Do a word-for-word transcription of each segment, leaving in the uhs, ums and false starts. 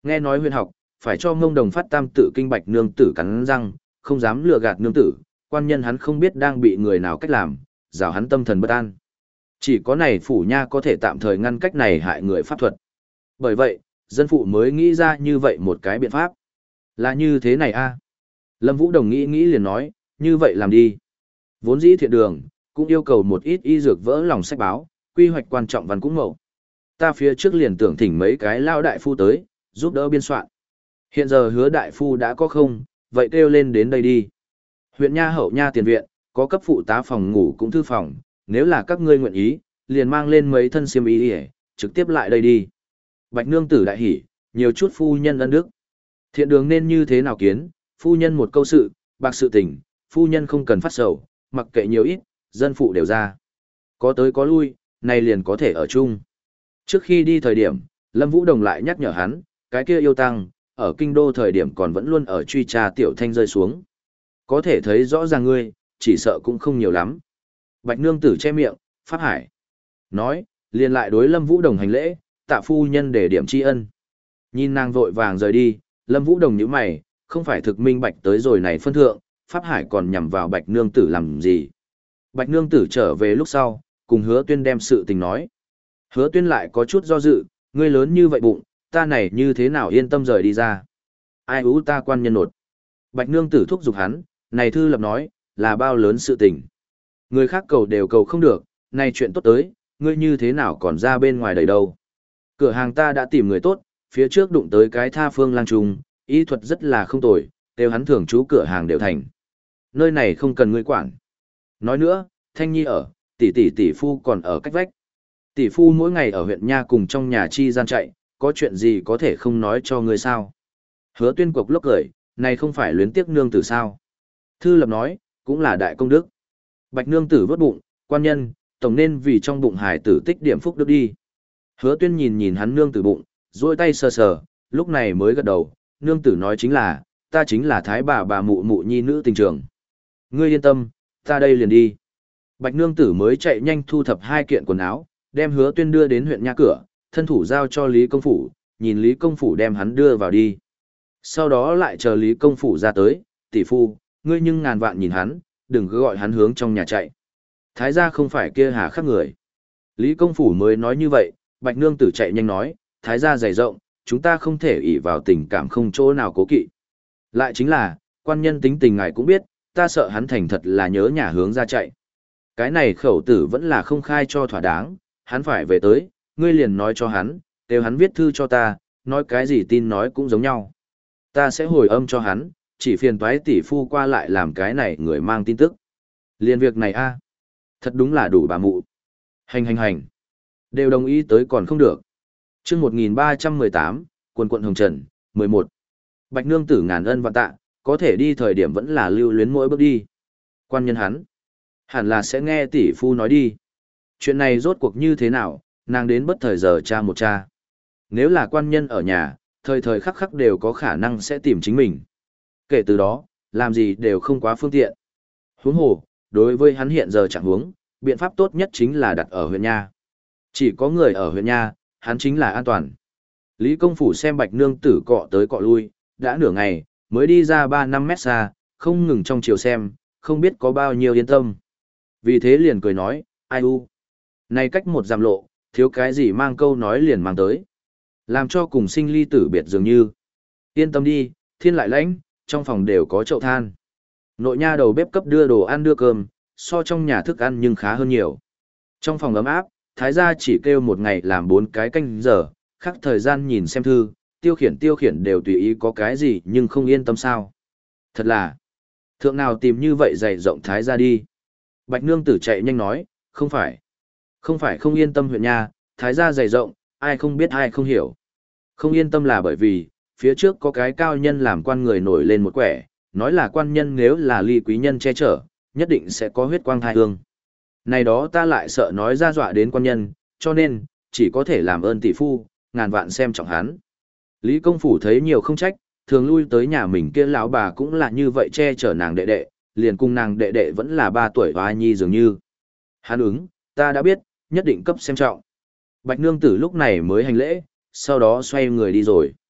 Nghe nói huyền học, phải cho ngông đồng phát tam tự kinh bạch nương tử cắn răng, không dám lừa gạt nương tử, quan nhân hắn không biết đang bị người nào cách làm, rào hắn tâm thần bất an. Chỉ có này phủ nha có thể tạm thời ngăn cách này hại người pháp thuật. Bởi vậy, dân phụ mới nghĩ ra như vậy một cái biện pháp. Là như thế này a. Lâm Vũ Đồng nghĩ nghĩ liền nói, như vậy làm đi. Vốn dĩ thiện đường, cũng yêu cầu một ít y dược vỡ lòng sách báo, quy hoạch quan trọng văn cũng mẫu. Ta phía trước liền tưởng thỉnh mấy cái lao đại phu tới, giúp đỡ biên soạn. Hiện giờ hứa đại phu đã có không, vậy kêu lên đến đây đi. Huyện Nha Hậu Nha tiền viện, có cấp phụ tá phòng ngủ cũng thư phòng, nếu là các ngươi nguyện ý, liền mang lên mấy thân xiêm y đi, trực tiếp lại đây đi. Bạch nương tử đại hỉ, nhiều chút phu nhân ân đức. Thiện đường nên như thế nào kiến, phu nhân một câu sự, bạc sự tình, phu nhân không cần phát sầu, mặc kệ nhiều ít, dân phụ đều ra. Có tới có lui, này liền có thể ở chung. Trước khi đi thời điểm, Lâm Vũ Đồng lại nhắc nhở hắn, cái kia yêu tăng, ở kinh đô thời điểm còn vẫn luôn ở truy tra tiểu thanh rơi xuống. Có thể thấy rõ ràng ngươi, chỉ sợ cũng không nhiều lắm. Bạch nương tử che miệng, Pháp Hải. Nói, liền lại đối Lâm Vũ Đồng hành lễ, tạ phu nhân để điểm tri ân. Nhìn nàng vội vàng rời đi, Lâm Vũ Đồng nhíu mày, không phải thực minh bạch tới rồi này phân thượng, Pháp Hải còn nhằm vào Bạch nương tử làm gì. Bạch nương tử trở về lúc sau, cùng Hứa Tuyên đem sự tình nói. Hứa Tuyên lại có chút do dự, ngươi lớn như vậy bụng, ta này như thế nào yên tâm rời đi ra. Ai ú ta quan nhân nột. Bạch nương tử thúc giục hắn, này thư lập nói, là bao lớn sự tình. Người khác cầu đều cầu không được, này chuyện tốt tới, ngươi như thế nào còn ra bên ngoài đầy đâu. Cửa hàng ta đã tìm người tốt, phía trước đụng tới cái tha phương lang trùng, ý thuật rất là không tồi, đều hắn thưởng chú cửa hàng đều thành. Nơi này không cần ngươi quản. Nói nữa, Thanh Nhi ở, tỷ tỷ tỷ phu còn ở cách vách. Tỷ phu mỗi ngày ở huyện Nha cùng trong nhà chi gian chạy, có chuyện gì có thể không nói cho ngươi sao. Hứa Tuyên cục lốc cười, này không phải luyến tiếc nương tử sao. Thư lập nói, cũng là đại công đức. Bạch nương tử vớt bụng, quan nhân, tổng nên vì trong bụng hải tử tích điểm phúc đức đi. Hứa Tuyên nhìn nhìn hắn nương tử bụng, duỗi tay sờ sờ, lúc này mới gật đầu, nương tử nói chính là, ta chính là thái bà bà mụ mụ nhi nữ tình trường. Ngươi yên tâm, ta đây liền đi. Bạch nương tử mới chạy nhanh thu thập hai kiện quần áo, đem Hứa Tuyên đưa đến huyện Nha cửa, thân thủ giao cho Lý Công Phủ, nhìn Lý Công Phủ đem hắn đưa vào đi. Sau đó lại chờ Lý Công Phủ ra tới, tỷ phu, ngươi nhưng ngàn vạn nhìn hắn, đừng cứ gọi hắn hướng trong nhà chạy. Thái gia không phải kia hà khắc người. Lý Công Phủ mới nói như vậy, Bạch nương tử chạy nhanh nói, thái gia dày rộng, chúng ta không thể ỷ vào tình cảm không chỗ nào cố kỵ. Lại chính là, quan nhân tính tình ngài cũng biết, ta sợ hắn thành thật là nhớ nhà hướng ra chạy. Cái này khẩu tử vẫn là không khai cho thỏa đáng, hắn phải về tới, ngươi liền nói cho hắn, đều hắn viết thư cho ta, nói cái gì tin nói cũng giống nhau. Ta sẽ hồi âm cho hắn, chỉ phiền toái tỷ phu qua lại làm cái này người mang tin tức. Liên việc này a, thật đúng là đủ bà mụ. Hành hành hành. Đều đồng ý tới còn không được. Chương một nghìn ba trăm mười tám, quần quận Hồng Trần, mười một. Bạch nương tử ngàn ân vạn tạ, có thể đi thời điểm vẫn là lưu luyến mỗi bước đi. Quan nhân hắn, hẳn là sẽ nghe tỷ phu nói đi. Chuyện này rốt cuộc như thế nào, nàng đến bất thời giờ cha một cha. Nếu là quan nhân ở nhà, thời thời khắc khắc đều có khả năng sẽ tìm chính mình. Kể từ đó, làm gì đều không quá phương tiện. Huống hồ, đối với hắn hiện giờ chẳng huống, biện pháp tốt nhất chính là đặt ở huyện Nha. Chỉ có người ở huyện Nha, hắn chính là an toàn. Lý Công Phủ xem Bạch nương tử cọ tới cọ lui, đã nửa ngày, mới đi ra ba năm mét xa, không ngừng trong chiều xem, không biết có bao nhiêu yên tâm. Vì thế liền cười nói, ai u. Này cách một giảm lộ, thiếu cái gì mang câu nói liền mang tới. Làm cho cùng sinh ly tử biệt dường như. Yên tâm đi, thiên lại lãnh, trong phòng đều có chậu than. Nội nha đầu bếp cấp đưa đồ ăn đưa cơm, so trong nhà thức ăn nhưng khá hơn nhiều. Trong phòng ấm áp, thái gia chỉ kêu một ngày làm bốn cái canh giờ, khác thời gian nhìn xem thư, tiêu khiển tiêu khiển đều tùy ý có cái gì nhưng không yên tâm sao. Thật là, thượng nào tìm như vậy dày rộng thái gia đi. Bạch nương tử chạy nhanh nói, không phải. Không phải không yên tâm huyện nha, thái gia dày rộng, ai không biết ai không hiểu. Không yên tâm là bởi vì, phía trước có cái cao nhân làm quan người nổi lên một quẻ, nói là quan nhân nếu là ly quý nhân che chở, nhất định sẽ có huyết quang thai hương. Này đó ta lại sợ nói ra dọa đến quan nhân, cho nên, chỉ có thể làm ơn tỷ phu, ngàn vạn xem trọng hắn. Lý Công Phủ thấy nhiều không trách, thường lui tới nhà mình kia lão bà cũng là như vậy che chở nàng đệ đệ, liền cùng nàng đệ đệ vẫn là ba tuổi hoa nhi dường như. Hắn ứng, ta đã biết, nhất định cấp xem trọng. Bạch nương tử lúc này mới hành lễ, sau đó xoay người đi rồi.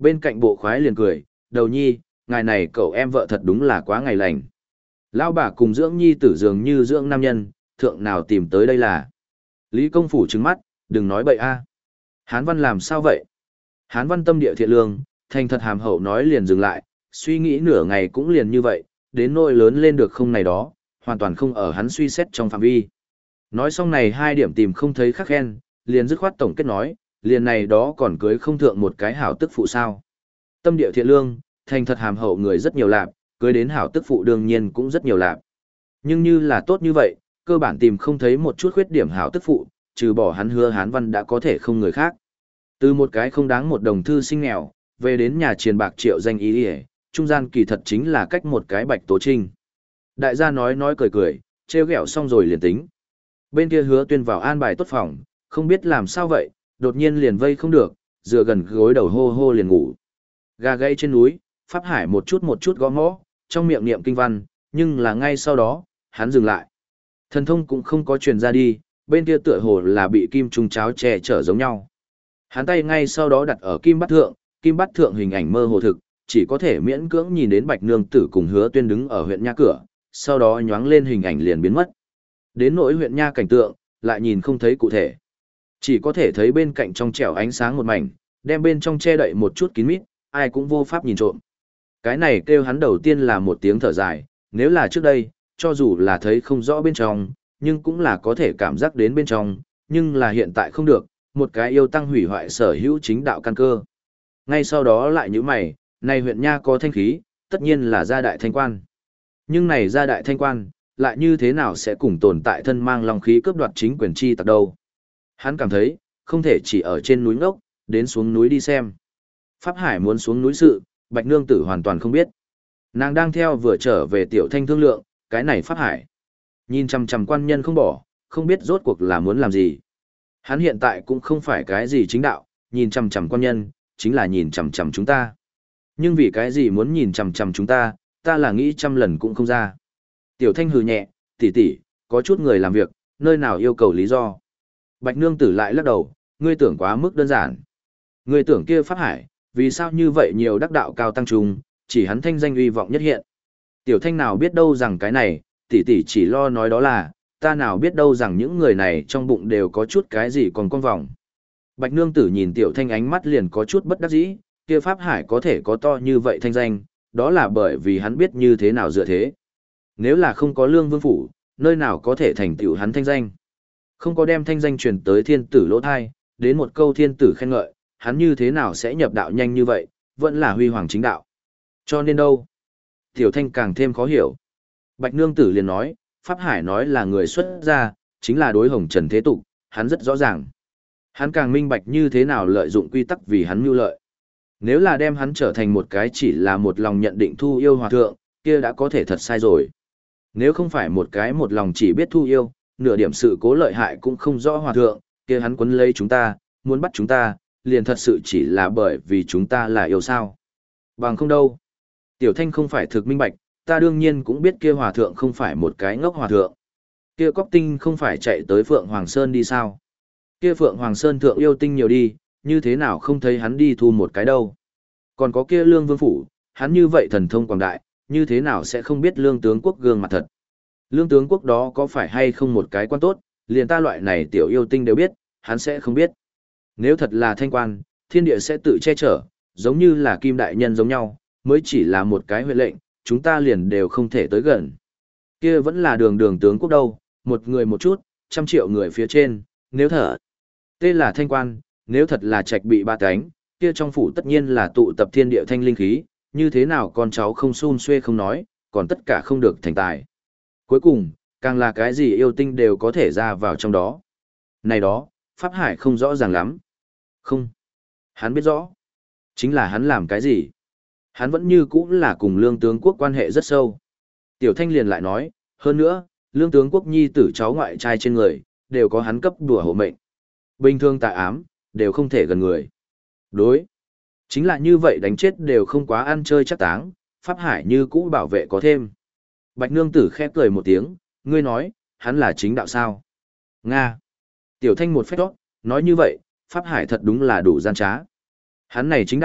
Bên cạnh bộ khoái liền cười, đầu nhi, ngài này cậu em vợ thật đúng là quá ngày lành. Lão bà cùng dưỡng nhi tử dường như dưỡng nam nhân, thượng nào tìm tới đây là. Lý công phủ trừng mắt, đừng nói bậy a. Hán văn làm sao vậy? Hán văn tâm địa thiện lương, thành thật hàm hậu nói liền dừng lại, suy nghĩ nửa ngày cũng liền như vậy, đến nỗi lớn lên được không này đó, hoàn toàn không ở hắn suy xét trong phạm vi. Nói xong này hai điểm tìm không thấy khắc khen, liền dứt khoát tổng kết nói, liền này đó còn cưới không thượng một cái hảo tức phụ sao. Tâm địa thiện lương, thành thật hàm hậu người rất nhiều lạc, cưới đến hảo tức phụ đương nhiên cũng rất nhiều lạc. Nhưng như là tốt như vậy, cơ bản tìm không thấy một chút khuyết điểm hảo tức phụ, trừ bỏ hắn hứa hán văn đã có thể không người khác. Từ một cái không đáng một đồng thư sinh nghèo, về đến nhà triền bạc triệu danh ý hề, trung gian kỳ thật chính là cách một cái bạch tố trinh. Đại gia nói nói cười cười, trêu ghẹo xong rồi liền tính. Bên kia hứa tuyên vào an bài tốt phòng, không biết làm sao vậy, đột nhiên liền vây không được, dựa gần gối đầu hô hô liền ngủ. Gà gáy trên núi, Pháp Hải một chút một chút gõ ngõ, trong miệng niệm kinh văn, nhưng là ngay sau đó, hắn dừng lại. Thần thông cũng không có truyền ra đi, bên kia tựa hồ là bị kim trung cháo che chở giống nhau. Hắn tay ngay sau đó đặt ở kim bát thượng, kim bát thượng hình ảnh mơ hồ thực, chỉ có thể miễn cưỡng nhìn đến Bạch Nương Tử cùng Hứa Tuyên đứng ở huyện nha cửa, sau đó nhoáng lên hình ảnh liền biến mất. Đến nỗi huyện nha cảnh tượng, lại nhìn không thấy cụ thể. Chỉ có thể thấy bên cạnh trong trẻo ánh sáng một mảnh, đem bên trong che đậy một chút kín mít, ai cũng vô pháp nhìn trộm. Cái này kêu hắn đầu tiên là một tiếng thở dài, nếu là trước đây, cho dù là thấy không rõ bên trong, nhưng cũng là có thể cảm giác đến bên trong, nhưng là hiện tại không được, một cái yêu tăng hủy hoại sở hữu chính đạo căn cơ. Ngay sau đó lại như mày, này huyện nha có thanh khí, tất nhiên là gia đại thanh quan. Nhưng này gia đại thanh quan, lại như thế nào sẽ cùng tồn tại thân mang long khí cướp đoạt chính quyền chi tặc đâu. Hắn cảm thấy, không thể chỉ ở trên núi ngốc, đến xuống núi đi xem. Pháp Hải muốn xuống núi sự, Bạch Nương Tử hoàn toàn không biết. Nàng đang theo vừa trở về tiểu thanh thương lượng, cái này Pháp Hải. Nhìn chằm chằm quan nhân không bỏ, không biết rốt cuộc là muốn làm gì. Hắn hiện tại cũng không phải cái gì chính đạo, nhìn chằm chằm quan nhân, chính là nhìn chằm chằm chúng ta. Nhưng vì cái gì muốn nhìn chằm chằm chúng ta, ta là nghĩ trăm lần cũng không ra. Tiểu thanh hừ nhẹ, tỷ tỷ, có chút người làm việc, nơi nào yêu cầu lý do. Bạch Nương Tử lại lắc đầu, ngươi tưởng quá mức đơn giản. Ngươi tưởng kia Pháp Hải, vì sao như vậy nhiều đắc đạo cao tăng trùng, chỉ hắn thanh danh uy vọng nhất hiện. Tiểu thanh nào biết đâu rằng cái này, tỷ tỷ chỉ lo nói đó là, ta nào biết đâu rằng những người này trong bụng đều có chút cái gì còn con vòng. Bạch Nương Tử nhìn tiểu thanh ánh mắt liền có chút bất đắc dĩ, kia Pháp Hải có thể có to như vậy thanh danh, đó là bởi vì hắn biết như thế nào dựa thế. Nếu là không có lương vương phủ, nơi nào có thể thành tựu hắn thanh danh. Không có đem thanh danh truyền tới thiên tử lỗ thai, đến một câu thiên tử khen ngợi, hắn như thế nào sẽ nhập đạo nhanh như vậy, vẫn là huy hoàng chính đạo. Cho nên đâu? Tiểu thanh càng thêm khó hiểu. Bạch Nương Tử liền nói, Pháp Hải nói là người xuất gia, chính là đối hồng trần thế tục, hắn rất rõ ràng. Hắn càng minh bạch như thế nào lợi dụng quy tắc vì hắn mưu lợi. Nếu là đem hắn trở thành một cái chỉ là một lòng nhận định thu yêu hòa thượng, kia đã có thể thật sai rồi. Nếu không phải một cái một lòng chỉ biết thu yêu, nửa điểm sự cố lợi hại cũng không rõ hòa thượng, kia hắn quấn lấy chúng ta, muốn bắt chúng ta, liền thật sự chỉ là bởi vì chúng ta là yêu sao. Bằng không đâu. Tiểu thanh không phải thực minh bạch, ta đương nhiên cũng biết kia hòa thượng không phải một cái ngốc hòa thượng. Kia cóc tinh không phải chạy tới Phượng Hoàng Sơn đi sao. Kia Phượng Hoàng Sơn thượng yêu tinh nhiều đi, như thế nào không thấy hắn đi thu một cái đâu. Còn có kia lương vương phủ, hắn như vậy thần thông quảng đại, như thế nào sẽ không biết lương tướng quốc gương mặt thật. Lương tướng quốc đó có phải hay không một cái quan tốt, liền ta loại này tiểu yêu tinh đều biết, hắn sẽ không biết. Nếu thật là thanh quan, thiên địa sẽ tự che chở, giống như là kim đại nhân giống nhau, mới chỉ là một cái huệ lệnh, chúng ta liền đều không thể tới gần. Kia vẫn là đường đường tướng quốc đâu, một người một chút, trăm triệu người phía trên, nếu thở. Tên là thanh quan, nếu thật là trạch bị ba cánh, kia trong phủ tất nhiên là tụ tập thiên địa thanh linh khí, như thế nào con cháu không xun xuê không nói, còn tất cả không được thành tài. Cuối cùng, càng là cái gì yêu tinh đều có thể ra vào trong đó. Này đó, Pháp Hải không rõ ràng lắm. Không. Hắn biết rõ. Chính là hắn làm cái gì. Hắn vẫn như cũ là cùng lương tướng quốc quan hệ rất sâu. Tiểu Thanh liền lại nói, hơn nữa, lương tướng quốc nhi tử cháu ngoại trai trên người, đều có hắn cấp đùa hộ mệnh. Bình thường tại ám, đều không thể gần người. Đối. Chính là như vậy đánh chết đều không quá ăn chơi chắc táng, Pháp Hải như cũ bảo vệ có thêm. Bạch Nương Tử khẽ cười một tiếng, ngươi nói, hắn là chính đạo sao? Nga. Tiểu Thanh một phép đó, nói như vậy, Pháp Hải thật đúng là đủ gian trá. Hắn này chính đạo,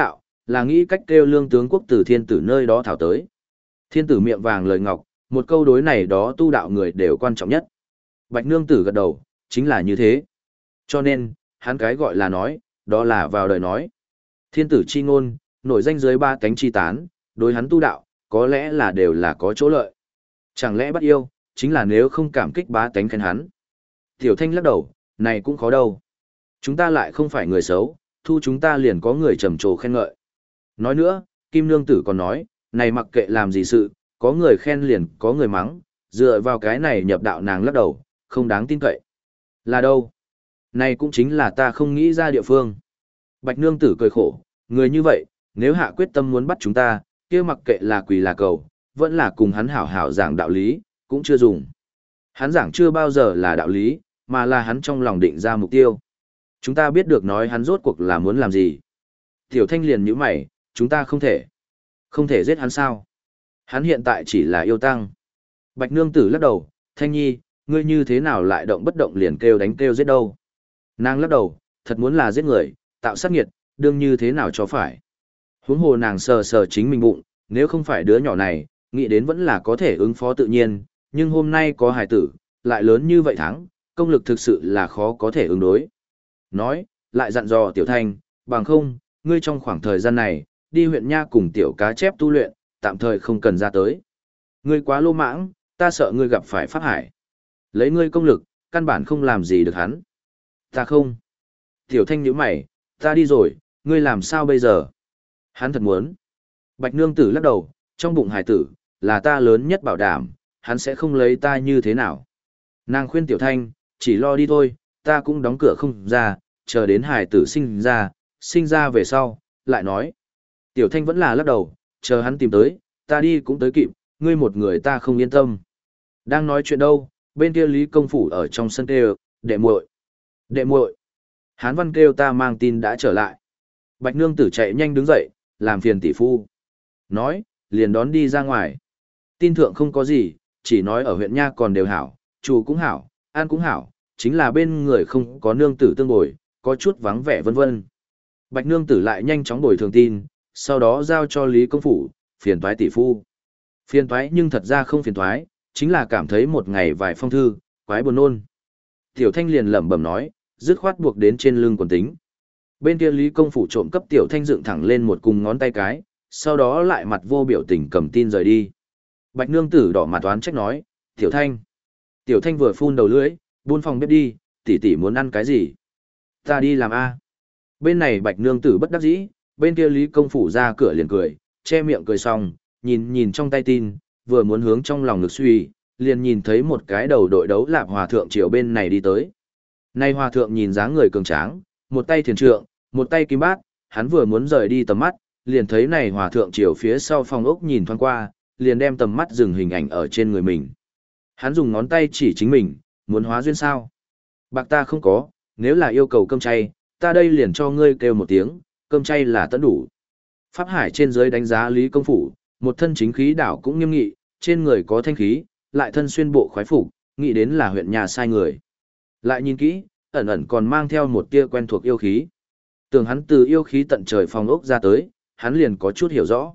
là nghĩ cách kêu lương tướng quốc từ thiên tử nơi đó thảo tới. Thiên tử miệng vàng lời ngọc, một câu đối này đó tu đạo người đều quan trọng nhất. Bạch nương tử gật đầu, chính là như thế. Cho nên, hắn cái gọi là nói, đó là vào đời nói. Thiên tử chi ngôn, nổi danh dưới ba cánh chi tán, đối hắn tu đạo, có lẽ là đều là có chỗ lợi. Chẳng lẽ bắt yêu, chính là nếu không cảm kích bá tánh khen hắn. Tiểu Thanh lắc đầu, này cũng khó đâu. Chúng ta lại không phải người xấu, thu chúng ta liền có người trầm trồ khen ngợi. Nói nữa, Kim Nương Tử còn nói, này mặc kệ làm gì sự, có người khen liền có người mắng, dựa vào cái này nhập đạo nàng lắc đầu, không đáng tin cậy. Là đâu? Này cũng chính là ta không nghĩ ra địa phương. Bạch Nương Tử cười khổ, người như vậy, nếu hạ quyết tâm muốn bắt chúng ta, kia mặc kệ là quỳ là cầu, vẫn là cùng hắn hảo hảo giảng đạo lý, cũng chưa dùng. Hắn giảng chưa bao giờ là đạo lý, mà là hắn trong lòng định ra mục tiêu. Chúng ta biết được nói hắn rốt cuộc là muốn làm gì. Tiểu Thanh liền nhíu mày, chúng ta không thể. Không thể giết hắn sao? Hắn hiện tại chỉ là yêu tăng. Bạch Nương Tử lắc đầu, Thanh Nhi, ngươi như thế nào lại động bất động liền kêu đánh kêu giết đâu? Nàng lắc đầu, thật muốn là giết người, tạo sát nghiệt, đương như thế nào cho phải. Huống hồ nàng sờ sờ chính mình bụng, nếu không phải đứa nhỏ này, nghĩ đến vẫn là có thể ứng phó tự nhiên, nhưng hôm nay có hài tử, lại lớn như vậy thắng, công lực thực sự là khó có thể ứng đối. Nói, lại dặn dò Tiểu Thanh, bằng không, ngươi trong khoảng thời gian này, đi huyện Nha cùng Tiểu Cá Chép tu luyện, tạm thời không cần ra tới. Ngươi quá lô mãng, ta sợ ngươi gặp phải Pháp Hải. Lấy ngươi công lực, căn bản không làm gì được hắn. Ta không. Tiểu Thanh nhíu mày, ta đi rồi, ngươi làm sao bây giờ? Hắn thật muốn. Bạch Nương Tử lắc đầu, trong bụng hải tử, là ta lớn nhất bảo đảm, hắn sẽ không lấy ta như thế nào. Nàng khuyên Tiểu Thanh, chỉ lo đi thôi, ta cũng đóng cửa không ra, chờ đến hải tử sinh ra, sinh ra về sau, lại nói. Tiểu Thanh vẫn là lắc đầu, chờ hắn tìm tới, ta đi cũng tới kịp, ngươi một người ta không yên tâm. Đang nói chuyện đâu, bên kia Lý Công Phủ ở trong sân kêu, đệ muội, đệ muội. Hán Văn kêu ta mang tin đã trở lại. Bạch Nương Tử chạy nhanh đứng dậy, làm phiền tỷ phu. Nói, liền đón đi ra ngoài. Tin thượng không có gì, chỉ nói ở huyện Nha còn đều hảo, chủ cũng hảo, an cũng hảo, chính là bên người không có nương tử tương bồi, có chút vắng vẻ vân vân. Bạch Nương Tử lại nhanh chóng bồi thường tin, sau đó giao cho Lý Công Phủ, phiền toái tỷ phu. Phiền toái nhưng thật ra không phiền toái, chính là cảm thấy một ngày vài phong thư, quái buồn nôn. Tiểu Thanh liền lẩm bẩm nói, dứt khoát buộc đến trên lưng quần tính. Bên kia Lý Công Phủ trộm cấp Tiểu Thanh dựng thẳng lên một cùng ngón tay cái, sau đó lại mặt vô biểu tình cầm tin rời đi. Bạch Nương Tử đỏ mặt oán trách nói, Tiểu Thanh. Tiểu Thanh vừa phun đầu lưỡi, buôn phòng bếp đi, tỷ tỷ muốn ăn cái gì? Ta đi làm A. Bên này Bạch Nương Tử bất đắc dĩ, bên kia Lý Công Phủ ra cửa liền cười, che miệng cười xong, nhìn nhìn trong tay tin, vừa muốn hướng trong lòng ngực suy, liền nhìn thấy một cái đầu đội đấu lạp hòa thượng chiều bên này đi tới. Nay hòa thượng nhìn dáng người cường tráng, một tay thiền trượng, một tay kim bát, hắn vừa muốn rời đi tầm mắt, liền thấy này hòa thượng chiều phía sau phòng ốc nhìn thoáng qua, liền đem tầm mắt dừng hình ảnh ở trên người mình. Hắn dùng ngón tay chỉ chính mình, muốn hóa duyên sao? Bạc ta không có, nếu là yêu cầu cơm chay, ta đây liền cho ngươi kêu một tiếng, cơm chay là tận đủ. Pháp Hải trên dưới đánh giá Lý Công Phủ, một thân chính khí đảo cũng nghiêm nghị, trên người có thanh khí, lại thân xuyên bộ khoái phục, nghĩ đến là huyện nhà sai người. Lại nhìn kỹ, ẩn ẩn còn mang theo một tia quen thuộc yêu khí. Tưởng hắn từ yêu khí tận trời phòng ốc ra tới, hắn liền có chút hiểu rõ.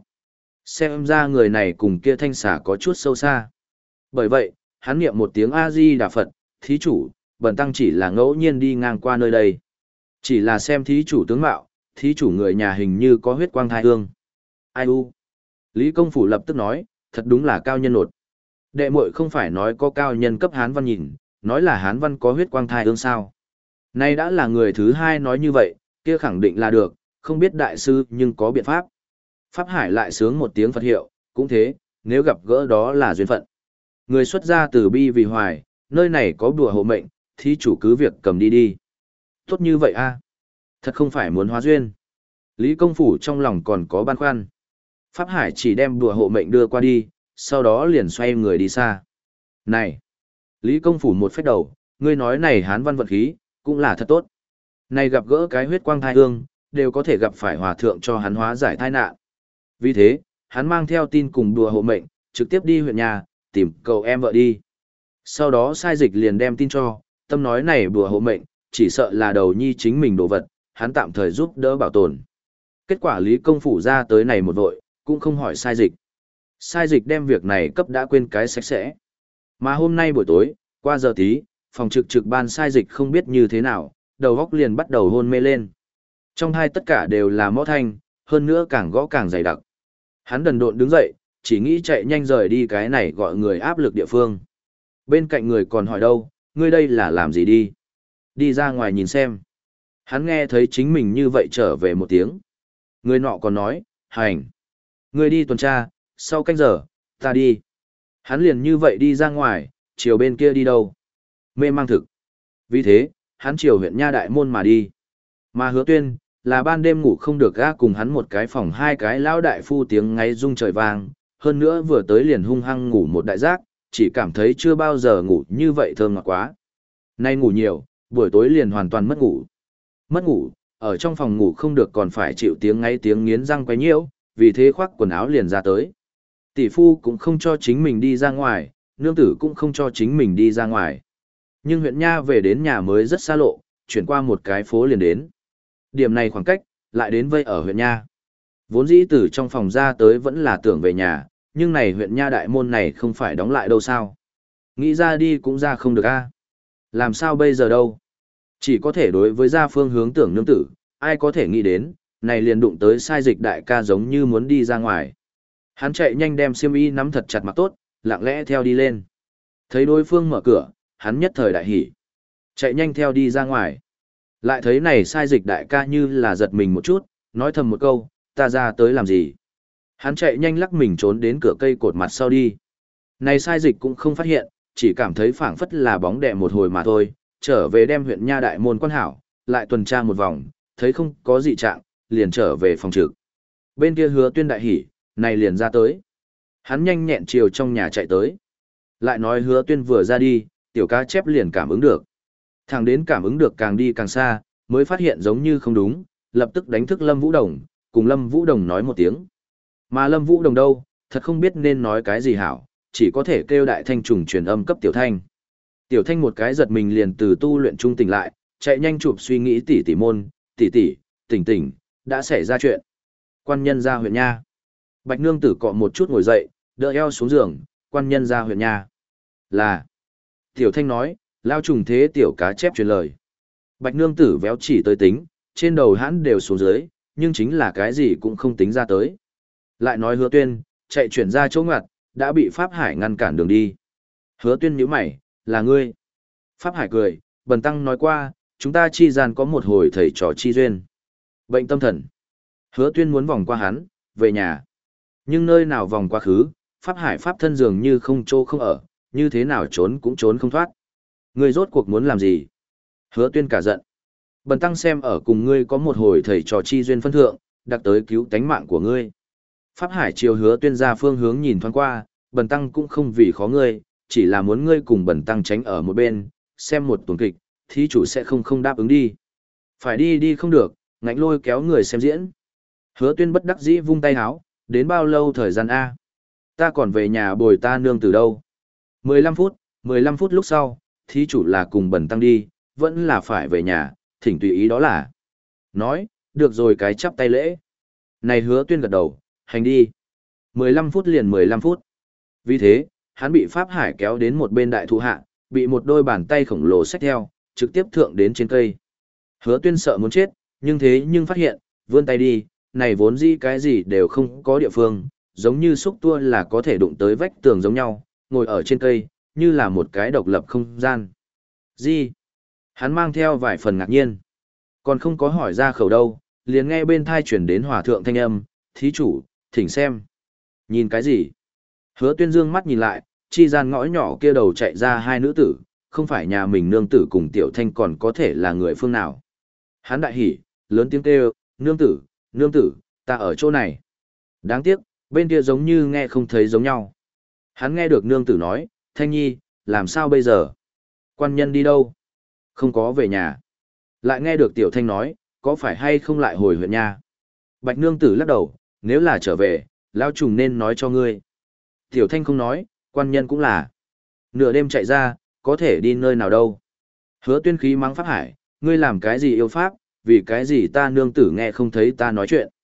Xem ra người này cùng kia thanh xà có chút sâu xa. Bởi vậy, hắn niệm một tiếng A-di-đà Phật, thí chủ, bần tăng chỉ là ngẫu nhiên đi ngang qua nơi đây. Chỉ là xem thí chủ tướng mạo, thí chủ người nhà hình như có huyết quang thai hương. Ai u? Lý Công Phủ lập tức nói, thật đúng là cao nhân nột. Đệ muội không phải nói có cao nhân cấp Hán Văn nhìn, nói là Hán Văn có huyết quang thai hương sao. Nay đã là người thứ hai nói như vậy, kia khẳng định là được, không biết đại sư nhưng có biện pháp. Pháp Hải lại sướng một tiếng Phật hiệu, cũng thế, nếu gặp gỡ đó là duyên phận. Người xuất gia từ bi vì hoài, nơi này có bùa hộ mệnh, thí chủ cứ việc cầm đi đi. Tốt như vậy a, thật không phải muốn hóa duyên. Lý Công Phủ trong lòng còn có băn khoăn. Pháp Hải chỉ đem đùa hộ mệnh đưa qua đi, sau đó liền xoay người đi xa. Này! Lý Công Phủ một phách đầu, ngươi nói này Hán Văn vận khí, cũng là thật tốt. Này gặp gỡ cái huyết quang thai hương, đều có thể gặp phải hòa thượng cho hắn hóa giải tai nạn. Vì thế, hắn mang theo tin cùng đùa hộ mệnh, trực tiếp đi huyện nhà, tìm cậu em vợ đi. Sau đó sai dịch liền đem tin cho, tâm nói này đùa hộ mệnh, chỉ sợ là đầu nhi chính mình đồ vật, hắn tạm thời giúp đỡ bảo tồn. Kết quả Lý Công Phủ ra tới này một vội, cũng không hỏi sai dịch. Sai dịch đem việc này cấp đã quên cái sạch sẽ. Mà hôm nay buổi tối, qua giờ tí, phòng trực trực ban sai dịch không biết như thế nào, đầu góc liền bắt đầu hôn mê lên. Trong hai tất cả đều là mõ thanh, hơn nữa càng gõ càng dày đặc. Hắn đần độn đứng dậy, chỉ nghĩ chạy nhanh rời đi cái này gọi người áp lực địa phương. Bên cạnh người còn hỏi đâu, ngươi đây là làm gì đi? Đi ra ngoài nhìn xem. Hắn nghe thấy chính mình như vậy trở về một tiếng. Người nọ còn nói, hành. Ngươi đi tuần tra, sau canh giờ, ta đi. Hắn liền như vậy đi ra ngoài, chiều bên kia đi đâu? Mê mang thực. Vì thế, hắn chiều huyện Nha Đại Môn mà đi. Mà Hứa Tuyên, là ban đêm ngủ không được ga cùng hắn một cái phòng hai cái lão đại phu tiếng ngáy rung trời vang, hơn nữa vừa tới liền hung hăng ngủ một đại giác, chỉ cảm thấy chưa bao giờ ngủ như vậy thơm ngọt quá. Nay ngủ nhiều, buổi tối liền hoàn toàn mất ngủ. Mất ngủ, ở trong phòng ngủ không được còn phải chịu tiếng ngáy tiếng nghiến răng quấy nhiễu, vì thế khoác quần áo liền ra tới. Tỷ phu cũng không cho chính mình đi ra ngoài, nương tử cũng không cho chính mình đi ra ngoài. Nhưng huyện Nha về đến nhà mới rất xa lộ, chuyển qua một cái phố liền đến. Điểm này khoảng cách, lại đến vây ở huyện Nha. Vốn dĩ từ trong phòng ra tới vẫn là tưởng về nhà, nhưng này huyện Nha Đại Môn này không phải đóng lại đâu sao. Nghĩ ra đi cũng ra không được a. Làm sao bây giờ đâu. Chỉ có thể đối với gia phương hướng tưởng nương tử, ai có thể nghĩ đến, này liền đụng tới sai dịch đại ca giống như muốn đi ra ngoài. Hắn chạy nhanh đem xiêm y nắm thật chặt mặc tốt, lặng lẽ theo đi lên. Thấy đối phương mở cửa, hắn nhất thời đại hỉ. Chạy nhanh theo đi ra ngoài. Lại thấy này sai dịch đại ca như là giật mình một chút, nói thầm một câu, ta ra tới làm gì. Hắn chạy nhanh lắc mình trốn đến cửa cây cột mặt sau đi. Này sai dịch cũng không phát hiện, chỉ cảm thấy phảng phất là bóng đè một hồi mà thôi, trở về đem huyện Nha Đại Môn quan hảo, lại tuần tra một vòng, thấy không có gì trạng, liền trở về phòng trực. Bên kia Hứa Tuyên đại hỉ, này liền ra tới. Hắn nhanh nhẹn chiều trong nhà chạy tới. Lại nói Hứa Tuyên vừa ra đi, tiểu cá chép liền cảm ứng được. Thằng đến cảm ứng được càng đi càng xa, mới phát hiện giống như không đúng, lập tức đánh thức Lâm Vũ Đồng, cùng Lâm Vũ Đồng nói một tiếng. Mà Lâm Vũ Đồng đâu, thật không biết nên nói cái gì hảo, chỉ có thể kêu đại thanh trùng truyền âm cấp Tiểu Thanh. Tiểu Thanh một cái giật mình liền từ tu luyện trung tỉnh lại, chạy nhanh chụp suy nghĩ tỷ tỷ môn, tỷ tỷ, tỉnh tỉnh, đã xảy ra chuyện. Quan nhân ra huyện Nha. Bạch nương tử cọ một chút ngồi dậy, đỡ eo xuống giường, quan nhân ra huyện Nha. Là. Tiểu Thanh nói, lao trùng thế tiểu cá chép truyền lời. Bạch nương tử véo chỉ tới tính, trên đầu hắn đều xuống dưới, nhưng chính là cái gì cũng không tính ra tới. Lại nói Hứa Tuyên, chạy chuyển ra chỗ ngoặt, đã bị Pháp Hải ngăn cản đường đi. Hứa Tuyên nhíu mày, là ngươi. Pháp Hải cười, bần tăng nói qua, chúng ta chi gian có một hồi thầy trò chi duyên. Bệnh tâm thần. Hứa Tuyên muốn vòng qua hắn, về nhà. Nhưng nơi nào vòng qua khứ, Pháp Hải Pháp thân dường như không chỗ không ở, như thế nào trốn cũng trốn không thoát. Ngươi rốt cuộc muốn làm gì? Hứa Tuyên cả giận. Bần tăng xem ở cùng ngươi có một hồi thầy trò chi duyên phân thượng, đặc tới cứu tánh mạng của ngươi. Pháp Hải chiều Hứa Tuyên ra phương hướng nhìn thoáng qua, bần tăng cũng không vì khó ngươi, chỉ là muốn ngươi cùng bần tăng tránh ở một bên, xem một tuần kịch, thí chủ sẽ không không đáp ứng đi. Phải đi đi không được, ngạnh lôi kéo người xem diễn. Hứa Tuyên bất đắc dĩ vung tay háo, đến bao lâu thời gian A? Ta còn về nhà bồi ta nương từ đâu? mười lăm phút, mười lăm phút lúc sau, thí chủ là cùng bần tăng đi, vẫn là phải về nhà, thỉnh tùy ý đó là. Nói, được rồi cái chắp tay lễ. Này Hứa Tuyên gật đầu, hành đi. mười lăm phút liền mười lăm phút. Vì thế, hắn bị Pháp Hải kéo đến một bên đại thụ hạ, bị một đôi bàn tay khổng lồ xách theo, trực tiếp thượng đến trên cây. Hứa Tuyên sợ muốn chết, nhưng thế nhưng phát hiện, vươn tay đi, này vốn dĩ cái gì đều không có địa phương, giống như xúc tua là có thể đụng tới vách tường giống nhau, ngồi ở trên cây, như là một cái độc lập không gian. Gì? Hắn mang theo vài phần ngạc nhiên. Còn không có hỏi ra khẩu đâu, liền nghe bên thai chuyển đến hòa thượng thanh âm, thí chủ, thỉnh xem. Nhìn cái gì? Hứa Tuyên dương mắt nhìn lại, chi gian ngõ nhỏ kia đầu chạy ra hai nữ tử, không phải nhà mình nương tử cùng Tiểu Thanh còn có thể là người phương nào. Hắn đại hỉ, lớn tiếng kêu, nương tử, nương tử, ta ở chỗ này. Đáng tiếc, bên kia giống như nghe không thấy giống nhau. Hắn nghe được nương tử nói, Thanh Nhi, làm sao bây giờ? Quan nhân đi đâu? Không có về nhà. Lại nghe được Tiểu Thanh nói, có phải hay không lại hồi huyện nhà? Bạch nương tử lắc đầu, nếu là trở về, lão trùng nên nói cho ngươi. Tiểu Thanh không nói, quan nhân cũng là. Nửa đêm chạy ra, có thể đi nơi nào đâu. Hứa Tuyên khí mắng Pháp Hải, ngươi làm cái gì yêu pháp, vì cái gì ta nương tử nghe không thấy ta nói chuyện.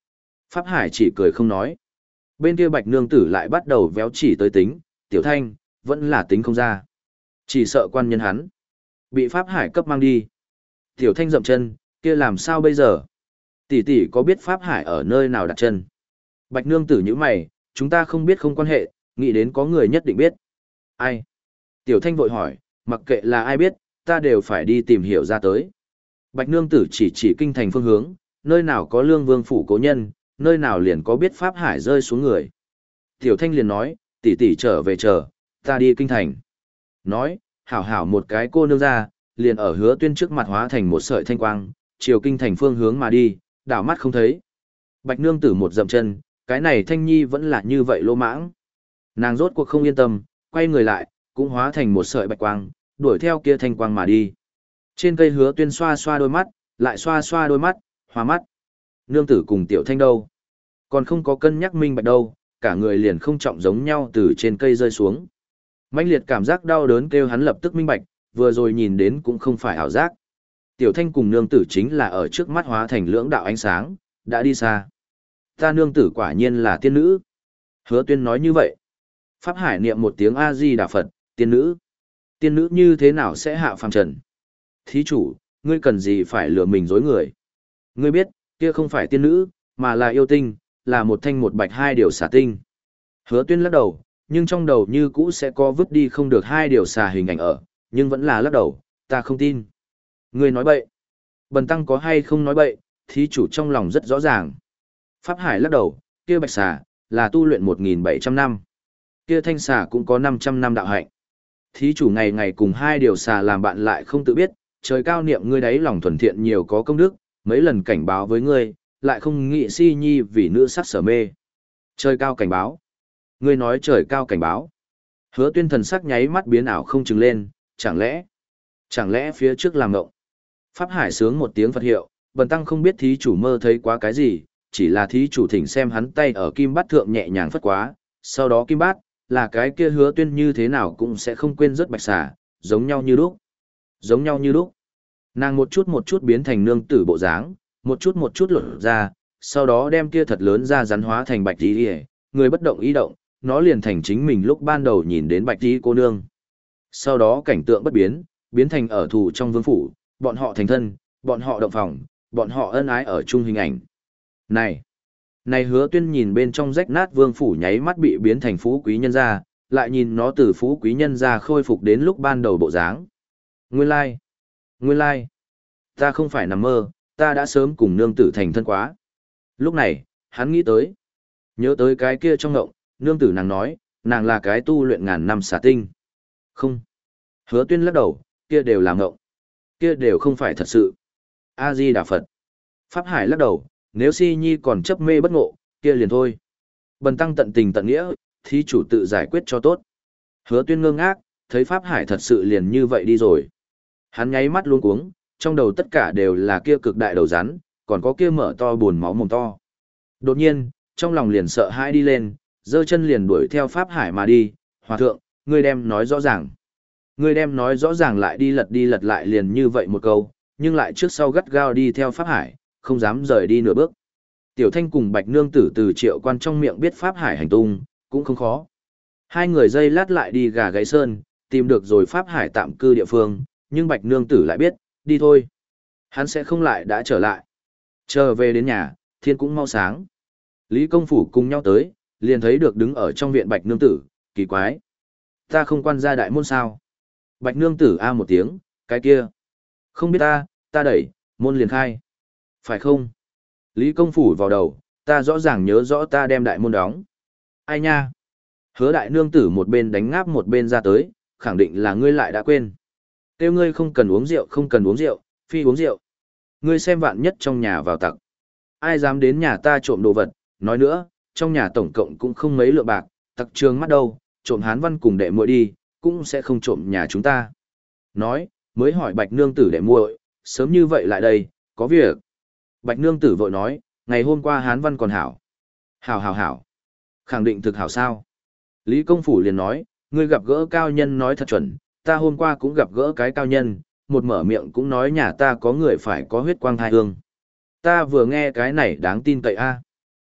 Pháp Hải chỉ cười không nói. Bên kia Bạch Nương Tử lại bắt đầu véo chỉ tới tính, Tiểu Thanh, vẫn là tính không ra. Chỉ sợ quan nhân hắn. Bị Pháp Hải cấp mang đi. Tiểu Thanh dậm chân, kia làm sao bây giờ? Tỷ tỷ có biết Pháp Hải ở nơi nào đặt chân? Bạch Nương Tử như mày, chúng ta không biết không quan hệ, nghĩ đến có người nhất định biết. Ai? Tiểu Thanh vội hỏi, mặc kệ là ai biết, ta đều phải đi tìm hiểu ra tới. Bạch Nương Tử chỉ chỉ kinh thành phương hướng, nơi nào có Lương Vương phủ cố nhân, nơi nào liền có biết Pháp Hải rơi xuống người. Tiểu Thanh liền nói, tỷ tỷ trở về chờ, ta đi kinh thành. Nói, hảo hảo một cái cô nương ra, liền ở Hứa Tuyên trước mặt hóa thành một sợi thanh quang, chiều kinh thành phương hướng mà đi, đảo mắt không thấy. Bạch Nương Tử một dậm chân, cái này Thanh Nhi vẫn là như vậy lô mãng. Nàng rốt cuộc không yên tâm, quay người lại, cũng hóa thành một sợi bạch quang, đuổi theo kia thanh quang mà đi. Trên cây Hứa Tuyên xoa xoa đôi mắt, lại xoa xoa đôi mắt, hoa mắt. Nương tử cùng Tiểu Thanh đâu? Còn không có cân nhắc minh bạch đâu, cả người liền không trọng giống nhau từ trên cây rơi xuống. Mãnh liệt cảm giác đau đớn kêu hắn lập tức minh bạch, vừa rồi nhìn đến cũng không phải ảo giác. Tiểu Thanh cùng nương tử chính là ở trước mắt hóa thành lưỡng đạo ánh sáng, đã đi xa. Ta nương tử quả nhiên là tiên nữ. Hứa Tuyên nói như vậy. Pháp Hải niệm một tiếng A-di-đà Phật, tiên nữ. Tiên nữ như thế nào sẽ hạ phàm trần? Thí chủ, ngươi cần gì phải lừa mình dối người? Ngươi biết, kia không phải tiên nữ, mà là yêu tinh, là một thanh một bạch hai điều xà tinh. Hứa Tuyên lắc đầu, nhưng trong đầu như cũ sẽ có vứt đi không được hai điều xà hình ảnh ở, nhưng vẫn là lắc đầu, ta không tin. Ngươi nói bậy. Bần tăng có hay không nói bậy, thí chủ trong lòng rất rõ ràng. Pháp Hải lắc đầu, kia bạch xà, là tu luyện một nghìn bảy trăm năm. Kia thanh xà cũng có năm trăm năm đạo hạnh. Thí chủ ngày ngày cùng hai điều xà làm bạn lại không tự biết, trời cao niệm ngươi đấy lòng thuần thiện nhiều có công đức, mấy lần cảnh báo với ngươi, lại không nghĩ si nhi vì nữ sắc sở mê. Trời cao cảnh báo. Ngươi nói trời cao cảnh báo. Hứa Tuyên thần sắc nháy mắt biến ảo không chừng lên, chẳng lẽ, chẳng lẽ phía trước làm ngộng. Pháp Hải sướng một tiếng Phật hiệu, bần tăng không biết thí chủ mơ thấy quá cái gì, chỉ là thí chủ thỉnh xem hắn tay ở kim bát thượng nhẹ nhàng phất quá, sau đó kim bát, là cái kia Hứa Tuyên như thế nào cũng sẽ không quên rất bạch xà, giống nhau như lúc. Giống nhau như lúc. Nàng một chút một chút biến thành nương tử bộ dáng, một chút một chút lột ra, sau đó đem kia thật lớn ra rắn hóa thành bạch tí hề, người bất động ý động, nó liền thành chính mình lúc ban đầu nhìn đến bạch tí cô nương. Sau đó cảnh tượng bất biến, biến thành ở thủ trong vương phủ, bọn họ thành thân, bọn họ động phòng, bọn họ ân ái ở chung hình ảnh. Này! Này Hứa Tuyên nhìn bên trong rách nát vương phủ nháy mắt bị biến thành phú quý nhân gia, lại nhìn nó từ phú quý nhân gia khôi phục đến lúc ban đầu bộ dáng. Nguyên lai! Like. Nguyên lai! Like. Ta không phải nằm mơ, ta đã sớm cùng nương tử thành thân quá. Lúc này, hắn nghĩ tới. Nhớ tới cái kia trong ngộng, nương tử nàng nói, nàng là cái tu luyện ngàn năm xà tinh. Không. Hứa Tuyên lắc đầu, kia đều là ngộng. Kia đều không phải thật sự. A-di-đà Phật. Pháp Hải lắc đầu, nếu si nhi còn chấp mê bất ngộ, kia liền thôi. Bần tăng tận tình tận nghĩa, thí chủ tự giải quyết cho tốt. Hứa Tuyên ngơ ngác, thấy Pháp Hải thật sự liền như vậy đi rồi. Hắn nháy mắt luống cuống, trong đầu tất cả đều là kia cực đại đầu rắn, còn có kia mở to buồn máu mồm to. Đột nhiên, trong lòng liền sợ hãi đi lên, giơ chân liền đuổi theo Pháp Hải mà đi. Hòa thượng, ngươi đem nói rõ ràng. Ngươi đem nói rõ ràng lại đi lật đi lật lại liền như vậy một câu, nhưng lại trước sau gắt gao đi theo Pháp Hải, không dám rời đi nửa bước. Tiểu Thanh cùng Bạch Nương Tử từ Triệu Quan trong miệng biết Pháp Hải hành tung, cũng không khó. Hai người dây lát lại đi gà gáy sơn, tìm được rồi Pháp Hải tạm cư địa phương, nhưng Bạch Nương Tử lại biết, đi thôi. Hắn sẽ không lại đã trở lại. Trở về đến nhà, thiên cũng mau sáng. Lý Công Phủ cùng nhau tới, liền thấy được đứng ở trong viện Bạch Nương Tử, kỳ quái. Ta không quan gia đại môn sao? Bạch Nương Tử a một tiếng, cái kia. Không biết ta, ta đẩy, môn liền khai. Phải không? Lý Công Phủ vào đầu, ta rõ ràng nhớ rõ ta đem đại môn đóng. Ai nha? Hứa đại nương tử một bên đánh ngáp một bên ra tới, khẳng định là ngươi lại đã quên. Kêu ngươi không cần uống rượu không cần uống rượu, phi uống rượu. Ngươi xem vạn nhất trong nhà vào tặc. Ai dám đến nhà ta trộm đồ vật, nói nữa, trong nhà tổng cộng cũng không mấy lượng bạc, tặc trường mắt đâu, trộm hán văn cùng đệ muội đi, cũng sẽ không trộm nhà chúng ta. Nói, mới hỏi bạch nương tử đệ muội, sớm như vậy lại đây, có việc. Bạch nương tử vội nói, ngày hôm qua hán văn còn hảo. Hảo hảo hảo. Khẳng định thực hảo sao. Lý Công Phủ liền nói, ngươi gặp gỡ cao nhân nói thật chuẩn, ta hôm qua cũng gặp gỡ cái cao nhân, một mở miệng cũng nói nhà ta có người phải có huyết quang thai hương. Ta vừa nghe cái này đáng tin cậy a.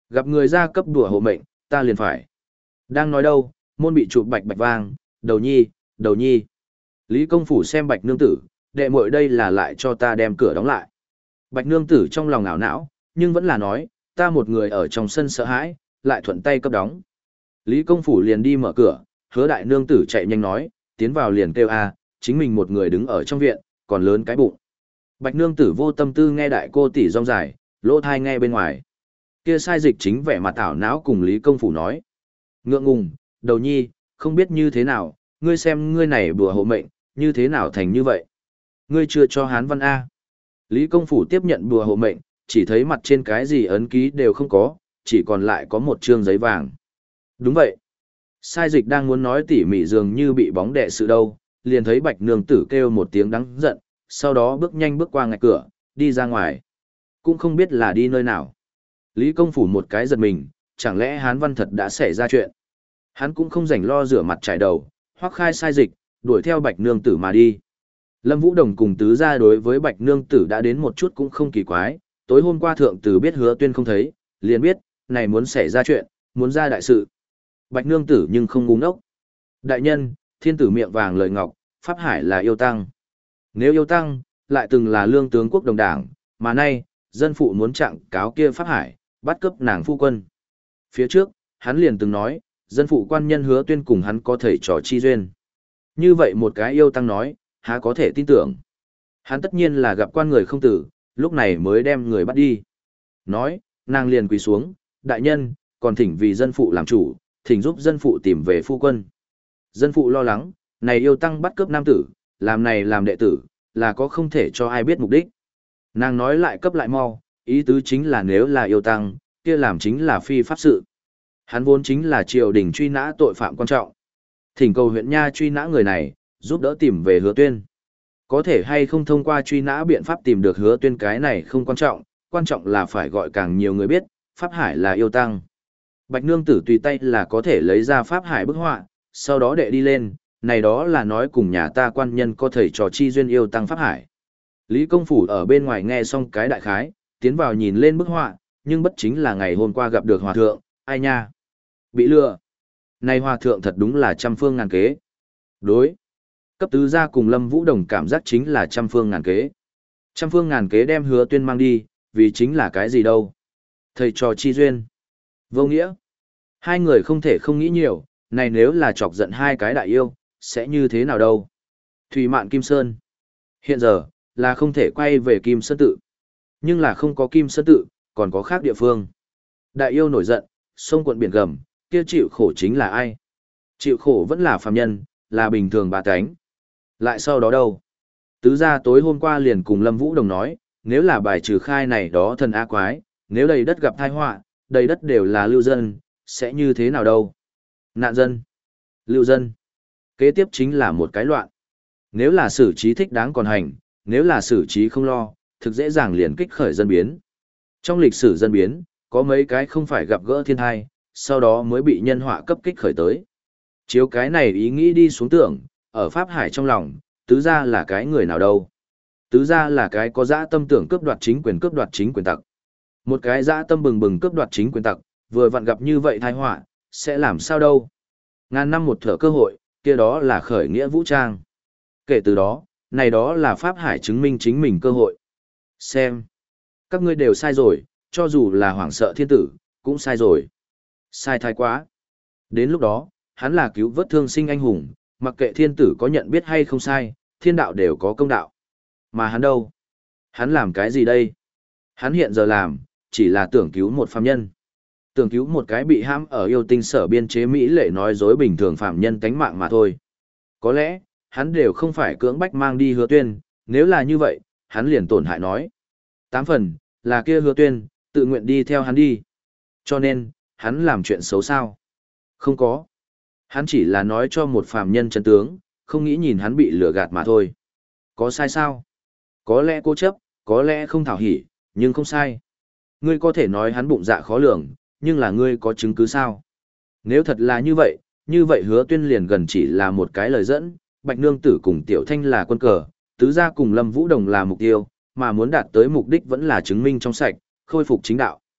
Gặp người ra cấp đùa hộ mệnh, ta liền phải. Đang nói đâu, môn bị chụp bạch bạch vang, đầu nhi, đầu nhi. Lý công phủ xem bạch nương tử, đệ muội đây là lại cho ta đem cửa đóng lại. Bạch nương tử trong lòng ảo não, nhưng vẫn là nói, ta một người ở trong sân sợ hãi, lại thuận tay cấp đóng. Lý công phủ liền đi mở cửa, hứa đại nương tử chạy nhanh nói, tiến vào liền kêu a, chính mình một người đứng ở trong viện, còn lớn cái bụng. Bạch nương tử vô tâm tư nghe đại cô tỷ rong dài, lỗ thai nghe bên ngoài. Kia sai dịch chính vẻ mặt ảo não cùng Lý công phủ nói. Ngượng ngùng, đầu nhi, không biết như thế nào, ngươi xem ngươi này bùa hộ mệnh, như thế nào thành như vậy. Ngươi chưa cho hán văn A. Lý công phủ tiếp nhận bùa hộ mệnh, chỉ thấy mặt trên cái gì ấn ký đều không có, chỉ còn lại có một trương giấy vàng. Đúng vậy. Sai dịch đang muốn nói tỉ mỉ dường như bị bóng đè sự đâu, liền thấy bạch nương tử kêu một tiếng đắng giận, sau đó bước nhanh bước qua ngạch cửa, đi ra ngoài. Cũng không biết là đi nơi nào. Lý công phủ một cái giật mình, chẳng lẽ hán văn thật đã xảy ra chuyện. Hắn cũng không rảnh lo rửa mặt trải đầu, hoắc khai sai dịch, đuổi theo bạch nương tử mà đi. Lâm Vũ Đồng cùng tứ gia đối với bạch nương tử đã đến một chút cũng không kỳ quái, tối hôm qua thượng tử biết hứa tuyên không thấy, liền biết, này muốn xảy ra chuyện, muốn ra đại sự. Bạch nương tử nhưng không ngu ngốc. Đại nhân, thiên tử miệng vàng lời ngọc, Pháp Hải là yêu tăng. Nếu yêu tăng, lại từng là lương tướng quốc đồng đảng, mà nay, dân phụ muốn trạng cáo kia Pháp Hải, bắt cướp nàng phu quân. Phía trước, hắn liền từng nói, dân phụ quan nhân hứa tuyên cùng hắn có thể trò chi duyên. Như vậy một cái yêu tăng nói, há có thể tin tưởng. Hắn tất nhiên là gặp quan người không tử, lúc này mới đem người bắt đi. Nói, nàng liền quỳ xuống, đại nhân, còn thỉnh vì dân phụ làm chủ, thỉnh giúp dân phụ tìm về phu quân. Dân phụ lo lắng, này yêu tăng bắt cướp nam tử, làm này làm đệ tử, là có không thể cho ai biết mục đích. Nàng nói lại cấp lại mau, ý tứ chính là nếu là yêu tăng, kia làm chính là phi pháp sự. Hắn vốn chính là triều đình truy nã tội phạm quan trọng. Thỉnh cầu huyện nha truy nã người này, giúp đỡ tìm về hứa tuyên. Có thể hay không thông qua truy nã biện pháp tìm được hứa tuyên cái này không quan trọng, quan trọng là phải gọi càng nhiều người biết, Pháp Hải là yêu tăng. Bạch nương tử tùy tay là có thể lấy ra Pháp Hải bức họa, sau đó đệ đi lên, này đó là nói cùng nhà ta quan nhân có thể trò chi duyên yêu tăng Pháp Hải. Lý công phủ ở bên ngoài nghe xong cái đại khái, tiến vào nhìn lên bức họa, nhưng bất chính là ngày hôm qua gặp được hòa thượng, ai nha. Bị lừa. Này hòa thượng thật đúng là trăm phương ngàn kế. Đối. Cấp tứ gia cùng Lâm Vũ Đồng cảm giác chính là trăm phương ngàn kế. Trăm phương ngàn kế đem hứa tuyên mang đi, vì chính là cái gì đâu. Thầy trò chi duyên. Vô nghĩa. Hai người không thể không nghĩ nhiều, này nếu là chọc giận hai cái đại yêu, sẽ như thế nào đâu. Thủy Mạn Kim Sơn. Hiện giờ, là không thể quay về Kim Sơn Tự. Nhưng là không có Kim Sơn Tự, còn có khác địa phương. Đại yêu nổi giận, sông quận biển gầm, kia chịu khổ chính là ai? Chịu khổ vẫn là phàm nhân, là bình thường bà tánh. Lại sau đó đâu? Tứ gia tối hôm qua liền cùng Lâm Vũ Đồng nói, nếu là bài trừ khai này đó thần a quái, nếu đầy đất gặp tai họa, đầy đất đều là lưu dân, sẽ như thế nào đâu? Nạn dân, lưu dân. Kế tiếp chính là một cái loạn. Nếu là xử trí thích đáng còn hành, nếu là xử trí không lo, thực dễ dàng liền kích khởi dân biến. Trong lịch sử dân biến, có mấy cái không phải gặp gỡ thiên thai, sau đó mới bị nhân họa cấp kích khởi tới. Chiếu cái này ý nghĩ đi xuống tưởng, ở Pháp Hải trong lòng, tứ gia là cái người nào đâu. Tứ gia là cái có dã tâm tưởng cướp đoạt chính quyền cướp đoạt chính quyền tặc. Một cái dã tâm bừng bừng cướp đoạt chính quyền tặc, vừa vặn gặp như vậy tai họa, sẽ làm sao đâu. Ngàn năm một thở cơ hội, kia đó là khởi nghĩa vũ trang. Kể từ đó, này đó là Pháp Hải chứng minh chính mình cơ hội. Xem. Các ngươi đều sai rồi, cho dù là hoảng sợ thiên tử, cũng sai rồi. Sai thái quá. Đến lúc đó, hắn là cứu vớt thương sinh anh hùng, mặc kệ thiên tử có nhận biết hay không sai, thiên đạo đều có công đạo. Mà hắn đâu? Hắn làm cái gì đây? Hắn hiện giờ làm, chỉ là tưởng cứu một phàm nhân. Tưởng cứu một cái bị hãm ở yêu tinh sở biên chế Mỹ lệ nói dối bình thường phàm nhân tánh mạng mà thôi. Có lẽ, hắn đều không phải cưỡng bách mang đi hứa tuyên, nếu là như vậy, hắn liền tổn hại nói. Tám phần, là kia hứa tuyên, tự nguyện đi theo hắn đi. Cho nên, hắn làm chuyện xấu sao? Không có. Hắn chỉ là nói cho một phàm nhân chân tướng, không nghĩ nhìn hắn bị lừa gạt mà thôi. Có sai sao? Có lẽ cố chấp, có lẽ không thảo hỉ, nhưng không sai. Ngươi có thể nói hắn bụng dạ khó lường, nhưng là ngươi có chứng cứ sao? Nếu thật là như vậy, như vậy hứa tuyên liền gần chỉ là một cái lời dẫn, Bạch Nương Tử cùng Tiểu Thanh là quân cờ, tứ gia cùng Lâm Vũ Đồng là mục tiêu, mà muốn đạt tới mục đích vẫn là chứng minh trong sạch, khôi phục chính đạo.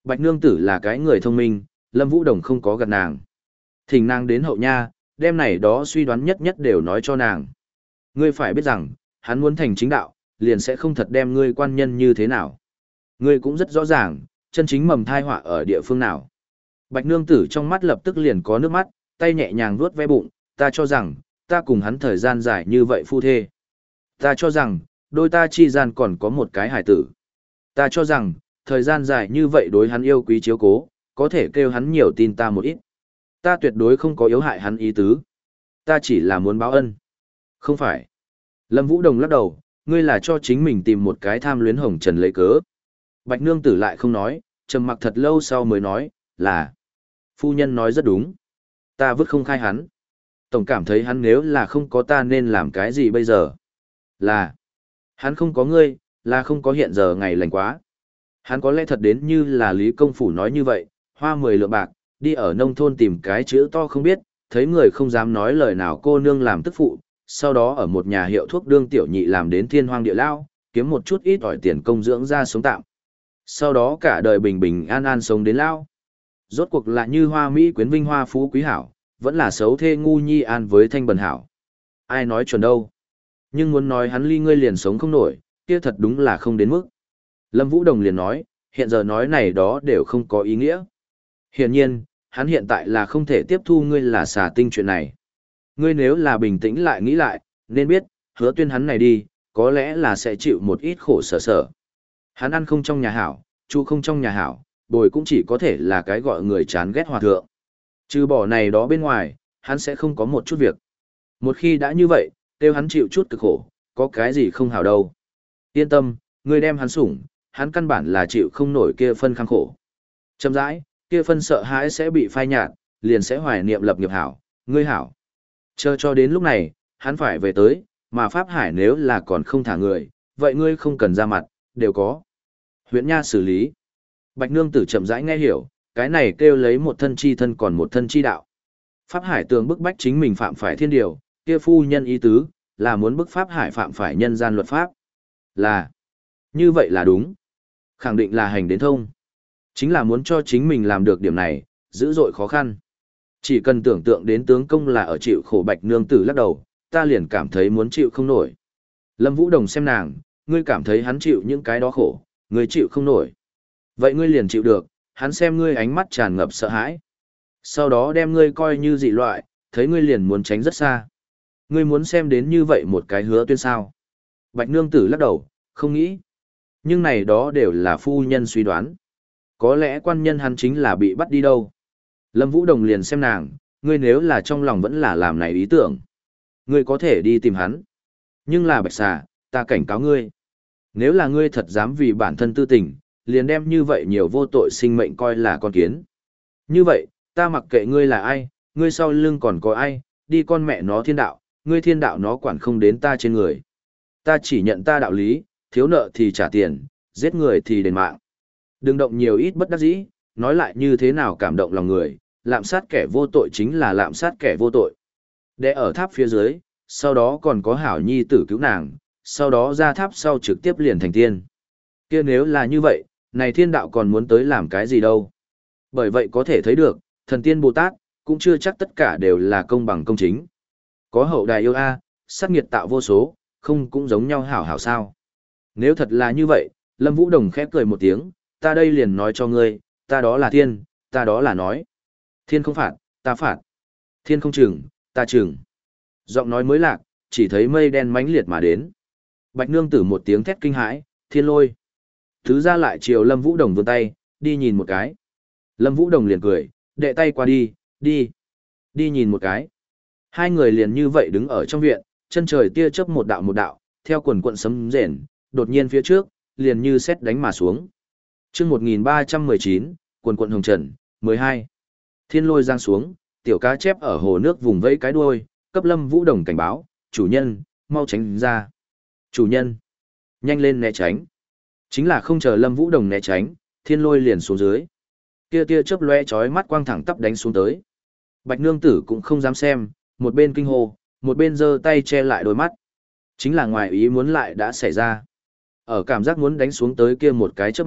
Bạch nương tử là cái người thông minh, Lâm Vũ Đồng không có gạt nàng. Thỉnh nàng đến hậu nha, đem này đó suy đoán nhất nhất đều nói cho nàng. Ngươi phải biết rằng, hắn muốn thành chính đạo, liền sẽ không thật đem ngươi quan nhân như thế nào. Ngươi cũng rất rõ ràng, chân chính mầm thai họa ở địa phương nào. Bạch nương tử trong mắt lập tức liền có nước mắt, tay nhẹ nhàng vuốt ve bụng, ta cho rằng, ta cùng hắn thời gian dài như vậy phu thê. Ta cho rằng, đôi ta chi gian còn có một cái hải tử. Ta cho rằng, thời gian dài như vậy đối hắn yêu quý chiếu cố, có thể kêu hắn nhiều tin ta một ít. Ta tuyệt đối không có yếu hại hắn ý tứ. Ta chỉ là muốn báo ân. Không phải. Lâm Vũ Đồng lắc đầu, ngươi là cho chính mình tìm một cái tham luyến hồng trần lấy cớ. Bạch nương tử lại không nói, trầm mặc thật lâu sau mới nói, là. Phu nhân nói rất đúng. Ta vứt không khai hắn. Tổng cảm thấy hắn nếu là không có ta nên làm cái gì bây giờ. Là. Hắn không có ngươi, là không có hiện giờ ngày lành quá. Hắn có lẽ thật đến như là Lý Công Phủ nói như vậy, hoa mười lượng bạc, đi ở nông thôn tìm cái chữ to không biết, thấy người không dám nói lời nào cô nương làm tức phụ, sau đó ở một nhà hiệu thuốc đương tiểu nhị làm đến thiên hoang địa lao, kiếm một chút ít ỏi tiền công dưỡng ra sống tạm. Sau đó cả đời bình bình an an sống đến lao. Rốt cuộc là như hoa mỹ quyến vinh hoa phú quý hảo, vẫn là xấu thê ngu nhi an với thanh bần hảo. Ai nói chuẩn đâu. Nhưng muốn nói hắn ly ngươi liền sống không nổi, kia thật đúng là không đến mức. Lâm Vũ Đồng liền nói, hiện giờ nói này đó đều không có ý nghĩa. Hiển nhiên, hắn hiện tại là không thể tiếp thu ngươi là xà tinh chuyện này. Ngươi nếu là bình tĩnh lại nghĩ lại, nên biết, hứa tuyên hắn này đi, có lẽ là sẽ chịu một ít khổ sở sở. Hắn ăn không trong nhà hảo, chu không trong nhà hảo, bồi cũng chỉ có thể là cái gọi người chán ghét hòa thượng. Trừ bỏ này đó bên ngoài, hắn sẽ không có một chút việc. Một khi đã như vậy, tiêu hắn chịu chút cực khổ, có cái gì không hảo đâu. Yên tâm, ngươi đem hắn sủng, hắn căn bản là chịu không nổi kia phân khăng khổ. Chậm rãi, kia phân sợ hãi sẽ bị phai nhạt, liền sẽ hoài niệm lập nghiệp hảo, ngươi hảo. Chờ cho đến lúc này, hắn phải về tới, mà Pháp Hải nếu là còn không thả người, vậy ngươi không cần ra mặt, đều có. Huyện Nha xử lý. Bạch nương tử chậm rãi nghe hiểu, cái này kêu lấy một thân chi thân còn một thân chi đạo. Pháp Hải tường bức bách chính mình phạm phải thiên điều, kia phu nhân ý tứ, là muốn bức Pháp Hải phạm phải nhân gian luật pháp. Là, như vậy là đúng. Khẳng định là hành đến thông. Chính là muốn cho chính mình làm được điểm này, dữ dội khó khăn. Chỉ cần tưởng tượng đến tướng công là ở chịu khổ Bạch nương tử lắc đầu, ta liền cảm thấy muốn chịu không nổi. Lâm Vũ Đồng xem nàng, ngươi cảm thấy hắn chịu những cái đó khổ, ngươi chịu không nổi. Vậy ngươi liền chịu được, hắn xem ngươi ánh mắt tràn ngập sợ hãi. Sau đó đem ngươi coi như dị loại, thấy ngươi liền muốn tránh rất xa. Ngươi muốn xem đến như vậy một cái hứa tuyên sao. Bạch nương tử lắc đầu, không nghĩ. Nhưng này đó đều là phu nhân suy đoán. Có lẽ quan nhân hắn chính là bị bắt đi đâu. Lâm Vũ Đồng liền xem nàng, ngươi nếu là trong lòng vẫn là làm này ý tưởng. Ngươi có thể đi tìm hắn. Nhưng là bạch xà, ta cảnh cáo ngươi. Nếu là ngươi thật dám vì bản thân tư tình, liền đem như vậy nhiều vô tội sinh mệnh coi là con kiến. Như vậy, ta mặc kệ ngươi là ai, ngươi sau lưng còn có ai, đi con mẹ nó thiên đạo, ngươi thiên đạo nó quản không đến ta trên người. Ta chỉ nhận ta đạo lý, thiếu nợ thì trả tiền, giết người thì đền mạng. Đừng động nhiều ít bất đắc dĩ, nói lại như thế nào cảm động lòng người, lạm sát kẻ vô tội chính là lạm sát kẻ vô tội. Để ở tháp phía dưới, sau đó còn có hảo nhi tử cứu nàng, sau đó ra tháp sau trực tiếp liền thành tiên. Kia nếu là như vậy, này thiên đạo còn muốn tới làm cái gì đâu. Bởi vậy có thể thấy được, thần tiên Bồ Tát, cũng chưa chắc tất cả đều là công bằng công chính. Có hậu đài yêu a, sát nghiệt tạo vô số, không cũng giống nhau hảo hảo sao. Nếu thật là như vậy, Lâm Vũ Đồng khẽ cười một tiếng, ta đây liền nói cho ngươi, ta đó là thiên, ta đó là nói. Thiên không phạt, ta phạt. Thiên không trừng, ta trừng. Giọng nói mới lạc, chỉ thấy mây đen mãnh liệt mà đến. Bạch nương tử một tiếng thét kinh hãi, thiên lôi. Thứ ra lại chiều Lâm Vũ Đồng vươn tay, đi nhìn một cái. Lâm Vũ Đồng liền cười, đệ tay qua đi, đi. Đi nhìn một cái. Hai người liền như vậy đứng ở trong viện, chân trời tia chớp một đạo một đạo, theo quần quận sấm rền, đột nhiên phía trước, liền như sét đánh mà xuống. Chương một nghìn ba trăm mười chín, quần quận hồng trần, mười hai. Thiên lôi giáng xuống, tiểu cá chép ở hồ nước vùng vẫy cái đuôi, cấp Lâm Vũ Đồng cảnh báo, chủ nhân, mau tránh ra. Chủ nhân, nhanh lên né tránh. Chính là không chờ Lâm Vũ Đồng né tránh, thiên lôi liền xuống dưới. Kia tia chớp lóe chói mắt quang thẳng tắp đánh xuống tới. Bạch nương tử cũng không dám xem, một bên kinh hô, một bên giơ tay che lại đôi mắt. Chính là ngoài ý muốn lại đã xảy ra. Ở cảm giác muốn đánh xuống tới kia một cái chớp mắt,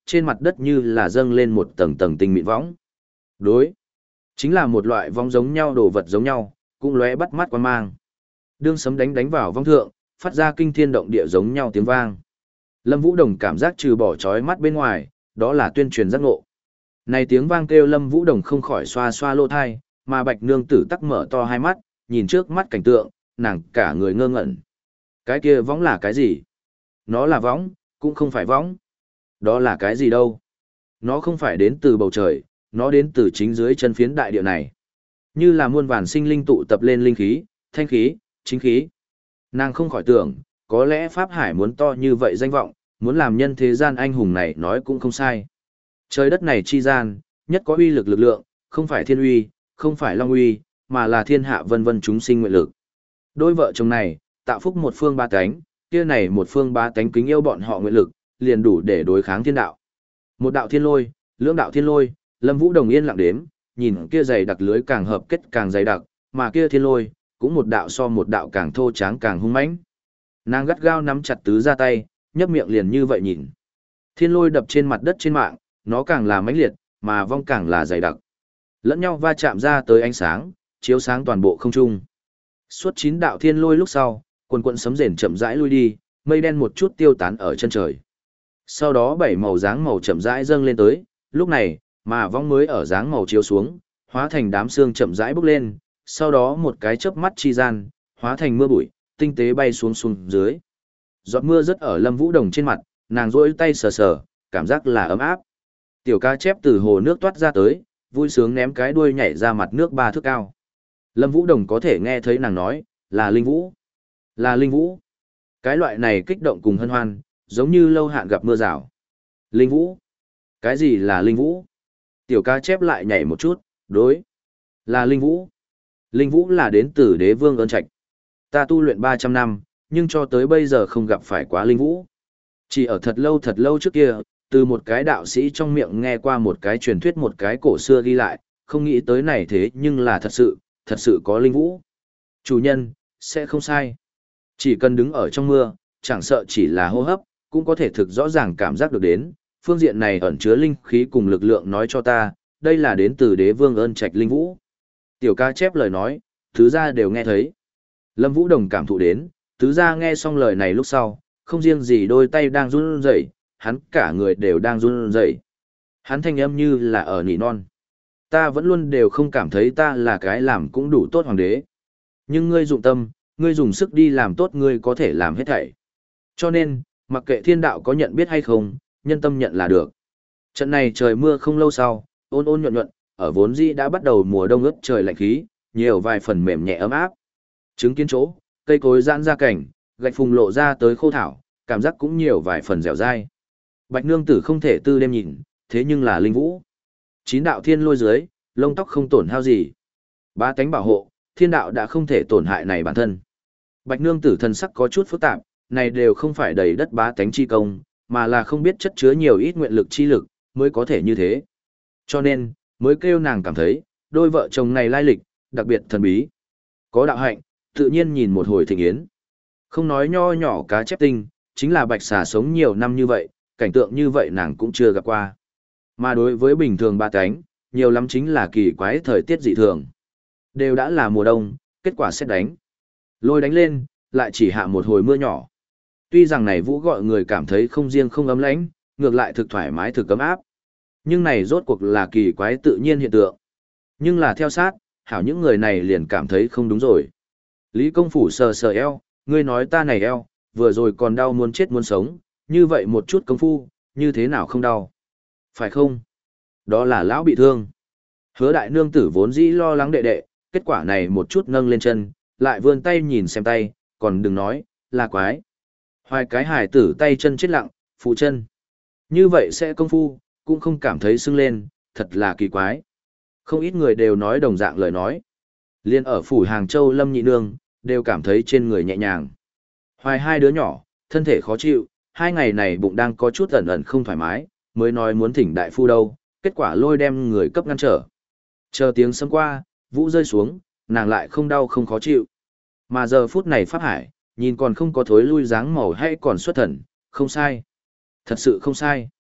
trên mặt đất như là dâng lên một tầng tầng tinh mịn võng. Đối, chính là một loại vong giống nhau đồ vật giống nhau, cũng lóe bắt mắt quan mang. Đương sấm đánh đánh vào vong thượng, phát ra kinh thiên động địa giống nhau tiếng vang. Lâm Vũ Đồng cảm giác trừ bỏ chói mắt bên ngoài, đó là tuyên truyền giác ngộ. Này tiếng vang kêu Lâm Vũ Đồng không khỏi xoa xoa lỗ thai, mà Bạch Nương Tử tắc mở to hai mắt, nhìn trước mắt cảnh tượng, nàng cả người ngơ ngẩn. Cái kia võng là cái gì? Nó là võng, cũng không phải võng. Đó là cái gì đâu? Nó không phải đến từ bầu trời, nó đến từ chính dưới chân phiến đại địa này. Như là muôn vàn sinh linh tụ tập lên linh khí, thanh khí, chính khí. Nàng không khỏi tưởng, có lẽ Pháp Hải muốn to như vậy danh vọng, muốn làm nhân thế gian anh hùng này nói cũng không sai. Trời đất này chi gian, nhất có uy lực lực lượng, không phải thiên uy, không phải long uy, mà là thiên hạ vân vân chúng sinh nguyện lực. Đôi vợ chồng này, tạo phúc một phương ba cánh, kia này một phương ba cánh kính yêu bọn họ nguyện lực, liền đủ để đối kháng thiên đạo. Một đạo thiên lôi, lưỡng đạo thiên lôi, Lâm Vũ Đồng yên lặng đếm, nhìn kia dày đặc lưới càng hợp kết càng dày đặc, mà kia thiên lôi, cũng một đạo so một đạo càng thô tráng càng hung mãnh. Nàng gắt gao nắm chặt tứ ra tay, nhấp miệng liền như vậy nhìn. Thiên lôi đập trên mặt đất trên mạng, nó càng là mãnh liệt, mà vong càng là dày đặc. Lẫn nhau va chạm ra tới ánh sáng, chiếu sáng toàn bộ không trung. Suốt chín đạo thiên lôi lúc sau, quần quần sấm rền chậm rãi lui đi, mây đen một chút tiêu tán ở chân trời. Sau đó bảy màu dáng màu chậm rãi dâng lên tới, lúc này, mà vong mới ở dáng màu chiếu xuống, hóa thành đám xương chậm rãi bốc lên, sau đó một cái chớp mắt chi gian, hóa thành mưa bụi, tinh tế bay xuống xuống dưới. Giọt mưa rớt ở Lâm Vũ Đồng trên mặt, nàng rỗi tay sờ sờ, cảm giác là ấm áp. Tiểu cá chép từ hồ nước toát ra tới, vui sướng ném cái đuôi nhảy ra mặt nước ba thước cao. Lâm Vũ Đồng có thể nghe thấy nàng nói, là Linh Vũ. Là Linh Vũ. Cái loại này kích động cùng hân hoan, giống như lâu hạn gặp mưa rào. Linh Vũ. Cái gì là Linh Vũ? Tiểu cá chép lại nhảy một chút, đối. Là Linh Vũ. Linh Vũ là đến từ Đế Vương Ơn Trạch. Ta tu luyện ba trăm năm, nhưng cho tới bây giờ không gặp phải quá Linh Vũ. Chỉ ở thật lâu thật lâu trước kia, từ một cái đạo sĩ trong miệng nghe qua một cái truyền thuyết một cái cổ xưa ghi lại, không nghĩ tới này thế nhưng là thật sự, thật sự có Linh Vũ. Chủ nhân, sẽ không sai. Chỉ cần đứng ở trong mưa, chẳng sợ chỉ là hô hấp, cũng có thể thực rõ ràng cảm giác được đến, phương diện này ẩn chứa linh khí cùng lực lượng nói cho ta, đây là đến từ Đế Vương Ơn Trạch Linh Vũ. Tiểu ca chép lời nói, tứ gia đều nghe thấy. Lâm Vũ Đồng cảm thụ đến, tứ gia nghe xong lời này lúc sau, không riêng gì đôi tay đang run rẩy, hắn cả người đều đang run rẩy. Hắn thanh âm như là ở nỉ non. Ta vẫn luôn đều không cảm thấy ta là cái làm cũng đủ tốt hoàng đế. Nhưng ngươi dụng tâm, ngươi dùng sức đi làm tốt ngươi có thể làm hết thảy. Cho nên, mặc kệ thiên đạo có nhận biết hay không, nhân tâm nhận là được. Trận này trời mưa không lâu sau, ôn ôn nhuận nhuận, ở vốn dĩ đã bắt đầu mùa đông ướt trời lạnh khí, nhiều vài phần mềm nhẹ ấm áp. Chứng kiến chỗ, cây cối giãn ra cảnh, gạch phùng lộ ra tới khô thảo, cảm giác cũng nhiều vài phần dẻo dai. Bạch nương tử không thể tư đêm nhìn, thế nhưng là Linh Vũ. Chín đạo thiên lôi dưới, lông tóc không tổn hao gì. Ba tánh bảo hộ, thiên đạo đã không thể tổn hại này bản thân. Bạch nương tử thần sắc có chút phức tạp, này đều không phải đầy đất bá tánh chi công, mà là không biết chất chứa nhiều ít nguyện lực chi lực, mới có thể như thế. Cho nên, mới kêu nàng cảm thấy, đôi vợ chồng này lai lịch, đặc biệt thần bí. Có đạo hạnh, tự nhiên nhìn một hồi thịnh yến. Không nói nho nhỏ cá chép tinh, chính là bạch xà sống nhiều năm như vậy, cảnh tượng như vậy nàng cũng chưa gặp qua. Mà đối với bình thường ba cánh, nhiều lắm chính là kỳ quái thời tiết dị thường. Đều đã là mùa đông, kết quả xét đánh. Lôi đánh lên, lại chỉ hạ một hồi mưa nhỏ. Tuy rằng này vũ gọi người cảm thấy không riêng không ấm lãnh, ngược lại thực thoải mái thực ấm áp. Nhưng này rốt cuộc là kỳ quái tự nhiên hiện tượng. Nhưng là theo sát, hảo những người này liền cảm thấy không đúng rồi. Lý công phủ sờ sờ eo, ngươi nói ta này eo, vừa rồi còn đau muốn chết muốn sống, như vậy một chút công phu, như thế nào không đau? Phải không? Đó là lão bị thương. Hứa đại nương tử vốn dĩ lo lắng đệ đệ, kết quả này một chút nâng lên chân, lại vươn tay nhìn xem tay, còn đừng nói, là quái. Hoài cái hải tử tay chân chết lặng, phụ chân. Như vậy sẽ công phu, cũng không cảm thấy sưng lên, thật là kỳ quái. Không ít người đều nói đồng dạng lời nói. Liên ở phủ Hàng Châu Lâm Nhị Nương, đều cảm thấy trên người nhẹ nhàng. Hoài hai đứa nhỏ, thân thể khó chịu, hai ngày này bụng đang có chút ẩn ẩn không thoải mái, mới nói muốn thỉnh đại phu đâu, kết quả lôi đem người cấp ngăn trở. Chờ tiếng sấm qua, vũ rơi xuống, nàng lại không đau không khó chịu. Mà giờ phút này Pháp Hải, nhìn còn không có thối lui dáng màu hay còn xuất thần, không sai. Thật sự không sai.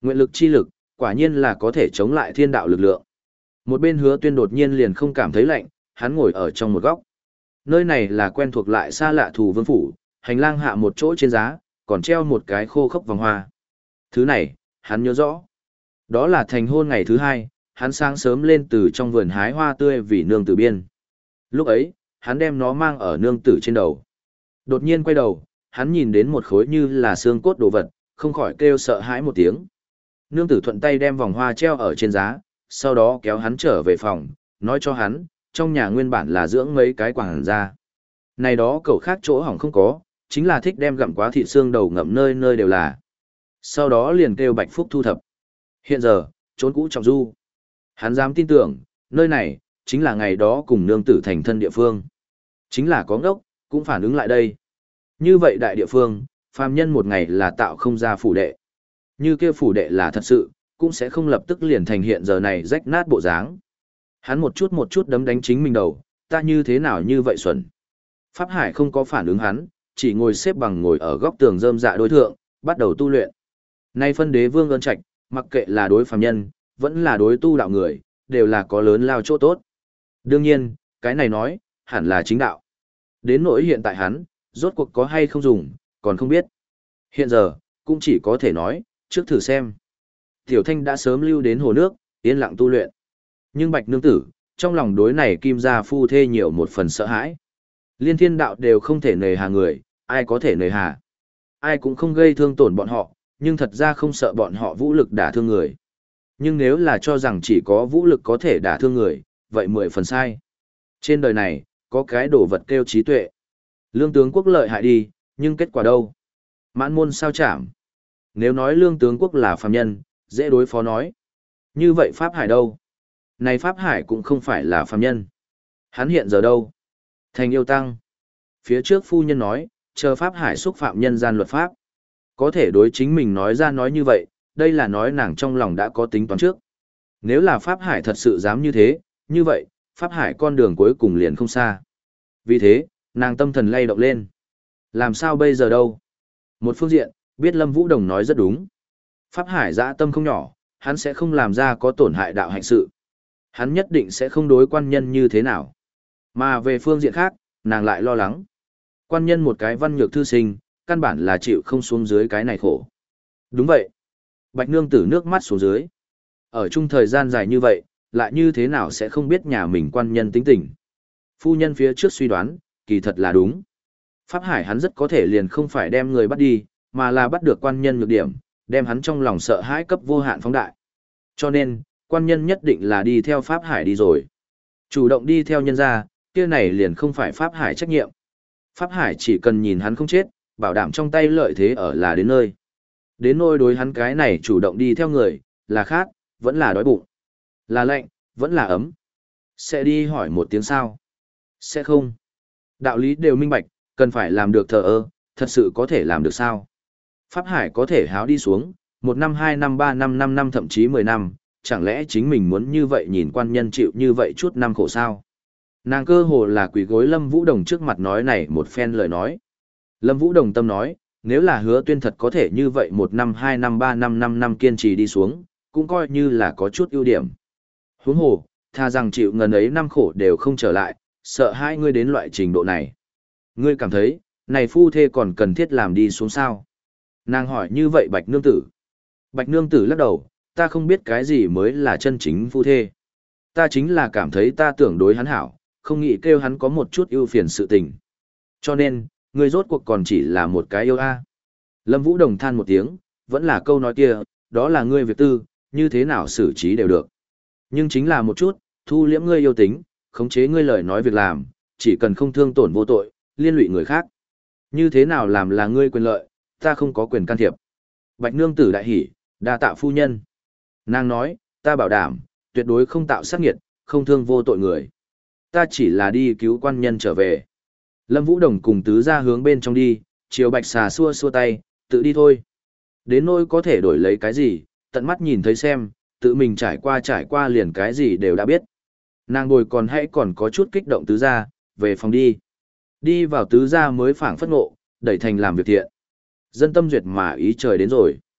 Nguyện lực chi lực, quả nhiên là có thể chống lại thiên đạo lực lượng. Một bên Hứa Tuyên đột nhiên liền không cảm thấy lạnh, hắn ngồi ở trong một góc. Nơi này là quen thuộc lại xa lạ Thù Vương phủ, hành lang hạ một chỗ trên giá, còn treo một cái khô khốc vòng hoa. Thứ này, hắn nhớ rõ. Đó là thành hôn ngày thứ hai, hắn sáng sớm lên từ trong vườn hái hoa tươi vì nương tử biên. Lúc ấy, hắn đem nó mang ở nương tử trên đầu. Đột nhiên quay đầu, hắn nhìn đến một khối như là xương cốt đồ vật, không khỏi kêu sợ hãi một tiếng. Nương tử thuận tay đem vòng hoa treo ở trên giá, sau đó kéo hắn trở về phòng, nói cho hắn, trong nhà nguyên bản là dưỡng mấy cái quảng ra. Này đó cậu khác chỗ hỏng không có, chính là thích đem gặm quá thịt xương đầu ngậm nơi nơi đều là. Sau đó liền kêu Bạch Phúc thu thập. Hiện giờ, trốn cũ trọng du. Hắn dám tin tưởng, nơi này, chính là ngày đó cùng nương tử thành thân địa phương. Chính là có ngốc, cũng phản ứng lại đây. Như vậy đại địa phương, phàm nhân một ngày là tạo không ra phủ đệ. Như kia phủ đệ là thật sự, cũng sẽ không lập tức liền thành hiện giờ này rách nát bộ dáng. Hắn một chút một chút đấm đánh chính mình đầu, ta như thế nào như vậy xuẩn. Pháp Hải không có phản ứng hắn, chỉ ngồi xếp bằng ngồi ở góc tường rơm dạ đối thượng, bắt đầu tu luyện. Nay phân đế vương ơn trạch, mặc kệ là đối phàm nhân, vẫn là đối tu đạo người, đều là có lớn lao chỗ tốt. Đương nhiên, cái này nói, hẳn là chính đạo. Đến nỗi hiện tại hắn, rốt cuộc có hay không dùng, còn không biết. Hiện giờ, cũng chỉ có thể nói, trước thử xem. Tiểu Thanh đã sớm lưu đến hồ nước, yên lặng tu luyện. Nhưng Bạch Nương Tử, trong lòng đối này kim gia phu thê nhiều một phần sợ hãi. Liên thiên đạo đều không thể nề hà người, ai có thể nề hà. Ai cũng không gây thương tổn bọn họ, nhưng thật ra không sợ bọn họ vũ lực đả thương người. Nhưng nếu là cho rằng chỉ có vũ lực có thể đả thương người, vậy mười phần sai. Trên đời này, có cái đồ vật kêu trí tuệ. Lương tướng quốc lợi hại đi, nhưng kết quả đâu? Mãn môn sao chảm. Nếu nói lương tướng quốc là phàm nhân, dễ đối phó nói. Như vậy Pháp Hải đâu? Này Pháp Hải cũng không phải là phàm nhân. Hắn hiện giờ đâu? Thành yêu tăng. Phía trước phu nhân nói, chờ Pháp Hải xúc phạm nhân gian luật pháp. Có thể đối chính mình nói ra nói như vậy, đây là nói nàng trong lòng đã có tính toán trước. Nếu là Pháp Hải thật sự dám như thế, như vậy, Pháp Hải con đường cuối cùng liền không xa. Vì thế, nàng tâm thần lay động lên. Làm sao bây giờ đâu? Một phương diện, biết Lâm Vũ Đồng nói rất đúng. Pháp Hải dã tâm không nhỏ, hắn sẽ không làm ra có tổn hại đạo hạnh sự. Hắn nhất định sẽ không đối quan nhân như thế nào. Mà về phương diện khác, nàng lại lo lắng. Quan nhân một cái văn nhược thư sinh, căn bản là chịu không xuống dưới cái này khổ. Đúng vậy. Bạch Nương Tử nước mắt xuống dưới. Ở chung thời gian dài như vậy, lại như thế nào sẽ không biết nhà mình quan nhân tính tình. Phu nhân phía trước suy đoán, kỳ thật là đúng. Pháp Hải hắn rất có thể liền không phải đem người bắt đi, mà là bắt được quan nhân nhược điểm, đem hắn trong lòng sợ hãi cấp vô hạn phóng đại. Cho nên, quan nhân nhất định là đi theo Pháp Hải đi rồi. Chủ động đi theo nhân gia, kia này liền không phải Pháp Hải trách nhiệm. Pháp Hải chỉ cần nhìn hắn không chết, bảo đảm trong tay lợi thế ở là đến nơi. Đến nôi đối hắn cái này chủ động đi theo người, là khát, vẫn là đói bụng. Là lạnh, vẫn là ấm. Sẽ đi hỏi một tiếng sao? Sẽ không. Đạo lý đều minh bạch, cần phải làm được thờ ơ, thật sự có thể làm được sao? Pháp Hải có thể háo đi xuống, một năm hai năm ba năm năm năm thậm chí mười năm, chẳng lẽ chính mình muốn như vậy nhìn quan nhân chịu như vậy chút năm khổ sao? Nàng cơ hồ là quỳ gối Lâm Vũ Đồng trước mặt nói này một phen lời nói. Lâm Vũ Đồng tâm nói, nếu là Hứa Tuyên thật có thể như vậy một năm hai năm ba năm năm năm kiên trì đi xuống, cũng coi như là có chút ưu điểm. Huống hồ, tha rằng chịu ngần ấy năm khổ đều không trở lại, sợ hai ngươi đến loại trình độ này. Ngươi cảm thấy, này phu thê còn cần thiết làm đi xuống sao? Nàng hỏi như vậy Bạch Nương Tử. Bạch Nương Tử lắc đầu, ta không biết cái gì mới là chân chính phu thê. Ta chính là cảm thấy ta tưởng đối hắn hảo, không nghĩ kêu hắn có một chút ưu phiền sự tình. Cho nên, ngươi rốt cuộc còn chỉ là một cái yêu a. Lâm Vũ Đồng than một tiếng, vẫn là câu nói kia, đó là ngươi việc tư, như thế nào xử trí đều được. Nhưng chính là một chút, thu liễm ngươi yêu tính, khống chế ngươi lời nói việc làm, chỉ cần không thương tổn vô tội, liên lụy người khác. Như thế nào làm là ngươi quyền lợi, ta không có quyền can thiệp. Bạch Nương Tử đại hỉ, đa tạ phu nhân. Nàng nói, ta bảo đảm, tuyệt đối không tạo sát nghiệt, không thương vô tội người. Ta chỉ là đi cứu quan nhân trở về. Lâm Vũ Đồng cùng tứ ra hướng bên trong đi, chiều Bạch Xà xua xua tay, tự đi thôi. Đến nỗi có thể đổi lấy cái gì, tận mắt nhìn thấy xem, tự mình trải qua trải qua liền cái gì đều đã biết. Nàng bồi còn hãy còn có chút kích động tứ ra, về phòng đi. Đi vào tứ ra mới phảng phất ngộ, đẩy thành làm việc thiện. Dân tâm duyệt mà ý trời đến rồi.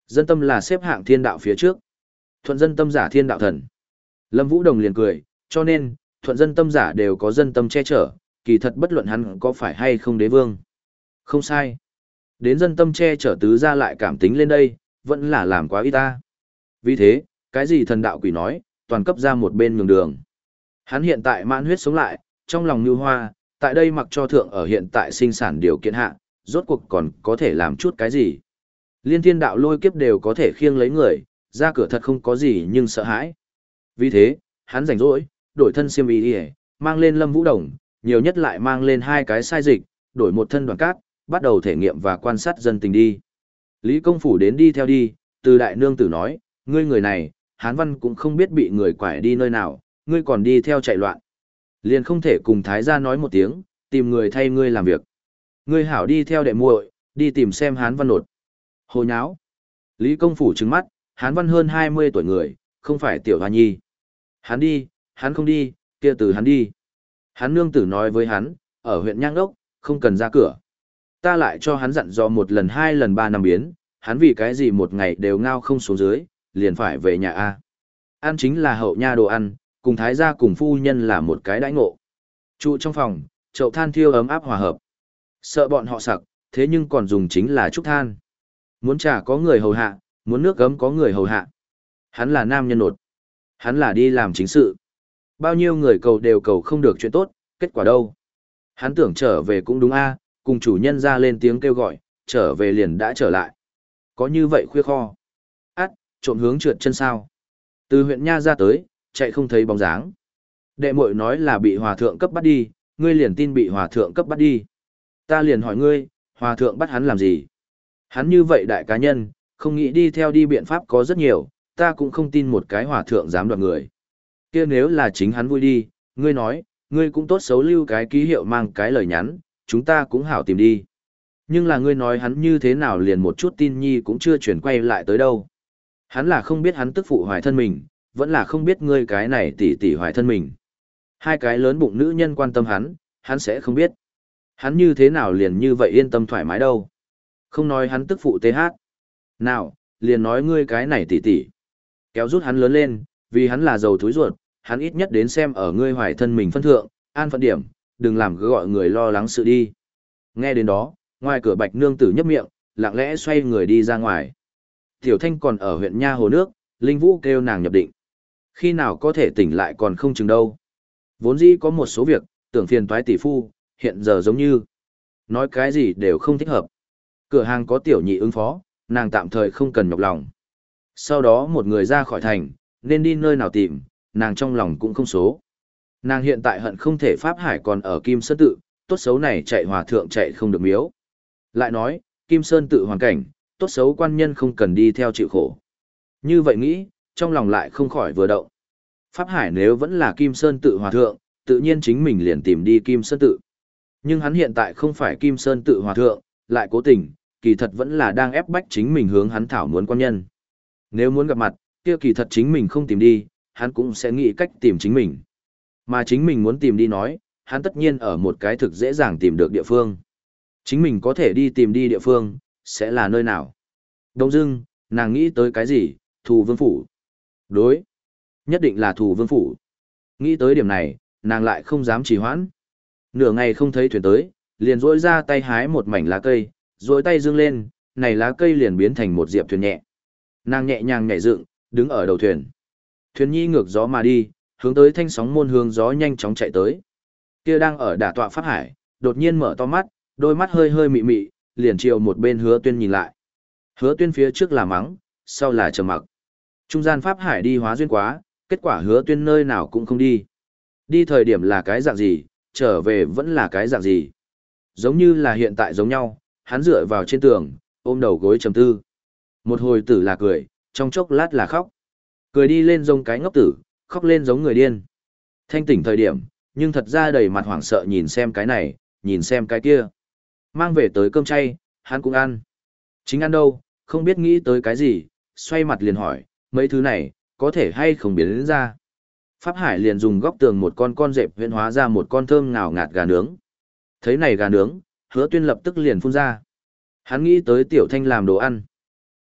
Dân tâm là xếp hạng thiên đạo phía trước. Thuận dân tâm giả thiên đạo thần. Lâm Vũ Đồng liền cười, cho nên, thuận dân tâm giả đều có dân tâm che chở, kỳ thật bất luận hắn có phải hay không đế vương. Không sai. Đến dân tâm che chở tứ ra lại cảm tính lên đây, vẫn là làm quá ít ta. Vì thế, cái gì thần đạo quỷ nói, toàn cấp ra một bên nhường đường. Hắn hiện tại mãn huyết sống lại, trong lòng như hoa, tại đây mặc cho thượng ở hiện tại sinh sản điều kiện hạ, rốt cuộc còn có thể làm chút cái gì. Liên thiên đạo lôi kiếp đều có thể khiêng lấy người, ra cửa thật không có gì nhưng sợ hãi. Vì thế, hắn rảnh rỗi, đổi thân xiêm y đi, mang lên Lâm Vũ Đồng, nhiều nhất lại mang lên hai cái sai dịch, đổi một thân đoàn cát, bắt đầu thể nghiệm và quan sát dân tình đi. Lý Công Phủ đến đi theo đi, từ đại nương tử nói, ngươi người này, Hán Văn cũng không biết bị người quải đi nơi nào, ngươi còn đi theo chạy loạn. Liền không thể cùng Thái gia nói một tiếng, tìm người thay ngươi làm việc. Ngươi hảo đi theo đệ muội, đi tìm xem Hán Văn nột. Hồ nháo. Lý Công Phủ trừng mắt, Hán Văn hơn hai mươi tuổi người, không phải tiểu hoa nhi. Hắn đi, hắn không đi, kia từ hắn đi. Hắn nương tử nói với hắn, ở huyện Nhang Đốc, không cần ra cửa. Ta lại cho hắn dặn dò một lần hai lần ba năm biến, hắn vì cái gì một ngày đều ngao không xuống dưới, liền phải về nhà A. Ăn chính là hậu nha đồ ăn, cùng thái gia cùng phu nhân là một cái đãi ngộ. Trụ trong phòng, chậu than thiêu ấm áp hòa hợp. Sợ bọn họ sặc, thế nhưng còn dùng chính là trúc than. Muốn trà có người hầu hạ, muốn nước gấm có người hầu hạ. Hắn là nam nhân nột. Hắn là đi làm chính sự. Bao nhiêu người cầu đều cầu không được chuyện tốt, kết quả đâu? Hắn tưởng trở về cũng đúng a, cùng chủ nhân ra lên tiếng kêu gọi, trở về liền đã trở lại. Có như vậy khuya kho. Át, trộm hướng trượt chân sao. Từ huyện Nha ra tới, chạy không thấy bóng dáng. Đệ muội nói là bị hòa thượng cấp bắt đi, ngươi liền tin bị hòa thượng cấp bắt đi. Ta liền hỏi ngươi, hòa thượng bắt hắn làm gì? Hắn như vậy đại cá nhân, không nghĩ đi theo đi biện pháp có rất nhiều, ta cũng không tin một cái hòa thượng dám đoạt người. Kia nếu là chính hắn vui đi, ngươi nói, ngươi cũng tốt xấu lưu cái ký hiệu mang cái lời nhắn, chúng ta cũng hảo tìm đi. Nhưng là ngươi nói hắn như thế nào liền một chút tin nhi cũng chưa chuyển quay lại tới đâu. Hắn là không biết hắn tức phụ hoài thân mình, vẫn là không biết ngươi cái này tỉ tỉ hoài thân mình. Hai cái lớn bụng nữ nhân quan tâm hắn, hắn sẽ không biết. Hắn như thế nào liền như vậy yên tâm thoải mái đâu. Không nói hắn tức phụ tê hát. Nào, liền nói ngươi cái này tỉ tỉ. Kéo rút hắn lớn lên, vì hắn là giàu thúi ruột, hắn ít nhất đến xem ở ngươi hoài thân mình phân thượng, an phận điểm, đừng làm cứ gọi người lo lắng sự đi. Nghe đến đó, ngoài cửa Bạch nương tử nhấp miệng, lặng lẽ xoay người đi ra ngoài. Tiểu Thanh còn ở huyện Nha hồ nước, Linh Vũ kêu nàng nhập định. Khi nào có thể tỉnh lại còn không chừng đâu. Vốn dĩ có một số việc, tưởng phiền toái tỷ phu, hiện giờ giống như nói cái gì đều không thích hợp. Cửa hàng có tiểu nhị ứng phó, nàng tạm thời không cần nhọc lòng. Sau đó một người ra khỏi thành, nên đi nơi nào tìm, nàng trong lòng cũng không số. Nàng hiện tại hận không thể Pháp Hải còn ở Kim Sơn Tự, tốt xấu này chạy hòa thượng chạy không được miếu. Lại nói, Kim Sơn Tự hoàn cảnh, tốt xấu quan nhân không cần đi theo chịu khổ. Như vậy nghĩ, trong lòng lại không khỏi vừa động. Pháp Hải nếu vẫn là Kim Sơn Tự hòa thượng, tự nhiên chính mình liền tìm đi Kim Sơn Tự. Nhưng hắn hiện tại không phải Kim Sơn Tự hòa thượng, lại cố tình, kỳ thật vẫn là đang ép bách chính mình hướng hắn thảo muốn quan nhân. Nếu muốn gặp mặt, kia kỳ thật chính mình không tìm đi, hắn cũng sẽ nghĩ cách tìm chính mình. Mà chính mình muốn tìm đi nói, hắn tất nhiên ở một cái thực dễ dàng tìm được địa phương. Chính mình có thể đi tìm đi địa phương, sẽ là nơi nào? Đông dưng, nàng nghĩ tới cái gì? Thù vương phủ. Đối. Nhất định là thù vương phủ. Nghĩ tới điểm này, nàng lại không dám trì hoãn. Nửa ngày không thấy thuyền tới, liền rỗi ra tay hái một mảnh lá cây, rỗi tay dương lên, này lá cây liền biến thành một diệp thuyền nhẹ. Nàng nhẹ nhàng nhảy dựng, đứng ở đầu thuyền. Thuyền nhi ngược gió mà đi, hướng tới thanh sóng môn hướng gió nhanh chóng chạy tới. Kia đang ở đả tọa Pháp Hải, đột nhiên mở to mắt, đôi mắt hơi hơi mị mị, liền chiều một bên Hứa Tuyên nhìn lại. Hứa Tuyên phía trước là mắng, sau là trầm mặc. Trung gian Pháp Hải đi hóa duyên quá, kết quả Hứa Tuyên nơi nào cũng không đi. Đi thời điểm là cái dạng gì, trở về vẫn là cái dạng gì. Giống như là hiện tại giống nhau, hắn dựa vào trên tường, ôm đầu gối trầm tư. Một hồi tử là cười, trong chốc lát là khóc. Cười đi lên giống cái ngốc tử, khóc lên giống người điên. Thanh tỉnh thời điểm, nhưng thật ra đầy mặt hoảng sợ nhìn xem cái này, nhìn xem cái kia. Mang về tới cơm chay, hắn cũng ăn. Chính ăn đâu, không biết nghĩ tới cái gì, xoay mặt liền hỏi, mấy thứ này, có thể hay không biến đến ra. Pháp Hải liền dùng góc tường một con con dẹp huyễn hóa ra một con thơm ngào ngạt gà nướng. Thấy này gà nướng, Hứa Tuyên lập tức liền phun ra. Hắn nghĩ tới Tiểu Thanh làm đồ ăn.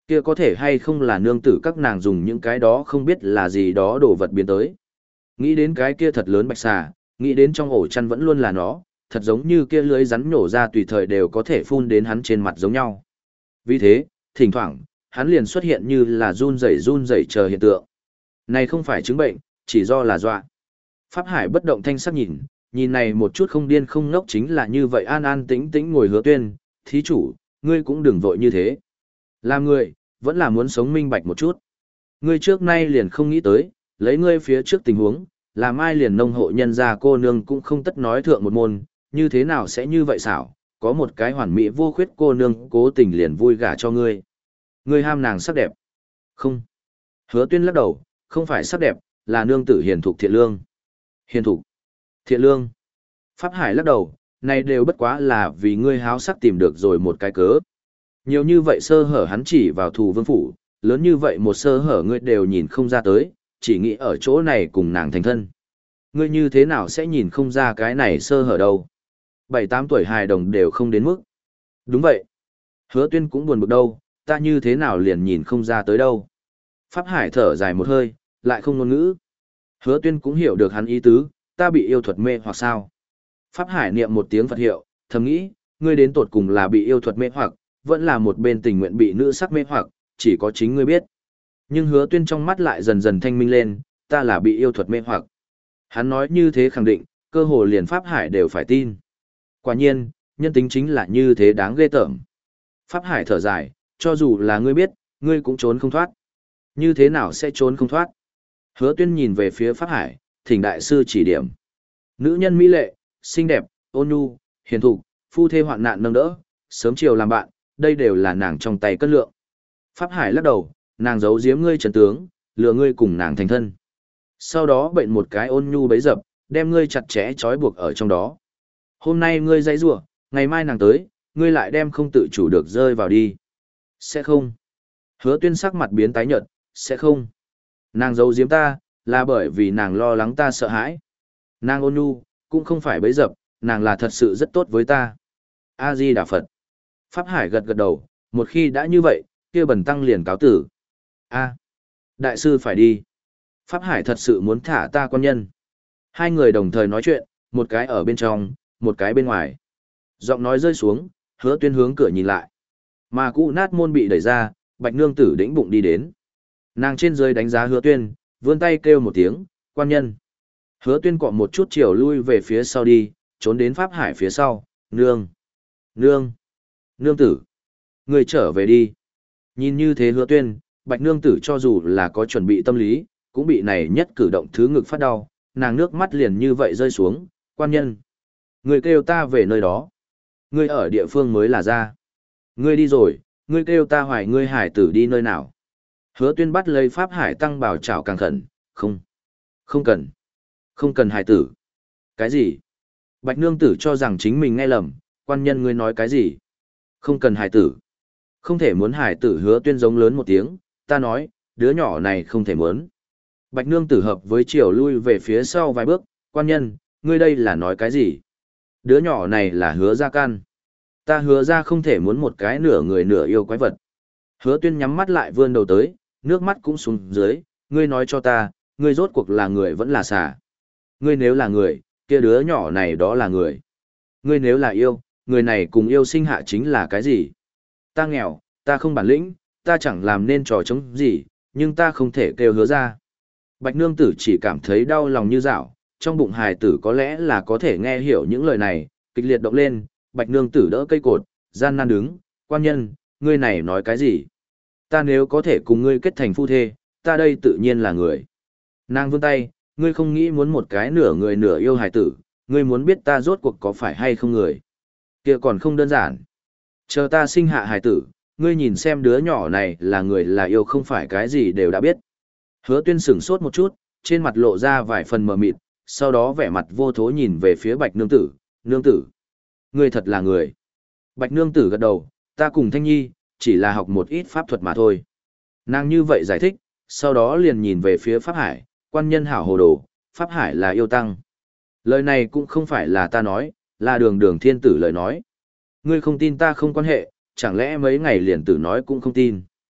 Kia có thể hay không là nương tử các nàng dùng những cái đó không biết là gì đó đồ vật biến tới. Nghĩ đến cái kia thật lớn bạch xà, nghĩ đến trong ổ chăn vẫn luôn là nó, thật giống như kia lưới rắn nhổ ra tùy thời đều có thể phun đến hắn trên mặt giống nhau. Vì thế, thỉnh thoảng, hắn liền xuất hiện như là run rẩy run rẩy chờ hiện tượng. Này không phải chứng bệnh, chỉ do là dọa. Pháp Hải bất động thanh sắc nhìn, nhìn này một chút không điên không ngốc chính là như vậy an an tĩnh tĩnh ngồi Hứa Tuyên, thí chủ, ngươi cũng đừng vội như thế. Làm người, vẫn là muốn sống minh bạch một chút. Ngươi trước nay liền không nghĩ tới, lấy ngươi phía trước tình huống, làm ai liền nông hộ nhân gia cô nương cũng không tất nói thượng một môn, như thế nào sẽ như vậy xảo, có một cái hoàn mỹ vô khuyết cô nương cố tình liền vui gả cho ngươi. Ngươi ham nàng sắc đẹp. Không. Hứa Tuyên lắc đầu, không phải sắc đẹp, là nương tử hiền thục thiện lương. Hiền thục, thiện lương. Pháp Hải lắc đầu, này đều bất quá là vì ngươi háo sắc tìm được rồi một cái cớ. Nhiều như vậy sơ hở hắn chỉ vào thù vương phủ, lớn như vậy một sơ hở ngươi đều nhìn không ra tới, chỉ nghĩ ở chỗ này cùng nàng thành thân. Ngươi như thế nào sẽ nhìn không ra cái này sơ hở đâu. Bảy tám tuổi hài đồng đều không đến mức. Đúng vậy. Hứa Tuyên cũng buồn bực đâu, ta như thế nào liền nhìn không ra tới đâu. Pháp Hải thở dài một hơi, lại không ngôn ngữ. Hứa Tuyên cũng hiểu được hắn ý tứ, ta bị yêu thuật mê hoặc sao. Pháp Hải niệm một tiếng Phật hiệu, thầm nghĩ, ngươi đến tột cùng là bị yêu thuật mê hoặc, vẫn là một bên tình nguyện bị nữ sắc mê hoặc, chỉ có chính ngươi biết. Nhưng Hứa Tuyên trong mắt lại dần dần thanh minh lên, ta là bị yêu thuật mê hoặc. Hắn nói như thế khẳng định, cơ hồ liền Pháp Hải đều phải tin. Quả nhiên, nhân tính chính là như thế đáng ghê tởm. Pháp Hải thở dài, cho dù là ngươi biết, ngươi cũng trốn không thoát. Như thế nào sẽ trốn không thoát? Hứa Tuyên nhìn về phía Pháp Hải, thỉnh đại sư chỉ điểm. Nữ nhân mỹ lệ, xinh đẹp, ôn nhu, hiền thục, phu thê hoạn nạn nâng đỡ, sớm chiều làm bạn, đây đều là nàng trong tay cất lượng. Pháp Hải lắc đầu, nàng giấu giếm ngươi trấn tướng, lừa ngươi cùng nàng thành thân. Sau đó bệnh một cái ôn nhu bấy dập, đem ngươi chặt chẽ trói buộc ở trong đó. Hôm nay ngươi dãy rủa, ngày mai nàng tới, ngươi lại đem không tự chủ được rơi vào đi. Sẽ không. Hứa Tuyên sắc mặt biến tái nhợt, sẽ không. Nàng giấu giếm ta, là bởi vì nàng lo lắng ta sợ hãi. Nàng ôn nhu, cũng không phải bấy dập, nàng là thật sự rất tốt với ta. A-di-đà Phật. Pháp Hải gật gật đầu, một khi đã như vậy, kia bần tăng liền cáo tử. A. Đại sư phải đi. Pháp Hải thật sự muốn thả ta con nhân. Hai người đồng thời nói chuyện, một cái ở bên trong, một cái bên ngoài. Giọng nói rơi xuống, Hứa Tuyên hướng cửa nhìn lại. Mà cũ nát môn bị đẩy ra, Bạch Nương Tử đĩnh bụng đi đến. Nàng trên dưới đánh giá Hứa Tuyên, vươn tay kêu một tiếng, quan nhân. Hứa Tuyên cọ một chút chiều lui về phía sau đi, trốn đến Pháp Hải phía sau, nương, nương, nương tử, người trở về đi. Nhìn như thế Hứa Tuyên, Bạch Nương Tử cho dù là có chuẩn bị tâm lý, cũng bị này nhất cử động thứ ngực phát đau, nàng nước mắt liền như vậy rơi xuống, quan nhân. Người kêu ta về nơi đó. Ngươi ở địa phương mới là ra. Ngươi đi rồi, ngươi kêu ta hoài ngươi hải tử đi nơi nào. Hứa Tuyên bắt lấy Pháp Hải tăng bảo chảo càng khẩn, không, không cần, không cần hải tử. Cái gì? Bạch Nương Tử cho rằng chính mình nghe lầm, quan nhân ngươi nói cái gì? Không cần hải tử. Không thể muốn hải tử. Hứa Tuyên giống lớn một tiếng, ta nói, đứa nhỏ này không thể muốn. Bạch Nương Tử hợp với chiều lui về phía sau vài bước, quan nhân, ngươi đây là nói cái gì? Đứa nhỏ này là Hứa Gia Can. Ta Hứa Gia không thể muốn một cái nửa người nửa yêu quái vật. Hứa Tuyên nhắm mắt lại vươn đầu tới, nước mắt cũng xuống dưới, ngươi nói cho ta, ngươi rốt cuộc là người vẫn là xà. Ngươi nếu là người, kia đứa nhỏ này đó là người. Ngươi nếu là yêu, người này cùng yêu sinh hạ chính là cái gì? Ta nghèo, ta không bản lĩnh, ta chẳng làm nên trò chống gì, nhưng ta không thể kêu Hứa Gia. Bạch Nương Tử chỉ cảm thấy đau lòng như dạo, trong bụng hài tử có lẽ là có thể nghe hiểu những lời này, kịch liệt động lên, Bạch Nương Tử đỡ cây cột, gian nan đứng, quan nhân, ngươi này nói cái gì? Ta nếu có thể cùng ngươi kết thành phu thê, ta đây tự nhiên là người. Nàng vươn tay, ngươi không nghĩ muốn một cái nửa người nửa yêu hài tử, ngươi muốn biết ta rốt cuộc có phải hay không người. Kia còn không đơn giản. Chờ ta sinh hạ hài tử, ngươi nhìn xem đứa nhỏ này là người là yêu không phải cái gì đều đã biết. Hứa Tuyên sửng sốt một chút, trên mặt lộ ra vài phần mờ mịt, sau đó vẻ mặt vô thố nhìn về phía Bạch Nương Tử, nương tử. Ngươi thật là người. Bạch Nương Tử gật đầu, ta cùng Thanh Nhi, chỉ là học một ít pháp thuật mà thôi. Nàng như vậy giải thích, sau đó liền nhìn về phía Pháp Hải, quan nhân hảo hồ đồ, Pháp Hải là yêu tăng. Lời này cũng không phải là ta nói, là đường đường thiên tử lời nói. Ngươi không tin ta không quan hệ, chẳng lẽ mấy ngày liền tử nói cũng không tin.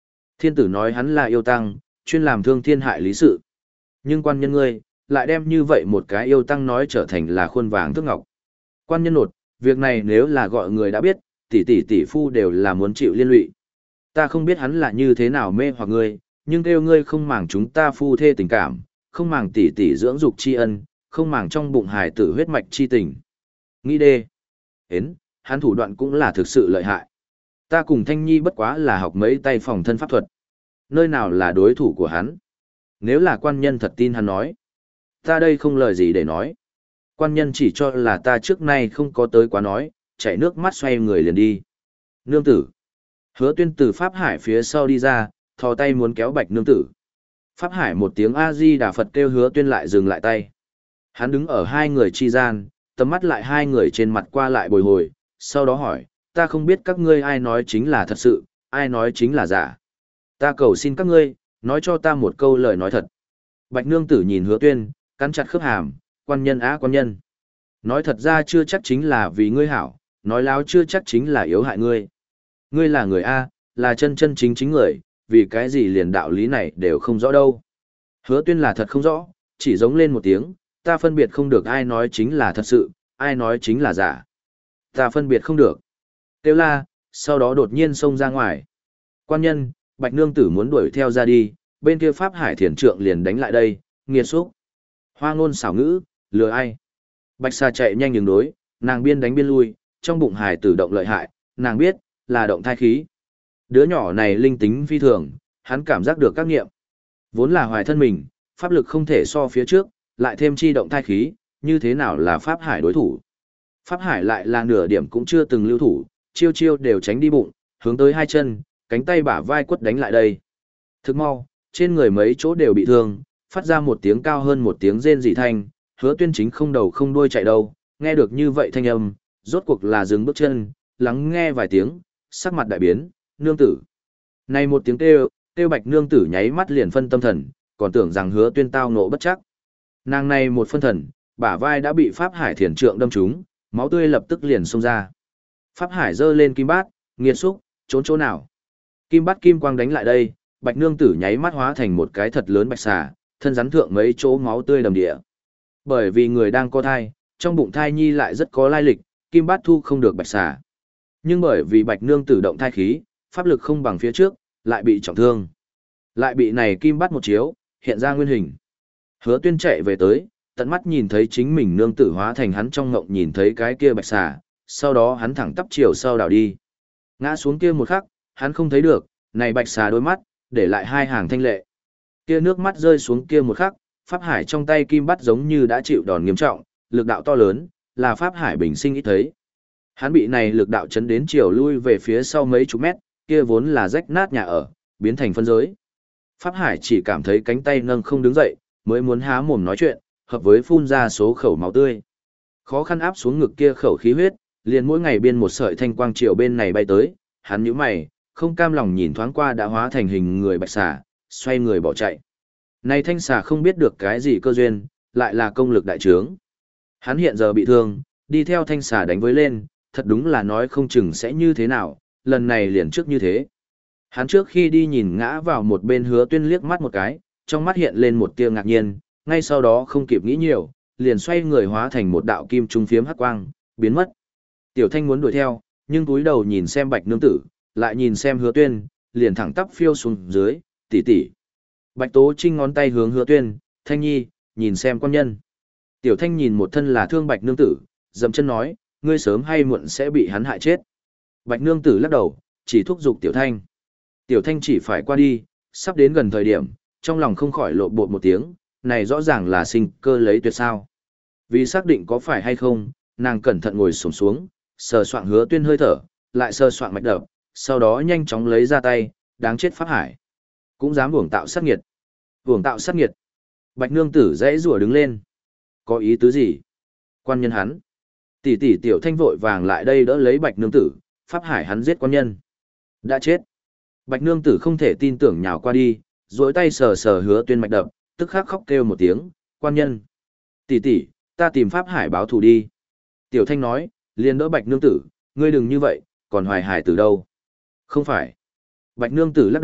Thiên tử nói hắn là yêu tăng, chuyên làm thương thiên hại lý sự. Nhưng quan nhân ngươi, lại đem như vậy một cái yêu tăng nói trở thành là khuôn vàng thước ngọc. Quan nhân nột, việc này nếu là gọi người đã biết, tỷ tỷ tỷ phu đều là muốn chịu liên lụy. Ta không biết hắn là như thế nào mê hoặc ngươi, nhưng kêu ngươi không màng chúng ta phu thê tình cảm, không màng tỷ tỷ dưỡng dục tri ân, không màng trong bụng hài tử huyết mạch chi tình. Nghĩ đê. Hến, hắn thủ đoạn cũng là thực sự lợi hại. Ta cùng Thanh Nhi bất quá là học mấy tay phòng thân pháp thuật. Nơi nào là đối thủ của hắn? Nếu là quan nhân thật tin hắn nói. Ta đây không lời gì để nói. Quan nhân chỉ cho là ta trước nay không có tới quá nói, chảy nước mắt xoay người liền đi. Nương tử. Hứa Tuyên từ Pháp Hải phía sau đi ra, thò tay muốn kéo Bạch nương tử. Pháp Hải một tiếng A-di-đà Phật kêu Hứa Tuyên lại dừng lại tay. Hắn đứng ở hai người chi gian, tầm mắt lại hai người trên mặt qua lại bồi hồi, sau đó hỏi, ta không biết các ngươi ai nói chính là thật sự, ai nói chính là giả. Ta cầu xin các ngươi, nói cho ta một câu lời nói thật. Bạch nương tử nhìn Hứa Tuyên, cắn chặt khớp hàm, quan nhân á quan nhân. Nói thật ra chưa chắc chính là vì ngươi hảo, nói láo chưa chắc chính là yếu hại ngươi. Ngươi là người A, là chân chân chính chính người, vì cái gì liền đạo lý này đều không rõ đâu. Hứa Tuyên là thật không rõ, chỉ giống lên một tiếng, ta phân biệt không được ai nói chính là thật sự, ai nói chính là giả. Ta phân biệt không được. Kêu la, sau đó đột nhiên xông ra ngoài. Quan nhân, Bạch nương tử muốn đuổi theo ra đi, bên kia Pháp Hải thiền trượng liền đánh lại đây, nghiệt xúc. Hoa ngôn xảo ngữ, lừa ai. Bạch xà chạy nhanh nhường đối, nàng biên đánh biên lui, trong bụng hải tử động lợi hại, nàng biết, là động thai khí. Đứa nhỏ này linh tính phi thường, hắn cảm giác được các nghiệm. Vốn là hoài thân mình, pháp lực không thể so phía trước, lại thêm chi động thai khí, như thế nào là Pháp Hải đối thủ. Pháp Hải lại là nửa điểm cũng chưa từng lưu thủ, chiêu chiêu đều tránh đi bụng, hướng tới hai chân, cánh tay bả vai quất đánh lại đây. Thức mau, trên người mấy chỗ đều bị thương, phát ra một tiếng cao hơn một tiếng rên rỉ thanh, Hứa Tuyên chính không đầu không đuôi chạy đâu, nghe được như vậy thanh âm, rốt cuộc là dừng bước chân, lắng nghe vài tiếng, sắc mặt đại biến, nương tử. Này một tiếng kêu, kêu Bạch nương tử nháy mắt liền phân tâm thần, còn tưởng rằng Hứa Tuyên tao nộ bất chắc. Nàng này một phân thần, bả vai đã bị Pháp Hải thiền trượng đâm trúng, máu tươi lập tức liền xông ra. Pháp Hải giơ lên kim bát, nghiệt xúc, trốn chỗ nào. Kim bát kim quang đánh lại đây, Bạch nương tử nháy mắt hóa thành một cái thật lớn bạch xà, thân rắn thượng mấy chỗ máu tươi đầm địa. Bởi vì người đang có thai, trong bụng thai nhi lại rất có lai lịch, kim bát thu không được bạch xà. Nhưng bởi vì Bạch nương tử động thai khí, pháp lực không bằng phía trước, lại bị trọng thương. Lại bị này kim bát một chiếu, hiện ra nguyên hình. Hứa Tuyên chạy về tới, tận mắt nhìn thấy chính mình nương tử hóa thành hắn trong ngộng nhìn thấy cái kia bạch xà, sau đó hắn thẳng tắp chiều sau đảo đi. Ngã xuống kia một khắc, hắn không thấy được, này bạch xà đôi mắt, để lại hai hàng thanh lệ. Kia nước mắt rơi xuống kia một khắc, Pháp Hải trong tay kim bắt giống như đã chịu đòn nghiêm trọng, lực đạo to lớn, là Pháp Hải bình sinh ít thấy. Hắn bị này lực đạo chấn đến chiều lui về phía sau mấy chục mét, kia vốn là rách nát nhà ở, biến thành phân giới. Pháp Hải chỉ cảm thấy cánh tay nâng không đứng dậy, mới muốn há mồm nói chuyện, hợp với phun ra số khẩu máu tươi. Khó khăn áp xuống ngực kia khẩu khí huyết, liền mỗi ngày biên một sợi thanh quang chiều bên này bay tới, hắn nhíu mày, không cam lòng nhìn thoáng qua đã hóa thành hình người bạch xà, xoay người bỏ chạy. Này thanh xà không biết được cái gì cơ duyên, lại là công lực đại trướng. Hắn hiện giờ bị thương, đi theo thanh xà đánh với lên, thật đúng là nói không chừng sẽ như thế nào, lần này liền trước như thế. Hắn trước khi đi nhìn ngã vào một bên Hứa Tuyên liếc mắt một cái, trong mắt hiện lên một tia ngạc nhiên, ngay sau đó không kịp nghĩ nhiều, liền xoay người hóa thành một đạo kim trung phiếm hắc quang, biến mất. Tiểu Thanh muốn đuổi theo, nhưng túi đầu nhìn xem Bạch nương tử, lại nhìn xem Hứa Tuyên, liền thẳng tắp phiêu xuống dưới, tỷ tỷ. Bạch Tố Trinh ngón tay hướng Hứa Tuyên, Thanh Nhi, nhìn xem quan nhân. Tiểu Thanh nhìn một thân là thương Bạch nương tử, dậm chân nói, ngươi sớm hay muộn sẽ bị hắn hại chết. Bạch nương tử lắc đầu, chỉ thúc giục Tiểu Thanh. Tiểu Thanh chỉ phải qua đi, sắp đến gần thời điểm, trong lòng không khỏi lộ bột một tiếng, này rõ ràng là sinh cơ lấy tuyệt sao. Vì xác định có phải hay không, nàng cẩn thận ngồi xổm xuống, sờ soạng Hứa Tuyên hơi thở, lại sờ soạng mạch đập, sau đó nhanh chóng lấy ra tay, đáng chết Pháp Hải. Cũng dám uổng tạo sát nghiệt. Uổng tạo sát nghiệt. Bạch nương tử dãy rủa đứng lên. Có ý tứ gì? Quan nhân hắn. Tỷ tỷ Tiểu Thanh vội vàng lại đây đỡ lấy Bạch nương tử, Pháp Hải hắn giết quan nhân. Đã chết. Bạch nương tử không thể tin tưởng nhào qua đi, duỗi tay sờ sờ Hứa Tuyên mạch đập, tức khắc khóc kêu một tiếng, quan nhân. Tỷ tỷ, ta tìm Pháp Hải báo thù đi. Tiểu Thanh nói, liền đỡ Bạch nương tử, ngươi đừng như vậy, còn Hoài Hải từ đâu? Không phải. Bạch nương tử lắc đầu,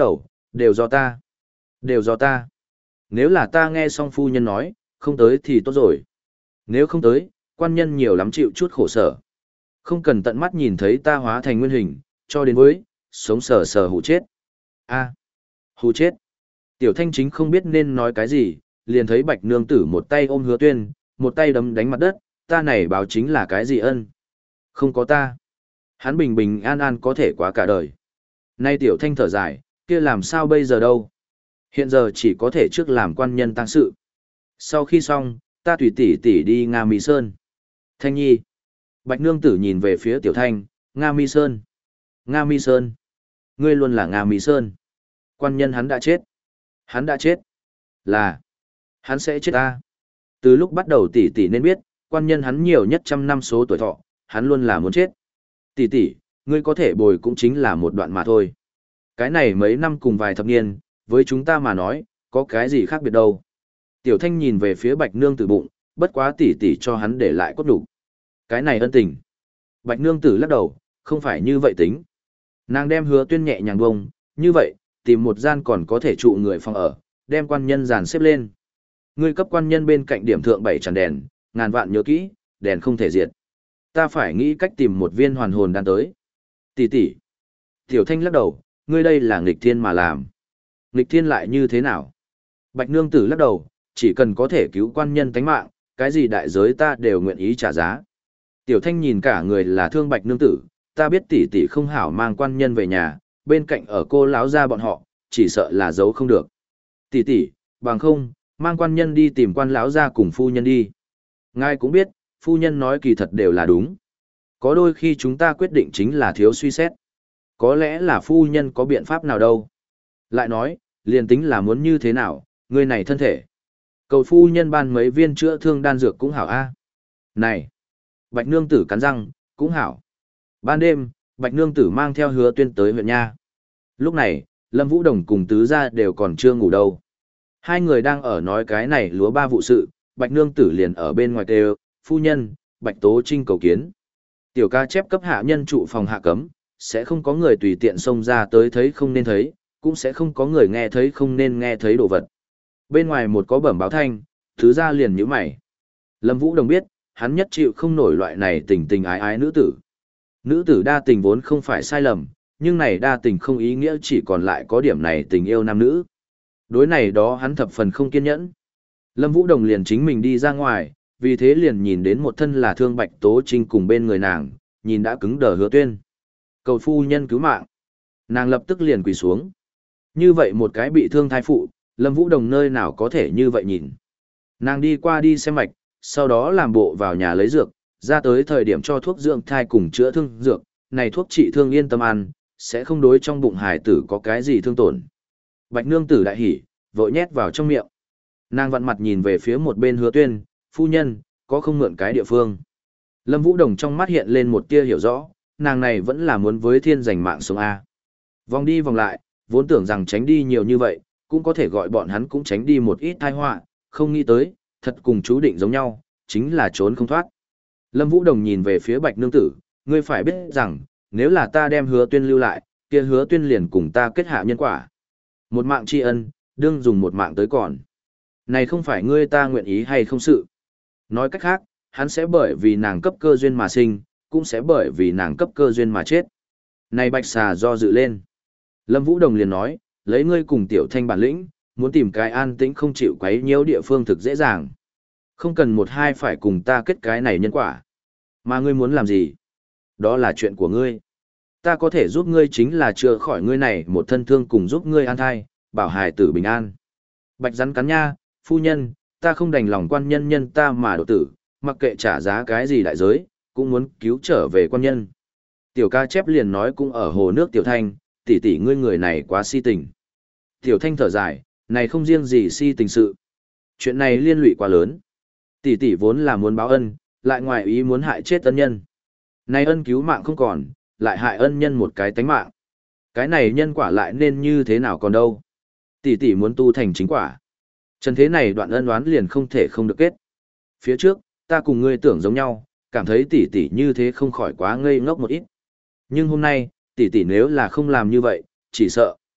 Đều do ta. Đều do ta. Nếu là ta nghe xong phu nhân nói, không tới thì tốt rồi. Nếu không tới, quan nhân nhiều lắm chịu chút khổ sở. Không cần tận mắt nhìn thấy ta hóa thành nguyên hình, cho đến với, sống sờ sờ hù chết. A, hù chết. Tiểu Thanh chính không biết nên nói cái gì, liền thấy Bạch Nương Tử một tay ôm Hứa Tuyên, một tay đấm đánh mặt đất, ta này báo chính là cái gì ân? Không có ta. Hắn bình bình an an có thể quá cả đời. Nay Tiểu Thanh thở dài, kia làm sao bây giờ đâu? Hiện giờ chỉ có thể trước làm quan nhân tang sự. Sau khi xong, ta tùy tỷ tỷ đi Nga Mi Sơn. Thanh Nhi. Bạch Nương Tử nhìn về phía Tiểu Thanh, Nga Mi Sơn. Nga Mi Sơn. Ngươi luôn là Nga Mi Sơn. Quan nhân hắn đã chết. Hắn đã chết. Là. Hắn sẽ chết ta. Từ lúc bắt đầu tỷ tỷ nên biết, quan nhân hắn nhiều nhất trăm năm số tuổi thọ, hắn luôn là muốn chết. Tỷ tỷ, ngươi có thể bồi cũng chính là một đoạn mà thôi. Cái này mấy năm cùng vài thập niên, với chúng ta mà nói, có cái gì khác biệt đâu. Tiểu Thanh nhìn về phía Bạch Nương Tử bụng, bất quá tỷ tỷ cho hắn để lại cốt đủ. Cái này ân tình. Bạch Nương Tử lắc đầu, không phải như vậy tính. Nàng đem Hứa Tuyên nhẹ nhàng bông, như vậy, tìm một gian còn có thể trụ người phòng ở, đem quan nhân dàn xếp lên. Ngươi cấp quan nhân bên cạnh điểm thượng bảy tràn đèn, ngàn vạn nhớ kỹ, đèn không thể diệt. Ta phải nghĩ cách tìm một viên hoàn hồn đan tới. Tỷ tỷ. Tiểu Thanh lắc đầu, ngươi đây là nghịch thiên mà làm. Nghịch thiên lại như thế nào? Bạch Nương Tử lắc đầu, chỉ cần có thể cứu quan nhân tánh mạng, cái gì đại giới ta đều nguyện ý trả giá. Tiểu Thanh nhìn cả người là thương Bạch Nương Tử, ta biết tỷ tỷ không hảo mang quan nhân về nhà, bên cạnh ở cô lão gia bọn họ, chỉ sợ là giấu không được. Tỷ tỷ, bằng không, mang quan nhân đi tìm quan lão gia cùng phu nhân đi. Ngài cũng biết, phu nhân nói kỳ thật đều là đúng. Có đôi khi chúng ta quyết định chính là thiếu suy xét. Có lẽ là phu nhân có biện pháp nào đâu. Lại nói, liền tính là muốn như thế nào, người này thân thể. Cầu phu nhân ban mấy viên chữa thương đan dược cũng hảo a. Này, Bạch Nương Tử cắn răng, cũng hảo. Ban đêm, Bạch Nương Tử mang theo Hứa Tuyên tới huyện nha. Lúc này, Lâm Vũ Đồng cùng tứ gia đều còn chưa ngủ đâu. Hai người đang ở nói cái này lúa ba vụ sự, Bạch Nương Tử liền ở bên ngoài kêu, phu nhân, Bạch Tố Trinh cầu kiến. Tiểu ca chép cấp hạ nhân trụ phòng hạ cấm, sẽ không có người tùy tiện xông ra tới thấy không nên thấy, cũng sẽ không có người nghe thấy không nên nghe thấy đồ vật. Bên ngoài một có bẩm báo thanh, thứ ra liền nhíu mày. Lâm Vũ Đồng biết, hắn nhất chịu không nổi loại này tình tình ái ái nữ tử. Nữ tử đa tình vốn không phải sai lầm, nhưng này đa tình không ý nghĩa chỉ còn lại có điểm này tình yêu nam nữ. Đối này đó hắn thập phần không kiên nhẫn. Lâm Vũ Đồng liền chính mình đi ra ngoài, vì thế liền nhìn đến một thân là thương Bạch Tố Trinh cùng bên người nàng, nhìn đã cứng đờ Hứa Tuyên. Cầu phu nhân cứu mạng. Nàng lập tức liền quỳ xuống. Như vậy một cái bị thương thai phụ, Lâm Vũ Đồng nơi nào có thể như vậy nhìn. Nàng đi qua đi xem mạch, sau đó làm bộ vào nhà lấy dược, ra tới thời điểm cho thuốc dưỡng thai cùng chữa thương dược, này thuốc trị thương yên tâm ăn, sẽ không đối trong bụng hài tử có cái gì thương tổn. Bạch Nương Tử đại hỉ, vội nhét vào trong miệng. Nàng vặn mặt nhìn về phía một bên Hứa Tuyên, phu nhân, có không mượn cái địa phương. Lâm Vũ Đồng trong mắt hiện lên một tia hiểu rõ, nàng này vẫn là muốn với thiên giành mạng sống A. Vòng đi vòng lại, vốn tưởng rằng tránh đi nhiều như vậy, cũng có thể gọi bọn hắn cũng tránh đi một ít tai họa, không nghĩ tới, thật cùng chú định giống nhau, chính là trốn không thoát. Lâm Vũ Đồng nhìn về phía Bạch Nương Tử, ngươi phải biết rằng, nếu là ta đem Hứa Tuyên lưu lại, kia Hứa Tuyên liền cùng ta kết hạ nhân quả. Một mạng tri ân, đương dùng một mạng tới còn. Này không phải ngươi ta nguyện ý hay không sự. Nói cách khác, hắn sẽ bởi vì nàng cấp cơ duyên mà sinh, cũng sẽ bởi vì nàng cấp cơ duyên mà chết. Này Bạch Xà do dự lên. Lâm Vũ Đồng liền nói, lấy ngươi cùng Tiểu Thanh bản lĩnh, muốn tìm cái an tĩnh không chịu quấy nhiễu địa phương thực dễ dàng. Không cần một hai phải cùng ta kết cái này nhân quả. Mà ngươi muốn làm gì? Đó là chuyện của ngươi. Ta có thể giúp ngươi chính là chữa khỏi ngươi này một thân thương cùng giúp ngươi an thai, bảo hài tử bình an. Bạch rắn cắn nha, phu nhân, ta không đành lòng quan nhân nhân ta mà độ tử, mặc kệ trả giá cái gì đại giới, cũng muốn cứu trở về quan nhân. Tiểu ca chép liền nói cũng ở hồ nước Tiểu Thanh, tỷ tỷ ngươi người này quá si tình. Tiểu Thanh thở dài, này không riêng gì si tình sự. Chuyện này liên lụy quá lớn. Tỷ tỷ vốn là muốn báo ân, lại ngoài ý muốn hại chết ân nhân. Này ân cứu mạng không còn, lại hại ân nhân một cái tánh mạng. Cái này nhân quả lại nên như thế nào còn đâu. Tỷ tỷ muốn tu thành chính quả. Trần thế này đoạn ân oán liền không thể không được kết. Phía trước, ta cùng ngươi tưởng giống nhau, cảm thấy tỷ tỷ như thế không khỏi quá ngây ngốc một ít. Nhưng hôm nay, tỷ tỷ nếu là không làm như vậy, chỉ sợ.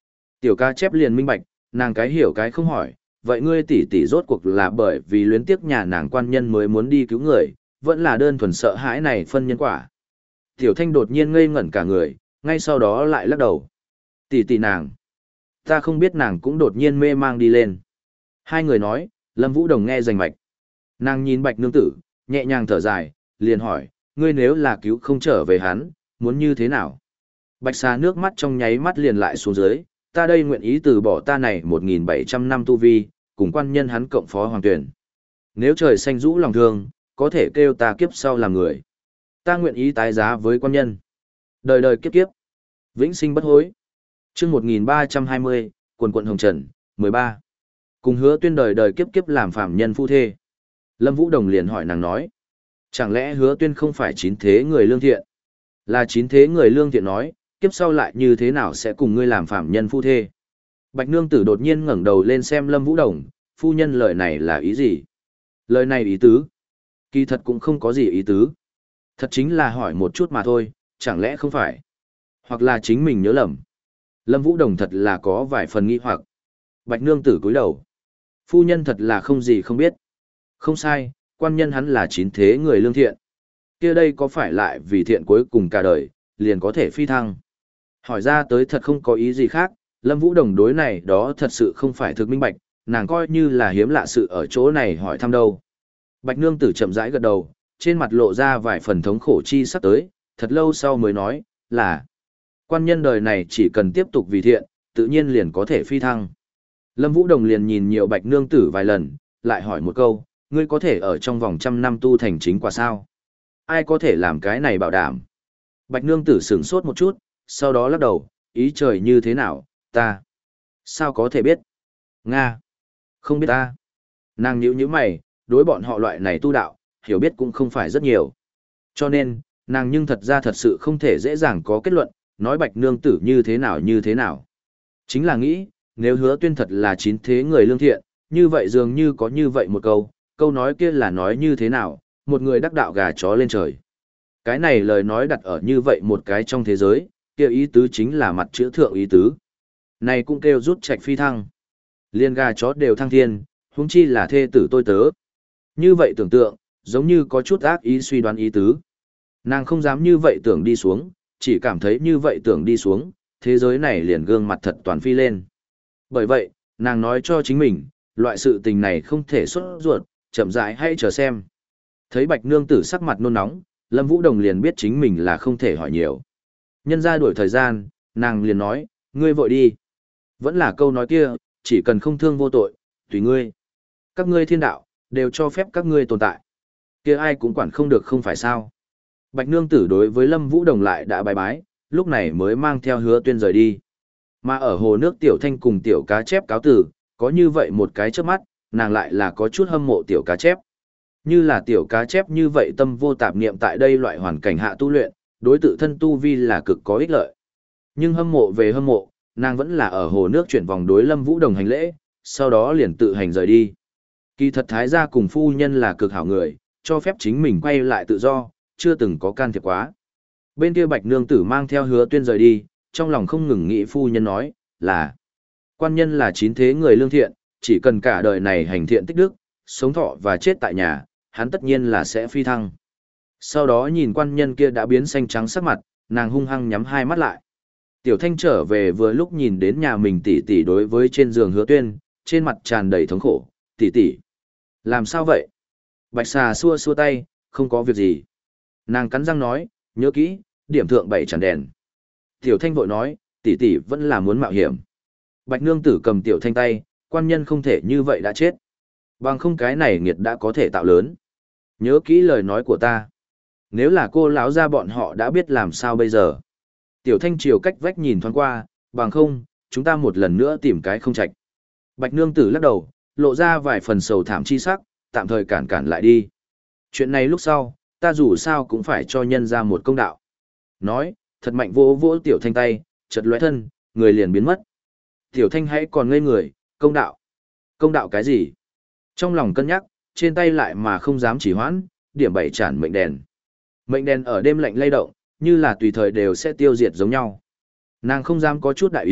Tiểu ca chép liền minh bạch, nàng cái hiểu cái không hỏi, vậy ngươi tỷ tỷ rốt cuộc là bởi vì luyến tiếc nhà nàng quan nhân mới muốn đi cứu người, vẫn là đơn thuần sợ hãi này phân nhân quả. Tiểu thanh đột nhiên ngây ngẩn cả người, ngay sau đó lại lắc đầu. Tỷ tỷ nàng. Ta không biết nàng cũng đột nhiên mê mang đi lên. Hai người nói, Lâm Vũ Đồng nghe rành mạch. Nàng nhìn Bạch Nương Tử, nhẹ nhàng thở dài, liền hỏi, ngươi nếu là cứu không trở về hắn, muốn như thế nào? Bạch xà nước mắt trong nháy mắt liền lại xuống dưới, ta đây nguyện ý từ bỏ ta này một nghìn bảy trăm năm tu vi, cùng quan nhân hắn cộng phó hoàng tuyển. Nếu trời xanh rũ lòng thương, có thể kêu ta kiếp sau làm người. Ta nguyện ý tái giá với quan nhân. Đời đời kiếp kiếp. Vĩnh sinh bất hối. Chương một nghìn ba trăm hai mươi, quần quận hồng trần, mười ba. Cùng hứa tuyên đời đời kiếp kiếp làm phạm nhân phu thê. Lâm Vũ Đồng liền hỏi nàng nói. Chẳng lẽ hứa tuyên không phải chín thế người lương thiện? Là chín thế người lương thiện nói, kiếp sau lại như thế nào sẽ cùng ngươi làm phạm nhân phu thê? Bạch Nương Tử đột nhiên ngẩng đầu lên xem Lâm Vũ Đồng, phu nhân lời này là ý gì? Lời này ý tứ? Kỳ thật cũng không có gì ý tứ. Thật chính là hỏi một chút mà thôi, chẳng lẽ không phải? Hoặc là chính mình nhớ lầm. Lâm Vũ Đồng thật là có vài phần nghi hoặc. Bạch Nương Tử cúi đầu. Phu nhân thật là không gì không biết. Không sai, quan nhân hắn là chín thế người lương thiện. Kia đây có phải lại vì thiện cuối cùng cả đời, liền có thể phi thăng? Hỏi ra tới thật không có ý gì khác, Lâm Vũ Đồng đối này đó thật sự không phải thực minh bạch, nàng coi như là hiếm lạ sự ở chỗ này hỏi thăm đâu. Bạch Nương Tử chậm rãi gật đầu, trên mặt lộ ra vài phần thống khổ chi sắp tới, thật lâu sau mới nói, là quan nhân đời này chỉ cần tiếp tục vì thiện, tự nhiên liền có thể phi thăng. Lâm Vũ Đồng liền nhìn nhiều Bạch Nương Tử vài lần, lại hỏi một câu, ngươi có thể ở trong vòng trăm năm tu thành chính quả sao? Ai có thể làm cái này bảo đảm? Bạch Nương Tử sửng sốt một chút, sau đó lắc đầu, ý trời như thế nào, ta? Sao có thể biết? Nga! Không biết ta. Nàng nhíu nhíu mày, đối bọn họ loại này tu đạo, hiểu biết cũng không phải rất nhiều. Cho nên, nàng nhưng thật ra thật sự không thể dễ dàng có kết luận, nói Bạch Nương Tử như thế nào như thế nào. Chính là nghĩ, nếu hứa tuyên thật là chín thế người lương thiện, như vậy dường như có như vậy một câu, câu nói kia là nói như thế nào, một người đắc đạo gà chó lên trời. Cái này lời nói đặt ở như vậy một cái trong thế giới, kia ý tứ chính là mặt chữ thượng ý tứ. Này cũng kêu rút trạch phi thăng. Liên gà chó đều thăng thiên, huống chi là thê tử tôi tớ. Như vậy tưởng tượng, giống như có chút ác ý suy đoán ý tứ. Nàng không dám như vậy tưởng đi xuống, chỉ cảm thấy như vậy tưởng đi xuống, thế giới này liền gương mặt thật toàn phi lên. Bởi vậy, nàng nói cho chính mình, loại sự tình này không thể xuất ruột, chậm rãi hay chờ xem. Thấy Bạch Nương Tử sắc mặt nôn nóng, Lâm Vũ Đồng liền biết chính mình là không thể hỏi nhiều. Nhân ra đuổi thời gian, nàng liền nói, ngươi vội đi. Vẫn là câu nói kia, chỉ cần không thương vô tội, tùy ngươi. Các ngươi thiên đạo, đều cho phép các ngươi tồn tại. Kia ai cũng quản không được không phải sao. Bạch Nương Tử đối với Lâm Vũ Đồng lại đã bài bái, lúc này mới mang theo Hứa Tuyên rời đi. Mà ở hồ nước Tiểu Thanh cùng Tiểu Cá Chép cáo tử, có như vậy một cái chớp mắt, nàng lại là có chút hâm mộ Tiểu Cá Chép. Như là Tiểu Cá Chép như vậy tâm vô tạp niệm tại đây loại hoàn cảnh hạ tu luyện, đối tự thân tu vi là cực có ích lợi. Nhưng hâm mộ về hâm mộ, nàng vẫn là ở hồ nước chuyển vòng đối Lâm Vũ Đồng hành lễ, sau đó liền tự hành rời đi. Kỳ thật thái gia cùng phu nhân là cực hảo người, cho phép chính mình quay lại tự do, chưa từng có can thiệp quá. Bên kia Bạch Nương Tử mang theo Hứa Tuyên rời đi, trong lòng không ngừng nghĩ phu nhân nói, là quan nhân là chín thế người lương thiện, chỉ cần cả đời này hành thiện tích đức, sống thọ và chết tại nhà, hắn tất nhiên là sẽ phi thăng. Sau đó nhìn quan nhân kia đã biến xanh trắng sắc mặt, nàng hung hăng nhắm hai mắt lại. Tiểu Thanh trở về vừa lúc nhìn đến nhà mình tỷ tỷ đối với trên giường Hứa Tuyên, trên mặt tràn đầy thống khổ, tỷ tỷ. Làm sao vậy? Bạch xà xua xua tay, không có việc gì. Nàng cắn răng nói, nhớ kỹ, điểm thượng bảy tràn đèn. Tiểu Thanh vội nói, tỷ tỷ vẫn là muốn mạo hiểm. Bạch Nương Tử cầm Tiểu Thanh tay, quan nhân không thể như vậy đã chết. Bằng không cái này nghiệt đã có thể tạo lớn. Nhớ kỹ lời nói của ta. Nếu là cô lão gia bọn họ đã biết làm sao bây giờ. Tiểu Thanh chiều cách vách nhìn thoáng qua, bằng không, chúng ta một lần nữa tìm cái không trạch. Bạch Nương Tử lắc đầu, lộ ra vài phần sầu thảm chi sắc, tạm thời cản cản lại đi. Chuyện này lúc sau, ta dù sao cũng phải cho nhân ra một công đạo. Nói, thật mạnh vỗ vỗ Tiểu Thanh tay, chợt lóe thân, người liền biến mất. Tiểu Thanh hãy còn ngây người, công đạo. Công đạo cái gì? Trong lòng cân nhắc, trên tay lại mà không dám chỉ hoãn, điểm bảy chản mệnh đèn. Mệnh đèn ở đêm lạnh lay động, như là tùy thời đều sẽ tiêu diệt giống nhau. Nàng không dám có chút đại ý,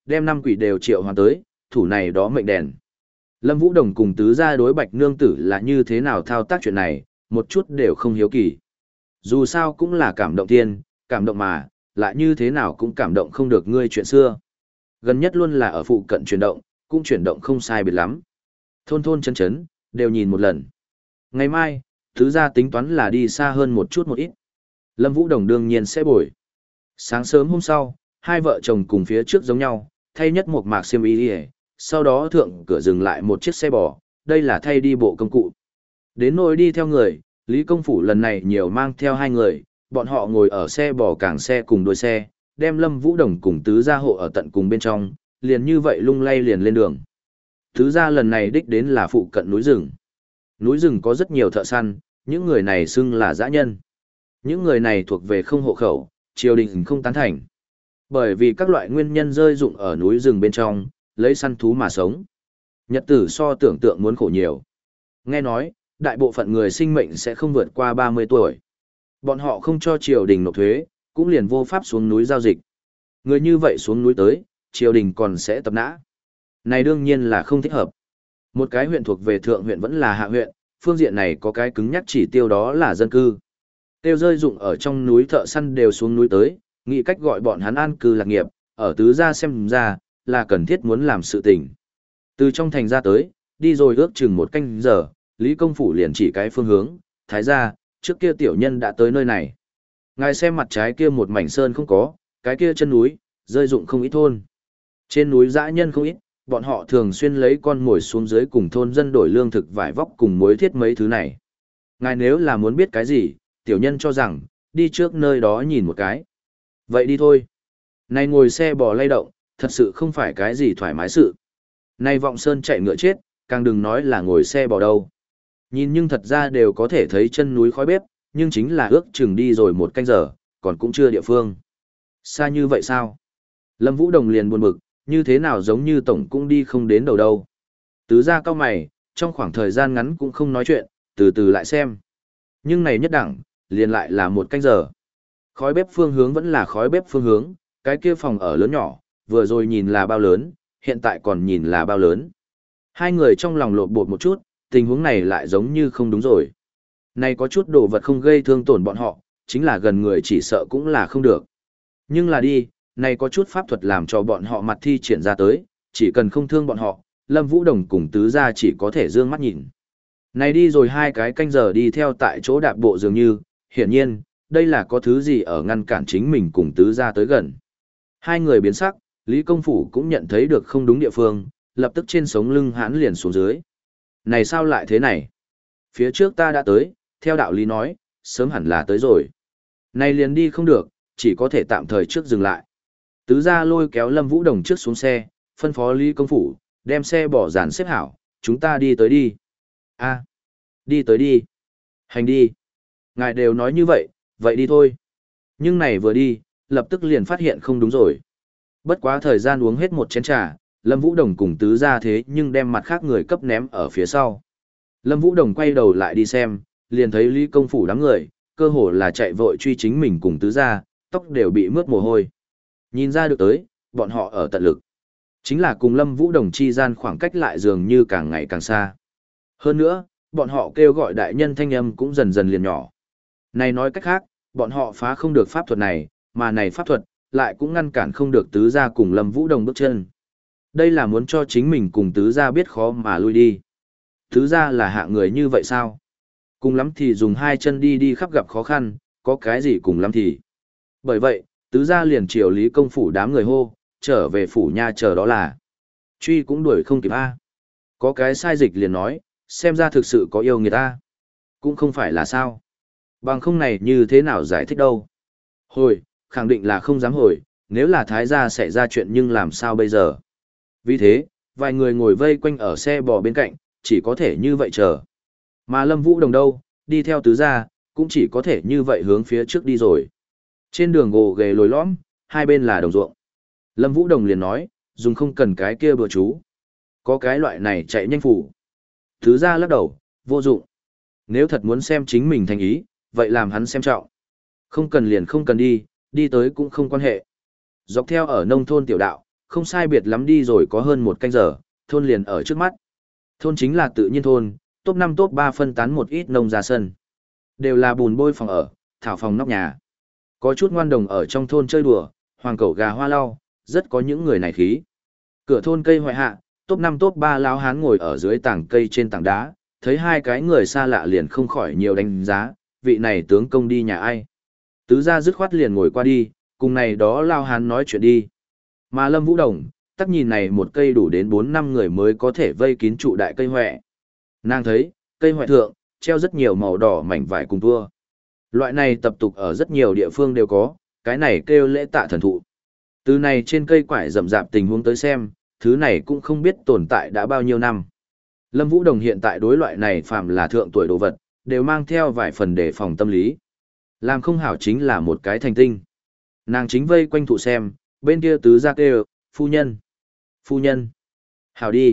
đem năm quỷ đều triệu hoàn tới, thủ này đó mệnh đèn. Lâm Vũ Đồng cùng tứ gia đối Bạch Nương Tử là như thế nào thao tác chuyện này, một chút đều không hiếu kỳ. Dù sao cũng là cảm động thiên, cảm động mà, lại như thế nào cũng cảm động không được ngươi chuyện xưa. Gần nhất luôn là ở phụ cận chuyển động, cũng chuyển động không sai biệt lắm. Thôn thôn chân chấn, đều nhìn một lần. Ngày mai, tứ gia tính toán là đi xa hơn một chút một ít. Lâm Vũ Đồng đương nhiên sẽ bồi. Sáng sớm hôm sau, hai vợ chồng cùng phía trước giống nhau, thay nhất một mạc xiêm y đi, sau đó thượng cửa dừng lại một chiếc xe bò, đây là thay đi bộ công cụ. Đến nỗi đi theo người, Lý Công Phủ lần này nhiều mang theo hai người, bọn họ ngồi ở xe bò cảng xe cùng đuôi xe, đem Lâm Vũ Đồng cùng tứ gia hộ ở tận cùng bên trong, liền như vậy lung lay liền lên đường. Tứ gia lần này đích đến là phụ cận núi rừng. Núi rừng có rất nhiều thợ săn, những người này xưng là dã nhân. Những người này thuộc về không hộ khẩu, triều đình không tán thành. Bởi vì các loại nguyên nhân rơi dụng ở núi rừng bên trong, lấy săn thú mà sống. Nhật tử so tưởng tượng muốn khổ nhiều. Nghe nói, đại bộ phận người sinh mệnh sẽ không vượt qua ba mươi tuổi. Bọn họ không cho triều đình nộp thuế, cũng liền vô pháp xuống núi giao dịch. Người như vậy xuống núi tới, triều đình còn sẽ tập nã. Này đương nhiên là không thích hợp. Một cái huyện thuộc về thượng huyện vẫn là hạ huyện, phương diện này có cái cứng nhắc chỉ tiêu đó là dân cư. Tiêu rơi dụng ở trong núi thợ săn đều xuống núi tới, nghĩ cách gọi bọn hắn an cư lạc nghiệp, ở tứ gia xem ra, là cần thiết muốn làm sự tình. Từ trong thành ra tới, đi rồi ước chừng một canh giờ, Lý Công Phủ liền chỉ cái phương hướng, thái gia, trước kia tiểu nhân đã tới nơi này. Ngài xem mặt trái kia một mảnh sơn không có, cái kia chân núi, rơi dụng không ít thôn. Trên núi dã nhân không ít, bọn họ thường xuyên lấy con mồi xuống dưới cùng thôn dân đổi lương thực vải vóc cùng muối thiết mấy thứ này. Ngài nếu là muốn biết cái gì, tiểu nhân cho rằng, đi trước nơi đó nhìn một cái. Vậy đi thôi. Này ngồi xe bò lay động, thật sự không phải cái gì thoải mái sự. Này vọng sơn chạy ngựa chết, càng đừng nói là ngồi xe bò đâu. Nhìn nhưng thật ra đều có thể thấy chân núi khói bếp, nhưng chính là ước chừng đi rồi một canh giờ, còn cũng chưa địa phương. Xa như vậy sao? Lâm Vũ Đồng liền buồn bực, như thế nào giống như tổng cũng đi không đến đầu đâu. Tứ gia cao mày, trong khoảng thời gian ngắn cũng không nói chuyện, từ từ lại xem. Nhưng này nhất đẳng, liền lại là một canh giờ. Khói bếp phương hướng vẫn là khói bếp phương hướng, cái kia phòng ở lớn nhỏ, vừa rồi nhìn là bao lớn, hiện tại còn nhìn là bao lớn. Hai người trong lòng lột bột một chút, tình huống này lại giống như không đúng rồi. Này có chút đồ vật không gây thương tổn bọn họ, chính là gần người chỉ sợ cũng là không được. Nhưng là đi, này có chút pháp thuật làm cho bọn họ mặt thi triển ra tới, chỉ cần không thương bọn họ, Lâm Vũ Đồng cùng tứ gia chỉ có thể dương mắt nhìn. Này đi rồi hai cái canh giờ đi theo tại chỗ đạp bộ dường như, hiển nhiên, đây là có thứ gì ở ngăn cản chính mình cùng tứ gia tới gần. Hai người biến sắc, Lý Công Phủ cũng nhận thấy được không đúng địa phương, lập tức trên sống lưng hãn liền xuống dưới. Này sao lại thế này? Phía trước ta đã tới, theo đạo lý nói, sớm hẳn là tới rồi. Này liền đi không được, chỉ có thể tạm thời trước dừng lại. Tứ gia lôi kéo Lâm Vũ Đồng trước xuống xe, phân phó Lý Công Phủ, đem xe bỏ dàn xếp hảo, chúng ta đi tới đi. A, đi tới đi. Hành đi. Ngài đều nói như vậy, vậy đi thôi. Nhưng này vừa đi, lập tức liền phát hiện không đúng rồi. Bất quá thời gian uống hết một chén trà, Lâm Vũ Đồng cùng tứ gia thế nhưng đem mặt khác người cấp ném ở phía sau. Lâm Vũ Đồng quay đầu lại đi xem, liền thấy Lý Công Phủ đám người, cơ hồ là chạy vội truy chính mình cùng tứ gia, tóc đều bị mướt mồ hôi. Nhìn ra được tới, bọn họ ở tận lực. Chính là cùng Lâm Vũ Đồng chi gian khoảng cách lại dường như càng ngày càng xa. Hơn nữa, bọn họ kêu gọi đại nhân thanh âm cũng dần dần liền nhỏ. Này nói cách khác, bọn họ phá không được pháp thuật này, mà này pháp thuật, lại cũng ngăn cản không được tứ gia cùng Lâm Vũ Đồng bước chân. Đây là muốn cho chính mình cùng tứ gia biết khó mà lui đi. Tứ gia là hạ người như vậy sao? Cùng lắm thì dùng hai chân đi đi khắp gặp khó khăn, có cái gì cùng lắm thì. Bởi vậy, tứ gia liền chiều Lý Công Phủ đám người hô, trở về phủ nha chờ đó là. Truy cũng đuổi không kịp a. Có cái sai dịch liền nói, xem ra thực sự có yêu người ta. Cũng không phải là sao. Bằng không này như thế nào giải thích đâu. Hồi, khẳng định là không dám hồi, nếu là thái gia xảy ra chuyện nhưng làm sao bây giờ. Vì thế, vài người ngồi vây quanh ở xe bò bên cạnh, chỉ có thể như vậy chờ. Mà Lâm Vũ Đồng đâu, đi theo tứ gia, cũng chỉ có thể như vậy hướng phía trước đi rồi. Trên đường gồ ghề lồi lõm, hai bên là đồng ruộng. Lâm Vũ Đồng liền nói, dùng không cần cái kia bừa chú. Có cái loại này chạy nhanh phủ. Tứ gia lắc đầu, vô dụng. Nếu thật muốn xem chính mình thành ý, vậy làm hắn xem trọng. Không cần liền không cần đi, đi tới cũng không quan hệ. Dọc theo ở nông thôn tiểu đạo, không sai biệt lắm đi rồi có hơn một canh giờ, thôn liền ở trước mắt. Thôn chính là tự nhiên thôn, top năm top ba phân tán một ít nông ra sân. Đều là bùn bôi phòng ở, thảo phòng nóc nhà. Có chút ngoan đồng ở trong thôn chơi đùa, hoàng cẩu gà hoa lau, rất có những người này khí. Cửa thôn cây hoại hạ, top năm top ba lão hán ngồi ở dưới tảng cây trên tảng đá, thấy hai cái người xa lạ liền không khỏi nhiều đánh giá, vị này tướng công đi nhà ai. Tứ gia dứt khoát liền ngồi qua đi, cùng này đó lao hán nói chuyện đi. Mà Lâm Vũ Đồng, tắc nhìn này một cây đủ đến bốn năm người mới có thể vây kín trụ đại cây hoẹ. Nàng thấy, cây hoẹ thượng, treo rất nhiều màu đỏ mảnh vải cùng tua. Loại này tập tục ở rất nhiều địa phương đều có, cái này kêu lễ tạ thần thụ. Từ này trên cây quải rậm rạp tình huống tới xem, thứ này cũng không biết tồn tại đã bao nhiêu năm. Lâm Vũ Đồng hiện tại đối loại này phàm là thượng tuổi đồ vật, đều mang theo vài phần đề phòng tâm lý. Làm không hảo chính là một cái thành tinh. Nàng chính vây quanh thụ xem, bên kia tứ gia kêu, phu nhân, phu nhân, hảo đi.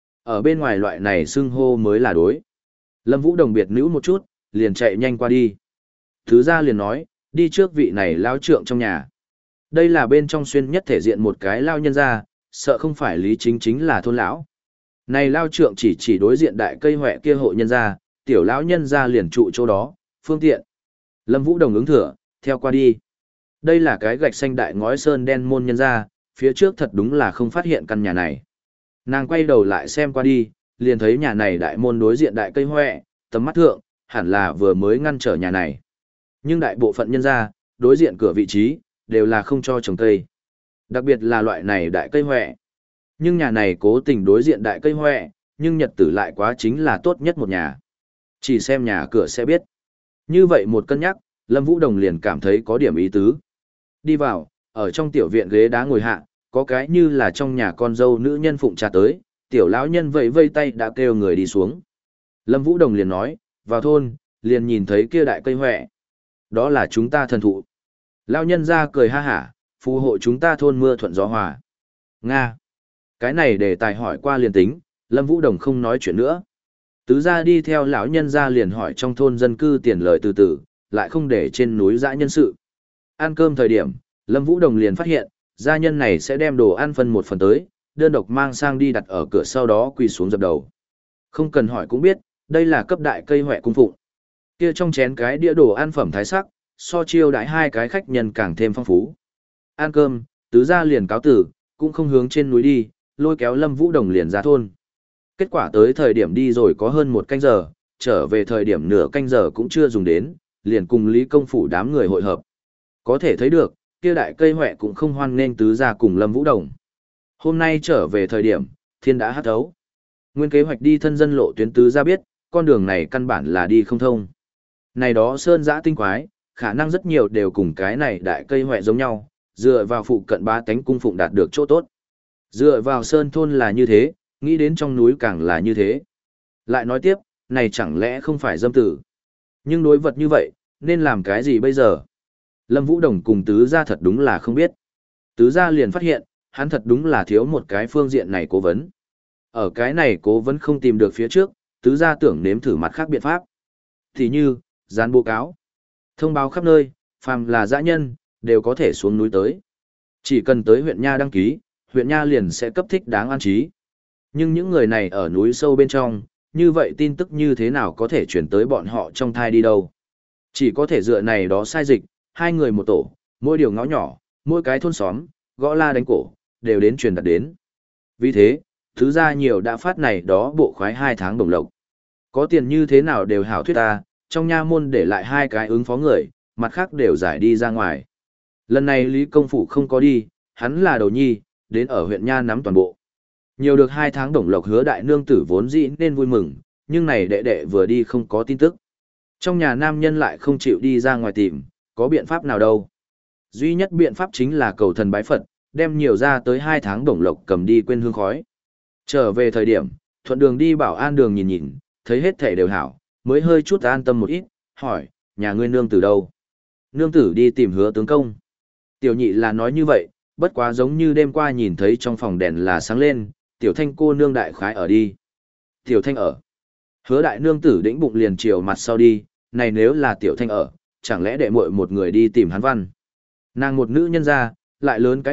Ở bên ngoài loại này xưng hô mới là đối. Lâm Vũ Đồng biệt nữ một chút, liền chạy nhanh qua đi. Tứ gia liền nói, đi trước vị này lao trượng trong nhà. Đây là bên trong xuyên nhất thể diện một cái lao nhân ra, sợ không phải lý chính chính là thôn lão. Này lao trượng chỉ chỉ đối diện đại cây hoẹ kia hộ nhân ra, tiểu lão nhân ra liền trụ chỗ đó, phương tiện. Lâm Vũ Đồng ứng thừa, theo qua đi. Đây là cái gạch xanh đại ngói sơn đen môn nhân ra, phía trước thật đúng là không phát hiện căn nhà này. Nàng quay đầu lại xem qua đi, liền thấy nhà này đại môn đối diện đại cây hoẹ, tầm mắt thượng, hẳn là vừa mới ngăn trở nhà này. Nhưng đại bộ phận nhân ra, đối diện cửa vị trí, đều là không cho trồng cây. Đặc biệt là loại này đại cây hoẹ. Nhưng nhà này cố tình đối diện đại cây hoẹ, nhưng nhật tử lại quá chính là tốt nhất một nhà. Chỉ xem nhà cửa sẽ biết. Như vậy một cân nhắc, Lâm Vũ Đồng liền cảm thấy có điểm ý tứ. Đi vào, ở trong tiểu viện ghế đá ngồi hạ, có cái như là trong nhà con dâu nữ nhân phụng trà tới, tiểu lão nhân vẫy vây tay đã kêu người đi xuống. Lâm Vũ Đồng liền nói, vào thôn, liền nhìn thấy kia đại cây hoẹ. Đó là chúng ta thần thụ. Lão nhân ra cười ha hả, phù hộ chúng ta thôn mưa thuận gió hòa. Nga. Cái này để tài hỏi qua liền tính, Lâm Vũ Đồng không nói chuyện nữa. Tứ gia đi theo lão nhân ra liền hỏi trong thôn dân cư tiền lời từ từ, lại không để trên núi dã nhân sự. Ăn cơm thời điểm, Lâm Vũ Đồng liền phát hiện, gia nhân này sẽ đem đồ ăn phân một phần tới, đơn độc mang sang đi đặt ở cửa sau đó quỳ xuống dập đầu. Không cần hỏi cũng biết, đây là cấp đại cây hoẹ cung phụng. Kia trong chén cái đĩa đồ ăn phẩm thái sắc, so chiêu đãi hai cái khách nhân càng thêm phong phú. Ăn cơm, tứ gia liền cáo tử, cũng không hướng trên núi đi, lôi kéo Lâm Vũ Đồng liền ra thôn. Kết quả tới thời điểm đi rồi có hơn một canh giờ, trở về thời điểm nửa canh giờ cũng chưa dùng đến, liền cùng Lý Công Phủ đám người hội hợp. Có thể thấy được, kia đại cây hoẹ cũng không hoan nên tứ gia cùng Lâm Vũ Đồng. Hôm nay trở về thời điểm, thiên đã hắt thấu. Nguyên kế hoạch đi thân dân lộ tuyến tứ gia biết, con đường này căn bản là đi không thông. Này đó sơn dã tinh quái, khả năng rất nhiều đều cùng cái này đại cây hoẹ giống nhau, dựa vào phụ cận ba tánh cung phụng đạt được chỗ tốt. Dựa vào sơn thôn là như thế, nghĩ đến trong núi càng là như thế. Lại nói tiếp, này chẳng lẽ không phải dâm tử. Nhưng đối vật như vậy, nên làm cái gì bây giờ? Lâm Vũ Đồng cùng tứ gia thật đúng là không biết. Tứ gia liền phát hiện, hắn thật đúng là thiếu một cái phương diện này cố vấn. Ở cái này cố vấn không tìm được phía trước, tứ gia tưởng nếm thử mặt khác biện pháp. Thì như, dán bố cáo, thông báo khắp nơi, phàm là dã nhân, đều có thể xuống núi tới. Chỉ cần tới huyện Nha đăng ký, huyện Nha liền sẽ cấp thích đáng an trí. Nhưng những người này ở núi sâu bên trong, như vậy tin tức như thế nào có thể chuyển tới bọn họ trong thai đi đâu. Chỉ có thể dựa này đó sai dịch, hai người một tổ, mỗi điều ngõ nhỏ, mỗi cái thôn xóm, gõ la đánh cổ, đều đến truyền đặt đến. Vì thế, thứ ra nhiều đã phát này đó bộ khoái hai tháng đồng lộc. Có tiền như thế nào đều hảo thuyết ta, trong nha môn để lại hai cái ứng phó người, mặt khác đều giải đi ra ngoài. Lần này Lý Công Phủ không có đi, hắn là đầu nhi, đến ở huyện Nha nắm toàn bộ. Nhiều được hai tháng đồng lộc hứa đại nương tử vốn dĩ nên vui mừng, nhưng này đệ đệ vừa đi không có tin tức. Trong nhà nam nhân lại không chịu đi ra ngoài tìm, có biện pháp nào đâu. Duy nhất biện pháp chính là cầu thần bái Phật, đem nhiều ra tới hai tháng đồng lộc cầm đi quên hương khói. Trở về thời điểm, thuận đường đi bảo an đường nhìn nhìn, thấy hết thể đều hảo, mới hơi chút an tâm một ít, hỏi, nhà ngươi nương tử đâu? Nương tử đi tìm hứa tướng công. Tiểu nhị là nói như vậy, bất quá giống như đêm qua nhìn thấy trong phòng đèn là sáng lên, tiểu thanh cô nương đại khái ở đi. Tiểu thanh ở. Hứa đại nương tử đĩnh bụng liền chiều mặt sau đi, này nếu là tiểu thanh ở, chẳng lẽ đệ muội một người đi tìm hắn văn. Nàng một nữ nhân ra, lại lớn cái bụng,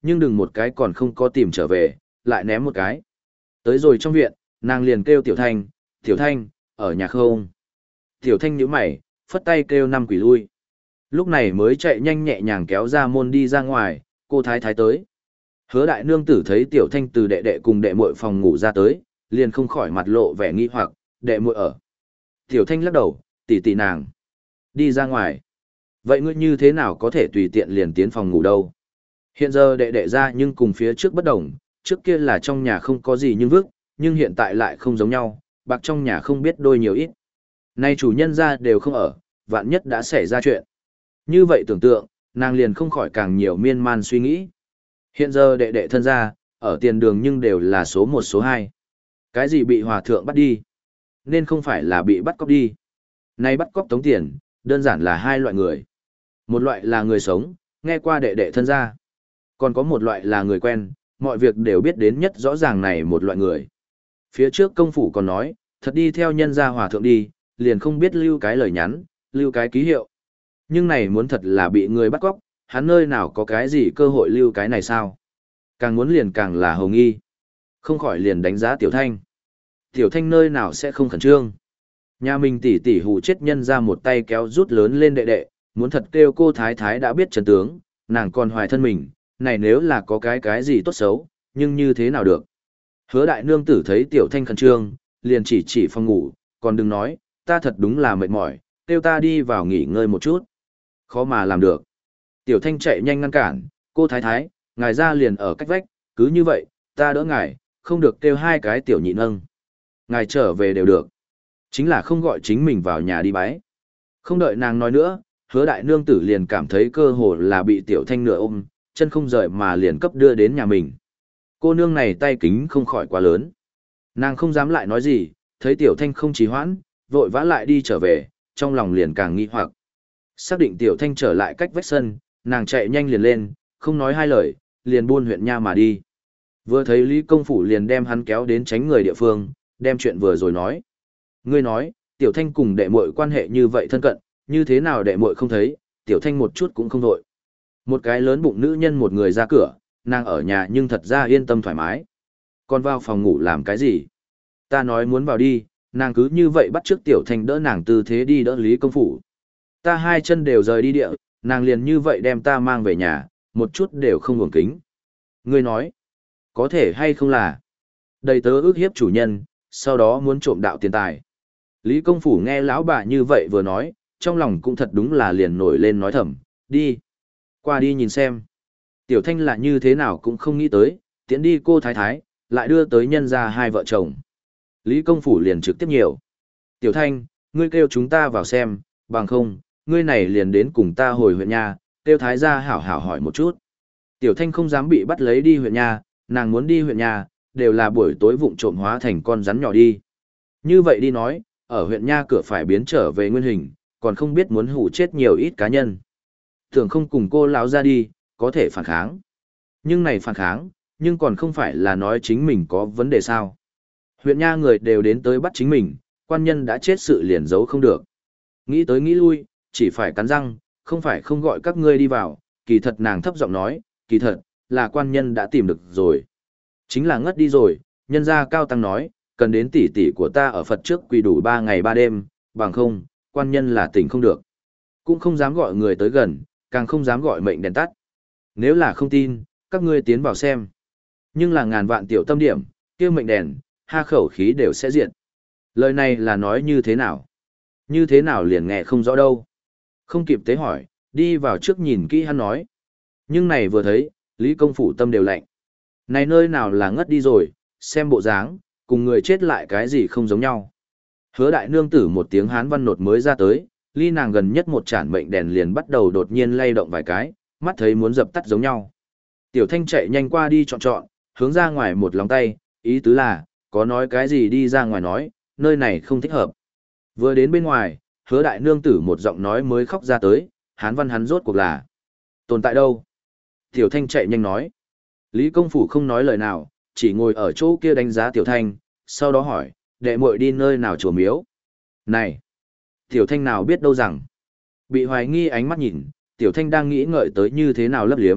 nhưng đừng một cái còn không có tìm trở về, lại ném một cái. Tới rồi trong viện, nàng liền kêu Tiểu Thanh, Tiểu Thanh, ở nhà không? Tiểu Thanh nhíu mày, phất tay kêu năm quỷ lui. Lúc này mới chạy nhanh nhẹ nhàng kéo ra môn đi ra ngoài, cô thái thái tới. Hứa đại nương tử thấy Tiểu Thanh từ đệ đệ cùng đệ muội phòng ngủ ra tới, liền không khỏi mặt lộ vẻ nghi hoặc, đệ muội ở. Tiểu Thanh lắc đầu, tỷ tỷ nàng. Đi ra ngoài. Vậy ngươi như thế nào có thể tùy tiện liền tiến phòng ngủ đâu? Hiện giờ đệ đệ ra nhưng cùng phía trước bất đồng, trước kia là trong nhà không có gì nhưng vức, nhưng hiện tại lại không giống nhau, bạc trong nhà không biết đôi nhiều ít. Nay chủ nhân ra đều không ở, vạn nhất đã xảy ra chuyện. Như vậy tưởng tượng, nàng liền không khỏi càng nhiều miên man suy nghĩ. Hiện giờ đệ đệ thân ra, ở tiền đường nhưng đều là số một số hai. Cái gì bị hòa thượng bắt đi? Nên không phải là bị bắt cóc đi. Nay bắt cóc tống tiền, đơn giản là hai loại người. Một loại là người sống, nghe qua đệ đệ thân ra. Còn có một loại là người quen, mọi việc đều biết đến nhất rõ ràng này một loại người. Phía trước công phủ còn nói, thật đi theo nhân gia hòa thượng đi, liền không biết lưu cái lời nhắn, lưu cái ký hiệu. Nhưng này muốn thật là bị người bắt cóc, hắn nơi nào có cái gì cơ hội lưu cái này sao? Càng muốn liền càng là hồng nghi. Không khỏi liền đánh giá Tiểu Thanh. Tiểu Thanh nơi nào sẽ không khẩn trương. Nhà mình tỉ tỉ hù chết nhân ra một tay kéo rút lớn lên đệ đệ, muốn thật kêu cô thái thái đã biết chân tướng, nàng còn hoài thân mình, này nếu là có cái cái gì tốt xấu, nhưng như thế nào được. Hứa đại nương tử thấy Tiểu Thanh khẩn trương, liền chỉ chỉ phòng ngủ, còn đừng nói, ta thật đúng là mệt mỏi, kêu ta đi vào nghỉ ngơi một chút. Khó mà làm được. Tiểu Thanh chạy nhanh ngăn cản, cô thái thái, ngài ra liền ở cách vách, cứ như vậy, ta đỡ ngài, không được kêu hai cái tiểu nhị nâng. Ngài trở về đều được. Chính là không gọi chính mình vào nhà đi bái. Không đợi nàng nói nữa, hứa đại nương tử liền cảm thấy cơ hồ là bị Tiểu Thanh nửa ôm, chân không rời mà liền cấp đưa đến nhà mình. Cô nương này tay kính không khỏi quá lớn. Nàng không dám lại nói gì, thấy Tiểu Thanh không trì hoãn, vội vã lại đi trở về, trong lòng liền càng nghi hoặc. Xác định Tiểu Thanh trở lại cách vách sân, nàng chạy nhanh liền lên, không nói hai lời, liền buôn huyện nha mà đi. Vừa thấy Lý Công Phủ liền đem hắn kéo đến tránh người địa phương, đem chuyện vừa rồi nói. Ngươi nói, Tiểu Thanh cùng đệ muội quan hệ như vậy thân cận, như thế nào đệ muội không thấy, Tiểu Thanh một chút cũng không đội. Một cái lớn bụng nữ nhân một người ra cửa, nàng ở nhà nhưng thật ra yên tâm thoải mái. Còn vào phòng ngủ làm cái gì? Ta nói muốn vào đi, nàng cứ như vậy bắt trước Tiểu Thanh đỡ nàng tư thế đi đỡ Lý Công Phủ. Ta hai chân đều rời đi địa, nàng liền như vậy đem ta mang về nhà, một chút đều không ngủng kính. Ngươi nói, có thể hay không là đầy tớ ước hiếp chủ nhân, sau đó muốn trộm đạo tiền tài. Lý Công Phủ nghe lão bà như vậy vừa nói, trong lòng cũng thật đúng là liền nổi lên nói thầm, đi, qua đi nhìn xem. Tiểu Thanh là như thế nào cũng không nghĩ tới, tiễn đi cô thái thái, lại đưa tới nhân ra hai vợ chồng. Lý Công Phủ liền trực tiếp nhiều. Tiểu Thanh, ngươi kêu chúng ta vào xem, bằng không, ngươi này liền đến cùng ta hồi huyện nha, kêu thái gia hảo hảo hỏi một chút. Tiểu Thanh không dám bị bắt lấy đi huyện nha, nàng muốn đi huyện nha, đều là buổi tối vụng trộm hóa thành con rắn nhỏ đi. Như vậy đi nói, ở huyện nha cửa phải biến trở về nguyên hình, còn không biết muốn hủ chết nhiều ít cá nhân. Thường không cùng cô lão ra đi, có thể phản kháng. Nhưng này phản kháng, nhưng còn không phải là nói chính mình có vấn đề sao. Huyện nha người đều đến tới bắt chính mình, quan nhân đã chết sự liền giấu không được. Nghĩ tới nghĩ lui, chỉ phải cắn răng, không phải không gọi các ngươi đi vào, kỳ thật nàng thấp giọng nói, kỳ thật, là quan nhân đã tìm được rồi. Chính là ngất đi rồi, nhân gia cao tăng nói, cần đến tỷ tỷ của ta ở Phật trước quỳ đủ ba ngày ba đêm, bằng không, quan nhân là tỉnh không được. Cũng không dám gọi người tới gần, càng không dám gọi mệnh đèn tắt. Nếu là không tin, các ngươi tiến vào xem. Nhưng là ngàn vạn tiểu tâm điểm, kêu mệnh đèn, ha khẩu khí đều sẽ diệt. Lời này là nói như thế nào? Như thế nào liền nghe không rõ đâu. Không kịp tế hỏi, đi vào trước nhìn kỹ hắn nói. Nhưng này vừa thấy, Lý Công Phủ tâm đều lạnh. Này nơi nào là ngất đi rồi, xem bộ dáng, cùng người chết lại cái gì không giống nhau. Hứa đại nương tử một tiếng hán văn nột mới ra tới, ly nàng gần nhất một chản mệnh đèn liền bắt đầu đột nhiên lay động vài cái, mắt thấy muốn dập tắt giống nhau. Tiểu Thanh chạy nhanh qua đi chọn chọn, hướng ra ngoài một lòng tay, ý tứ là, có nói cái gì đi ra ngoài nói, nơi này không thích hợp. Vừa đến bên ngoài, hứa đại nương tử một giọng nói mới khóc ra tới, hán văn hắn rốt cuộc là tồn tại đâu. Tiểu Thanh chạy nhanh nói. Lý Công Phủ không nói lời nào, chỉ ngồi ở chỗ kia đánh giá Tiểu Thanh, sau đó hỏi, đệ muội đi nơi nào chùa miếu. Này! Tiểu Thanh nào biết đâu rằng. Bị hoài nghi ánh mắt nhìn, Tiểu Thanh đang nghĩ ngợi tới như thế nào lấp liếm,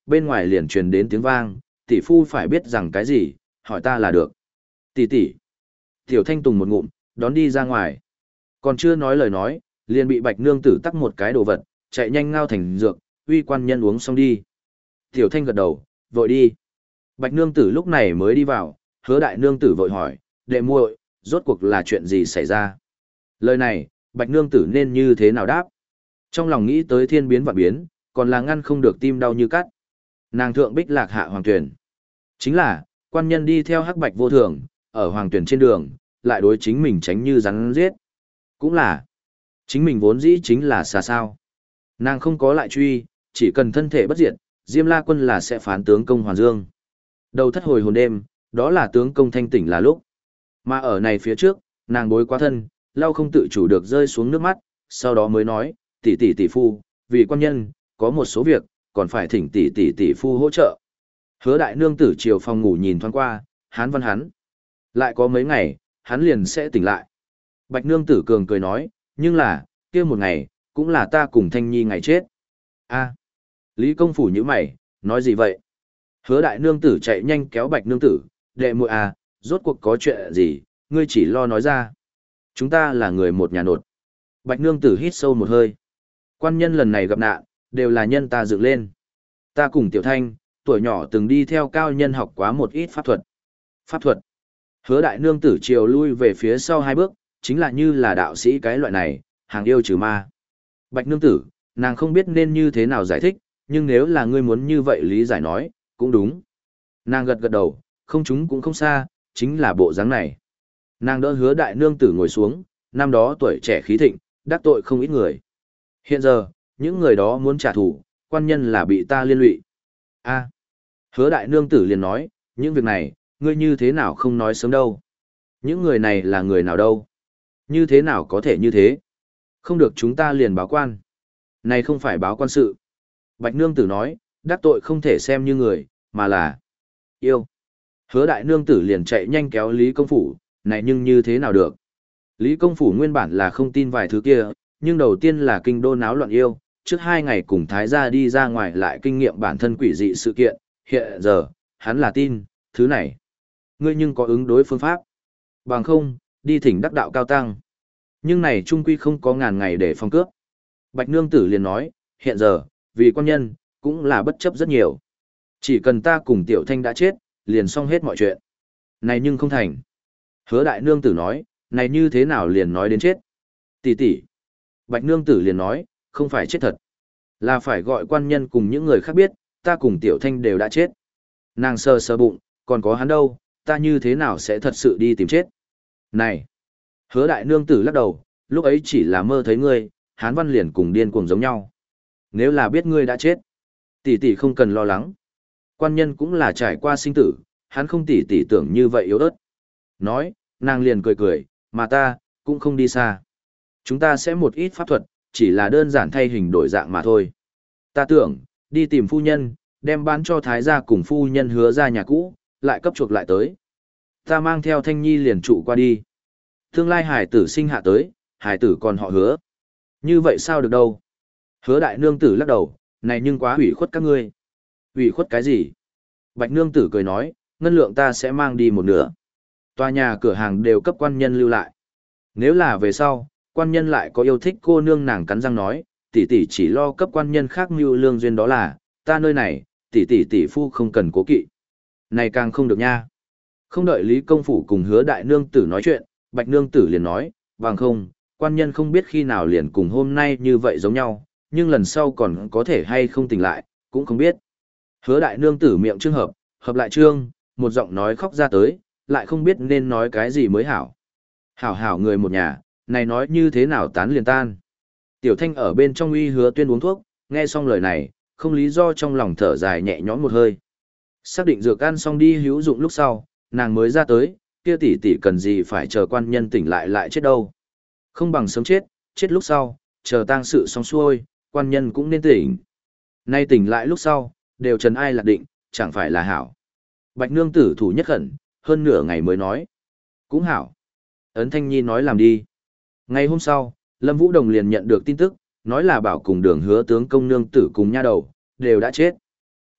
bên ngoài liền truyền đến tiếng vang, tỷ phu phải biết rằng cái gì, hỏi ta là được. Tỷ tỷ. Tiểu Thanh Tùng một ngụm, đón đi ra ngoài. Còn chưa nói lời nói, liền bị Bạch Nương Tử tắc một cái đồ vật, chạy nhanh ngao thành dược, uy quan nhân uống xong đi. Tiểu Thanh gật đầu, vội đi. Bạch Nương Tử lúc này mới đi vào, Hứa Đại Nương Tử vội hỏi, đệ muội, rốt cuộc là chuyện gì xảy ra? Lời này, Bạch Nương Tử nên như thế nào đáp? Trong lòng nghĩ tới thiên biến vạn biến, còn là ngăn không được tim đau như cắt. Nàng thượng bích lạc hạ hoàng tuyển. Chính là, quan nhân đi theo hắc bạch vô thường, ở hoàng tuyển trên đường, lại đối chính mình tránh như rắn giết. Cũng là, chính mình vốn dĩ chính là xà sao. Nàng không có lại truy, chỉ cần thân thể bất diệt, Diêm La Quân là sẽ phán tướng công Hoàn Dương. Đầu thất hồi hồn đêm, đó là tướng công thanh tỉnh là lúc. Mà ở này phía trước, nàng bối quá thân, lau không tự chủ được rơi xuống nước mắt, sau đó mới nói, tỷ tỷ tỷ phu, vì quan nhân, có một số việc, còn phải thỉnh tỷ tỷ tỷ phu hỗ trợ. Hứa Đại Nương Tử chiều phòng ngủ nhìn thoáng qua, hán văn hắn. Lại có mấy ngày, hắn liền sẽ tỉnh lại. Bạch Nương Tử cường cười nói, nhưng là, kia một ngày, cũng là ta cùng Thanh Nhi ngày chết. A, Lý Công Phủ nhíu mày, nói gì vậy? Hứa Đại Nương Tử chạy nhanh kéo Bạch Nương Tử, đệ muội à, rốt cuộc có chuyện gì, ngươi chỉ lo nói ra. Chúng ta là người một nhà nột. Bạch Nương Tử hít sâu một hơi. Quan nhân lần này gặp nạn, đều là nhân ta dựng lên. Ta cùng Tiểu Thanh, tuổi nhỏ từng đi theo cao nhân học quá một ít pháp thuật. Pháp thuật. Hứa Đại Nương Tử chiều lui về phía sau hai bước, chính là như là đạo sĩ cái loại này, hàng yêu trừ ma. Bạch Nương Tử, nàng không biết nên như thế nào giải thích, nhưng nếu là ngươi muốn như vậy lý giải nói, cũng đúng. Nàng gật gật đầu, không chúng cũng không xa, chính là bộ dáng này. Nàng đỡ Hứa Đại Nương Tử ngồi xuống, năm đó tuổi trẻ khí thịnh, đắc tội không ít người. Hiện giờ, những người đó muốn trả thù, quan nhân là bị ta liên lụy. A. Hứa Đại Nương Tử liền nói, những việc này, ngươi như thế nào không nói sớm đâu. Những người này là người nào đâu? Như thế nào có thể như thế? Không được chúng ta liền báo quan. Này không phải báo quan sự. Bạch Nương Tử nói, đắc tội không thể xem như người, mà là yêu. Hứa Đại Nương Tử liền chạy nhanh kéo Lý Công Phủ, này nhưng như thế nào được? Lý Công Phủ nguyên bản là không tin vài thứ kia, nhưng đầu tiên là kinh đô náo loạn yêu, trước hai ngày cùng Thái gia đi ra ngoài lại kinh nghiệm bản thân quỷ dị sự kiện, hiện giờ, hắn là tin, thứ này. Ngươi nhưng có ứng đối phương pháp. Bằng không, đi thỉnh đắc đạo cao tăng. Nhưng này trung quy không có ngàn ngày để phong cướp. Bạch Nương Tử liền nói, hiện giờ, vì quan nhân, cũng là bất chấp rất nhiều. Chỉ cần ta cùng Tiểu Thanh đã chết, liền xong hết mọi chuyện. Này nhưng không thành. Hứa Đại Nương Tử nói, này như thế nào liền nói đến chết. Tỷ tỷ. Bạch Nương Tử liền nói, không phải chết thật. Là phải gọi quan nhân cùng những người khác biết, ta cùng Tiểu Thanh đều đã chết. Nàng sờ sờ bụng, còn có hắn đâu, ta như thế nào sẽ thật sự đi tìm chết. Này. Hứa Đại Nương Tử lắc đầu, lúc ấy chỉ là mơ thấy ngươi, Hán Văn liền cùng điên cuồng giống nhau. Nếu là biết ngươi đã chết, tỷ tỷ không cần lo lắng. Quan nhân cũng là trải qua sinh tử, hắn không tỷ tỷ tưởng như vậy yếu ớt. Nói, nàng liền cười cười, mà ta, cũng không đi xa. Chúng ta sẽ một ít pháp thuật, chỉ là đơn giản thay hình đổi dạng mà thôi. Ta tưởng, đi tìm phu nhân, đem bán cho thái gia cùng phu nhân hứa ra nhà cũ, lại cấp chuộc lại tới. Ta mang theo Thanh Nhi liền trụ qua đi. Tương lai hải tử sinh hạ tới, hải tử còn họ hứa. Như vậy sao được đâu? Hứa Đại Nương Tử lắc đầu, này nhưng quá hủy khuất các ngươi. Hủy khuất cái gì? Bạch Nương Tử cười nói, ngân lượng ta sẽ mang đi một nửa. Tòa nhà cửa hàng đều cấp quan nhân lưu lại. Nếu là về sau, quan nhân lại có yêu thích cô nương, nàng cắn răng nói, tỷ tỷ chỉ lo cấp quan nhân khác mưu lương duyên, đó là, ta nơi này, tỷ tỷ tỷ phu không cần cố kỵ. Này càng không được nha. Không đợi Lý Công Phủ cùng Hứa Đại Nương Tử nói chuyện, Bạch Nương Tử liền nói, bằng không, quan nhân không biết khi nào liền cùng hôm nay như vậy giống nhau, nhưng lần sau còn có thể hay không tỉnh lại, cũng không biết. Hứa Đại Nương Tử miệng trương hợp, hợp lại trương, một giọng nói khóc ra tới, lại không biết nên nói cái gì mới hảo. Hảo hảo người một nhà, này nói như thế nào tán liền tan. Tiểu Thanh ở bên trong uy Hứa Tuyên uống thuốc, nghe xong lời này, không lý do trong lòng thở dài nhẹ nhõm một hơi. Xác định dược ăn xong đi hữu dụng lúc sau, nàng mới ra tới, kia tỷ tỷ cần gì phải chờ quan nhân tỉnh lại lại chết đâu. Không bằng sớm chết, chết lúc sau, chờ tang sự xong xuôi, quan nhân cũng nên tỉnh. Nay tỉnh lại lúc sau, đều trần ai lạc định, chẳng phải là hảo. Bạch Nương Tử thủ nhất khẩn, hơn nửa ngày mới nói. Cũng hảo. Ấn Thanh Nhi nói làm đi. Ngày hôm sau, Lâm Vũ Đồng liền nhận được tin tức, nói là bảo cùng đường Hứa tướng công nương tử cùng nha đầu, đều đã chết.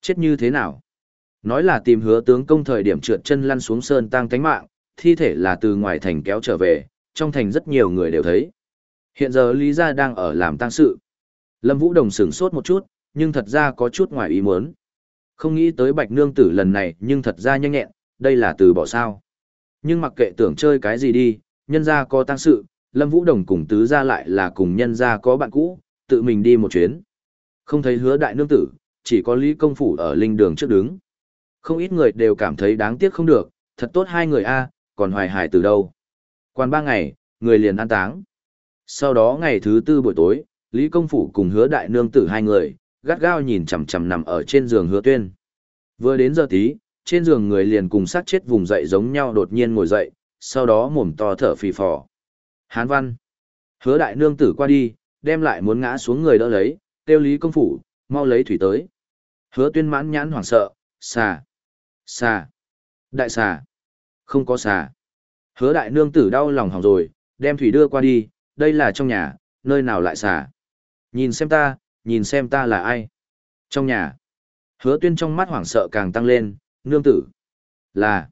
Chết như thế nào? Nói là tìm hứa tướng công thời điểm trượt chân lăn xuống sơn tang tánh mạng, thi thể là từ ngoài thành kéo trở về, trong thành rất nhiều người đều thấy. Hiện giờ Lý gia đang ở làm tang sự. Lâm Vũ Đồng sửng sốt một chút, nhưng thật ra có chút ngoài ý muốn. Không nghĩ tới Bạch Nương Tử lần này nhưng thật ra nhanh nhẹn, đây là từ bỏ sao. Nhưng mặc kệ tưởng chơi cái gì đi, nhân gia có tang sự, Lâm Vũ Đồng cùng tứ gia lại là cùng nhân gia có bạn cũ, tự mình đi một chuyến. Không thấy Hứa đại nương tử, chỉ có Lý công phủ ở linh đường trước đứng. Không ít người đều cảm thấy đáng tiếc không được, thật tốt hai người a, còn hoài hải từ đâu. Quan ba ngày, người liền an táng. Sau đó ngày thứ tư buổi tối, Lý công phủ cùng Hứa đại nương tử hai người, gắt gao nhìn chằm chằm nằm ở trên giường Hứa Tuyên. Vừa đến giờ tí, trên giường người liền cùng sát chết vùng dậy giống nhau đột nhiên ngồi dậy, sau đó mồm to thở phì phò. Hán Văn. Hứa đại nương tử qua đi, đem lại muốn ngã xuống người đỡ lấy, kêu Lý công phủ, mau lấy thủy tới. Hứa Tuyên mãn nhãn hoảng sợ, xà, xà, đại xà, không có xà. Hứa đại nương tử đau lòng hỏng rồi, đem thủy đưa qua đi, đây là trong nhà, nơi nào lại xà. Nhìn xem ta, nhìn xem ta là ai. Trong nhà. Hứa Tuyên trong mắt hoảng sợ càng tăng lên, nương tử. Là.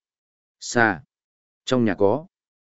Xà. Trong nhà có.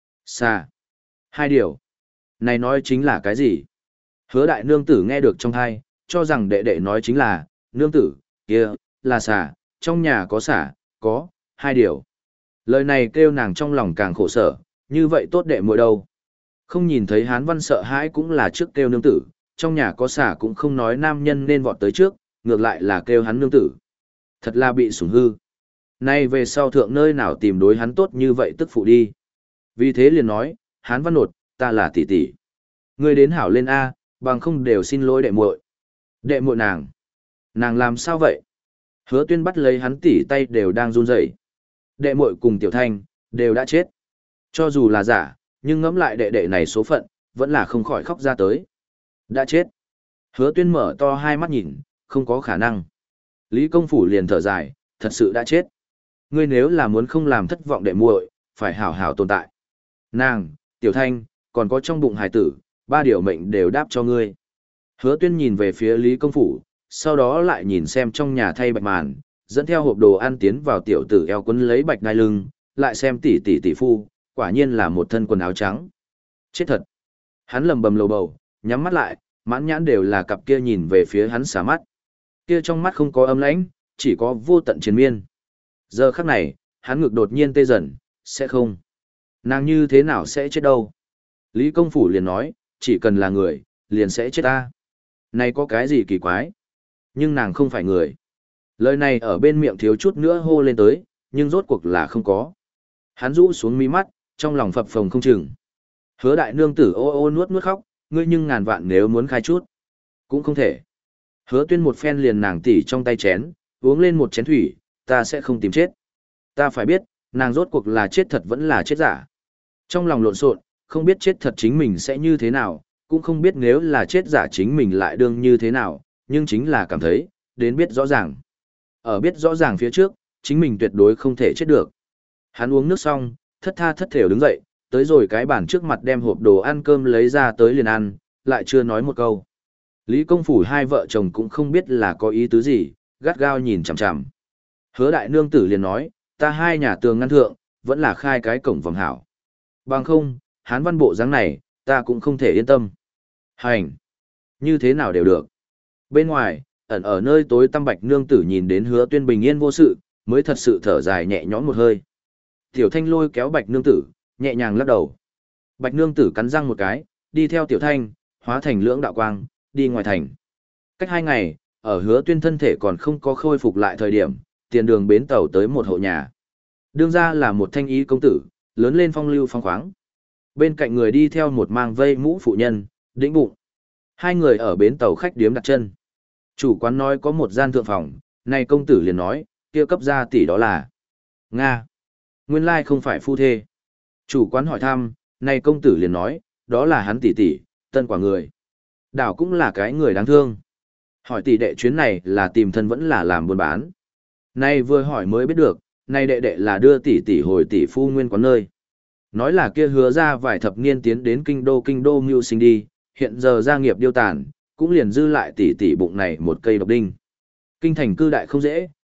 Xà. Hai điều. Này nói chính là cái gì? Hứa đại nương tử nghe được trong thai, cho rằng đệ đệ nói chính là, nương tử, kia, là xà, trong nhà có xà, có, hai điều. Lời này kêu nàng trong lòng càng khổ sở, như vậy tốt đệ muội đâu. Không nhìn thấy Hán Văn sợ hãi cũng là trước kêu nương tử, trong nhà có xà cũng không nói nam nhân nên vọt tới trước, ngược lại là kêu hắn nương tử. Thật là bị sủng hư. Nay về sau thượng nơi nào tìm đối hắn tốt như vậy tức phụ đi. Vì thế liền nói, Hán Văn nột, ta là tỷ tỷ. Ngươi đến hảo lên A, bằng không đều xin lỗi đệ muội. Đệ muội nàng. Nàng làm sao vậy? Hứa Tuyên bắt lấy hắn tỉ tay đều đang run rẩy. Đệ muội cùng Tiểu Thanh, đều đã chết. Cho dù là giả, nhưng ngẫm lại đệ đệ này số phận, vẫn là không khỏi khóc ra tới. Đã chết. Hứa Tuyên mở to hai mắt nhìn, không có khả năng. Lý công phủ liền thở dài, thật sự đã chết. Ngươi nếu là muốn không làm thất vọng đệ muội, phải hảo hảo tồn tại. Nàng, Tiểu Thanh, còn có trong bụng hải tử, ba điều mệnh đều đáp cho ngươi. Hứa Tuyên nhìn về phía Lý công phủ, sau đó lại nhìn xem trong nhà thay bạch màn, dẫn theo hộp đồ ăn tiến vào tiểu tử eo quấn lấy bạch ngai lưng, lại xem tỷ tỷ tỷ phu, quả nhiên là một thân quần áo trắng. Chết thật. Hắn lầm bầm lầu bầu, nhắm mắt lại, mãn nhãn đều là cặp kia nhìn về phía hắn xả mắt. Kia trong mắt không có âm lãnh, chỉ có vô tận chiến miên. Giờ khắc này, hắn ngực đột nhiên tê dần, sẽ không. Nàng như thế nào sẽ chết đâu? Lý công phủ liền nói, chỉ cần là người, liền sẽ chết ta. Này có cái gì kỳ quái? Nhưng nàng không phải người. Lời này ở bên miệng thiếu chút nữa hô lên tới, nhưng rốt cuộc là không có. Hắn rũ xuống mí mắt, trong lòng phập phồng không chừng. Hứa đại nương tử ô ô nuốt nuốt khóc, ngươi nhưng ngàn vạn nếu muốn khai chút. Cũng không thể. Hứa Tuyên một phen liền nàng tỉ trong tay chén, uống lên một chén thủy, ta sẽ không tìm chết. Ta phải biết, nàng rốt cuộc là chết thật vẫn là chết giả. Trong lòng lộn xộn, không biết chết thật chính mình sẽ như thế nào, cũng không biết nếu là chết giả chính mình lại đương như thế nào, nhưng chính là cảm thấy, đến biết rõ ràng. Ở biết rõ ràng phía trước, chính mình tuyệt đối không thể chết được. Hắn uống nước xong, thất tha thất thểu đứng dậy, tới rồi cái bàn trước mặt đem hộp đồ ăn cơm lấy ra tới liền ăn, lại chưa nói một câu. Lý công phủ hai vợ chồng cũng không biết là có ý tứ gì, gắt gao nhìn chằm chằm. Hứa đại nương tử liền nói, ta hai nhà tường ngăn thượng, vẫn là khai cái cổng vòng hảo. Bằng không, Hán Văn bộ dáng này, ta cũng không thể yên tâm. Hành! Như thế nào đều được. Bên ngoài, ẩn ở nơi tối tăm bạch nương tử nhìn đến Hứa Tuyên bình yên vô sự, mới thật sự thở dài nhẹ nhõm một hơi. Tiểu Thanh lôi kéo bạch nương tử, nhẹ nhàng lắc đầu. Bạch nương tử cắn răng một cái, đi theo Tiểu Thanh, hóa thành lưỡng đạo quang, đi ngoài thành. Cách hai ngày, ở Hứa Tuyên thân thể còn không có khôi phục lại thời điểm, tiền đường bến tàu tới một hộ nhà. Đương ra là một thanh ý công tử, lớn lên phong lưu phong khoáng. Bên cạnh người đi theo một mang vây mũ phụ nhân, đĩnh bụng. Hai người ở bến tàu khách điếm đặt chân. Chủ quán nói có một gian thượng phòng, này công tử liền nói, kia cấp gia tỷ đó là Nga. Nguyên lai không phải phu thê. Chủ quán hỏi thăm, này công tử liền nói, đó là hắn tỷ tỷ, tân quả người. Đảo cũng là cái người đáng thương. Hỏi tỷ đệ chuyến này là tìm thân vẫn là làm buôn bán. Nay vừa hỏi mới biết được, nay đệ đệ là đưa tỷ tỷ hồi tỷ phu nguyên quán nơi. Nói là kia hứa ra vài thập niên tiến đến kinh đô kinh đô mưu sinh đi, hiện giờ gia nghiệp điêu tàn, cũng liền dư lại tỷ tỷ bụng này một cây độc đinh. Kinh thành cư đại không dễ,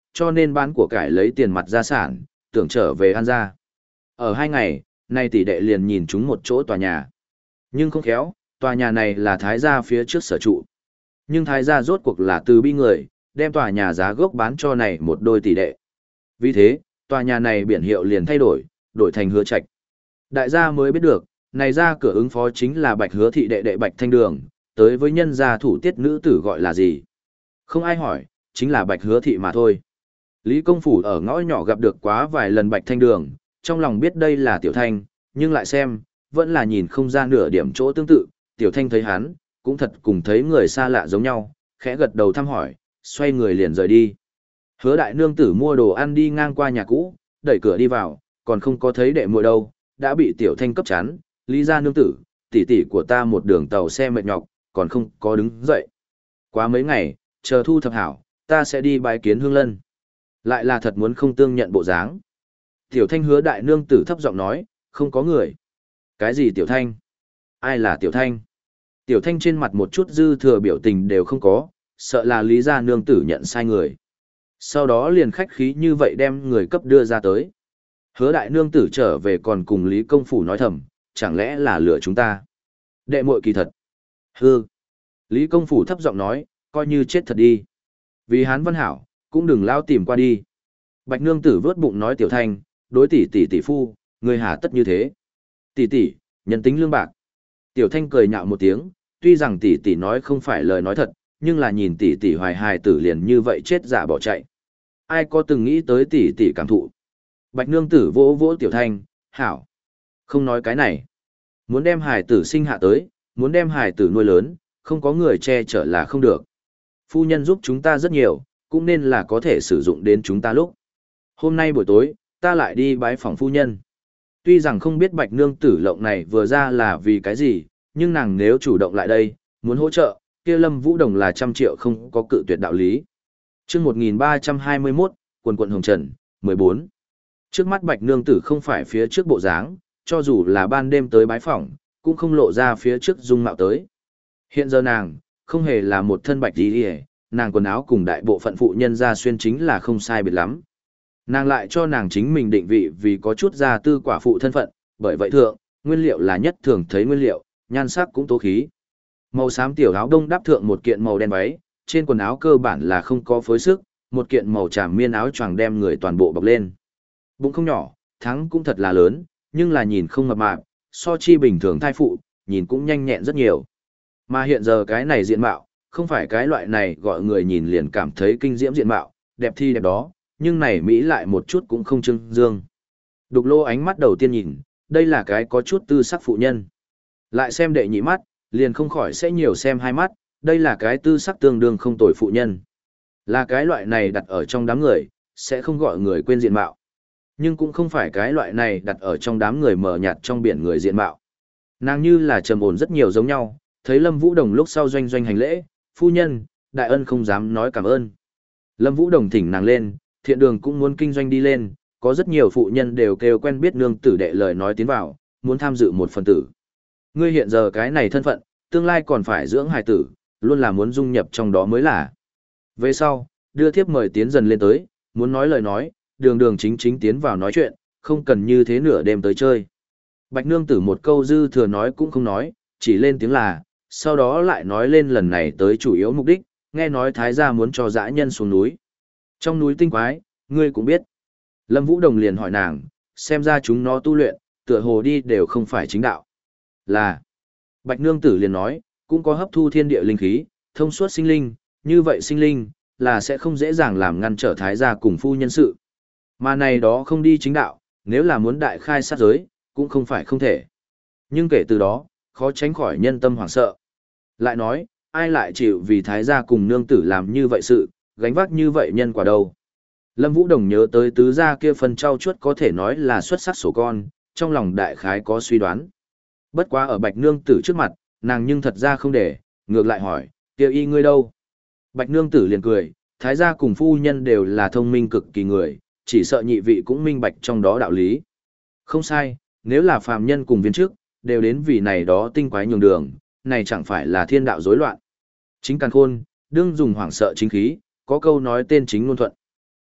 cho nên bán của cải lấy tiền mặt gia sản, tưởng trở về An gia. Ở hai ngày, nay tỷ đệ liền nhìn chúng một chỗ tòa nhà. Nhưng không khéo, tòa nhà này là Thái gia phía trước sở trụ. Nhưng Thái gia rốt cuộc là từ bi người, đem tòa nhà giá gốc bán cho này một đôi tỷ đệ. Vì thế, tòa nhà này biển hiệu liền thay đổi, đổi thành Hứa Trạch. Đại gia mới biết được, này ra cửa ứng phó chính là Bạch Hứa thị đệ đệ Bạch Thanh Đường, tới với nhân gia thủ tiết nữ tử gọi là gì. Không ai hỏi, chính là Bạch Hứa thị mà thôi. Lý Công Phủ ở ngõ nhỏ gặp được quá vài lần Bạch Thanh Đường, trong lòng biết đây là Tiểu Thanh, nhưng lại xem, vẫn là nhìn không ra nửa điểm chỗ tương tự. Tiểu Thanh thấy hắn, cũng thật cùng thấy người xa lạ giống nhau, khẽ gật đầu thăm hỏi, xoay người liền rời đi. Hứa đại nương tử mua đồ ăn đi ngang qua nhà cũ, đẩy cửa đi vào, còn không có thấy đệ muội đâu, đã bị Tiểu Thanh cấp chắn. Lý gia nương tử, tỷ tỷ của ta một đường tàu xe mệt nhọc, còn không có đứng dậy. Quá mấy ngày, chờ thu thập hảo, ta sẽ đi bái kiến Hương Lân. Lại là thật muốn không tương nhận bộ dáng. Tiểu Thanh Hứa đại nương tử thấp giọng nói, không có người. Cái gì Tiểu Thanh? Ai là Tiểu Thanh? Tiểu Thanh trên mặt một chút dư thừa biểu tình đều không có, sợ là Lý gia nương tử nhận sai người. Sau đó liền khách khí như vậy đem người cấp đưa ra tới. Hứa đại nương tử trở về còn cùng Lý Công Phủ nói thầm, chẳng lẽ là lừa chúng ta? Đệ muội kỳ thật. Hư. Lý Công Phủ thấp giọng nói, coi như chết thật đi. Vì Hán Văn Hảo, cũng đừng lao tìm qua đi. Bạch nương tử vớt bụng nói Tiểu Thanh, đối tỷ tỷ tỷ phu, người hà tất như thế. Tỷ tỷ, nhân tính lương bạc. Tiểu Thanh cười nhạo một tiếng, tuy rằng tỷ tỷ nói không phải lời nói thật, nhưng là nhìn tỷ tỷ hoài hài tử liền như vậy chết giả bỏ chạy. Ai có từng nghĩ tới tỷ tỷ cảm thụ. Bạch nương tử vỗ vỗ Tiểu Thanh, hảo. Không nói cái này. Muốn đem hài tử sinh hạ tới, muốn đem hài tử nuôi lớn, không có người che chở là không được. Phu nhân giúp chúng ta rất nhiều, cũng nên là có thể sử dụng đến chúng ta lúc. Hôm nay buổi tối, ta lại đi bái phòng phu nhân. Tuy rằng không biết bạch nương tử lộng này vừa ra là vì cái gì, nhưng nàng nếu chủ động lại đây, muốn hỗ trợ, kia Lâm Vũ Đồng là trăm triệu không có cự tuyệt đạo lý. Chương một nghìn ba trăm hai mươi mốt, quần quận Hồng Trần, mười bốn. Trước mắt bạch nương tử không phải phía trước bộ dáng, cho dù là ban đêm tới bái phỏng, cũng không lộ ra phía trước dung mạo tới. Hiện giờ nàng, không hề là một thân bạch y, nàng quần áo cùng đại bộ phận phụ nhân ra xuyên chính là không sai biệt lắm. Nàng lại cho nàng chính mình định vị vì có chút gia tư quả phụ thân phận, bởi vậy thượng, nguyên liệu là nhất thường thấy nguyên liệu, nhan sắc cũng tố khí. Màu xám tiểu áo đông đắp thượng một kiện màu đen váy, trên quần áo cơ bản là không có phối sức, một kiện màu tràm miên áo choàng đem người toàn bộ bọc lên. Bụng không nhỏ, thắng cũng thật là lớn, nhưng là nhìn không mập mạp, so chi bình thường thai phụ, nhìn cũng nhanh nhẹn rất nhiều. Mà hiện giờ cái này diện mạo, không phải cái loại này gọi người nhìn liền cảm thấy kinh diễm diện mạo, đẹp thi đẹp đó, nhưng này Mỹ lại một chút cũng không trưng dương. Đục Lô ánh mắt đầu tiên nhìn, đây là cái có chút tư sắc phụ nhân. Lại xem đệ nhị mắt, liền không khỏi sẽ nhiều xem hai mắt, đây là cái tư sắc tương đương không tồi phụ nhân. Là cái loại này đặt ở trong đám người, sẽ không gọi người quên diện mạo. Nhưng cũng không phải cái loại này đặt ở trong đám người mờ nhạt trong biển người diện mạo. Nàng như là trầm ổn rất nhiều giống nhau, thấy Lâm Vũ Đồng lúc sau doanh doanh hành lễ, phu nhân, đại ân không dám nói cảm ơn. Lâm Vũ Đồng thỉnh nàng lên, thiện đường cũng muốn kinh doanh đi lên, có rất nhiều phụ nhân đều kêu quen biết nương tử đệ lời nói tiến vào, muốn tham dự một phần tử. Ngươi hiện giờ cái này thân phận, tương lai còn phải dưỡng hài tử, luôn là muốn dung nhập trong đó mới là. Về sau, đưa thiếp mời tiến dần lên tới, muốn nói lời nói, đường đường chính chính tiến vào nói chuyện, không cần như thế nửa đêm tới chơi. Bạch nương tử một câu dư thừa nói cũng không nói, chỉ lên tiếng là, sau đó lại nói lên lần này tới chủ yếu mục đích, nghe nói thái gia muốn cho dã nhân xuống núi. Trong núi tinh quái, ngươi cũng biết. Lâm Vũ Đồng liền hỏi nàng, xem ra chúng nó tu luyện, tựa hồ đi đều không phải chính đạo. Là, Bạch nương tử liền nói, cũng có hấp thu thiên địa linh khí, thông suốt sinh linh, như vậy sinh linh, là sẽ không dễ dàng làm ngăn trở thái gia cùng phu nhân sự. Mà này đó không đi chính đạo, nếu là muốn đại khai sát giới, cũng không phải không thể. Nhưng kể từ đó, khó tránh khỏi nhân tâm hoảng sợ. Lại nói, ai lại chịu vì thái gia cùng nương tử làm như vậy sự, gánh vác như vậy nhân quả đâu. Lâm Vũ Đồng nhớ tới tứ gia kia phần trau chuốt có thể nói là xuất sắc sổ con, trong lòng đại khái có suy đoán. Bất quá ở bạch nương tử trước mặt, nàng nhưng thật ra không để, ngược lại hỏi, kêu y ngươi đâu? Bạch nương tử liền cười, thái gia cùng phu nhân đều là thông minh cực kỳ người, chỉ sợ nhị vị cũng minh bạch trong đó đạo lý. Không sai, nếu là phàm nhân cùng viên trước, đều đến vì này đó tinh quái nhường đường, này chẳng phải là thiên đạo rối loạn. Chính càn khôn, đương dùng hoảng sợ chính khí, có câu nói tên chính ngôn thuận.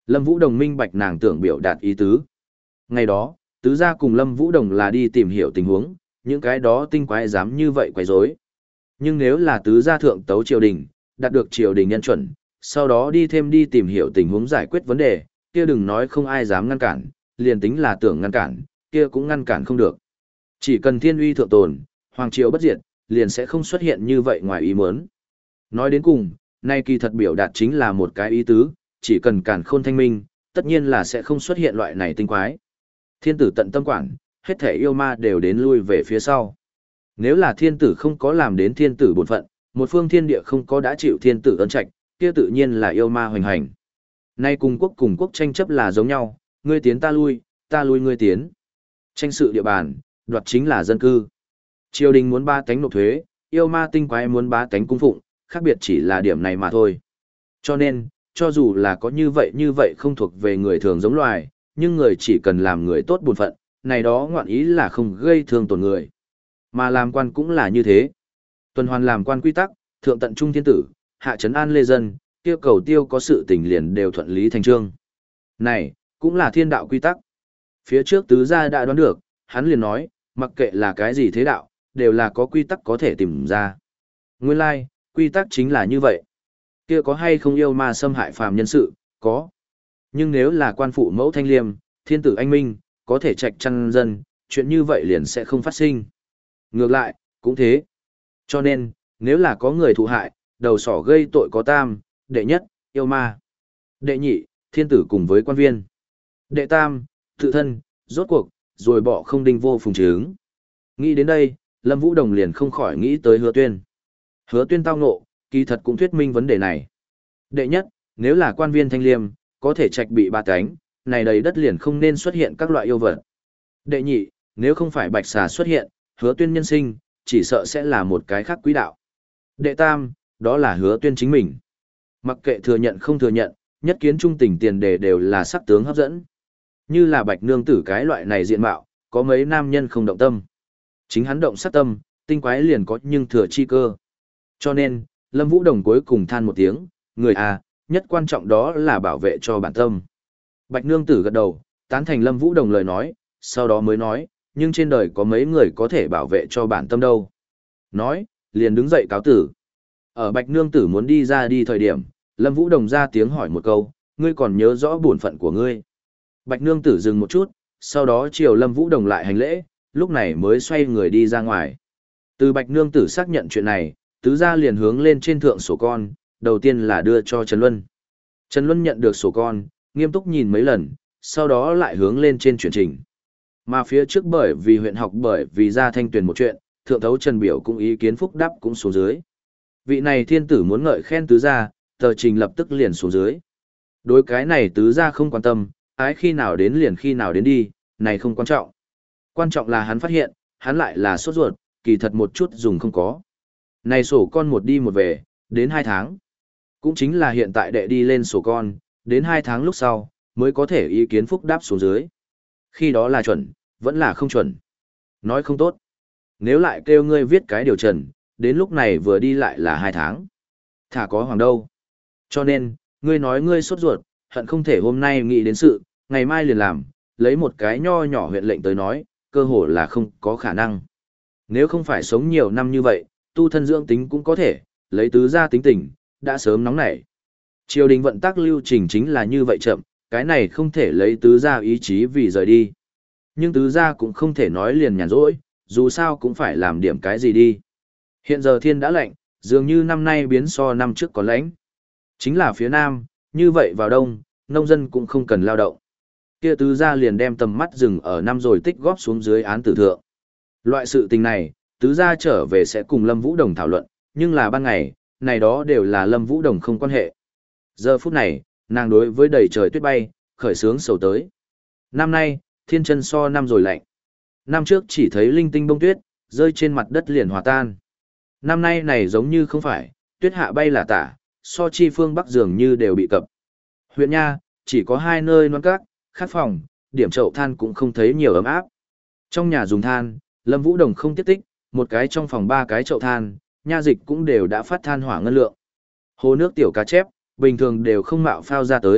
Lâm Vũ Đồng minh bạch nàng tưởng biểu đạt ý tứ. Ngày đó, tứ gia cùng Lâm Vũ Đồng là đi tìm hiểu tình huống, những cái đó tinh quái dám như vậy quấy rối. Nhưng nếu là tứ gia thượng tấu triều đình, đạt được triều đình nhân chuẩn, sau đó đi thêm đi tìm hiểu tình huống giải quyết vấn đề, kia đừng nói không ai dám ngăn cản, liền tính là tưởng ngăn cản, kia cũng ngăn cản không được. Chỉ cần thiên uy thượng tồn, hoàng triều bất diệt, liền sẽ không xuất hiện như vậy ngoài ý muốn. Nói đến cùng, nay kỳ thật biểu đạt chính là một cái ý tứ, chỉ cần càn khôn thanh minh, tất nhiên là sẽ không xuất hiện loại này tinh quái. Thiên tử tận tâm quản, hết thể yêu ma đều đến lui về phía sau. Nếu là thiên tử không có làm đến thiên tử bổn phận, một phương thiên địa không có đã chịu thiên tử ân trạch, kia tự nhiên là yêu ma hoành hành. Nay cùng quốc cùng quốc tranh chấp là giống nhau, ngươi tiến ta lui, ta lui ngươi tiến. Tranh sự địa bàn, đoạt chính là dân cư. Triều đình muốn ba tánh nộp thuế, yêu ma tinh quái muốn ba tánh cung phụng, khác biệt chỉ là điểm này mà thôi. Cho nên, cho dù là có như vậy như vậy không thuộc về người thường giống loài, nhưng người chỉ cần làm người tốt bổn phận, này đó ngoạn ý là không gây thương tổn người. Mà làm quan cũng là như thế. Tuần hoàn làm quan quy tắc, thượng tận trung thiên tử, hạ trấn an lê dân, tiêu cầu tiêu có sự tình liền đều thuận lý thành trương. Này, cũng là thiên đạo quy tắc. Phía trước tứ gia đã đoán được, hắn liền nói, mặc kệ là cái gì thế đạo, đều là có quy tắc có thể tìm ra. Nguyên lai, like, quy tắc chính là như vậy. Kia có hay không yêu ma xâm hại phàm nhân sự, có. Nhưng nếu là quan phụ mẫu thanh liêm, thiên tử anh minh, có thể trạch chăn dân, chuyện như vậy liền sẽ không phát sinh. Ngược lại, cũng thế. Cho nên, nếu là có người thụ hại, đầu sỏ gây tội có tam, đệ nhất, yêu ma. Đệ nhị, thiên tử cùng với quan viên. Đệ tam, tự thân, rốt cuộc, rồi bỏ không đinh vô phùng trướng. Nghĩ đến đây, Lâm Vũ Đồng liền không khỏi nghĩ tới Hứa Tuyên. Hứa Tuyên tao ngộ, kỳ thật cũng thuyết minh vấn đề này. Đệ nhất, nếu là quan viên thanh liêm, có thể trạch bị ba cánh, này đầy đất liền không nên xuất hiện các loại yêu vật. Đệ nhị, nếu không phải bạch xà xuất hiện, Hứa Tuyên nhân sinh, chỉ sợ sẽ là một cái khác quý đạo. Đệ tam, đó là Hứa Tuyên chính mình. Mặc kệ thừa nhận không thừa nhận, nhất kiến trung tình tiền đề đều là sắc tướng hấp dẫn. Như là bạch nương tử cái loại này diện mạo, có mấy nam nhân không động tâm. Chính hắn động sát tâm, tinh quái liền có nhưng thừa chi cơ. Cho nên, Lâm Vũ Đồng cuối cùng than một tiếng, người à, nhất quan trọng đó là bảo vệ cho bản tâm. Bạch nương tử gật đầu, tán thành Lâm Vũ Đồng lời nói, sau đó mới nói, nhưng trên đời có mấy người có thể bảo vệ cho bản tâm đâu. Nói, liền đứng dậy cáo tử. Ở Bạch nương tử muốn đi ra đi thời điểm, Lâm Vũ Đồng ra tiếng hỏi một câu, ngươi còn nhớ rõ bổn phận của ngươi. Bạch nương tử dừng một chút, sau đó chiều Lâm Vũ Đồng lại hành lễ, lúc này mới xoay người đi ra ngoài. Từ Bạch nương tử xác nhận chuyện này, tứ gia liền hướng lên trên thượng sổ con, đầu tiên là đưa cho Trần Luân. Trần Luân nhận được sổ con, nghiêm túc nhìn mấy lần, sau đó lại hướng lên trên chuyển trình. Mà phía trước bởi vì huyện học bởi vì ra thanh tuyển một chuyện, thượng thấu Trần Biểu cũng ý kiến phúc đáp cũng xuống dưới. Vị này thiên tử muốn ngợi khen tứ gia, tờ trình lập tức liền xuống dưới. Đối cái này tứ gia không quan tâm, ái khi nào đến liền khi nào đến đi, này không quan trọng. Quan trọng là hắn phát hiện, hắn lại là sốt ruột, kỳ thật một chút dùng không có. Này sổ con một đi một về, đến hai tháng. Cũng chính là hiện tại đệ đi lên sổ con, đến hai tháng lúc sau, mới có thể ý kiến phúc đáp xuống dưới. Khi đó là chuẩn, vẫn là không chuẩn. Nói không tốt. Nếu lại kêu ngươi viết cái điều trần, đến lúc này vừa đi lại là hai tháng. Thả có hoàng đâu. Cho nên, ngươi nói ngươi sốt ruột, hận không thể hôm nay nghĩ đến sự, ngày mai liền làm, lấy một cái nho nhỏ huyện lệnh tới nói, cơ hồ là không có khả năng. Nếu không phải sống nhiều năm như vậy, tu thân dưỡng tính cũng có thể, lấy tứ gia tính tình, đã sớm nóng nảy. Triều đình vận tắc lưu trình chính là như vậy chậm, cái này không thể lấy tứ gia ý chí vì rời đi. Nhưng tứ gia cũng không thể nói liền nhàn rỗi, dù sao cũng phải làm điểm cái gì đi. Hiện giờ thiên đã lạnh, dường như năm nay biến so năm trước còn lạnh. Chính là phía nam, như vậy vào đông, nông dân cũng không cần lao động. Kia tứ gia liền đem tầm mắt dừng ở năm rồi tích góp xuống dưới án tử thượng. Loại sự tình này, tứ gia trở về sẽ cùng Lâm Vũ Đồng thảo luận, nhưng là ban ngày, này đó đều là Lâm Vũ Đồng không quan hệ. Giờ phút này, nàng đối với đầy trời tuyết bay, khởi sướng sầu tới. Năm nay, thiên chân so năm rồi lạnh. Năm trước chỉ thấy linh tinh bông tuyết, rơi trên mặt đất liền hòa tan. Năm nay này giống như không phải, tuyết hạ bay là tả, so chi phương Bắc dường như đều bị cập. Huyện Nha, chỉ có hai nơi non cát, khát phòng, điểm chậu than cũng không thấy nhiều ấm áp. Trong nhà dùng than, Lâm Vũ Đồng không tiếp tích, một cái trong phòng ba cái chậu than, nha dịch cũng đều đã phát than hỏa ngân lượng. Hồ nước tiểu cá chép, bình thường đều không mạo phao ra tới,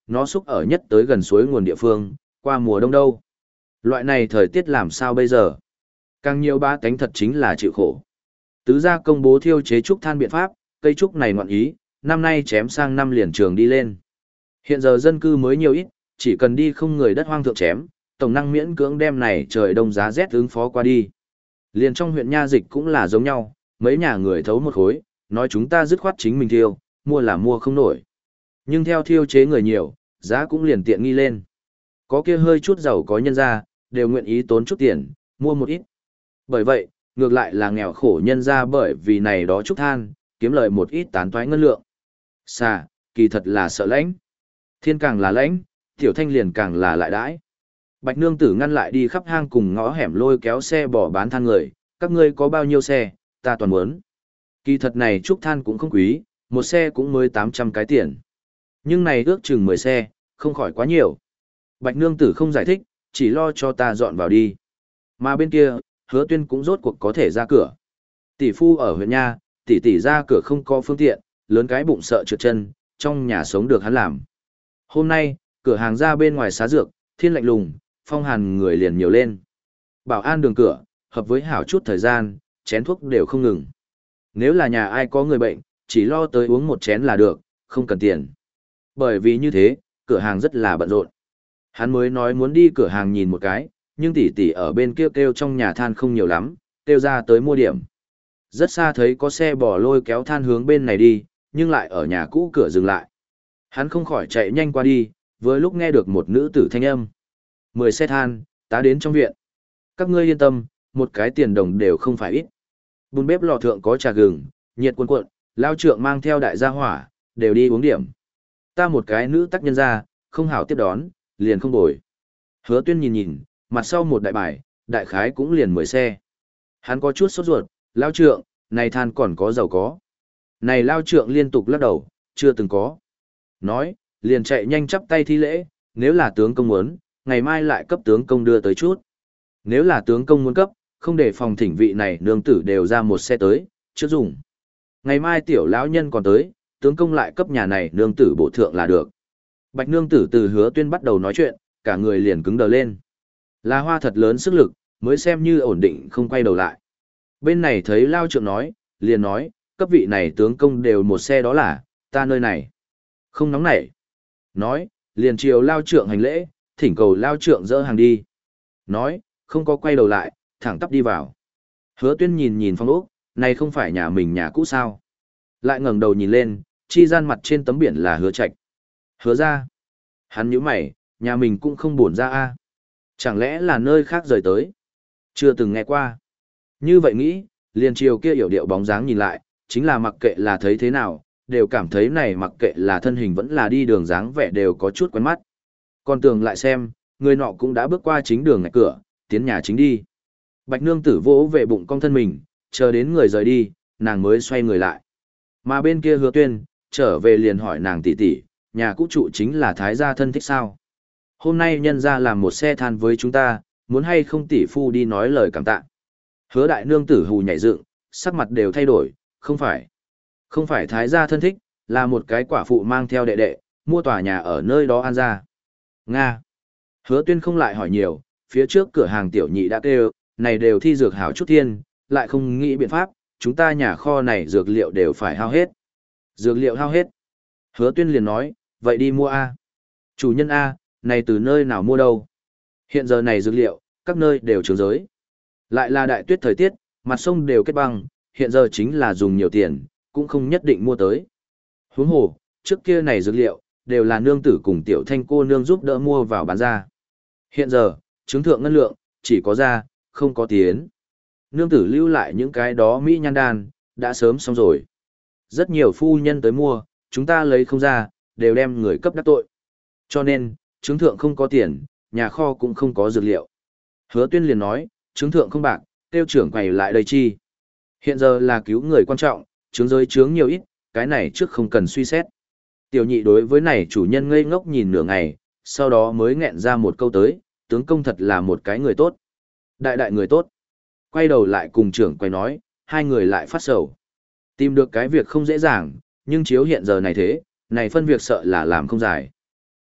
nó xúc ở nhất tới gần suối nguồn địa phương, qua mùa đông đâu. Loại này thời tiết làm sao bây giờ? Càng nhiều ba tánh thật chính là chịu khổ. Tứ gia công bố thiêu chế trúc than biện pháp, cây trúc này ngoạn ý, năm nay chém sang năm liền trường đi lên. Hiện giờ dân cư mới nhiều ít, chỉ cần đi không người đất hoang thượng chém, tổng năng miễn cưỡng đem này trời đông giá rét ứng phó qua đi. Liền trong huyện Nha Dịch cũng là giống nhau, mấy nhà người thấu một khối, nói chúng ta dứt khoát chính mình thiêu, mua là mua không nổi. Nhưng theo thiêu chế người nhiều, giá cũng liền tiện nghi lên. Có kia hơi chút giàu có nhân ra, đều nguyện ý tốn chút tiền, mua một ít. Bởi vậy, ngược lại là nghèo khổ nhân ra bởi vì này đó trúc than, kiếm lợi một ít tán toái ngân lượng. Xà, kỳ thật là sợ lãnh. Thiên càng là lãnh, tiểu thanh liền càng là lại đãi. Bạch nương tử ngăn lại đi khắp hang cùng ngõ hẻm lôi kéo xe bỏ bán than người, các ngươi có bao nhiêu xe, ta toàn muốn. Kỳ thật này trúc than cũng không quý, một xe cũng mới tám trăm cái tiền. Nhưng này ước chừng mười xe, không khỏi quá nhiều. Bạch nương tử không giải thích, chỉ lo cho ta dọn vào đi. Mà bên kia, Hứa Tuyên cũng rốt cuộc có thể ra cửa. Tỷ phu ở huyện nha, tỷ tỷ ra cửa không có phương tiện, lớn cái bụng sợ trượt chân, trong nhà sống được hắn làm. Hôm nay, cửa hàng ra bên ngoài xá dược, thiên lạnh lùng, phong hàn người liền nhiều lên. Bảo an đường cửa, hợp với hảo chút thời gian, chén thuốc đều không ngừng. Nếu là nhà ai có người bệnh, chỉ lo tới uống một chén là được, không cần tiền. Bởi vì như thế, cửa hàng rất là bận rộn. Hắn mới nói muốn đi cửa hàng nhìn một cái, nhưng tỷ tỷ ở bên kia kêu, kêu trong nhà than không nhiều lắm, kêu ra tới mua điểm. Rất xa thấy có xe bò lôi kéo than hướng bên này đi, nhưng lại ở nhà cũ cửa dừng lại. Hắn không khỏi chạy nhanh qua đi, vừa lúc nghe được một nữ tử thanh âm. Mười xe than, tá đến trong viện. Các ngươi yên tâm, một cái tiền đồng đều không phải ít. Bùn bếp lò thượng có trà gừng, nhiệt cuồn cuộn, lao trượng mang theo đại gia hỏa, đều đi uống điểm. Ta một cái nữ tác nhân ra, không hảo tiếp đón, liền không bồi. Hứa Tuyên nhìn nhìn, mặt sau một đại bài, đại khái cũng liền mười xe. Hắn có chút sốt ruột, lao trượng, này than còn có giàu có. Này lao trượng liên tục lắc đầu, chưa từng có. Nói, liền chạy nhanh chắp tay thi lễ, nếu là tướng công muốn, ngày mai lại cấp tướng công đưa tới chút. Nếu là tướng công muốn cấp, không để phòng thỉnh vị này nương tử đều ra một xe tới, chưa dùng. Ngày mai tiểu lão nhân còn tới, tướng công lại cấp nhà này nương tử bổ thượng là được. Bạch nương tử từ Hứa Tuyên bắt đầu nói chuyện, cả người liền cứng đờ lên. Là hoa thật lớn sức lực, mới xem như ổn định không quay đầu lại. Bên này thấy lao trượng nói, liền nói, cấp vị này tướng công đều một xe đó là, ta nơi này. Không nóng nảy. Nói, liền chiều lao trượng hành lễ, thỉnh cầu lao trượng dỡ hàng đi. Nói, không có quay đầu lại, thẳng tắp đi vào. Hứa Tuyên nhìn nhìn phong ốc, này không phải nhà mình nhà cũ sao. Lại ngẩng đầu nhìn lên, chi gian mặt trên tấm biển là Hứa Trạch. Hứa ra. Hắn nhíu mày, nhà mình cũng không buồn ra a. Chẳng lẽ là nơi khác rời tới? Chưa từng nghe qua. Như vậy nghĩ, liền chiều kia hiểu điệu bóng dáng nhìn lại, chính là mặc kệ là thấy thế nào, đều cảm thấy này mặc kệ là thân hình vẫn là đi đường dáng vẻ đều có chút quen mắt. Còn tưởng lại xem, người nọ cũng đã bước qua chính đường ngạch cửa, tiến nhà chính đi. Bạch nương tử vỗ về bụng cong thân mình, chờ đến người rời đi, nàng mới xoay người lại. Mà bên kia Hứa Tuyên, trở về liền hỏi nàng tỷ tỷ, nhà cũ trụ chính là thái gia thân thích sao? Hôm nay nhân ra làm một xe than với chúng ta, muốn hay không tỷ phu đi nói lời cảm tạ. Hứa đại nương tử hù nhảy dựng, sắc mặt đều thay đổi, không phải. Không phải thái gia thân thích, là một cái quả phụ mang theo đệ đệ, mua tòa nhà ở nơi đó an ra. Nga. Hứa Tuyên không lại hỏi nhiều, phía trước cửa hàng tiểu nhị đã kêu, này đều thi dược hảo chút thiên, lại không nghĩ biện pháp, chúng ta nhà kho này dược liệu đều phải hao hết. Dược liệu hao hết. Hứa Tuyên liền nói, vậy đi mua A. Chủ nhân A, này từ nơi nào mua đâu? Hiện giờ này dược liệu, các nơi đều trường giới. Lại là đại tuyết thời tiết, mặt sông đều kết băng, hiện giờ chính là dùng nhiều tiền, cũng không nhất định mua tới. Huống hồ, trước kia này dược liệu, đều là nương tử cùng tiểu thanh cô nương giúp đỡ mua vào bán ra. Hiện giờ, chứng thượng ngân lượng, chỉ có ra, không có tiến. Nương tử lưu lại những cái đó Mỹ nhan đan, đã sớm xong rồi. Rất nhiều phu nhân tới mua, chúng ta lấy không ra, đều đem người cấp đắc tội. Cho nên, chứng thượng không có tiền, nhà kho cũng không có dược liệu. Hứa Tuyên liền nói, chứng thượng không bạc, tiêu trưởng quầy lại đây chi. Hiện giờ là cứu người quan trọng, chứng giới chướng nhiều ít, cái này trước không cần suy xét. Tiểu nhị đối với này chủ nhân ngây ngốc nhìn nửa ngày, sau đó mới nghẹn ra một câu tới, tướng công thật là một cái người tốt. Đại đại người tốt. Quay đầu lại cùng trưởng quầy nói, hai người lại phát sầu. Tìm được cái việc không dễ dàng, nhưng chiếu hiện giờ này thế, này phân việc sợ là làm không dài.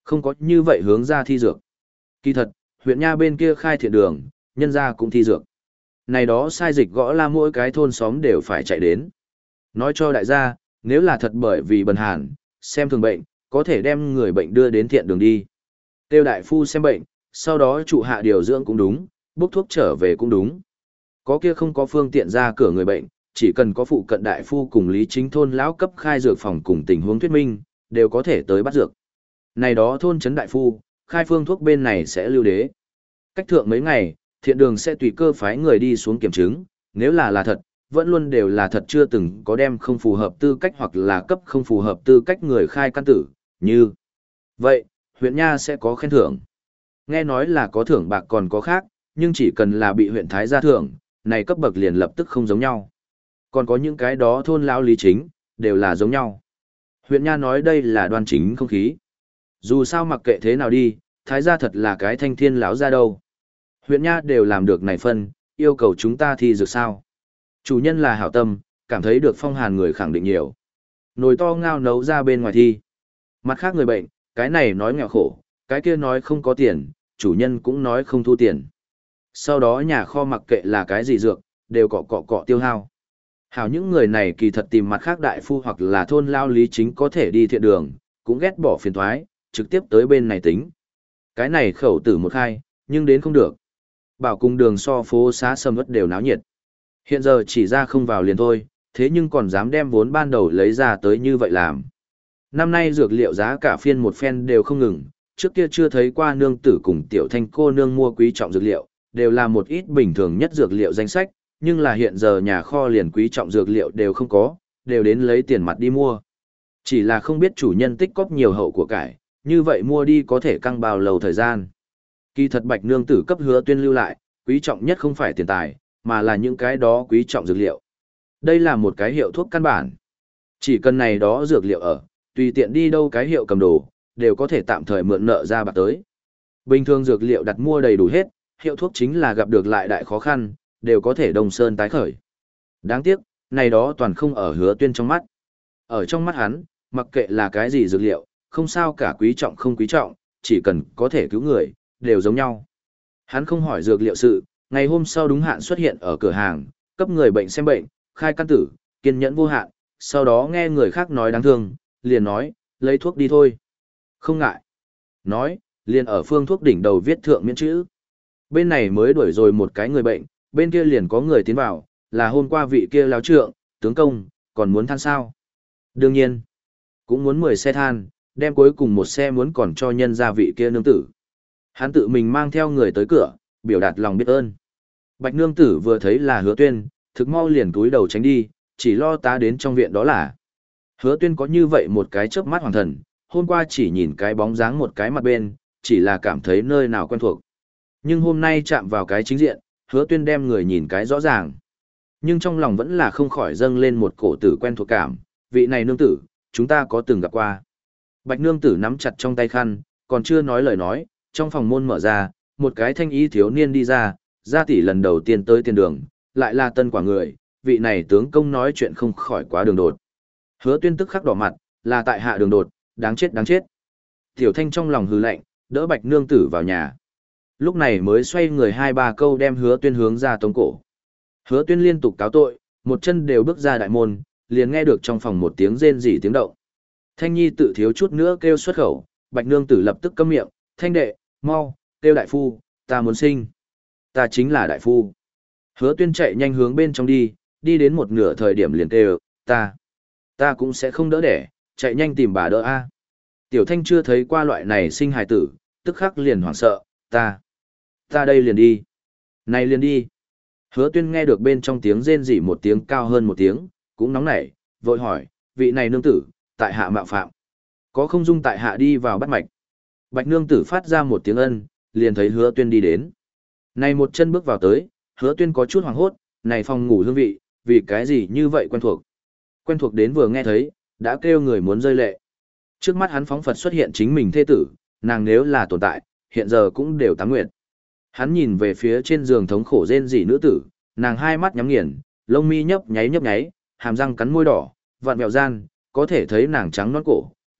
Không có như vậy hướng ra thi dược. Kỳ thật, huyện nha bên kia khai thiện đường, nhân ra cũng thi dược. Này đó sai dịch gõ la mỗi cái thôn xóm đều phải chạy đến. Nói cho đại gia, nếu là thật bởi vì bần hàn, xem thường bệnh, có thể đem người bệnh đưa đến thiện đường đi. Tiêu đại phu xem bệnh, sau đó trụ hạ điều dưỡng cũng đúng, bốc thuốc trở về cũng đúng. Có kia không có phương tiện ra cửa người bệnh, chỉ cần có phụ cận đại phu cùng lý chính thôn lão cấp khai dược phòng cùng tình huống thuyết minh, đều có thể tới bắt dược. Này đó thôn trấn đại phu, khai phương thuốc bên này sẽ lưu đế. Cách thượng mấy ngày, thiện đường sẽ tùy cơ phái người đi xuống kiểm chứng, nếu là là thật, vẫn luôn đều là thật chưa từng có đem không phù hợp tư cách hoặc là cấp không phù hợp tư cách người khai căn tử, như. Vậy, huyện nha sẽ có khen thưởng. Nghe nói là có thưởng bạc còn có khác, nhưng chỉ cần là bị huyện Thái gia thưởng, này cấp bậc liền lập tức không giống nhau. Còn có những cái đó thôn lão lý chính, đều là giống nhau. Huyện nha nói đây là đoan chính không khí. Dù sao mặc kệ thế nào đi, Thái gia thật là cái thanh thiên lão gia đâu. Huyện nha đều làm được này phân, yêu cầu chúng ta thi dược sao. Chủ nhân là hảo tâm, cảm thấy được phong hàn người khẳng định nhiều. Nồi to ngao nấu ra bên ngoài thi. Mặt khác người bệnh, cái này nói nghèo khổ, cái kia nói không có tiền, chủ nhân cũng nói không thu tiền. Sau đó nhà kho mặc kệ là cái gì dược, đều cọ cọ cọ tiêu hao. Hảo những người này kỳ thật tìm mặt khác đại phu hoặc là thôn lao lý chính có thể đi thiện đường, cũng ghét bỏ phiền thoái, trực tiếp tới bên này tính. Cái này khẩu tử một khai, nhưng đến không được. Bảo cùng đường so phố xá sầm ớt đều náo nhiệt. Hiện giờ chỉ ra không vào liền thôi, thế nhưng còn dám đem vốn ban đầu lấy ra tới như vậy làm. Năm nay dược liệu giá cả phiên một phen đều không ngừng, trước kia chưa thấy qua nương tử cùng tiểu thanh cô nương mua quý trọng dược liệu, đều là một ít bình thường nhất dược liệu danh sách, nhưng là hiện giờ nhà kho liền quý trọng dược liệu đều không có, đều đến lấy tiền mặt đi mua. Chỉ là không biết chủ nhân tích cóp nhiều hậu của cải, như vậy mua đi có thể căng bao lâu thời gian. Kỳ thật bạch nương tử cấp hứa tuyên lưu lại, quý trọng nhất không phải tiền tài, mà là những cái đó quý trọng dược liệu. Đây là một cái hiệu thuốc căn bản. Chỉ cần này đó dược liệu ở, tùy tiện đi đâu cái hiệu cầm đồ, đều có thể tạm thời mượn nợ ra bạc tới. Bình thường dược liệu đặt mua đầy đủ hết, hiệu thuốc chính là gặp được lại đại khó khăn, đều có thể đông sơn tái khởi. Đáng tiếc, này đó toàn không ở hứa tuyên trong mắt. Ở trong mắt hắn, mặc kệ là cái gì dược liệu, không sao cả quý trọng không quý trọng, chỉ cần có thể cứu người, đều giống nhau. Hắn không hỏi dược liệu sự, ngày hôm sau đúng hạn xuất hiện ở cửa hàng, cấp người bệnh xem bệnh, khai căn tử, kiên nhẫn vô hạn, sau đó nghe người khác nói đáng thương, liền nói, lấy thuốc đi thôi. Không ngại. Nói, liền ở phương thuốc đỉnh đầu viết thượng miễn chữ. Bên này mới đuổi rồi một cái người bệnh, bên kia liền có người tiến vào, là hôm qua vị kia láo trượng, tướng công, còn muốn than sao? Đương nhiên, cũng muốn mười xe than, đem cuối cùng một xe muốn còn cho nhân gia vị kia nương tử. Hắn tự mình mang theo người tới cửa, biểu đạt lòng biết ơn. Bạch nương tử vừa thấy là hứa tuyên, thực mau liền túi đầu tránh đi, chỉ lo tá đến trong viện đó là. Hứa tuyên có như vậy một cái chớp mắt hoàng thần, hôm qua chỉ nhìn cái bóng dáng một cái mặt bên, chỉ là cảm thấy nơi nào quen thuộc. Nhưng hôm nay chạm vào cái chính diện, hứa tuyên đem người nhìn cái rõ ràng. Nhưng trong lòng vẫn là không khỏi dâng lên một cổ tử quen thuộc cảm, vị này nương tử, chúng ta có từng gặp qua. Bạch nương tử nắm chặt trong tay khăn, còn chưa nói lời nói, trong phòng môn mở ra, một cái thanh y thiếu niên đi ra, gia tỷ lần đầu tiên tới tiền đường, lại là tân quả người, vị này tướng công nói chuyện không khỏi quá đường đột. Hứa tuyên tức khắc đỏ mặt, là tại hạ đường đột, đáng chết đáng chết. Tiểu thanh trong lòng hừ lạnh, đỡ bạch nương tử vào nhà. Lúc này mới xoay người hai ba câu đem hứa tuyên hướng ra tống cổ. Hứa tuyên liên tục cáo tội, một chân đều bước ra đại môn, liền nghe được trong phòng một tiếng rên rỉ tiếng động. Thanh nhi tự thiếu chút nữa kêu xuất khẩu, bạch nương tử lập tức câm miệng, thanh đệ, mau, kêu đại phu, ta muốn sinh. Ta chính là đại phu. Hứa tuyên chạy nhanh hướng bên trong đi, đi đến một nửa thời điểm liền kêu, ta, ta cũng sẽ không đỡ đẻ, chạy nhanh tìm bà đỡ a. Tiểu thanh chưa thấy qua loại này sinh hài tử, tức khắc liền hoảng sợ, ta, ta đây liền đi. Này liền đi. Hứa tuyên nghe được bên trong tiếng rên rỉ một tiếng cao hơn một tiếng, cũng nóng nảy, vội hỏi, vị này nương tử, tại hạ mạo phạm. Có không dung tại hạ đi vào bắt mạch. Bạch nương tử phát ra một tiếng ân, liền thấy hứa tuyên đi đến. Này một chân bước vào tới, hứa tuyên có chút hoảng hốt, này phòng ngủ hương vị, vì cái gì như vậy quen thuộc. Quen thuộc đến vừa nghe thấy, đã kêu người muốn rơi lệ. Trước mắt hắn phóng Phật xuất hiện chính mình thê tử, nàng nếu là tồn tại, hiện giờ cũng đều tám nguyện. Hắn nhìn về phía trên giường thống khổ rên rỉ nữ tử, nàng hai mắt nhắm nghiền, lông mi nhấp nháy nhấp nháy, hàm răng cắn môi đỏ, vặn vẹo gian, có thể thấy nàng trắng nõn cổ,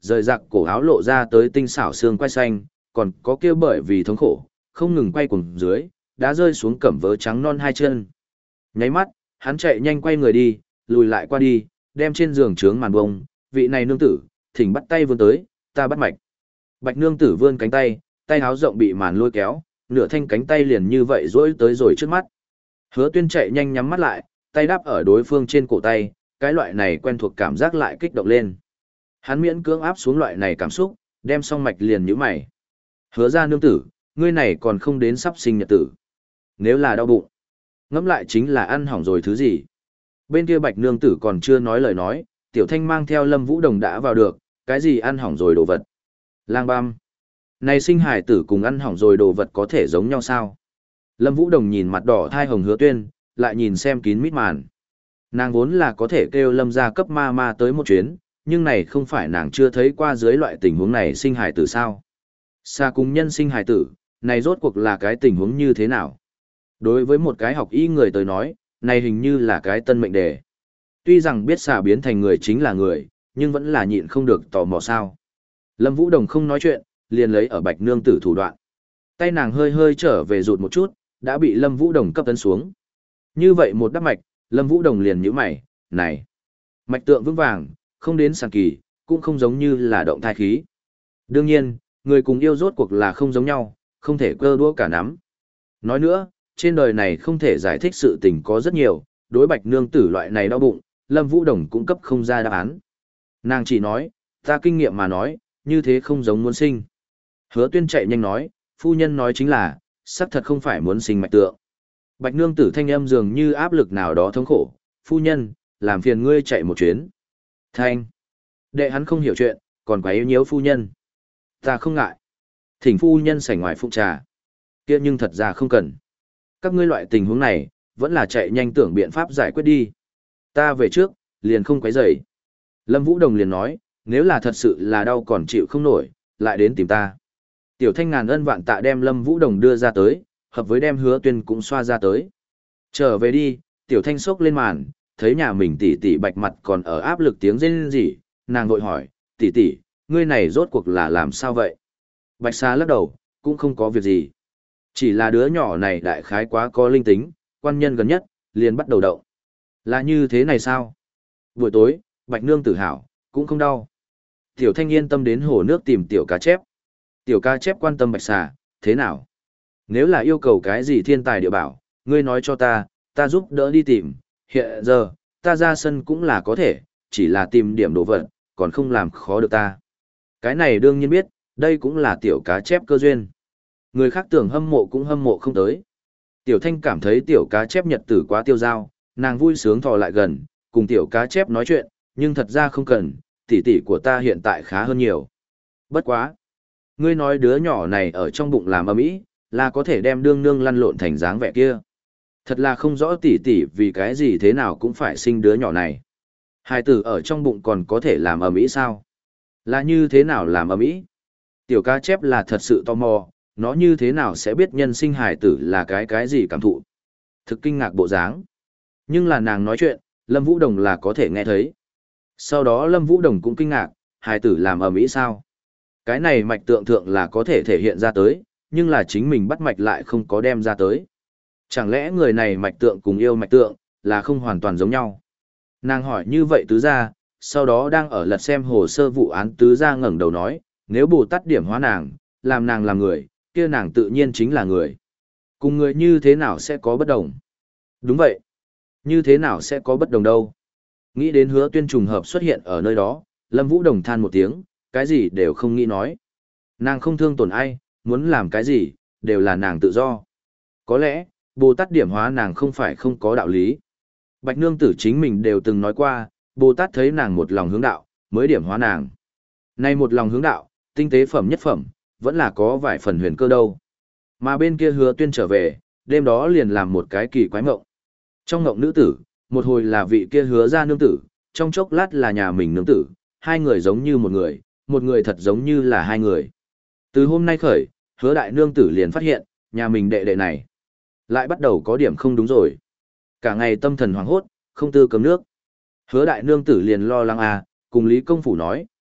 rời rạc cổ áo lộ ra tới tinh xảo xương quai xanh, còn có kia bởi vì thống khổ, không ngừng quay cuồng dưới, đã rơi xuống cẩm vớ trắng non hai chân. Nháy mắt, hắn chạy nhanh quay người đi, lùi lại qua đi, đem trên giường trướng màn bông, vị này nương tử, thỉnh bắt tay vươn tới, ta bắt mạch. Bạch nương tử vươn cánh tay, tay áo rộng bị màn lôi kéo, nửa thanh cánh tay liền như vậy rỗi tới rồi trước mắt. Hứa Tuyên chạy nhanh nhắm mắt lại, tay đáp ở đối phương trên cổ tay, cái loại này quen thuộc cảm giác lại kích động lên. Hắn miễn cưỡng áp xuống loại này cảm xúc, đem xong mạch liền nhíu mày. Hứa ra nương tử, ngươi này còn không đến sắp sinh nhật tử. Nếu là đau bụng, ngẫm lại chính là ăn hỏng rồi thứ gì. Bên kia Bạch nương tử còn chưa nói lời nói, Tiểu Thanh mang theo Lâm Vũ Đồng đã vào được, cái gì ăn hỏng rồi đồ vật. Lang băm. Này sinh hải tử cùng ăn hỏng rồi đồ vật có thể giống nhau sao? Lâm Vũ Đồng nhìn mặt đỏ thai hồng Hứa Tuyên, lại nhìn xem kín mít màn. Nàng vốn là có thể kêu Lâm gia cấp ma ma tới một chuyến, nhưng này không phải nàng chưa thấy qua dưới loại tình huống này sinh hải tử sao? Xa cùng nhân sinh hải tử, này rốt cuộc là cái tình huống như thế nào? Đối với một cái học y người tới nói, này hình như là cái tân mệnh đề. Tuy rằng biết xà biến thành người chính là người, nhưng vẫn là nhịn không được tò mò sao. Lâm Vũ Đồng không nói chuyện, liền lấy ở Bạch nương tử thủ đoạn. Tay nàng hơi hơi trở về rụt một chút, đã bị Lâm Vũ Đồng cấp tấn xuống. Như vậy một đắp mạch, Lâm Vũ Đồng liền nhíu mày, này, mạch tượng vững vàng, không đến sàn kỳ, cũng không giống như là động thai khí. Đương nhiên, người cùng yêu rốt cuộc là không giống nhau, không thể cơ đũa cả nắm. Nói nữa, trên đời này không thể giải thích sự tình có rất nhiều, đối Bạch nương tử loại này đau bụng, Lâm Vũ Đồng cũng cấp không ra đáp án. Nàng chỉ nói, ta kinh nghiệm mà nói, như thế không giống muốn sinh. Hứa Tuyên chạy nhanh nói, phu nhân nói chính là, xác thật không phải muốn sinh mạch tượng. Bạch nương tử thanh âm dường như áp lực nào đó thống khổ, phu nhân, làm phiền ngươi chạy một chuyến. Thanh, đệ hắn không hiểu chuyện, còn quá yêu nhiễu phu nhân. Ta không ngại. Thỉnh phu nhân sảnh ngoài phụng trà. Kia nhưng thật ra không cần. Các ngươi loại tình huống này, vẫn là chạy nhanh tưởng biện pháp giải quyết đi. Ta về trước, liền không quấy rầy. Lâm Vũ Đồng liền nói, nếu là thật sự là đau còn chịu không nổi, lại đến tìm ta. Tiểu Thanh ngàn ân vạn tạ đem Lâm Vũ Đồng đưa ra tới, hợp với đem Hứa Tuyên cũng xoa ra tới. Trở về đi, Tiểu Thanh sốc lên màn, thấy nhà mình tỷ tỷ Bạch mặt còn ở áp lực tiếng rên rỉ, nàng vội hỏi, tỷ tỷ, ngươi này rốt cuộc là làm sao vậy? Bạch Sa lắc đầu, cũng không có việc gì. Chỉ là đứa nhỏ này đại khái quá có linh tính, quan nhân gần nhất, liền bắt đầu động. Là như thế này sao? Buổi tối, Bạch nương tử hảo, cũng không đau. Tiểu Thanh yên tâm đến hồ nước tìm tiểu cá chép. Tiểu cá chép quan tâm Bạch Xà, thế nào? Nếu là yêu cầu cái gì thiên tài địa bảo, ngươi nói cho ta, ta giúp đỡ đi tìm. Hiện giờ, ta ra sân cũng là có thể, chỉ là tìm điểm đồ vật, còn không làm khó được ta. Cái này đương nhiên biết, đây cũng là tiểu cá chép cơ duyên. Người khác tưởng hâm mộ cũng hâm mộ không tới. Tiểu Thanh cảm thấy tiểu cá chép nhật tử quá tiêu dao, nàng vui sướng thò lại gần, cùng tiểu cá chép nói chuyện, nhưng thật ra không cần, tỷ tỷ của ta hiện tại khá hơn nhiều. Bất quá. Ngươi nói đứa nhỏ này ở trong bụng làm ầm ĩ, là có thể đem đương nương lăn lộn thành dáng vẻ kia. Thật là không rõ tỷ tỷ vì cái gì thế nào cũng phải sinh đứa nhỏ này. Hài tử ở trong bụng còn có thể làm ầm ĩ sao? Là như thế nào làm ầm ĩ? Tiểu cá chép là thật sự tò mò, nó như thế nào sẽ biết nhân sinh hài tử là cái cái gì cảm thụ. Thực kinh ngạc bộ dáng. Nhưng là nàng nói chuyện, Lâm Vũ Đồng là có thể nghe thấy. Sau đó Lâm Vũ Đồng cũng kinh ngạc, hài tử làm ầm ĩ sao? Cái này mạch tượng thượng là có thể thể hiện ra tới, nhưng là chính mình bắt mạch lại không có đem ra tới. Chẳng lẽ người này mạch tượng cùng yêu mạch tượng, là không hoàn toàn giống nhau? Nàng hỏi như vậy tứ gia, sau đó đang ở lật xem hồ sơ vụ án tứ gia ngẩng đầu nói, nếu Bồ Tát điểm hóa nàng, làm nàng làm người, kia nàng tự nhiên chính là người. Cùng người như thế nào sẽ có bất đồng? Đúng vậy. Như thế nào sẽ có bất đồng đâu? Nghĩ đến Hứa Tuyên trùng hợp xuất hiện ở nơi đó, Lâm Vũ Đồng than một tiếng, cái gì đều không nghĩ nói. Nàng không thương tổn ai, muốn làm cái gì, đều là nàng tự do. Có lẽ, Bồ Tát điểm hóa nàng không phải không có đạo lý. Bạch nương tử chính mình đều từng nói qua, Bồ Tát thấy nàng một lòng hướng đạo, mới điểm hóa nàng. Nay một lòng hướng đạo, tinh tế phẩm nhất phẩm, vẫn là có vài phần huyền cơ đâu. Mà bên kia Hứa Tuyên trở về, đêm đó liền làm một cái kỳ quái mộng. Trong mộng nữ tử, một hồi là vị kia Hứa ra nương tử, trong chốc lát là nhà mình nương tử, hai người giống như một người, một người thật giống như là hai người. Từ hôm nay khởi, Hứa đại nương tử liền phát hiện, nhà mình đệ đệ này lại bắt đầu có điểm không đúng rồi. Cả ngày tâm thần hoảng hốt, không tư cấm nước. Hứa đại nương tử liền lo lắng à, cùng Lý công phủ nói,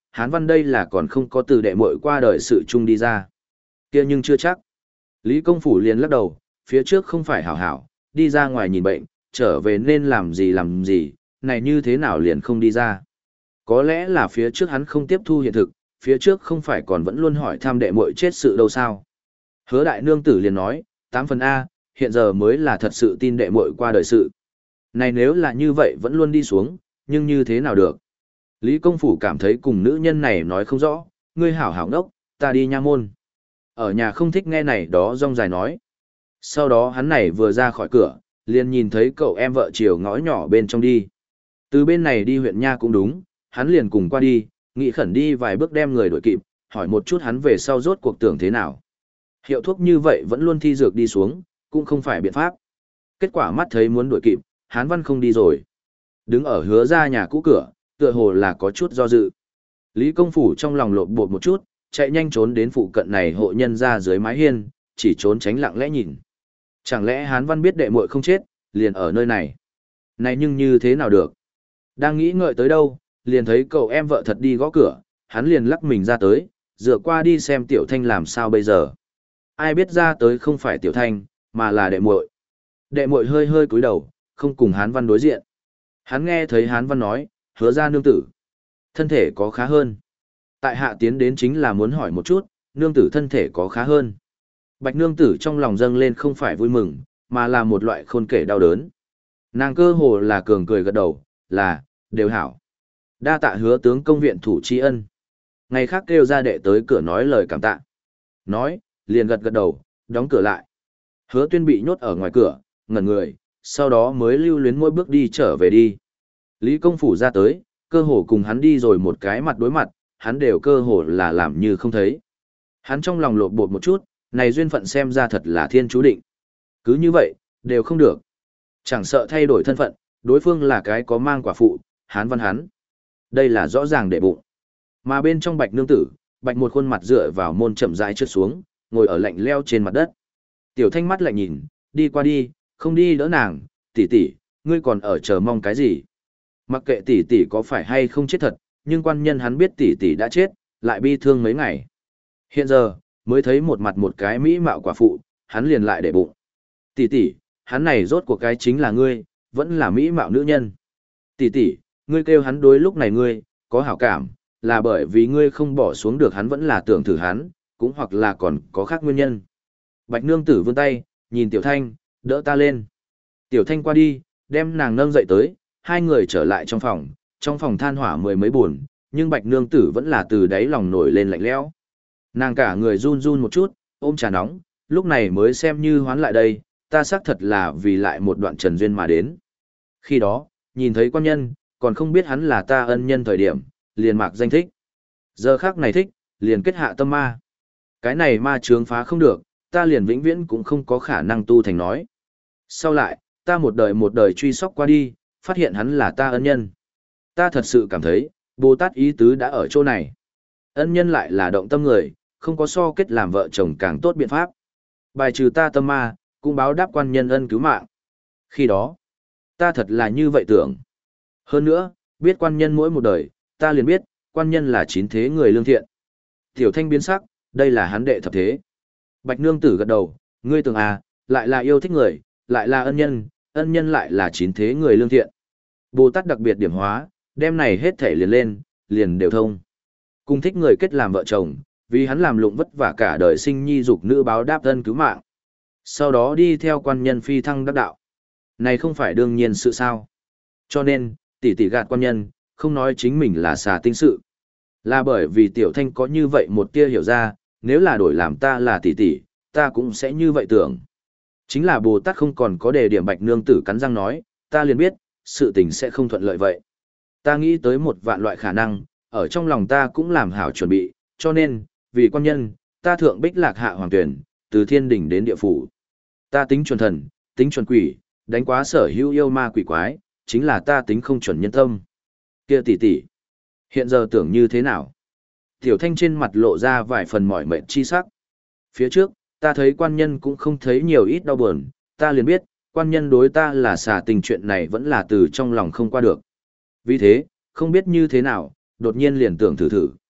Hán Văn đây là còn không có từ đệ muội qua đời sự chung đi ra. Kia nhưng chưa chắc. Lý Công Phủ liền lắc đầu, phía trước không phải hảo hảo, đi ra ngoài nhìn bệnh, trở về nên làm gì làm gì, này như thế nào liền không đi ra. Có lẽ là phía trước hắn không tiếp thu hiện thực, phía trước không phải còn vẫn luôn hỏi thăm đệ muội chết sự đâu sao. Hứa đại nương tử liền nói, tám phần A, hiện giờ mới là thật sự tin đệ muội qua đời sự. Này nếu là như vậy vẫn luôn đi xuống, nhưng như thế nào được. Lý Công Phủ cảm thấy cùng nữ nhân này nói không rõ, ngươi hảo hảo ngốc, ta đi nha môn. Ở nhà không thích nghe này đó rong dài nói. Sau đó hắn này vừa ra khỏi cửa, liền nhìn thấy cậu em vợ chiều ngõ nhỏ bên trong đi. Từ bên này đi huyện nha cũng đúng, hắn liền cùng qua đi, nghị khẩn đi vài bước đem người đuổi kịp, hỏi một chút hắn về sau rốt cuộc tưởng thế nào. Hiệu thuốc như vậy vẫn luôn thi dược đi xuống, cũng không phải biện pháp. Kết quả mắt thấy muốn đuổi kịp, Hán Văn không đi rồi. Đứng ở hứa ra nhà cũ cửa, tựa hồ là có chút do dự. Lý Công Phủ trong lòng lộn bột một chút, chạy nhanh trốn đến phụ cận này hộ nhân ra dưới mái hiên, chỉ trốn tránh lặng lẽ nhìn. Chẳng lẽ Hán Văn biết đệ muội không chết, liền ở nơi này. Này nhưng như thế nào được? Đang nghĩ ngợi tới đâu, liền thấy cậu em vợ thật đi gõ cửa, hắn liền lắc mình ra tới, dựa qua đi xem Tiểu Thanh làm sao bây giờ. Ai biết ra tới không phải Tiểu Thanh, mà là đệ muội. Đệ muội hơi hơi cúi đầu, không cùng Hán Văn đối diện. Hắn nghe thấy Hán Văn nói, hứa ra nương tử. Thân thể có khá hơn. Tại hạ tiến đến chính là muốn hỏi một chút, nương tử thân thể có khá hơn. Bạch nương tử trong lòng dâng lên không phải vui mừng, mà là một loại khôn kể đau đớn. Nàng cơ hồ là cường cười gật đầu, là, đều hảo. Đa tạ hứa tướng công viện thủ tri ân. Ngày khác kêu ra đệ tới cửa nói lời cảm tạ. Nói, liền gật gật đầu, đóng cửa lại. Hứa tuyên bị nhốt ở ngoài cửa, ngẩn người, sau đó mới lưu luyến mỗi bước đi trở về đi. Lý Công Phủ ra tới, cơ hồ cùng hắn đi rồi một cái mặt đối mặt, hắn đều cơ hồ là làm như không thấy. Hắn trong lòng lột bột một chút, này duyên phận xem ra thật là thiên chú định. Cứ như vậy, đều không được. Chẳng sợ thay đổi thân phận, đối phương là cái có mang quả phụ, Hán Văn hắn. Đây là rõ ràng để bụng. Mà bên trong Bạch nương tử, Bạch một khuôn mặt dựa vào môn chậm rãi trượt xuống, ngồi ở lạnh leo trên mặt đất. Tiểu Thanh mắt lạnh nhìn, đi qua đi, không đi đỡ nàng, tỷ tỷ, ngươi còn ở chờ mong cái gì? Mặc kệ tỷ tỷ có phải hay không chết thật, nhưng quan nhân hắn biết tỷ tỷ đã chết, lại bi thương mấy ngày. Hiện giờ, mới thấy một mặt một cái mỹ mạo quả phụ, hắn liền lại để bụng. Tỷ tỷ, hắn này rốt cuộc cái chính là ngươi, vẫn là mỹ mạo nữ nhân. Tỷ tỷ, ngươi kêu hắn đối lúc này ngươi, có hảo cảm, là bởi vì ngươi không bỏ xuống được hắn vẫn là tưởng thử hắn, cũng hoặc là còn có khác nguyên nhân. Bạch nương tử vươn tay, nhìn Tiểu Thanh, đỡ ta lên. Tiểu Thanh qua đi, đem nàng nâng dậy tới, hai người trở lại trong phòng, trong phòng than hỏa mười mấy buồn, nhưng Bạch nương tử vẫn là từ đáy lòng nổi lên lạnh lẽo. Nàng cả người run run một chút, ôm trà nóng, lúc này mới xem như hoán lại đây, ta xác thật là vì lại một đoạn trần duyên mà đến. Khi đó, nhìn thấy quan nhân, còn không biết hắn là ta ân nhân thời điểm, liền mạc danh thích. Giờ khác này thích, liền kết hạ tâm ma. Cái này ma chướng phá không được, ta liền vĩnh viễn cũng không có khả năng tu thành nói. Sau lại, ta một đời một đời truy sóc qua đi, phát hiện hắn là ta ân nhân. Ta thật sự cảm thấy, Bồ Tát ý tứ đã ở chỗ này. Ân nhân lại là động tâm người, không có so kết làm vợ chồng càng tốt biện pháp. Bài trừ ta tâm ma, cũng báo đáp quan nhân ân cứu mạng. Khi đó, ta thật là như vậy tưởng. Hơn nữa, biết quan nhân mỗi một đời, ta liền biết, quan nhân là chín thế người lương thiện. Tiểu Thanh biến sắc, đây là hắn đệ thập thế. Bạch nương tử gật đầu, ngươi tưởng à, lại là yêu thích người, lại là ân nhân, ân nhân lại là chín thế người lương thiện. Bồ Tát đặc biệt điểm hóa, đem này hết thể liền lên, liền đều thông. Cùng thích người kết làm vợ chồng, vì hắn làm lụng vất vả cả đời sinh nhi dục nữ báo đáp ân cứu mạng. Sau đó đi theo quan nhân phi thăng đắc đạo. Này không phải đương nhiên sự sao. Cho nên, tỷ tỷ gạt quan nhân, không nói chính mình là xà tinh sự. Là bởi vì Tiểu Thanh có như vậy một tia hiểu ra, nếu là đổi làm ta là tỷ tỷ, ta cũng sẽ như vậy tưởng. Chính là Bồ Tát không còn có đề điểm Bạch nương tử cắn răng nói, ta liền biết, sự tình sẽ không thuận lợi vậy. Ta nghĩ tới một vạn loại khả năng, ở trong lòng ta cũng làm hảo chuẩn bị, cho nên, vì quan nhân, ta thượng bích lạc hạ hoàng tuyển, từ thiên đỉnh đến địa phủ. Ta tính chuẩn thần, tính chuẩn quỷ, đánh quá sở hữu yêu ma quỷ quái, chính là ta tính không chuẩn nhân tâm. Kia tỷ tỷ, hiện giờ tưởng như thế nào? Tiểu Thanh trên mặt lộ ra vài phần mỏi mệt chi sắc. Phía trước, ta thấy quan nhân cũng không thấy nhiều ít đau buồn, ta liền biết, quan nhân đối ta là xà tình chuyện này vẫn là từ trong lòng không qua được. Vì thế, không biết như thế nào, đột nhiên liền tưởng thử thử.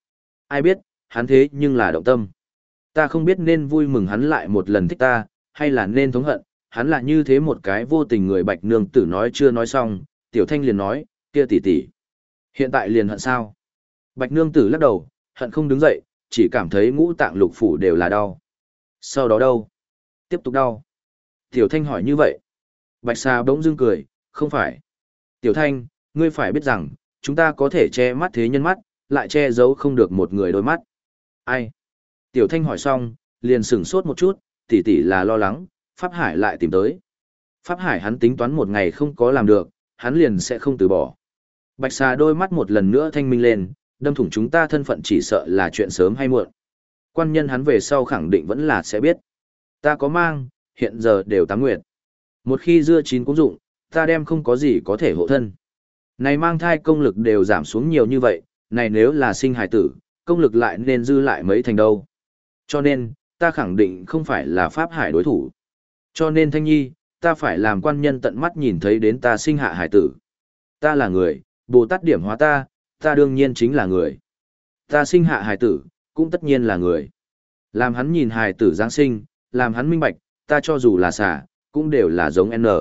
Ai biết, hắn thế nhưng là động tâm. Ta không biết nên vui mừng hắn lại một lần thích ta, hay là nên thống hận, hắn là như thế một cái vô tình người. Bạch nương tử nói chưa nói xong, Tiểu Thanh liền nói, kia tỷ tỷ, hiện tại liền hận sao? Bạch nương tử lắc đầu, hận không đứng dậy, chỉ cảm thấy ngũ tạng lục phủ đều là đau. Sau đó đâu? Tiếp tục đau. Tiểu Thanh hỏi như vậy. Bạch Sa bỗng dưng cười, không phải. Tiểu Thanh, ngươi phải biết rằng, chúng ta có thể che mắt thế nhân mắt, lại che giấu không được một người đôi mắt. Ai? Tiểu Thanh hỏi xong, liền sửng sốt một chút, tỷ tỷ là lo lắng, Pháp Hải lại tìm tới. Pháp Hải hắn tính toán một ngày không có làm được, hắn liền sẽ không từ bỏ. Bạch Sa đôi mắt một lần nữa thanh minh lên, đâm thủng chúng ta thân phận chỉ sợ là chuyện sớm hay muộn. Quan nhân hắn về sau khẳng định vẫn là sẽ biết. Ta có mang, hiện giờ đều tám nguyệt. Một khi dưa chín cũng dụng, ta đem không có gì có thể hộ thân. Này mang thai công lực đều giảm xuống nhiều như vậy, này nếu là sinh hài tử, công lực lại nên dư lại mấy thành đâu. Cho nên, ta khẳng định không phải là Pháp Hải đối thủ. Cho nên Thanh Nhi, ta phải làm quan nhân tận mắt nhìn thấy đến ta sinh hạ hài tử. Ta là người, Bồ Tát điểm hóa ta, ta đương nhiên chính là người. Ta sinh hạ hài tử, cũng tất nhiên là người. Làm hắn nhìn hài tử Giáng sinh, làm hắn minh bạch, ta cho dù là xả, cũng đều là giống N.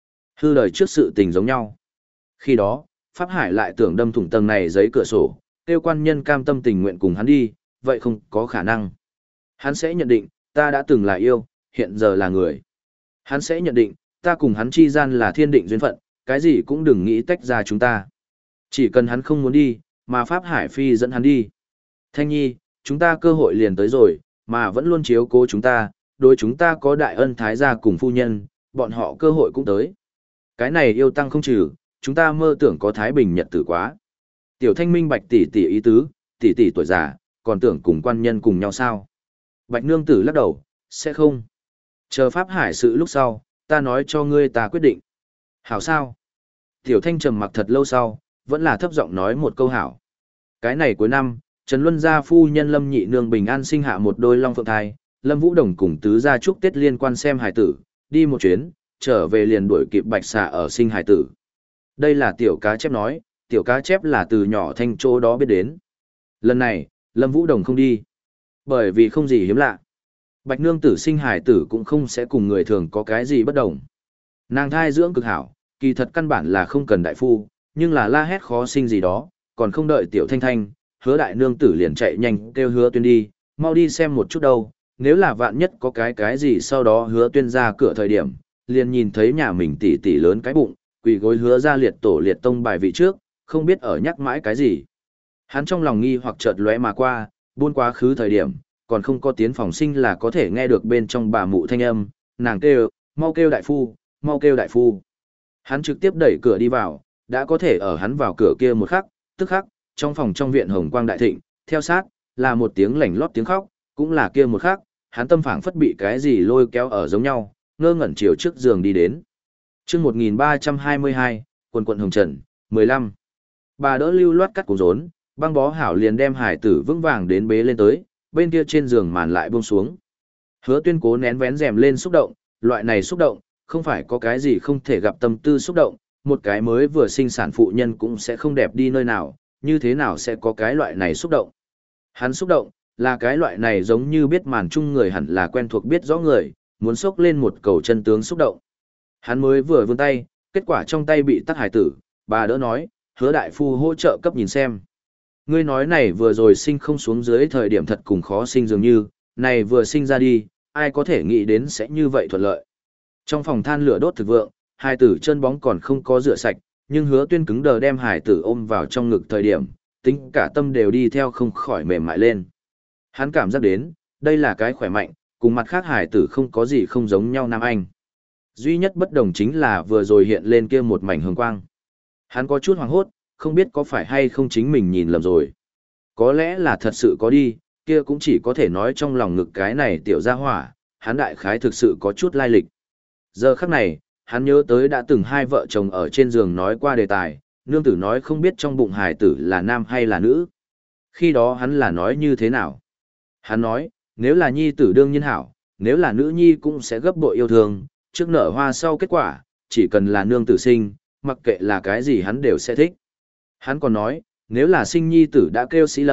Hư đời trước sự tình giống nhau. Khi đó, Pháp Hải lại tưởng đâm thủng tầng này giấy cửa sổ, tiêu quan nhân cam tâm tình nguyện cùng hắn đi, vậy không có khả năng. Hắn sẽ nhận định, ta đã từng là yêu, hiện giờ là người. Hắn sẽ nhận định, ta cùng hắn chi gian là thiên định duyên phận, cái gì cũng đừng nghĩ tách ra chúng ta. Chỉ cần hắn không muốn đi, mà Pháp Hải Phi dẫn hắn đi. Thanh Nhi, chúng ta cơ hội liền tới rồi, mà vẫn luôn chiếu cố chúng ta, đối chúng ta có đại ân thái gia cùng phu nhân, bọn họ cơ hội cũng tới. Cái này yêu tăng không trừ, chúng ta mơ tưởng có thái bình nhật tử quá. Tiểu Thanh minh bạch tỷ tỷ ý tứ, tỷ tỷ tuổi già, còn tưởng cùng quan nhân cùng nhau sao? Bạch nương tử lắc đầu, sẽ không. Chờ Pháp Hải sự lúc sau, ta nói cho ngươi ta quyết định. Hảo sao? Tiểu Thanh trầm mặc thật lâu sau, vẫn là thấp giọng nói một câu hảo. Cái này cuối năm, Trần Luân gia phu nhân Lâm Nhị Nương bình an sinh hạ một đôi long phượng thai, Lâm Vũ Đồng cùng tứ gia chúc Tết liên quan xem hài tử, đi một chuyến, trở về liền đuổi kịp Bạch Xà ở sinh hài tử. Đây là tiểu cá chép nói, tiểu cá chép là từ nhỏ thanh chỗ đó biết đến. Lần này, Lâm Vũ Đồng không đi, bởi vì không gì hiếm lạ. Bạch nương tử sinh hài tử cũng không sẽ cùng người thường có cái gì bất đồng. Nàng thai dưỡng cực hảo, kỳ thật căn bản là không cần đại phu, nhưng là la hét khó sinh gì đó, còn không đợi tiểu thanh thanh, hứa đại nương tử liền chạy nhanh kêu hứa tuyên đi, mau đi xem một chút đâu, nếu là vạn nhất có cái cái gì sau đó hứa tuyên ra cửa thời điểm, liền nhìn thấy nhà mình tỷ tỷ lớn cái bụng, quỳ gối hứa ra liệt tổ liệt tông bài vị trước, không biết ở nhắc mãi cái gì. Hắn trong lòng nghi hoặc chợt lóe mà qua, buôn quá khứ thời điểm, còn không có tiến phòng sinh là có thể nghe được bên trong bà mụ thanh âm, nàng kêu, mau kêu đại phu, mau kêu đại phu. Hắn trực tiếp đẩy cửa đi vào, đã có thể ở hắn vào cửa kia một khắc, tức khắc, trong phòng trong viện hồng quang đại thịnh, theo sát, là một tiếng lảnh lót tiếng khóc, cũng là kia một khắc, hắn tâm phảng phất bị cái gì lôi kéo ở giống nhau, ngơ ngẩn chiều trước giường đi đến. Chương một nghìn ba trăm hai mươi hai, quần quận hồng trần, mười lăm. Bà đỡ lưu loát cắt củ rốn, băng bó hảo liền đem hải tử vững vàng đến bế lên tới, bên kia trên giường màn lại buông xuống. Hứa Tuyên cố nén vén rèm lên xúc động, loại này xúc động, không phải có cái gì không thể gặp tâm tư xúc động, một cái mới vừa sinh sản phụ nhân cũng sẽ không đẹp đi nơi nào, như thế nào sẽ có cái loại này xúc động. Hắn xúc động, là cái loại này giống như biết màn chung người hẳn là quen thuộc biết rõ người, muốn xốc lên một cầu chân tướng xúc động. Hắn mới vừa vươn tay, kết quả trong tay bị tắc hải tử, bà đỡ nói, hứa đại phu hỗ trợ cấp nhìn xem. Ngươi nói này vừa rồi sinh không xuống dưới thời điểm thật cùng khó sinh dường như, này vừa sinh ra đi, ai có thể nghĩ đến sẽ như vậy thuận lợi. Trong phòng than lửa đốt thực vượng, hải tử chân bóng còn không có rửa sạch, nhưng hứa tuyên cứng đờ đem hải tử ôm vào trong ngực thời điểm, tính cả tâm đều đi theo không khỏi mềm mại lên. Hắn cảm giác đến, đây là cái khỏe mạnh, cùng mặt khác hải tử không có gì không giống nhau nam anh. Duy nhất bất đồng chính là vừa rồi hiện lên kia một mảnh hồng quang. Hắn có chút hoảng hốt, không biết có phải hay không chính mình nhìn lầm rồi. Có lẽ là thật sự có đi, kia cũng chỉ có thể nói trong lòng ngực cái này tiểu gia hỏa, hắn đại khái thực sự có chút lai lịch. Giờ khắc này, hắn nhớ tới đã từng hai vợ chồng ở trên giường nói qua đề tài, nương tử nói không biết trong bụng hài tử là nam hay là nữ. Khi đó hắn là nói như thế nào? Hắn nói, nếu là nhi tử đương nhiên hảo, nếu là nữ nhi cũng sẽ gấp bội yêu thương, trước nở hoa sau kết quả, chỉ cần là nương tử sinh, mặc kệ là cái gì hắn đều sẽ thích. Hắn còn nói, nếu là sinh nhi tử đã kêu sĩ lâm,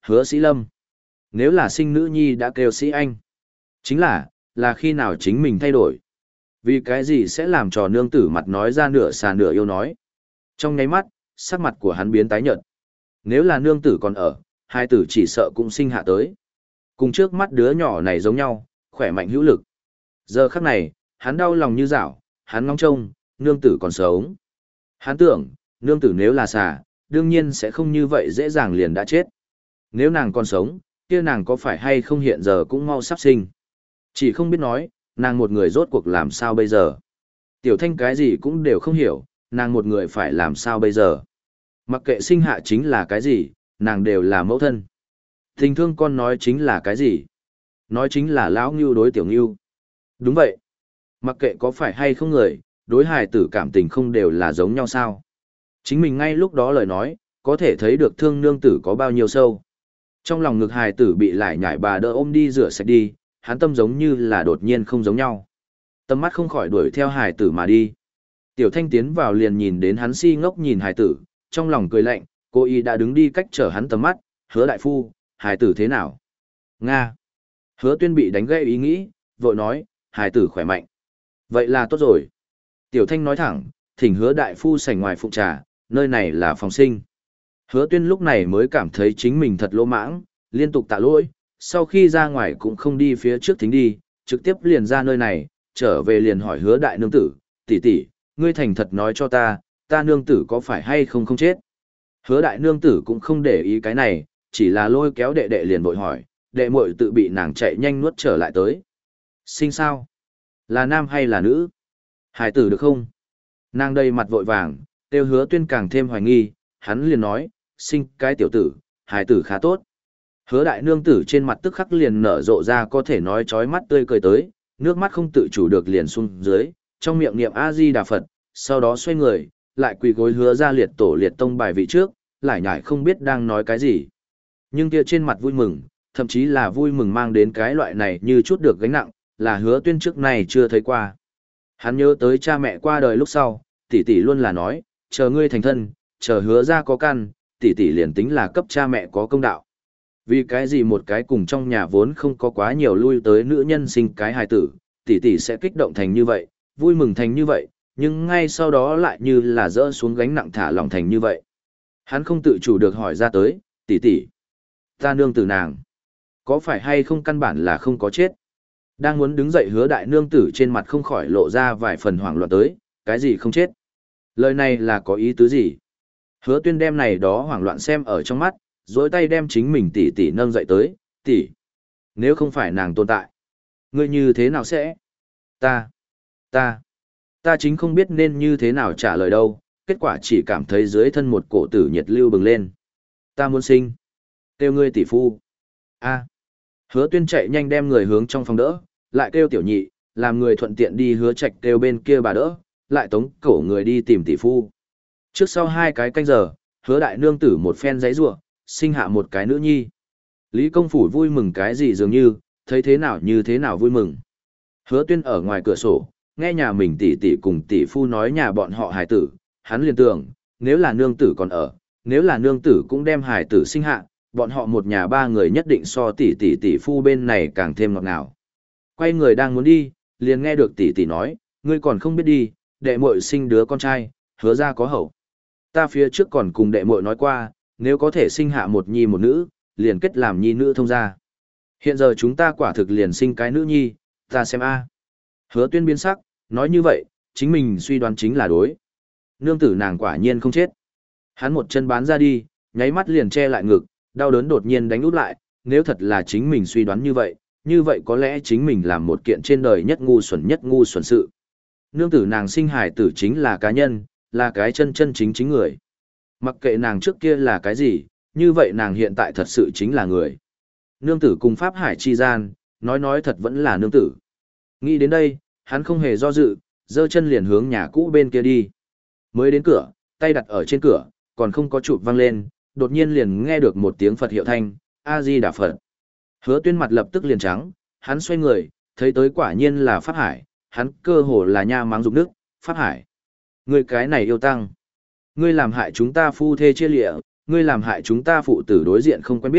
hứa sĩ lâm. Nếu là sinh nữ nhi đã kêu sĩ anh. Chính là, là khi nào chính mình thay đổi. Vì cái gì sẽ làm trò nương tử mặt nói ra nửa xà nửa yêu nói. Trong nháy mắt, sắc mặt của hắn biến tái nhợt. Nếu là nương tử còn ở, hai tử chỉ sợ cũng sinh hạ tới. Cùng trước mắt đứa nhỏ này giống nhau, khỏe mạnh hữu lực. Giờ khắc này, hắn đau lòng như dạo, hắn ngóng trông, nương tử còn sống. Hắn tưởng, nương tử nếu là xà, đương nhiên sẽ không như vậy dễ dàng liền đã chết. Nếu nàng còn sống, kia nàng có phải hay không hiện giờ cũng mau sắp sinh. Chỉ không biết nói, nàng một người rốt cuộc làm sao bây giờ. Tiểu Thanh cái gì cũng đều không hiểu, nàng một người phải làm sao bây giờ. Mặc kệ sinh hạ chính là cái gì, nàng đều là mẫu thân. Tình thương con nói chính là cái gì? Nói chính là lão ngưu đối tiểu ngưu. Đúng vậy. Mặc kệ có phải hay không người, đối hài tử cảm tình không đều là giống nhau sao. Chính mình ngay lúc đó lời nói, có thể thấy được thương nương tử có bao nhiêu sâu. Trong lòng ngực hài tử bị lại nhảy bà đỡ ôm đi rửa sạch đi, hắn tâm giống như là đột nhiên không giống nhau. Tâm mắt không khỏi đuổi theo hài tử mà đi. Tiểu Thanh tiến vào liền nhìn đến hắn si ngốc nhìn hài tử, trong lòng cười lạnh, cô y đã đứng đi cách trở hắn tầm mắt, hứa đại phu, hài tử thế nào? Nga. Hứa tuyên bị đánh gây ý nghĩ, vội nói, hài tử khỏe mạnh. Vậy là tốt rồi. Tiểu Thanh nói thẳng, thỉnh hứa đại phu sảnh ngoài phụng trà, nơi này là phòng sinh. Hứa tuyên lúc này mới cảm thấy chính mình thật lỗ mãng, liên tục tạ lỗi, sau khi ra ngoài cũng không đi phía trước thính đi, trực tiếp liền ra nơi này, trở về liền hỏi hứa đại nương tử, tỷ tỷ, ngươi thành thật nói cho ta, ta nương tử có phải hay không không chết. Hứa đại nương tử cũng không để ý cái này, chỉ là lôi kéo đệ đệ liền vội hỏi, đệ muội tự bị nàng chạy nhanh nuốt trở lại tới. Sinh sao? Là nam hay là nữ? Hải tử được không? Nàng đây mặt vội vàng, tiêu hứa tuyên càng thêm hoài nghi, hắn liền nói, sinh cái tiểu tử, hải tử khá tốt. Hứa đại nương tử trên mặt tức khắc liền nở rộ ra có thể nói chói mắt tươi cười tới, nước mắt không tự chủ được liền xuống dưới, trong miệng niệm A-di-đà Phật, sau đó xoay người, lại quỳ gối hứa ra liệt tổ liệt tông bài vị trước, lại nhải không biết đang nói cái gì. Nhưng kia trên mặt vui mừng, thậm chí là vui mừng mang đến cái loại này như chút được gánh nặng, là hứa tuyên trước này chưa thấy qua. Hắn nhớ tới cha mẹ qua đời lúc sau, tỷ tỷ luôn là nói, chờ ngươi thành thân, chờ hứa ra có căn, tỷ tỷ liền tính là cấp cha mẹ có công đạo. Vì cái gì một cái cùng trong nhà vốn không có quá nhiều lui tới nữ nhân sinh cái hài tử, tỷ tỷ sẽ kích động thành như vậy, vui mừng thành như vậy, nhưng ngay sau đó lại như là dỡ xuống gánh nặng thả lỏng thành như vậy. Hắn không tự chủ được hỏi ra tới, tỷ tỷ, ta nương tử nàng, có phải hay không căn bản là không có chết. Đang muốn đứng dậy hứa đại nương tử trên mặt không khỏi lộ ra vài phần hoảng loạn tới, cái gì không chết. Lời này là có ý tứ gì? Hứa tuyên đem này đó hoảng loạn xem ở trong mắt, dối tay đem chính mình tỷ tỷ nâng dậy tới, tỷ, nếu không phải nàng tồn tại, ngươi như thế nào sẽ? Ta, ta, ta chính không biết nên như thế nào trả lời đâu, kết quả chỉ cảm thấy dưới thân một cổ tử nhiệt lưu bừng lên. Ta muốn sinh. Kêu ngươi tỷ phu. A. Hứa tuyên chạy nhanh đem người hướng trong phòng đỡ, lại kêu tiểu nhị, làm người thuận tiện đi hứa trạch kêu bên kia bà đỡ, lại tống cổ người đi tìm tỷ phu. Trước sau hai cái canh giờ, hứa đại nương tử một phen giấy rủa sinh hạ một cái nữ nhi. Lý công phủ vui mừng cái gì dường như, thấy thế nào như thế nào vui mừng. Hứa tuyên ở ngoài cửa sổ, nghe nhà mình tỷ tỷ cùng tỷ phu nói nhà bọn họ hài tử, hắn liền tưởng, nếu là nương tử còn ở, nếu là nương tử cũng đem hài tử sinh hạ, bọn họ một nhà ba người nhất định so tỷ tỷ tỷ phu bên này càng thêm ngọt ngào. Quay người đang muốn đi, liền nghe được tỷ tỷ nói, ngươi còn không biết đi, đệ muội sinh đứa con trai, hứa ra có hậu. Ta phía trước còn cùng đệ muội nói qua, nếu có thể sinh hạ một nhi một nữ, liền kết làm nhi nữ thông gia. Hiện giờ chúng ta quả thực liền sinh cái nữ nhi, ta xem a. Hứa tuyên biến sắc, nói như vậy, chính mình suy đoán chính là đối. Nương tử nàng quả nhiên không chết. Hắn một chân bán ra đi, nháy mắt liền che lại ngực, đau đớn đột nhiên đánh út lại, nếu thật là chính mình suy đoán như vậy, như vậy có lẽ chính mình làm một kiện trên đời nhất ngu xuẩn nhất ngu xuẩn sự. Nương tử nàng sinh hài tử chính là cá nhân, là cái chân chân chính chính người. Mặc kệ nàng trước kia là cái gì, như vậy nàng hiện tại thật sự chính là người. Nương tử cùng Pháp Hải chi gian, nói nói thật vẫn là nương tử. Nghĩ đến đây, hắn không hề do dự, giơ chân liền hướng nhà cũ bên kia đi. Mới đến cửa, tay đặt ở trên cửa, còn không có chụp văng lên, đột nhiên liền nghe được một tiếng Phật hiệu thanh, A-di-đà Phật. Hứa tuyên mặt lập tức liền trắng, hắn xoay người, thấy tới quả nhiên là Pháp Hải, hắn cơ hồ là nha mắng dục nước, Pháp Hải. Ngươi cái này yêu tăng. Ngươi làm hại chúng ta phu thê chia lịa, ngươi làm hại chúng ta phụ tử đối diện không quen biết,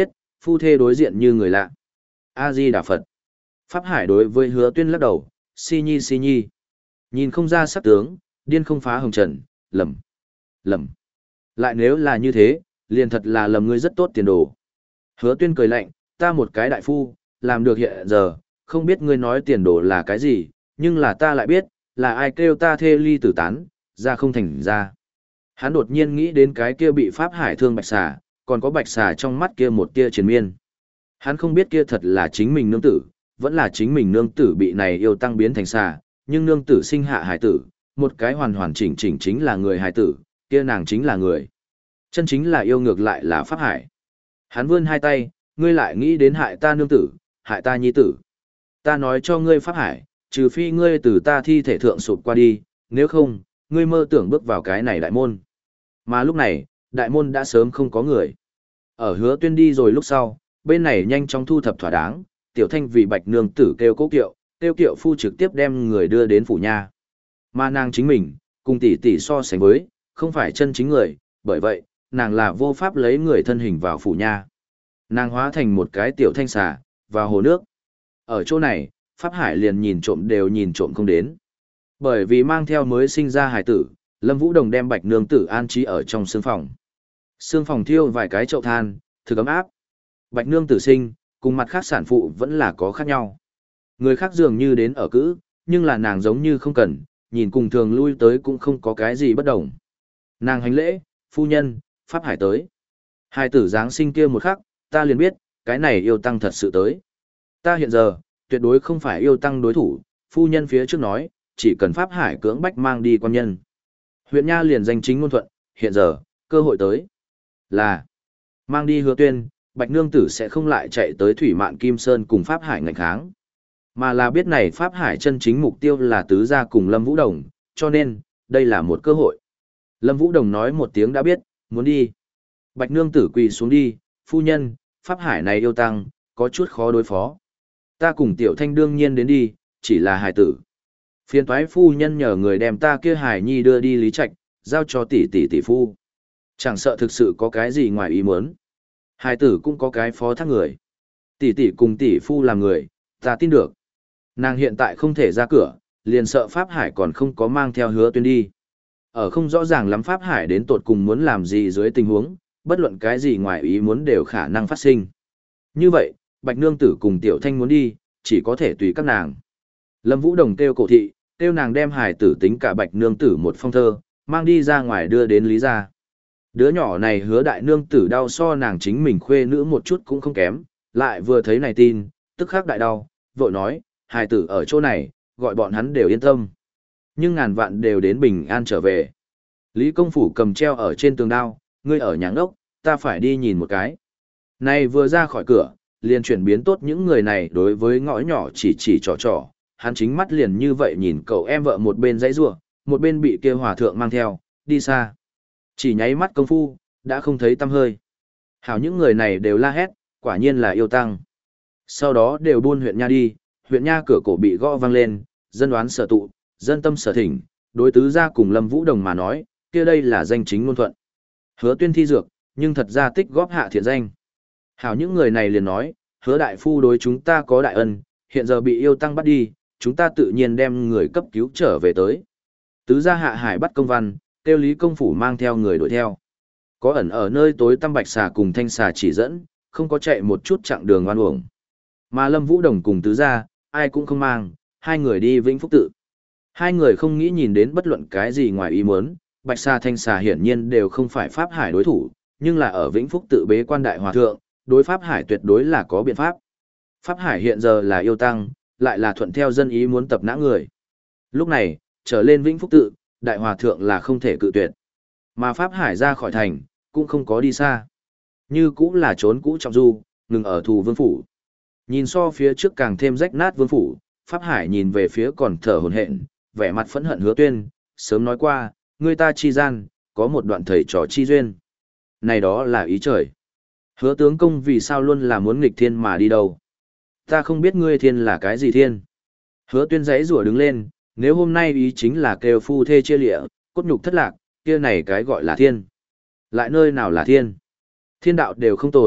phu thê đối diện như người lạ. A-di-đà Phật. Pháp Hải đối với Hứa Tuyên lắc đầu, si nhi si nhi. Nhìn không ra sắc tướng, điên không phá hồng trần, lầm, lầm. Lại nếu là như thế, liền thật là lầm ngươi rất tốt tiền đồ. Hứa Tuyên cười lạnh, ta một cái đại phu, làm được hiện giờ, không biết ngươi nói tiền đồ là cái gì, nhưng là ta lại biết, là ai kêu ta thê ly tử tán, ra không thành ra. Hắn đột nhiên nghĩ đến cái kia bị Pháp Hải thương bạch xà, còn có bạch xà trong mắt kia một tia triền miên. Hắn không biết kia thật là chính mình nương tử, vẫn là chính mình nương tử bị này yêu tăng biến thành xà, nhưng nương tử sinh hạ hải tử, một cái hoàn hoàn chỉnh chỉnh chính là người hải tử, kia nàng chính là người. Chân chính là yêu ngược lại là Pháp Hải. Hắn vươn hai tay, ngươi lại nghĩ đến hại ta nương tử, hại ta nhi tử. Ta nói cho ngươi Pháp Hải, trừ phi ngươi từ ta thi thể thượng sụp qua đi, nếu không, ngươi mơ tưởng bước vào cái này đại môn. Mà lúc này, đại môn đã sớm không có người. Ở Hứa Tuyên đi rồi lúc sau, bên này nhanh chóng thu thập thỏa đáng, Tiểu Thanh vì bạch nương tử kêu cố kiệu, kêu kiệu phu trực tiếp đem người đưa đến phủ nha. Mà nàng chính mình, cùng tỷ tỷ so sánh với, không phải chân chính người, bởi vậy, nàng là vô pháp lấy người thân hình vào phủ nha. Nàng hóa thành một cái tiểu thanh xà, vào hồ nước. Ở chỗ này, Pháp Hải liền nhìn trộm đều nhìn trộm không đến. Bởi vì mang theo mới sinh ra hải tử, Lâm Vũ Đồng đem bạch nương tử an trí ở trong sương phòng. Sương phòng thiêu vài cái chậu than, thực ấm áp. Bạch nương tử sinh, cùng mặt khác sản phụ vẫn là có khác nhau. Người khác dường như đến ở cữ, nhưng là nàng giống như không cần, nhìn cùng thường lui tới cũng không có cái gì bất đồng. Nàng hành lễ, phu nhân, Pháp Hải tới. Hai tử Giáng sinh kia một khắc, ta liền biết, cái này yêu tăng thật sự tới. Ta hiện giờ, tuyệt đối không phải yêu tăng đối thủ, phu nhân phía trước nói, chỉ cần Pháp Hải cưỡng bách mang đi quan nhân. Huyện Nha liền danh chính ngôn thuận, hiện giờ, cơ hội tới. Là, mang đi Hứa Tuyên, Bạch Nương Tử sẽ không lại chạy tới Thủy Mạn Kim Sơn cùng Pháp Hải ngành kháng. Mà là biết này Pháp Hải chân chính mục tiêu là tứ gia cùng Lâm Vũ Đồng, cho nên, đây là một cơ hội. Lâm Vũ Đồng nói một tiếng đã biết, muốn đi. Bạch Nương Tử quỳ xuống đi, phu nhân, Pháp Hải này yêu tăng, có chút khó đối phó. Ta cùng Tiểu Thanh đương nhiên đến đi, chỉ là hài tử. Phiên toái phu nhân nhờ người đem ta kia hài nhi đưa đi Lý Trạch, giao cho tỷ tỷ tỷ phu. Chẳng sợ thực sự có cái gì ngoài ý muốn. Hài tử cũng có cái phó thác người. Tỷ tỷ cùng tỷ phu làm người, ta tin được. Nàng hiện tại không thể ra cửa, liền sợ Pháp Hải còn không có mang theo Hứa Tuyên đi. Ở không rõ ràng lắm Pháp Hải đến tột cùng muốn làm gì dưới tình huống, bất luận cái gì ngoài ý muốn đều khả năng phát sinh. Như vậy, Bạch Nương Tử cùng Tiểu Thanh muốn đi, chỉ có thể tùy các nàng. Lâm Vũ Đồng kêu cổ thị, kêu nàng đem Hải tử tính cả Bạch Nương Tử một phong thơ, mang đi ra ngoài đưa đến Lý gia. Đứa nhỏ này Hứa đại nương tử đau so nàng chính mình khuê nữ một chút cũng không kém, lại vừa thấy này tin, tức khắc đại đau, vội nói, Hải tử ở chỗ này, gọi bọn hắn đều yên tâm. Nhưng ngàn vạn đều đến bình an trở về. Lý công phủ cầm treo ở trên tường đao, ngươi ở nhà ngốc, ta phải đi nhìn một cái. Này vừa ra khỏi cửa, liền chuyển biến tốt những người này đối với ngõ nhỏ chỉ chỉ trò trò, hắn chính mắt liền như vậy nhìn cậu em vợ một bên dãy rủa, một bên bị kia hòa thượng mang theo, đi xa. Chỉ nháy mắt công phu, đã không thấy tăm hơi. Hảo những người này đều la hét, quả nhiên là yêu tăng. Sau đó đều buôn huyện nha đi, huyện nha cửa cổ bị gõ vang lên, dân đoán sở tụ, dân tâm sở thỉnh, đối tứ gia cùng Lâm Vũ Đồng mà nói, kia đây là danh chính ngôn thuận. Hứa Tuyên thi dược, nhưng thật ra tích góp hạ thiện danh. Hảo những người này liền nói, Hứa đại phu đối chúng ta có đại ân, hiện giờ bị yêu tăng bắt đi, chúng ta tự nhiên đem người cấp cứu trở về tới. Tứ gia hạ hải bắt công văn, kêu Lý công phủ mang theo người đuổi theo. Có ẩn ở nơi tối tăm bạch xà cùng thanh xà chỉ dẫn, không có chạy một chút chặng đường oan uổng. Mà Lâm Vũ Đồng cùng tứ gia, ai cũng không mang, hai người đi Vĩnh Phúc tự. Hai người không nghĩ nhìn đến bất luận cái gì ngoài ý muốn, bạch xà thanh xà hiển nhiên đều không phải Pháp Hải đối thủ, nhưng là ở Vĩnh Phúc tự bế quan đại hòa thượng, đối Pháp Hải tuyệt đối là có biện pháp. Pháp Hải hiện giờ là yêu tăng, lại là thuận theo dân ý muốn tập nã người. Lúc này, trở lên Vĩnh Phúc tự, đại hòa thượng là không thể cự tuyệt. Mà Pháp Hải ra khỏi thành, cũng không có đi xa. Như cũng là trốn cũ trọng du, ngừng ở Thù Vương phủ. Nhìn so phía trước càng thêm rách nát Vương phủ, Pháp Hải nhìn về phía còn thở hổn hển, vẻ mặt phẫn hận Hứa Tuyên, sớm nói qua, người ta chi gian, có một đoạn thầy trò chi duyên. Này đó là ý trời. Hứa tướng công vì sao luôn là muốn nghịch thiên mà đi đâu? Ta không biết ngươi thiên là cái gì thiên. Hứa Tuyên giãy rủa đứng lên, nếu hôm nay ý chính là kêu phu thê chia lịa, cốt nhục thất lạc, kia này cái gọi là thiên. Lại nơi nào là thiên? Thiên đạo đều không tồn,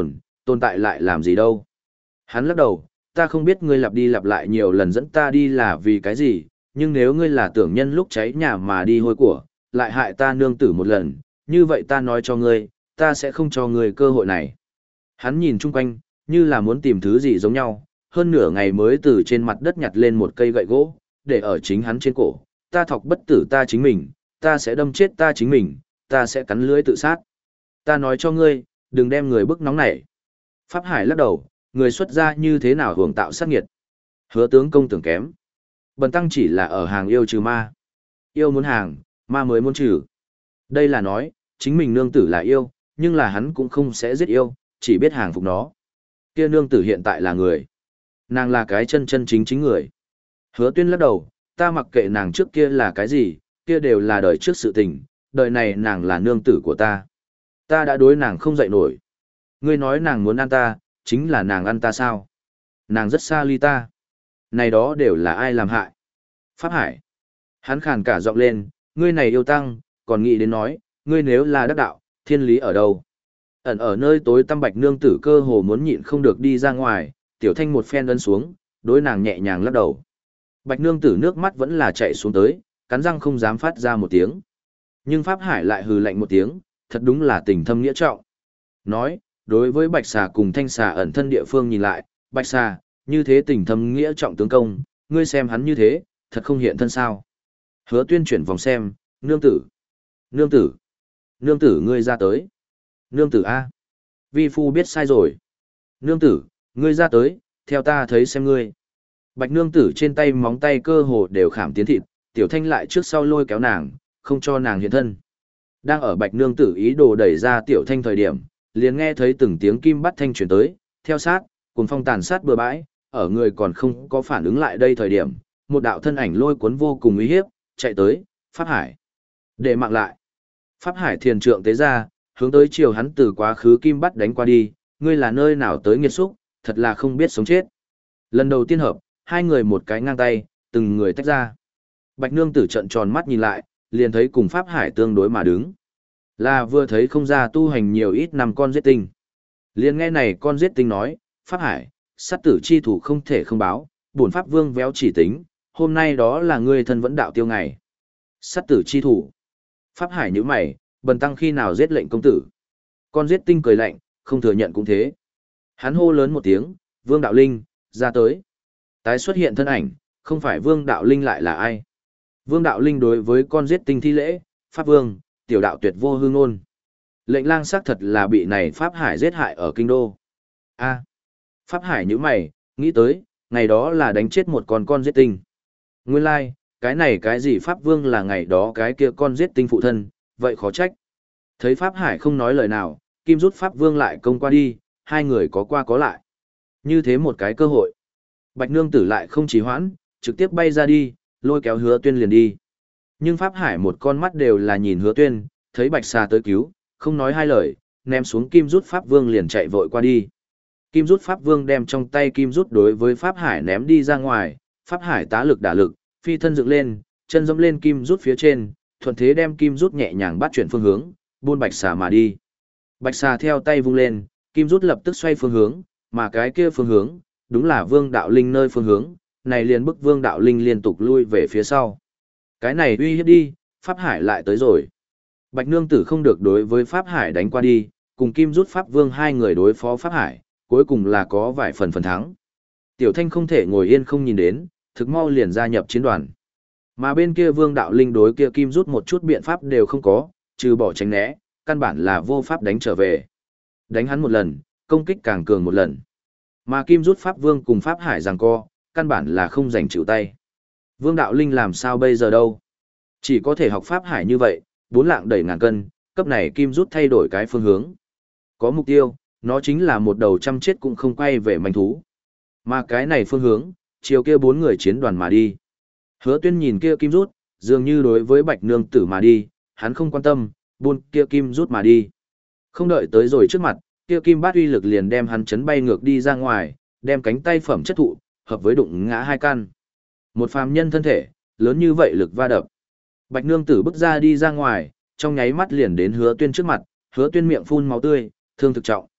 Tồn tại lại làm gì đâu. Hắn lắc đầu, ta không biết ngươi lặp đi lặp lại nhiều lần dẫn ta đi là vì cái gì, nhưng nếu ngươi là tưởng nhân lúc cháy nhà mà đi hôi của, lại hại ta nương tử một lần, như vậy ta nói cho ngươi, ta sẽ không cho ngươi cơ hội này. Hắn nhìn chung quanh, như là muốn tìm thứ gì giống nhau, hơn nửa ngày mới từ trên mặt đất nhặt lên một cây gậy gỗ, để ở chính hắn trên cổ, ta thọc bất tử ta chính mình, ta sẽ đâm chết ta chính mình, ta sẽ cắn lưỡi tự sát. Ta nói cho ngươi, đừng đem người bức nóng nảy. Pháp Hải lắc đầu, người xuất gia như thế nào hưởng tạo sát nghiệt. Hứa tướng công tưởng kém. Bần tăng chỉ là ở hàng yêu trừ ma. Yêu muốn hàng, ma mới muốn trừ. Đây là nói, chính mình nương tử là yêu, nhưng là hắn cũng không sẽ giết yêu, chỉ biết hàng phục nó. Kia nương tử hiện tại là người. Nàng là cái chân chân chính chính người. Hứa Tuyên lắc đầu, ta mặc kệ nàng trước kia là cái gì, kia đều là đời trước sự tình, đời này nàng là nương tử của ta. Ta đã đối nàng không dậy nổi. Ngươi nói nàng muốn ăn ta, chính là nàng ăn ta sao? Nàng rất xa ly ta. Này đó đều là ai làm hại? Pháp Hải. Hắn khàn cả giọng lên, ngươi này yêu tăng, còn nghĩ đến nói, ngươi nếu là đắc đạo, thiên lý ở đâu? Ẩn ở nơi tối tăm bạch nương tử cơ hồ muốn nhịn không được đi ra ngoài, tiểu thanh một phen ấn xuống, đối nàng nhẹ nhàng lắc đầu. Bạch nương tử nước mắt vẫn là chạy xuống tới, cắn răng không dám phát ra một tiếng. Nhưng Pháp Hải lại hừ lạnh một tiếng, thật đúng là tình thâm nghĩa trọng. Nói, đối với bạch xà cùng thanh xà ẩn thân địa phương nhìn lại, bạch xà, như thế tình thâm nghĩa trọng tướng công, ngươi xem hắn như thế, thật không hiện thân sao. Hứa Tuyên chuyển vòng xem, nương tử, nương tử, nương tử ngươi ra tới. Nương tử A. Vi phu biết sai rồi. Nương tử, ngươi ra tới, theo ta thấy xem ngươi. Bạch nương tử trên tay móng tay cơ hồ đều khảm tiến thịt, tiểu thanh lại trước sau lôi kéo nàng, không cho nàng hiện thân. Đang ở bạch nương tử ý đồ đẩy ra tiểu thanh thời điểm, liền nghe thấy từng tiếng kim bắt thanh chuyển tới, theo sát, cùng phong tàn sát bừa bãi, ở người còn không có phản ứng lại đây thời điểm, một đạo thân ảnh lôi cuốn vô cùng uy hiếp, chạy tới, Pháp Hải. Để mạng lại. Pháp Hải thiền trượng tế ra, hướng tới chiều hắn từ quá khứ kim bắt đánh qua đi, ngươi là nơi nào tới nghiệt xúc, thật là không biết sống chết. Lần đầu tiên hợp, hai người một cái ngang tay, từng người tách ra. Bạch nương tử trận tròn mắt nhìn lại, liền thấy cùng Pháp Hải tương đối mà đứng. Là vừa thấy không ra tu hành nhiều ít năm con giết tinh. Liền nghe này con giết tinh nói, Pháp Hải, sát tử chi thủ không thể không báo, bổn Pháp Vương véo chỉ tính, hôm nay đó là ngươi thân vẫn đạo tiêu ngày. Sát tử chi thủ. Pháp Hải nhíu mày, bần tăng khi nào giết lệnh công tử. Con giết tinh cười lạnh, không thừa nhận cũng thế. Hắn hô lớn một tiếng, Vương Đạo Linh, ra tới. Tái xuất hiện thân ảnh, không phải Vương Đạo Linh lại là ai. Vương Đạo Linh đối với con giết tinh thi lễ, Pháp Vương, tiểu đạo tuyệt vô hương ngôn. Lệnh lang xác thật là bị này Pháp Hải giết hại ở kinh đô. A. Pháp Hải nhíu mày, nghĩ tới, ngày đó là đánh chết một con con giết tinh. Nguyên lai, like, cái này cái gì Pháp Vương là ngày đó cái kia con giết tinh phụ thân, vậy khó trách. Thấy Pháp Hải không nói lời nào, Kim rút Pháp Vương lại công qua đi, hai người có qua có lại. Như thế một cái cơ hội. Bạch nương tử lại không trì hoãn, trực tiếp bay ra đi, lôi kéo Hứa Tuyên liền đi. Nhưng Pháp Hải một con mắt đều là nhìn Hứa Tuyên, thấy Bạch xà tới cứu, không nói hai lời, ném xuống Kim rút Pháp Vương liền chạy vội qua đi. Kim rút Pháp Vương đem trong tay Kim rút đối với Pháp Hải ném đi ra ngoài, Pháp Hải tá lực đả lực, phi thân dựng lên, chân dẫm lên Kim rút phía trên, thuận thế đem Kim rút nhẹ nhàng bắt chuyển phương hướng, buôn Bạch xà mà đi. Bạch xà theo tay vung lên, Kim rút lập tức xoay phương hướng, mà cái kia phương hướng, đúng là Vương Đạo Linh nơi phương hướng, này liền bức Vương Đạo Linh liên tục lui về phía sau. Cái này uy hiếp đi, Pháp Hải lại tới rồi. Bạch nương tử không được đối với Pháp Hải đánh qua đi, cùng Kim rút Pháp Vương hai người đối phó Pháp Hải, cuối cùng là có vài phần phần thắng. Tiểu Thanh không thể ngồi yên không nhìn đến, thực mau liền gia nhập chiến đoàn. Mà bên kia Vương Đạo Linh đối kia Kim rút một chút biện pháp đều không có, trừ bỏ tránh né, căn bản là vô pháp đánh trở về. Đánh hắn một lần, công kích càng cường một lần. Mà Kim rút Pháp Vương cùng Pháp Hải giằng co, căn bản là không giành chịu tay. Vương Đạo Linh làm sao bây giờ đâu? Chỉ có thể học Pháp Hải như vậy, bốn lạng đẩy ngàn cân, cấp này Kim rút thay đổi cái phương hướng. Có mục tiêu, nó chính là một đầu trăm chết cũng không quay về manh thú. Mà cái này phương hướng, chiều kia bốn người chiến đoàn mà đi. Hứa Tuyên nhìn kia Kim rút, dường như đối với Bạch nương tử mà đi, hắn không quan tâm, buôn kia Kim rút mà đi. Không đợi tới rồi trước mặt, kia Kim bát uy lực liền đem hắn chấn bay ngược đi ra ngoài, đem cánh tay phẩm chất thụ, hợp với đụng ngã hai căn. Một phàm nhân thân thể, lớn như vậy lực va đập. Bạch nương tử bước ra đi ra ngoài, trong nháy mắt liền đến Hứa Tuyên trước mặt, Hứa Tuyên miệng phun máu tươi, thương thực trọng.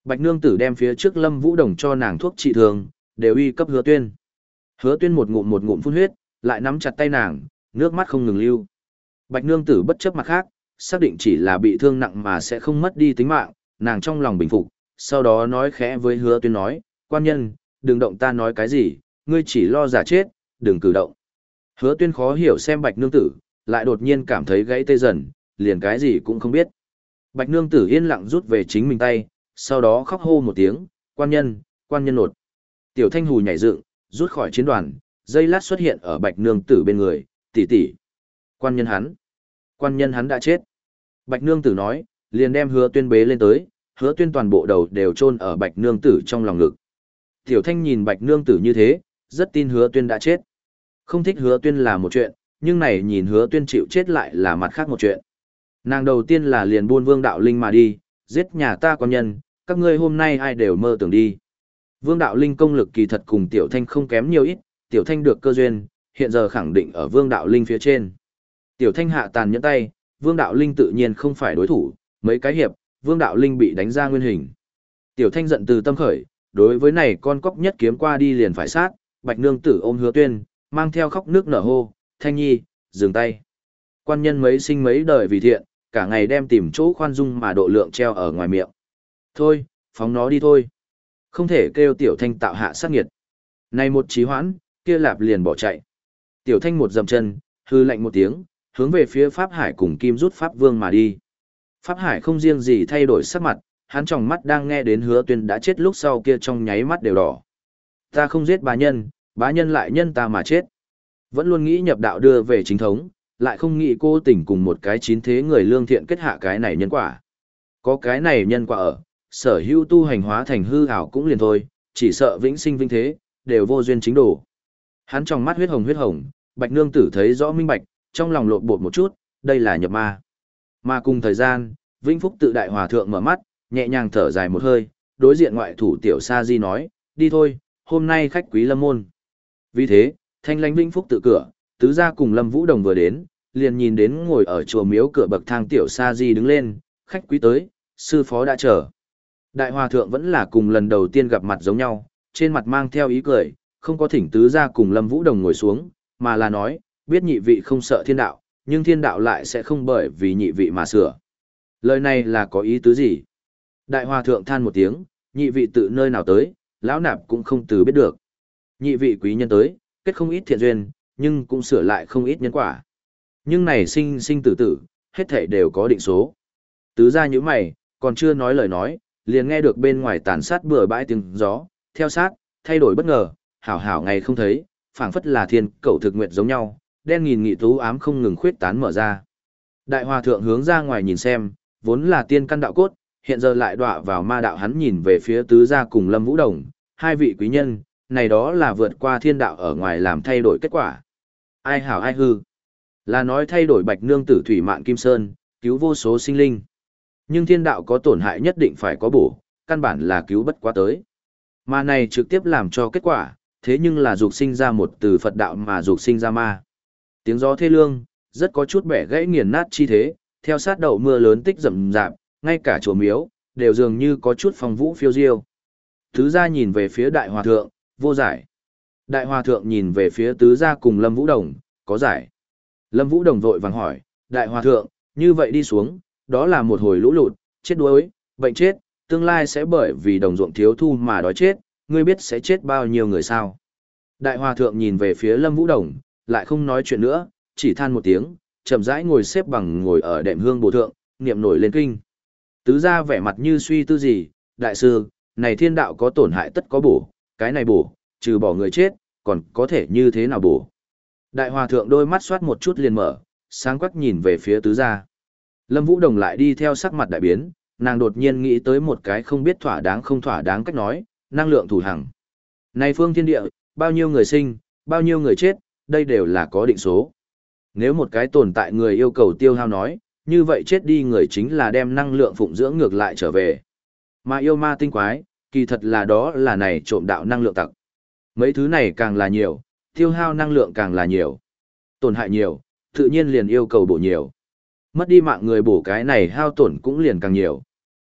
Bạch nương tử đem phía trước Lâm Vũ Đồng cho nàng thuốc trị thương, đều uy cấp Hứa Tuyên. Hứa Tuyên một ngụm một ngụm phun huyết, lại nắm chặt tay nàng, nước mắt không ngừng lưu. Bạch nương tử bất chấp mặt khác, xác định chỉ là bị thương nặng mà sẽ không mất đi tính mạng, nàng trong lòng bình phục, sau đó nói khẽ với Hứa Tuyên nói, quan nhân, đừng động ta nói cái gì, ngươi chỉ lo giả chết, đừng cử động. Hứa Tuyên khó hiểu xem Bạch nương tử, lại đột nhiên cảm thấy gãy tê dần, liền cái gì cũng không biết. Bạch nương tử yên lặng rút về chính mình tay, sau đó khóc hô một tiếng, quan nhân, quan nhân nột. Tiểu Thanh Hù nhảy dựng, rút khỏi chiến đoàn, dây lát xuất hiện ở Bạch nương tử bên người, tỷ tỷ. Quan nhân hắn, quan nhân hắn đã chết. Bạch nương tử nói, liền đem Hứa Tuyên bế lên tới, Hứa Tuyên toàn bộ đầu đều chôn ở Bạch nương tử trong lòng ngực. Tiểu Thanh nhìn Bạch nương tử như thế, rất tin Hứa Tuyên đã chết. Không thích Hứa Tuyên là một chuyện, nhưng này nhìn Hứa Tuyên chịu chết lại là mặt khác một chuyện. Nàng đầu tiên là liền buôn Vương Đạo Linh mà đi, giết nhà ta quan nhân, các ngươi hôm nay ai đều mơ tưởng đi. Vương Đạo Linh công lực kỳ thật cùng Tiểu Thanh không kém nhiều ít, Tiểu Thanh được cơ duyên, hiện giờ khẳng định ở Vương Đạo Linh phía trên. Tiểu Thanh hạ tàn nhẫn tay, Vương Đạo Linh tự nhiên không phải đối thủ, mấy cái hiệp, Vương Đạo Linh bị đánh ra nguyên hình. Tiểu Thanh giận từ tâm khởi, đối với này con cóc nhất kiếm qua đi liền phải sát, Bạch nương tử ôm Hứa Tuyên, mang theo khóc nước nở hô, Thanh nhi, dừng tay. Quan nhân mấy sinh mấy đời vì thiện, cả ngày đem tìm chỗ khoan dung mà độ lượng treo ở ngoài miệng. Thôi, phóng nó đi thôi. Không thể kêu Tiểu Thanh tạo hạ sát nghiệt. Này một trí hoãn, kia lạp liền bỏ chạy. Tiểu Thanh một dậm chân, hư lạnh một tiếng, hướng về phía Pháp Hải cùng Kim Rút Pháp Vương mà đi. Pháp Hải không riêng gì thay đổi sắc mặt, hắn trong mắt đang nghe đến Hứa Tuyên đã chết lúc sau kia trong nháy mắt đều đỏ. Ta không giết bá nhân, bá nhân lại nhân ta mà chết. Vẫn luôn nghĩ nhập đạo đưa về chính thống, lại không nghĩ cô tình cùng một cái chín thế người lương thiện kết hạ cái này nhân quả. Có cái này nhân quả ở, sở hữu tu hành hóa thành hư ảo cũng liền thôi, chỉ sợ vĩnh sinh vĩnh thế, đều vô duyên chính đủ. Hắn trong mắt huyết hồng huyết hồng, Bạch nương tử thấy rõ minh bạch, trong lòng lộn bột một chút, đây là nhập ma. Mà cùng thời gian, Vĩnh Phúc tự đại hòa thượng mở mắt, nhẹ nhàng thở dài một hơi, đối diện ngoại thủ tiểu sa di nói, đi thôi, hôm nay khách quý lâm môn. Vì thế, thanh lãnh Vĩnh Phúc tự cửa, tứ gia cùng Lâm Vũ Đồng vừa đến, liền nhìn đến ngồi ở chùa miếu cửa bậc thang tiểu sa di đứng lên, khách quý tới, sư phó đã chờ. Đại hòa thượng vẫn là cùng lần đầu tiên gặp mặt giống nhau, trên mặt mang theo ý cười, không có thỉnh tứ gia cùng Lâm Vũ Đồng ngồi xuống, mà là nói, biết nhị vị không sợ thiên đạo, nhưng thiên đạo lại sẽ không bởi vì nhị vị mà sửa. Lời này là có ý tứ gì? Đại hòa thượng than một tiếng, nhị vị tự nơi nào tới, lão nạp cũng không từ biết được. Nhị vị quý nhân tới, kết không ít thiện duyên, nhưng cũng sửa lại không ít nhân quả. Nhưng này sinh sinh tử tử, hết thảy đều có định số. Tứ gia như mày, còn chưa nói lời nói, liền nghe được bên ngoài tàn sát bừa bãi tiếng gió, theo sát, thay đổi bất ngờ, hảo hảo ngày không thấy, phảng phất là thiên cẩu thực nguyệt giống nhau, đen nghìn nghị tú ám không ngừng khuyết tán mở ra. Đại hòa thượng hướng ra ngoài nhìn xem, vốn là tiên căn đạo cốt, hiện giờ lại đọa vào ma đạo, hắn nhìn về phía tứ gia cùng Lâm Vũ Đồng, hai vị quý nhân, này đó là vượt qua thiên đạo ở ngoài làm thay đổi kết quả. Ai hảo ai hư? Là nói thay đổi Bạch nương tử thủy mạn kim sơn, cứu vô số sinh linh. Nhưng thiên đạo có tổn hại nhất định phải có bổ, căn bản là cứu bất quá tới. Mà này trực tiếp làm cho kết quả, thế nhưng là dục sinh ra một từ Phật đạo mà dục sinh ra ma. Tiếng gió thê lương, rất có chút bẻ gãy nghiền nát chi thế, theo sát đậu mưa lớn tích rầm rạp, ngay cả chùa miếu, đều dường như có chút phong vũ phiêu diêu. Tứ gia nhìn về phía đại hòa thượng, vô giải. Đại hòa thượng nhìn về phía tứ gia cùng Lâm Vũ Đồng, có giải. Lâm Vũ Đồng vội vàng hỏi, đại hòa thượng, như vậy đi xuống, đó là một hồi lũ lụt, chết đuối, bệnh chết, tương lai sẽ bởi vì đồng ruộng thiếu thu mà đói chết, ngươi biết sẽ chết bao nhiêu người sao? Đại hòa thượng nhìn về phía Lâm Vũ Đồng, lại không nói chuyện nữa, chỉ than một tiếng, chậm rãi ngồi xếp bằng ngồi ở đệm hương bồ thượng, niệm nổi lên kinh. Tứ gia vẻ mặt như suy tư gì, đại sư, này thiên đạo có tổn hại tất có bổ, cái này bổ, trừ bỏ người chết, còn có thể như thế nào bổ? Đại hòa thượng đôi mắt xoát một chút liền mở, sáng quắc nhìn về phía tứ gia. Lâm Vũ Đồng lại đi theo sắc mặt đại biến, nàng đột nhiên nghĩ tới một cái không biết thỏa đáng không thỏa đáng cách nói, năng lượng thủ hằng. Này phương thiên địa, bao nhiêu người sinh, bao nhiêu người chết, đây đều là có định số. Nếu một cái tồn tại người yêu cầu tiêu hao nói, như vậy chết đi người chính là đem năng lượng phụng dưỡng ngược lại trở về. Mà yêu ma tinh quái, kỳ thật là đó là này trộm đạo năng lượng tặc. Mấy thứ này càng là nhiều, tiêu hao năng lượng càng là nhiều. Tổn hại nhiều, tự nhiên liền yêu cầu bổ nhiều. Mất đi mạng người bổ cái này hao tổn cũng liền càng nhiều.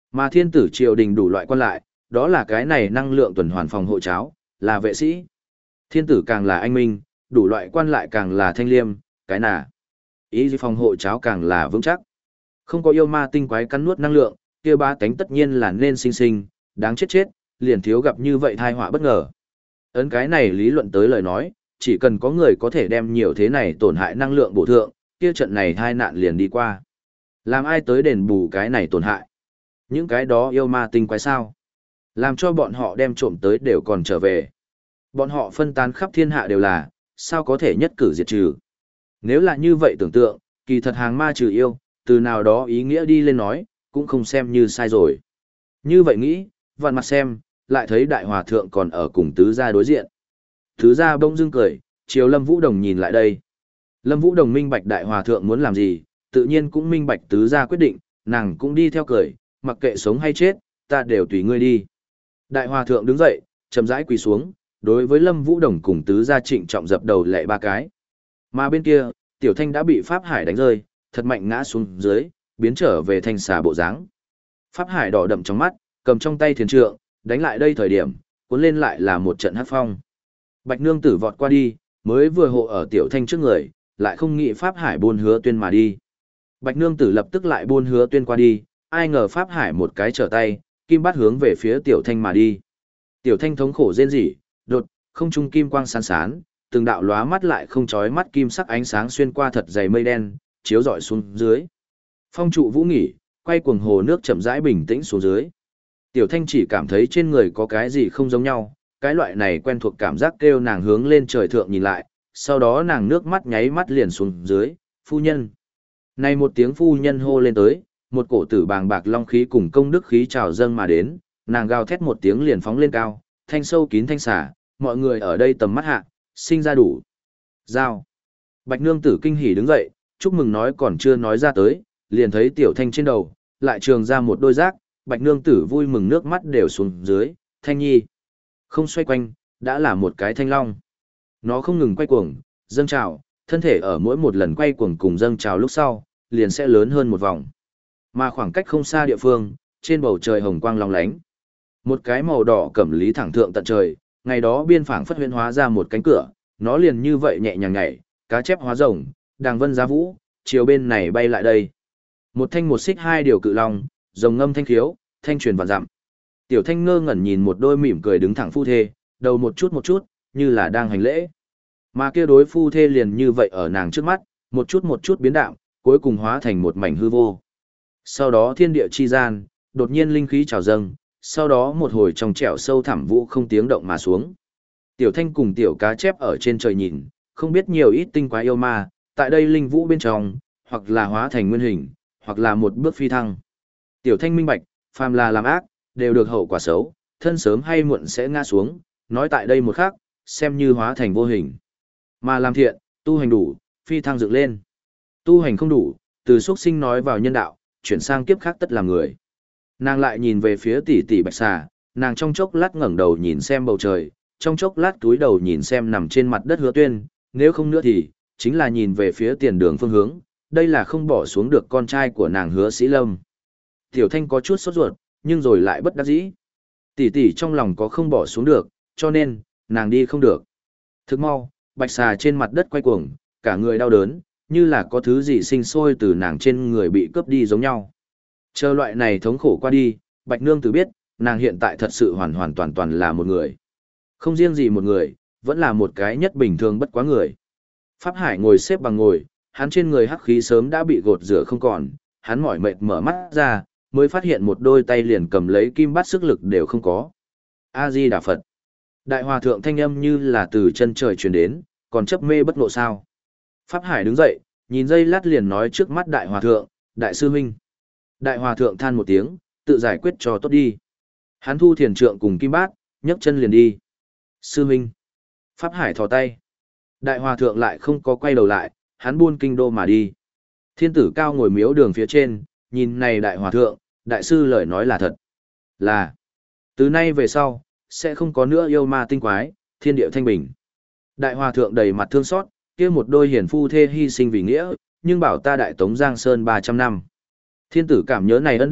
Mà thiên tử triều đình đủ loại quan lại, đó là cái này năng lượng tuần hoàn phòng hộ cháo, là vệ sĩ. Thiên tử càng là anh minh, đủ loại quan lại càng là thanh liêm, cái nà. Ý gì phòng hộ cháo càng là vững chắc. Không có yêu ma tinh quái cắn nuốt năng lượng, kia ba tánh tất nhiên là nên sinh sinh, đáng chết chết, liền thiếu gặp như vậy thai họa bất ngờ. Ấn cái này lý luận tới lời nói, chỉ cần có người có thể đem nhiều thế này tổn hại năng lượng bổ thượng, kia trận này hai nạn liền đi qua. Làm ai tới đền bù cái này tổn hại? Những cái đó yêu ma tinh quái sao? Làm cho bọn họ đem trộm tới đều còn trở về. Bọn họ phân tán khắp thiên hạ đều là, sao có thể nhất cử diệt trừ? Nếu là như vậy tưởng tượng, kỳ thật hàng ma trừ yêu, từ nào đó ý nghĩa đi lên nói, cũng không xem như sai rồi. Như vậy nghĩ, vạn mặt xem, lại thấy đại hòa thượng còn ở cùng tứ gia đối diện. Tứ gia bỗng dưng cười, chiều Lâm Vũ Đồng nhìn lại đây. Lâm Vũ Đồng minh bạch đại hòa thượng muốn làm gì, tự nhiên cũng minh bạch tứ gia quyết định, nàng cũng đi theo cười, mặc kệ sống hay chết, ta đều tùy ngươi đi. Đại hòa thượng đứng dậy, chậm rãi quỳ xuống, đối với Lâm Vũ Đồng cùng tứ gia trịnh trọng dập đầu lạy ba cái. Mà bên kia, Tiểu Thanh đã bị Pháp Hải đánh rơi, thật mạnh ngã xuống dưới, biến trở về thanh xà bộ dáng. Pháp Hải đỏ đậm trong mắt, cầm trong tay thiền trượng, đánh lại đây thời điểm, cuốn lên lại là một trận hắc phong. Bạch nương tử vọt qua đi, mới vừa hộ ở Tiểu Thanh trước người, lại không nghĩ Pháp Hải buôn hứa tuyên mà đi. Bạch nương tử lập tức lại buôn hứa tuyên qua đi, ai ngờ Pháp Hải một cái trở tay, kim bát hướng về phía Tiểu Thanh mà đi. Tiểu Thanh thống khổ rên rỉ, đột, không trung kim quang sáng sán, từng đạo lóa mắt lại không chói mắt kim sắc ánh sáng xuyên qua thật dày mây đen, chiếu rọi xuống dưới. Phong trụ vũ nghỉ, quay cuồng hồ nước chậm rãi bình tĩnh xuống dưới. Tiểu Thanh chỉ cảm thấy trên người có cái gì không giống nhau, cái loại này quen thuộc cảm giác kêu nàng hướng lên trời thượng nhìn lại, sau đó nàng nước mắt nháy mắt liền xuống dưới, phu nhân. Này một tiếng phu nhân hô lên tới, một cổ tử bàng bạc long khí cùng công đức khí trào dâng mà đến, nàng gào thét một tiếng liền phóng lên cao, thanh sâu kín thanh xả, mọi người ở đây tầm mắt hạ, sinh ra đủ. Giao. Bạch nương tử kinh hỉ đứng dậy, chúc mừng nói còn chưa nói ra tới, liền thấy Tiểu Thanh trên đầu, lại trường ra một đôi giác, bạch nương tử vui mừng nước mắt đều xuống dưới, Thanh nhi. Không xoay quanh, đã là một cái thanh long. Nó không ngừng quay cuồng, dâng trào, thân thể ở mỗi một lần quay cuồng cùng dâng trào lúc sau, liền sẽ lớn hơn một vòng. Mà khoảng cách không xa địa phương, trên bầu trời hồng quang long lánh. Một cái màu đỏ cẩm lý thẳng thượng tận trời, ngày đó biên phảng phất huyễn hóa ra một cánh cửa, nó liền như vậy nhẹ nhàng nhảy, cá chép hóa rồng, đàng vân giá vũ, chiều bên này bay lại đây. Một thanh một xích hai điều cự long, rồng ngâm thanh khiếu, thanh truyền vạn dặm. Tiểu Thanh ngơ ngẩn nhìn một đôi mỉm cười đứng thẳng phu thê, đầu một chút một chút, như là đang hành lễ. Mà kia đối phu thê liền như vậy ở nàng trước mắt, một chút một chút biến đạo, cuối cùng hóa thành một mảnh hư vô. Sau đó thiên địa chi gian, đột nhiên linh khí trào dâng, sau đó một hồi trong trẻo sâu thẳm vũ không tiếng động mà xuống. Tiểu Thanh cùng tiểu cá chép ở trên trời nhìn, không biết nhiều ít tinh quái yêu ma, tại đây linh vũ bên trong, hoặc là hóa thành nguyên hình, hoặc là một bước phi thăng. Tiểu Thanh minh bạch, phàm là làm ác, đều được hậu quả xấu, thân sớm hay muộn sẽ ngã xuống, nói tại đây một khắc, xem như hóa thành vô hình. Mà làm thiện, tu hành đủ, phi thăng dựng lên. Tu hành không đủ, từ xuất sinh nói vào nhân đạo, chuyển sang kiếp khác tất làm người. Nàng lại nhìn về phía tỷ tỷ Bạch Xà, nàng trong chốc lát ngẩng đầu nhìn xem bầu trời, trong chốc lát túi đầu nhìn xem nằm trên mặt đất Hứa Tuyên, nếu không nữa thì, chính là nhìn về phía tiền đường phương hướng, đây là không bỏ xuống được con trai của nàng Hứa Sĩ Lâm. Tiểu Thanh có chút sốt ruột, nhưng rồi lại bất đắc dĩ. Tỷ tỷ trong lòng có không bỏ xuống được, cho nên, nàng đi không được. Thức mau, Bạch Xà trên mặt đất quay cuồng, cả người đau đớn, như là có thứ gì sinh sôi từ nàng trên người bị cướp đi giống nhau. Chờ loại này thống khổ qua đi, Bạch Nương Tử biết, nàng hiện tại thật sự hoàn hoàn toàn toàn là một người. Không riêng gì một người, vẫn là một cái nhất bình thường bất quá người. Pháp Hải ngồi xếp bằng ngồi, hắn trên người hắc khí sớm đã bị gột rửa không còn, hắn mỏi mệt mở mắt ra, mới phát hiện một đôi tay liền cầm lấy kim bát sức lực đều không có. A-di Đà Phật. Đại hòa thượng thanh âm như là từ chân trời truyền đến, còn chấp mê bất ngộ sao. Pháp Hải đứng dậy, nhìn dây lát liền nói trước mắt đại hòa thượng, đại sư huynh. Đại hòa thượng than một tiếng, tự giải quyết cho tốt đi. Hắn thu thiền trượng cùng kim bát, nhấc chân liền đi. Sư huynh. Pháp Hải thò tay. Đại hòa thượng lại không có quay đầu lại, hắn buôn kinh đô mà đi. Thiên tử cao ngồi miếu đường phía trên, nhìn này đại hòa thượng, đại sư lời nói là thật. Là, từ nay về sau, sẽ không có nữa yêu ma tinh quái, thiên địa thanh bình. Đại hòa thượng đầy mặt thương xót, kia một đôi hiền phu thê hy sinh vì nghĩa, nhưng bảo ta đại tống Giang Sơn ba trăm năm. Thiên tử cảm nhớ này ân đức,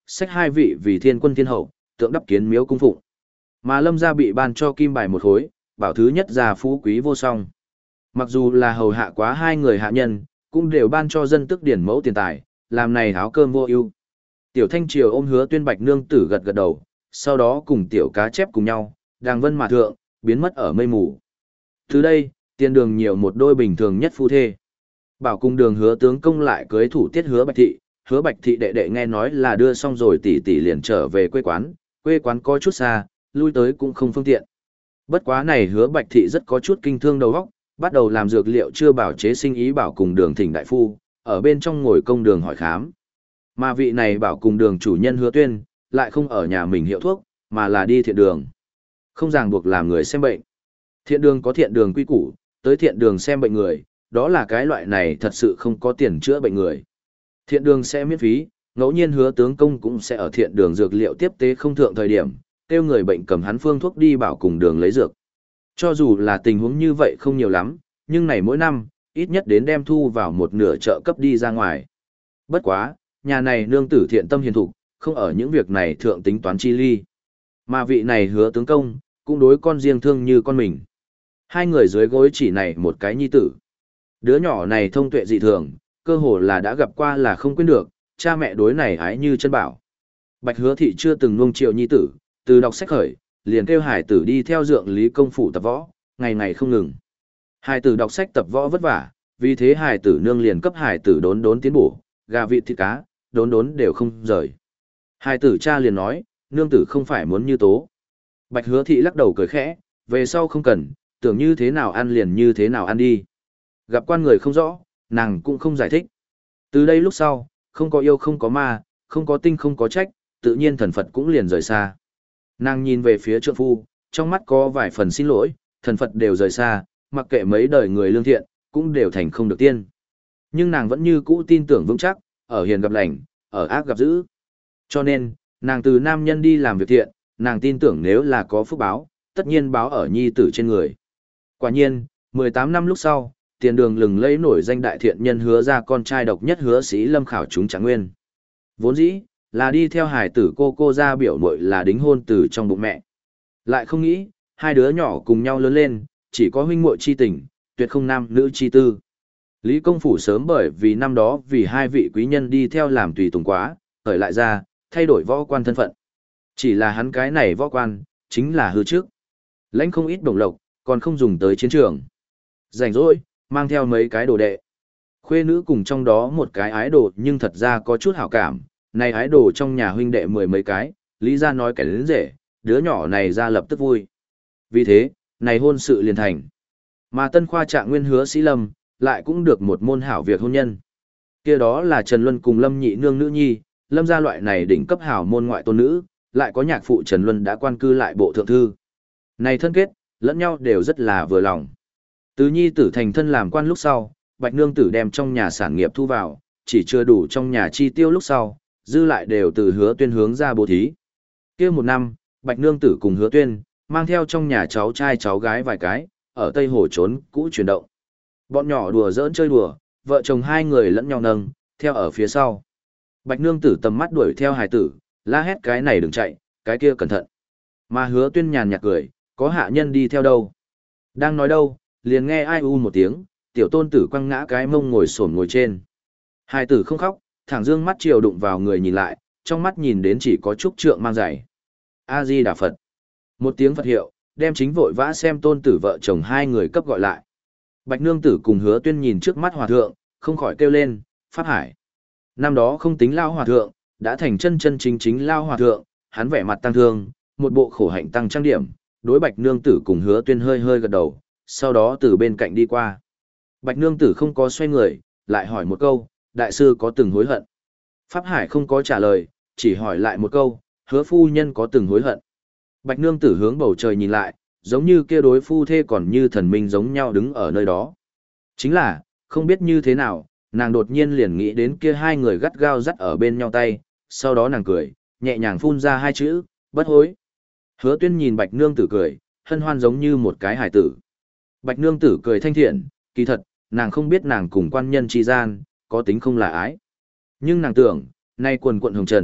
xách hai vị vì thiên quân thiên hậu, tượng đắp kiến miếu cung phụng. Mà Lâm gia bị ban cho kim bài một khối, bảo thứ nhất gia phú quý vô song. Mặc dù là hầu hạ quá hai người hạ nhân, cũng đều ban cho dân tức điển mẫu tiền tài, làm này háo cơm vô ưu. Tiểu Thanh Triều ôm Hứa Tuyên Bạch nương tử gật gật đầu, sau đó cùng tiểu cá chép cùng nhau, đàng vân mà thượng, biến mất ở mây mù. Từ đây, tiền đường nhiều một đôi bình thường nhất phu thê. Bảo cung đường Hứa tướng công lại cưới thủ tiết Hứa Bạch thị, Hứa Bạch thị đệ đệ nghe nói là đưa xong rồi tỷ tỷ liền trở về quê quán, quê quán có chút xa, lui tới cũng không phương tiện. Bất quá này Hứa Bạch thị rất có chút kinh thương đầu óc, bắt đầu làm dược liệu chưa bảo chế sinh ý bảo cùng đường thỉnh đại phu, ở bên trong ngồi công đường hỏi khám. Mà vị này bảo cùng đường chủ nhân Hứa Tuyên, lại không ở nhà mình hiệu thuốc, mà là đi thiện đường. Không ràng buộc làm người xem bệnh. Thiện đường có thiện đường quy củ, tới thiện đường xem bệnh người, đó là cái loại này thật sự không có tiền chữa bệnh người. Thiện đường sẽ miễn phí, ngẫu nhiên Hứa tướng công cũng sẽ ở thiện đường dược liệu tiếp tế không thượng thời điểm, kêu người bệnh cầm hắn phương thuốc đi bảo cùng đường lấy dược. Cho dù là tình huống như vậy không nhiều lắm, nhưng này mỗi năm, ít nhất đến đem thu vào một nửa trợ cấp đi ra ngoài. Bất quá, nhà này nương tử thiện tâm hiền thục, không ở những việc này thượng tính toán chi ly. Mà vị này Hứa tướng công, cũng đối con riêng thương như con mình. Hai người dưới gối chỉ này một cái nhi tử. Đứa nhỏ này thông tuệ dị thường, cơ hồ là đã gặp qua là không quên được, cha mẹ đối này hái như chân bảo. Bạch Hứa thị chưa từng nuông chiều nhi tử, từ đọc sách khởi, liền kêu hải tử đi theo dượng lý công phủ tập võ, ngày ngày không ngừng. Hải tử đọc sách tập võ vất vả, vì thế hải tử nương liền cấp hải tử đốn đốn tiến bổ, gà vịt thịt cá, đốn đốn đều không rời. Hải tử cha liền nói, nương tử không phải muốn như tố. Bạch Hứa thị lắc đầu cười khẽ, về sau không cần, tưởng như thế nào ăn liền như thế nào ăn đi. Gặp quan người không rõ, nàng cũng không giải thích. Từ đây lúc sau, không có yêu không có ma, không có tinh không có trách, tự nhiên thần Phật cũng liền rời xa. Nàng nhìn về phía trượng phu, trong mắt có vài phần xin lỗi, thần Phật đều rời xa, mặc kệ mấy đời người lương thiện, cũng đều thành không được tiên. Nhưng nàng vẫn như cũ tin tưởng vững chắc, ở hiền gặp lành, ở ác gặp dữ. Cho nên, nàng từ nam nhân đi làm việc thiện, nàng tin tưởng nếu là có phúc báo, tất nhiên báo ở nhi tử trên người. Quả nhiên, mười tám năm lúc sau, tiền đường lừng lẫy nổi danh đại thiện nhân Hứa ra con trai độc nhất Hứa Sĩ Lâm khảo chúng Trạng Nguyên. Vốn dĩ, là đi theo hải tử cô cô ra biểu muội là đính hôn từ trong bụng mẹ. Lại không nghĩ, hai đứa nhỏ cùng nhau lớn lên, chỉ có huynh muội chi tình, tuyệt không nam nữ chi tư. Lý Công Phủ sớm bởi vì năm đó vì hai vị quý nhân đi theo làm tùy tùng quá, khởi lại ra, thay đổi võ quan thân phận. Chỉ là hắn cái này võ quan, chính là hư trước. Lãnh không ít đồng lộc, còn không dùng tới chiến trường. Rảnh rỗi, mang theo mấy cái đồ đệ. Khuê nữ cùng trong đó một cái ái đồ nhưng thật ra có chút hảo cảm, này ái đồ trong nhà huynh đệ mười mấy cái, lý ra nói kẻ đến rể, đứa nhỏ này ra lập tức vui. Vì thế, này hôn sự liền thành. Mà tân khoa Trạng Nguyên Hứa Sĩ Lâm, lại cũng được một môn hảo việc hôn nhân. Kia đó là Trần Luân cùng Lâm nhị nương nữ nhi, Lâm gia loại này đỉnh cấp hảo môn ngoại tôn nữ, lại có nhạc phụ Trần Luân đã quan cư lại bộ thượng thư. Này thân kết, lẫn nhau đều rất là vừa lòng. Từ nhi tử thành thân làm quan lúc sau, Bạch nương tử đem trong nhà sản nghiệp thu vào, chỉ chưa đủ trong nhà chi tiêu lúc sau, dư lại đều từ Hứa Tuyên hướng ra bố thí. Kia một năm, Bạch nương tử cùng Hứa Tuyên, mang theo trong nhà cháu trai cháu gái vài cái, ở Tây Hồ trốn cũ chuyển động. Bọn nhỏ đùa giỡn chơi đùa, vợ chồng hai người lẫn nhau nâng, theo ở phía sau. Bạch nương tử tầm mắt đuổi theo hài tử, la hét cái này đừng chạy, cái kia cẩn thận. Mà Hứa Tuyên nhàn nhạt cười, có hạ nhân đi theo đâu. Đang nói đâu, liền nghe ai u một tiếng, tiểu tôn tử quăng ngã cái mông ngồi xổm ngồi trên. Hài tử không khóc, thẳng dương mắt chiều đụng vào người nhìn lại, trong mắt nhìn đến chỉ có trúc trượng mang giày. A-di Đà Phật. Một tiếng Phật hiệu, đem chính vội vã xem tôn tử vợ chồng hai người cấp gọi lại. Bạch nương tử cùng Hứa Tuyên nhìn trước mắt hòa thượng, không khỏi kêu lên, Pháp Hải. Năm đó không tính lao hòa thượng, đã thành chân chân chính chính lao hòa thượng, hắn vẻ mặt tăng thương, một bộ khổ hạnh tăng trang điểm, đối Bạch nương tử cùng Hứa Tuyên hơi hơi gật đầu, sau đó từ bên cạnh đi qua. Bạch nương tử không có xoay người, lại hỏi một câu, đại sư có từng hối hận? Pháp Hải không có trả lời, chỉ hỏi lại một câu, Hứa phu nhân có từng hối hận? Bạch nương tử hướng bầu trời nhìn lại, giống như kia đối phu thê còn như thần minh giống nhau đứng ở nơi đó. Chính là, không biết như thế nào, nàng đột nhiên liền nghĩ đến kia hai người gắt gao dắt ở bên nhau tay, sau đó nàng cười, nhẹ nhàng phun ra hai chữ, bất hối. Hứa Tuyên nhìn Bạch nương tử cười, hân hoan giống như một cái hải tử. Bạch nương tử cười thanh thiện, kỳ thật, nàng không biết nàng cùng quan nhân chi gian, có tính không là ái. Nhưng nàng tưởng, nay quần quận hồng trần,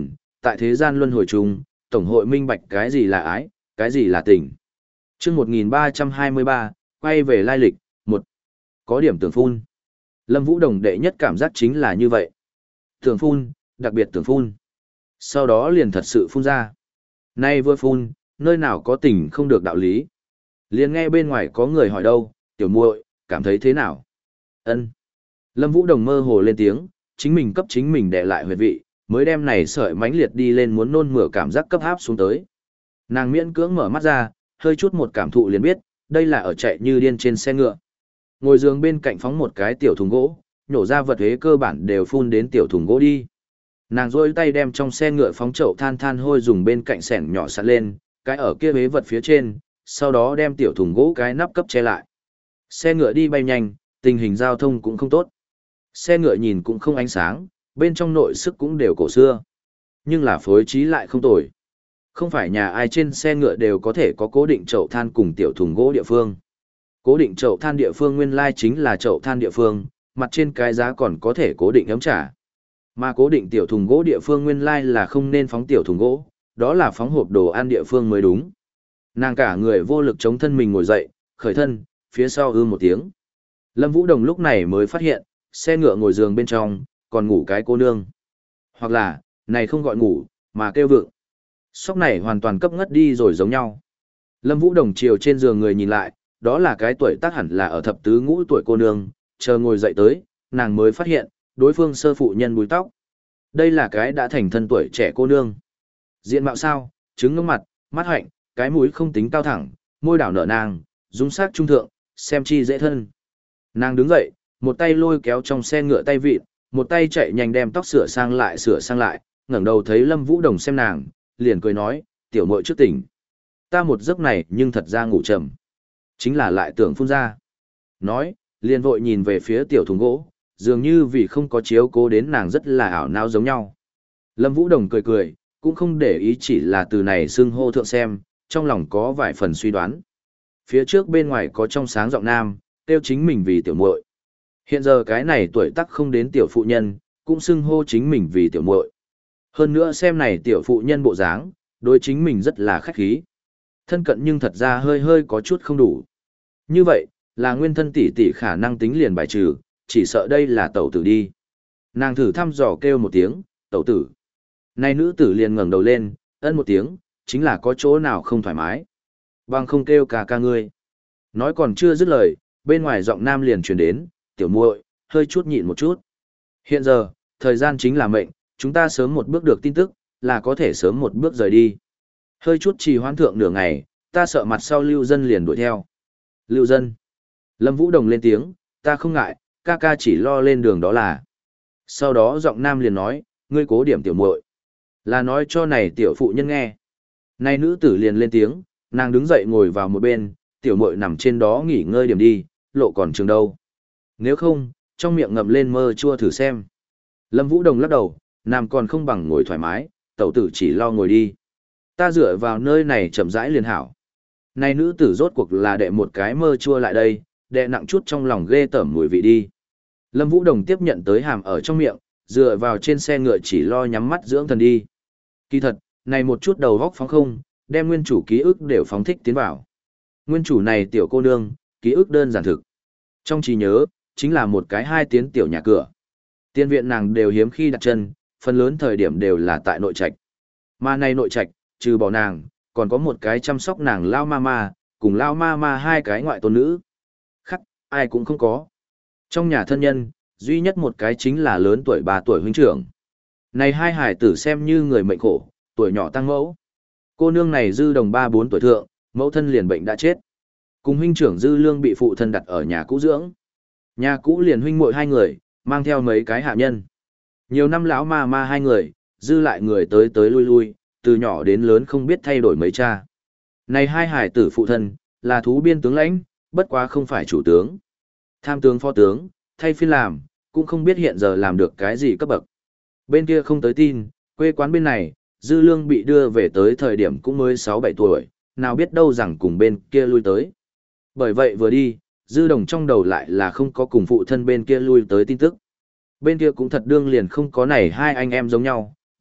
tại thế gian luân hồi chung, tổng hội minh bạch cái gì là ái, cái gì là tình. Chương một nghìn ba trăm hai mươi ba, quay về lai lịch, một. Có điểm tưởng phun. Lâm Vũ Đồng đệ nhất cảm giác chính là như vậy. Tưởng phun, đặc biệt tưởng phun. Sau đó liền thật sự phun ra. Nay vừa phun, nơi nào có tình không được đạo lý. Liền nghe bên ngoài có người hỏi đâu, tiểu muội, cảm thấy thế nào? Ân. Lâm Vũ Đồng mơ hồ lên tiếng, chính mình cấp chính mình để lại huyệt vị, mới đem này sợi mãnh liệt đi lên muốn nôn mửa cảm giác cấp áp xuống tới. Nàng miễn cưỡng mở mắt ra, hơi chút một cảm thụ liền biết, đây là ở chạy như điên trên xe ngựa. Ngồi giường bên cạnh phóng một cái tiểu thùng gỗ, nhổ ra vật hế cơ bản đều phun đến tiểu thùng gỗ đi. Nàng rôi tay đem trong xe ngựa phóng chậu than than hôi dùng bên cạnh sẻng nhỏ sẵn lên, cái ở kia hế vật phía trên, sau đó đem tiểu thùng gỗ cái nắp cấp che lại. Xe ngựa đi bay nhanh, tình hình giao thông cũng không tốt. Xe ngựa nhìn cũng không ánh sáng, bên trong nội sức cũng đều cổ xưa. Nhưng là phối trí lại không tồi. Không phải nhà ai trên xe ngựa đều có thể có cố định chậu than cùng tiểu thùng gỗ địa phương. Cố định chậu than địa phương nguyên lai chính là chậu than địa phương, mặt trên cái giá còn có thể cố định ấm trả. Mà cố định tiểu thùng gỗ địa phương nguyên lai là không nên phóng tiểu thùng gỗ, đó là phóng hộp đồ ăn địa phương mới đúng. Nàng cả người vô lực chống thân mình ngồi dậy, khởi thân, phía sau ư một tiếng. Lâm Vũ Đồng lúc này mới phát hiện, xe ngựa ngồi giường bên trong, còn ngủ cái cô nương. Hoặc là, này không gọi ngủ, mà kêu vượng. Sóc này hoàn toàn cấp ngất đi rồi giống nhau. Lâm Vũ Đồng chiều trên giường người nhìn lại, đó là cái tuổi tác hẳn là ở thập tứ ngũ tuổi cô nương, chờ ngồi dậy tới, nàng mới phát hiện, đối phương sơ phụ nhân búi tóc. Đây là cái đã thành thân tuổi trẻ cô nương. Diện mạo sao, trứng ngưỡng mặt, mắt hạnh, cái mũi không tính cao thẳng, môi đảo nở nàng, dung sắc trung thượng, xem chi dễ thân. Nàng đứng dậy, một tay lôi kéo trong xe ngựa tay vịt, một tay chạy nhanh đem tóc sửa sang lại sửa sang lại, ngẩng đầu thấy Lâm Vũ Đồng xem nàng, liền cười nói, tiểu muội trước tỉnh. Ta một giấc này nhưng thật ra ngủ trầm. Chính là lại tưởng phun ra. Nói, liền vội nhìn về phía tiểu thùng gỗ, dường như vì không có chiếu cố đến nàng rất là ảo não giống nhau. Lâm Vũ Đồng cười cười, cũng không để ý chỉ là từ này xưng hô thượng xem, trong lòng có vài phần suy đoán. Phía trước bên ngoài có trong sáng giọng nam, tiêu chính mình vì tiểu muội. Hiện giờ cái này tuổi tác không đến tiểu phụ nhân, cũng xưng hô chính mình vì tiểu muội. Hơn nữa xem này tiểu phụ nhân bộ dáng, đối chính mình rất là khách khí. Thân cận nhưng thật ra hơi hơi có chút không đủ. Như vậy, là nguyên thân tỷ tỷ khả năng tính liền bài trừ, chỉ sợ đây là tẩu tử đi. Nàng thử thăm dò kêu một tiếng, tẩu tử. Này nữ tử liền ngẩng đầu lên, ân một tiếng, chính là có chỗ nào không thoải mái. Bằng không kêu cả ca ngươi. Nói còn chưa dứt lời, bên ngoài giọng nam liền truyền đến, tiểu muội, hơi chút nhịn một chút. Hiện giờ, thời gian chính là mệnh, chúng ta sớm một bước được tin tức, là có thể sớm một bước rời đi. Hơi chút trì hoãn thượng nửa ngày, ta sợ mặt sau Lưu Dân liền đuổi theo. Lưu Dân. Lâm Vũ Đồng lên tiếng, ta không ngại, ca ca chỉ lo lên đường đó là. Sau đó giọng nam liền nói, ngươi cố điểm tiểu muội, là nói cho này tiểu phụ nhân nghe. Này nữ tử liền lên tiếng, nàng đứng dậy ngồi vào một bên, tiểu muội nằm trên đó nghỉ ngơi điểm đi, lộ còn trường đâu. Nếu không, trong miệng ngậm lên mơ chua thử xem. Lâm Vũ Đồng lắc đầu, nằm còn không bằng ngồi thoải mái, tẩu tử chỉ lo ngồi đi. Ta dựa vào nơi này chậm rãi liền hảo. Này nữ tử rốt cuộc là đệ một cái mơ chua lại đây, đệ nặng chút trong lòng ghê tởm mùi vị đi. Lâm Vũ Đồng tiếp nhận tới hàm ở trong miệng, dựa vào trên xe ngựa chỉ lo nhắm mắt dưỡng thần đi. Kỳ thật, này một chút đầu góc phóng không, đem nguyên chủ ký ức đều phóng thích tiến vào. Nguyên chủ này tiểu cô nương, ký ức đơn giản thực. Trong trí nhớ, chính là một cái hai tiến tiểu nhà cửa. Tiên viện nàng đều hiếm khi đặt chân, phần lớn thời điểm đều là tại nội trạch. Mà này nội trạch, trừ bỏ nàng, còn có một cái chăm sóc nàng lao ma ma, cùng lao ma ma hai cái ngoại tôn nữ. Khắc, ai cũng không có. Trong nhà thân nhân, duy nhất một cái chính là lớn tuổi ba tuổi huynh trưởng. Này hai hải tử xem như người mệnh khổ, tuổi nhỏ tăng mẫu. Cô nương này dư đồng ba bốn tuổi thượng, mẫu thân liền bệnh đã chết. Cùng huynh trưởng dư lương bị phụ thân đặt ở nhà cũ dưỡng. Nhà cũ liền huynh muội hai người, mang theo mấy cái hạ nhân. Nhiều năm lão ma ma hai người, dư lại người tới tới lui lui, từ nhỏ đến lớn không biết thay đổi mấy cha. Này hai hải tử phụ thân, là thú biên tướng lãnh, bất quá không phải chủ tướng. Tham tướng phó tướng, thay phiên làm, cũng không biết hiện giờ làm được cái gì cấp bậc. Bên kia không tới tin, quê quán bên này, dư lương bị đưa về tới thời điểm cũng mới sáu bảy tuổi, nào biết đâu rằng cùng bên kia lui tới. Bởi vậy vừa đi, dư đồng trong đầu lại là không có cùng phụ thân bên kia lui tới tin tức. Bên kia cũng thật đương liền không có này hai anh em giống nhau,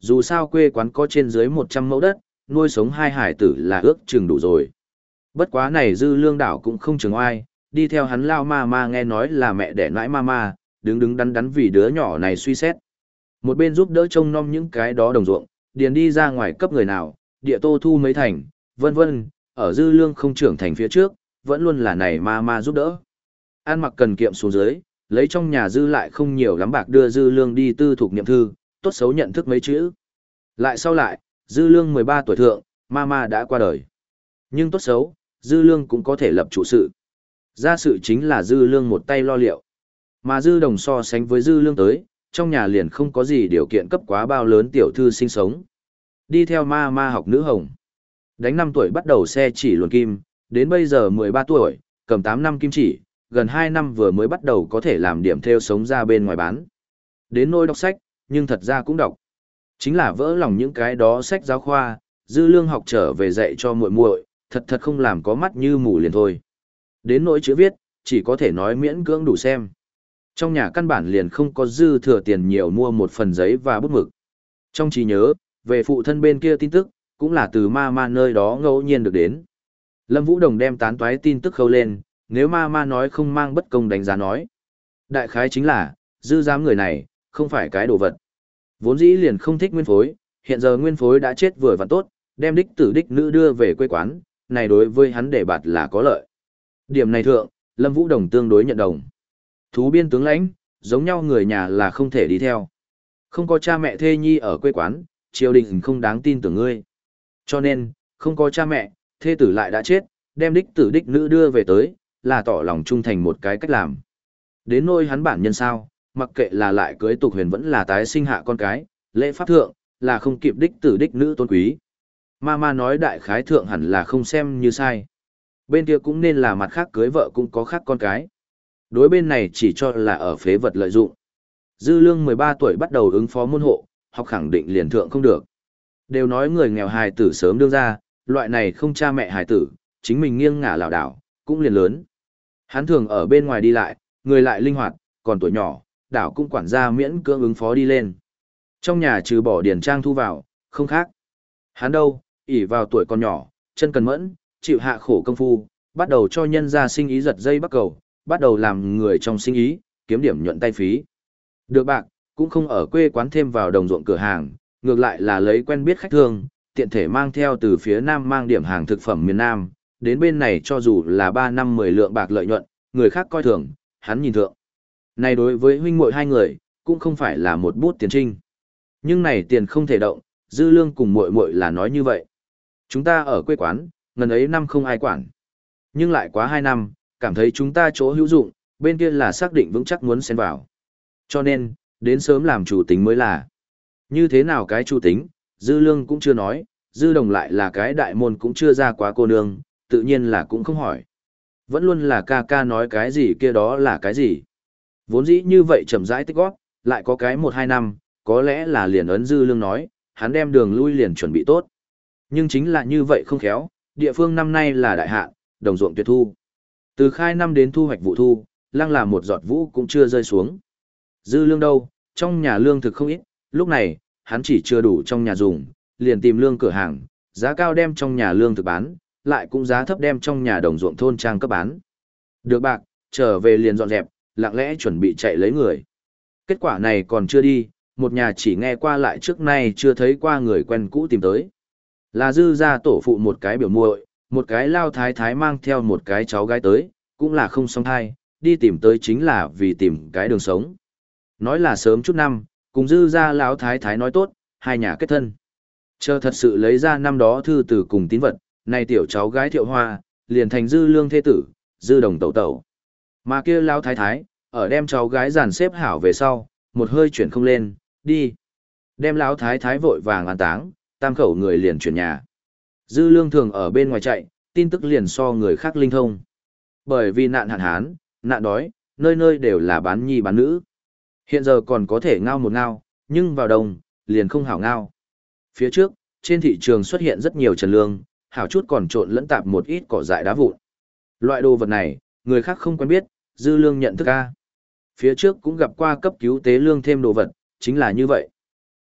Dù sao quê quán có trên dưới một trăm mẫu đất, nuôi sống hai hải tử là ước chừng đủ rồi. Bất quá này Dư Lương đảo cũng không chừng oai, đi theo hắn lao ma ma nghe nói là mẹ đẻ nãi ma ma, đứng đứng đắn đắn vì đứa nhỏ này suy xét. Một bên giúp đỡ trông nom những cái đó đồng ruộng, điền đi ra ngoài cấp người nào, địa tô thu mấy thành, vân vân, ở Dư Lương không trưởng thành phía trước, vẫn luôn là này ma ma giúp đỡ. An mặc cần kiệm xuống dưới, lấy trong nhà dư lại không nhiều lắm bạc đưa Dư Lương đi tư thục niệm thư, tốt xấu nhận thức mấy chữ. Lại sau lại, Dư Lương mười ba tuổi thượng, ma ma đã qua đời. Nhưng tốt xấu, Dư Lương cũng có thể lập trụ sự. Gia sự chính là Dư Lương một tay lo liệu. Mà Dư Đồng so sánh với Dư Lương tới, trong nhà liền không có gì điều kiện cấp quá bao lớn tiểu thư sinh sống. Đi theo ma ma học nữ hồng. Đánh năm tuổi bắt đầu xe chỉ luồn kim, đến bây giờ mười ba tuổi, cầm tám năm kim chỉ, gần hai năm vừa mới bắt đầu có thể làm điểm theo sống ra bên ngoài bán. Đến nỗi đọc sách, nhưng thật ra cũng đọc. Chính là vỡ lòng những cái đó sách giáo khoa, Dư Lương học trở về dạy cho muội muội, thật thật không làm có mắt như mù liền thôi. Đến nỗi chữ viết, chỉ có thể nói miễn cưỡng đủ xem. Trong nhà căn bản liền không có dư thừa tiền nhiều mua một phần giấy và bút mực. Trong trí nhớ, về phụ thân bên kia tin tức, cũng là từ ma ma nơi đó ngẫu nhiên được đến. Lâm Vũ Đồng đem tán toái tin tức khâu lên, nếu ma ma nói không mang bất công đánh giá nói. Đại khái chính là, dư giám người này, không phải cái đồ vật. Vốn dĩ liền không thích nguyên phối, hiện giờ nguyên phối đã chết vừa và tốt, đem đích tử đích nữ đưa về quê quán, này đối với hắn để bạt là có lợi. Điểm này thượng, Lâm Vũ Đồng tương đối nhận đồng. Thú biên tướng lãnh, giống nhau người nhà là không thể đi theo. Không có cha mẹ thê nhi ở quê quán, triều đình không đáng tin tưởng ngươi. Cho nên, không có cha mẹ, thê tử lại đã chết, đem đích tử đích nữ đưa về tới, là tỏ lòng trung thành một cái cách làm. Đến nôi hắn bản nhân sao, mặc kệ là lại cưới tục huyền vẫn là tái sinh hạ con cái, lễ pháp thượng, là không kịp đích tử đích nữ tôn quý. Ma ma nói đại khái thượng hẳn là không xem như sai. Bên kia cũng nên là mặt khác cưới vợ cũng có khác con cái. Đối bên này chỉ cho là ở phế vật lợi dụng. Dư Lương mười ba tuổi bắt đầu ứng phó môn hộ, học khẳng định liền thượng không được. Đều nói người nghèo hài tử sớm đương ra, loại này không cha mẹ hài tử, chính mình nghiêng ngả lảo đảo, cũng liền lớn. Hắn thường ở bên ngoài đi lại, người lại linh hoạt, còn tuổi nhỏ, đảo cũng quản gia miễn cưỡng ứng phó đi lên. Trong nhà trừ bỏ điển trang thu vào, không khác. Hắn đâu, ỷ vào tuổi còn nhỏ, chân cần mẫn, chịu hạ khổ công phu, bắt đầu cho nhân gia sinh ý giật dây bắt cầu, bắt đầu làm người trong sinh ý, kiếm điểm nhuận tay phí. Được bạc, cũng không ở quê quán thêm vào đồng ruộng cửa hàng, ngược lại là lấy quen biết khách thương, tiện thể mang theo từ phía Nam mang điểm hàng thực phẩm miền Nam, đến bên này cho dù là ba năm mười lượng bạc lợi nhuận, người khác coi thường, hắn nhìn thượng. Này đối với huynh muội hai người, cũng không phải là một bút tiền trinh. Nhưng này tiền không thể động, Dư Lương cùng muội muội là nói như vậy. Chúng ta ở quê quán, ngần ấy năm không ai quản. Nhưng lại quá hai năm, cảm thấy chúng ta chỗ hữu dụng, bên kia là xác định vững chắc muốn xen vào. Cho nên, đến sớm làm chủ tính mới là. Như thế nào cái chủ tính, Dư Lương cũng chưa nói, Dư Đồng lại là cái đại môn cũng chưa ra quá cô nương, tự nhiên là cũng không hỏi. Vẫn luôn là ca ca nói cái gì kia đó là cái gì. Vốn dĩ như vậy chậm rãi tích góp, lại có cái một hai năm, có lẽ là liền ấn Dư Lương nói, hắn đem đường lui liền chuẩn bị tốt. Nhưng chính là như vậy không khéo, địa phương năm nay là đại hạn, đồng ruộng tuyệt thu. Từ khai năm đến thu hoạch vụ thu, lăng là một giọt vũ cũng chưa rơi xuống. Dư Lương đâu, trong nhà lương thực không ít, lúc này, hắn chỉ chưa đủ trong nhà dùng, liền tìm lương cửa hàng, giá cao đem trong nhà lương thực bán, lại cũng giá thấp đem trong nhà đồng ruộng thôn trang cấp bán. Được bạc, trở về liền dọn dẹp, lặng lẽ chuẩn bị chạy lấy người. Kết quả này còn chưa đi, một nhà chỉ nghe qua lại trước nay chưa thấy qua người quen cũ tìm tới. Là Dư gia tổ phụ một cái biểu muội, một cái lao thái thái mang theo một cái cháu gái tới, cũng là không song thai, đi tìm tới chính là vì tìm cái đường sống. Nói là sớm chút năm, cùng Dư gia lão thái thái nói tốt, hai nhà kết thân. Chờ thật sự lấy ra năm đó thư từ cùng tín vật, này tiểu cháu gái Thiệu Hoa, liền thành Dư Lương thế tử, Dư Đồng tẩu tẩu. Mà kia lão thái thái, ở đem cháu gái dàn xếp hảo về sau, một hơi chuyển không lên, đi. Đem lão thái thái vội vàng an táng, tam khẩu người liền chuyển nhà. Dư Lương thường ở bên ngoài chạy, tin tức liền so người khác linh thông. Bởi vì nạn hạn hán, nạn đói, nơi nơi đều là bán nhi bán nữ. Hiện giờ còn có thể ngao một ngao, nhưng vào đông, liền không hảo ngao. Phía trước, trên thị trường xuất hiện rất nhiều trần lương, hảo chút còn trộn lẫn tạp một ít cỏ dại đá vụn. Loại đồ vật này, người khác không quen biết, Dư Lương nhận thức a. Phía trước cũng gặp qua cấp cứu tế lương thêm đồ vật, chính là như vậy.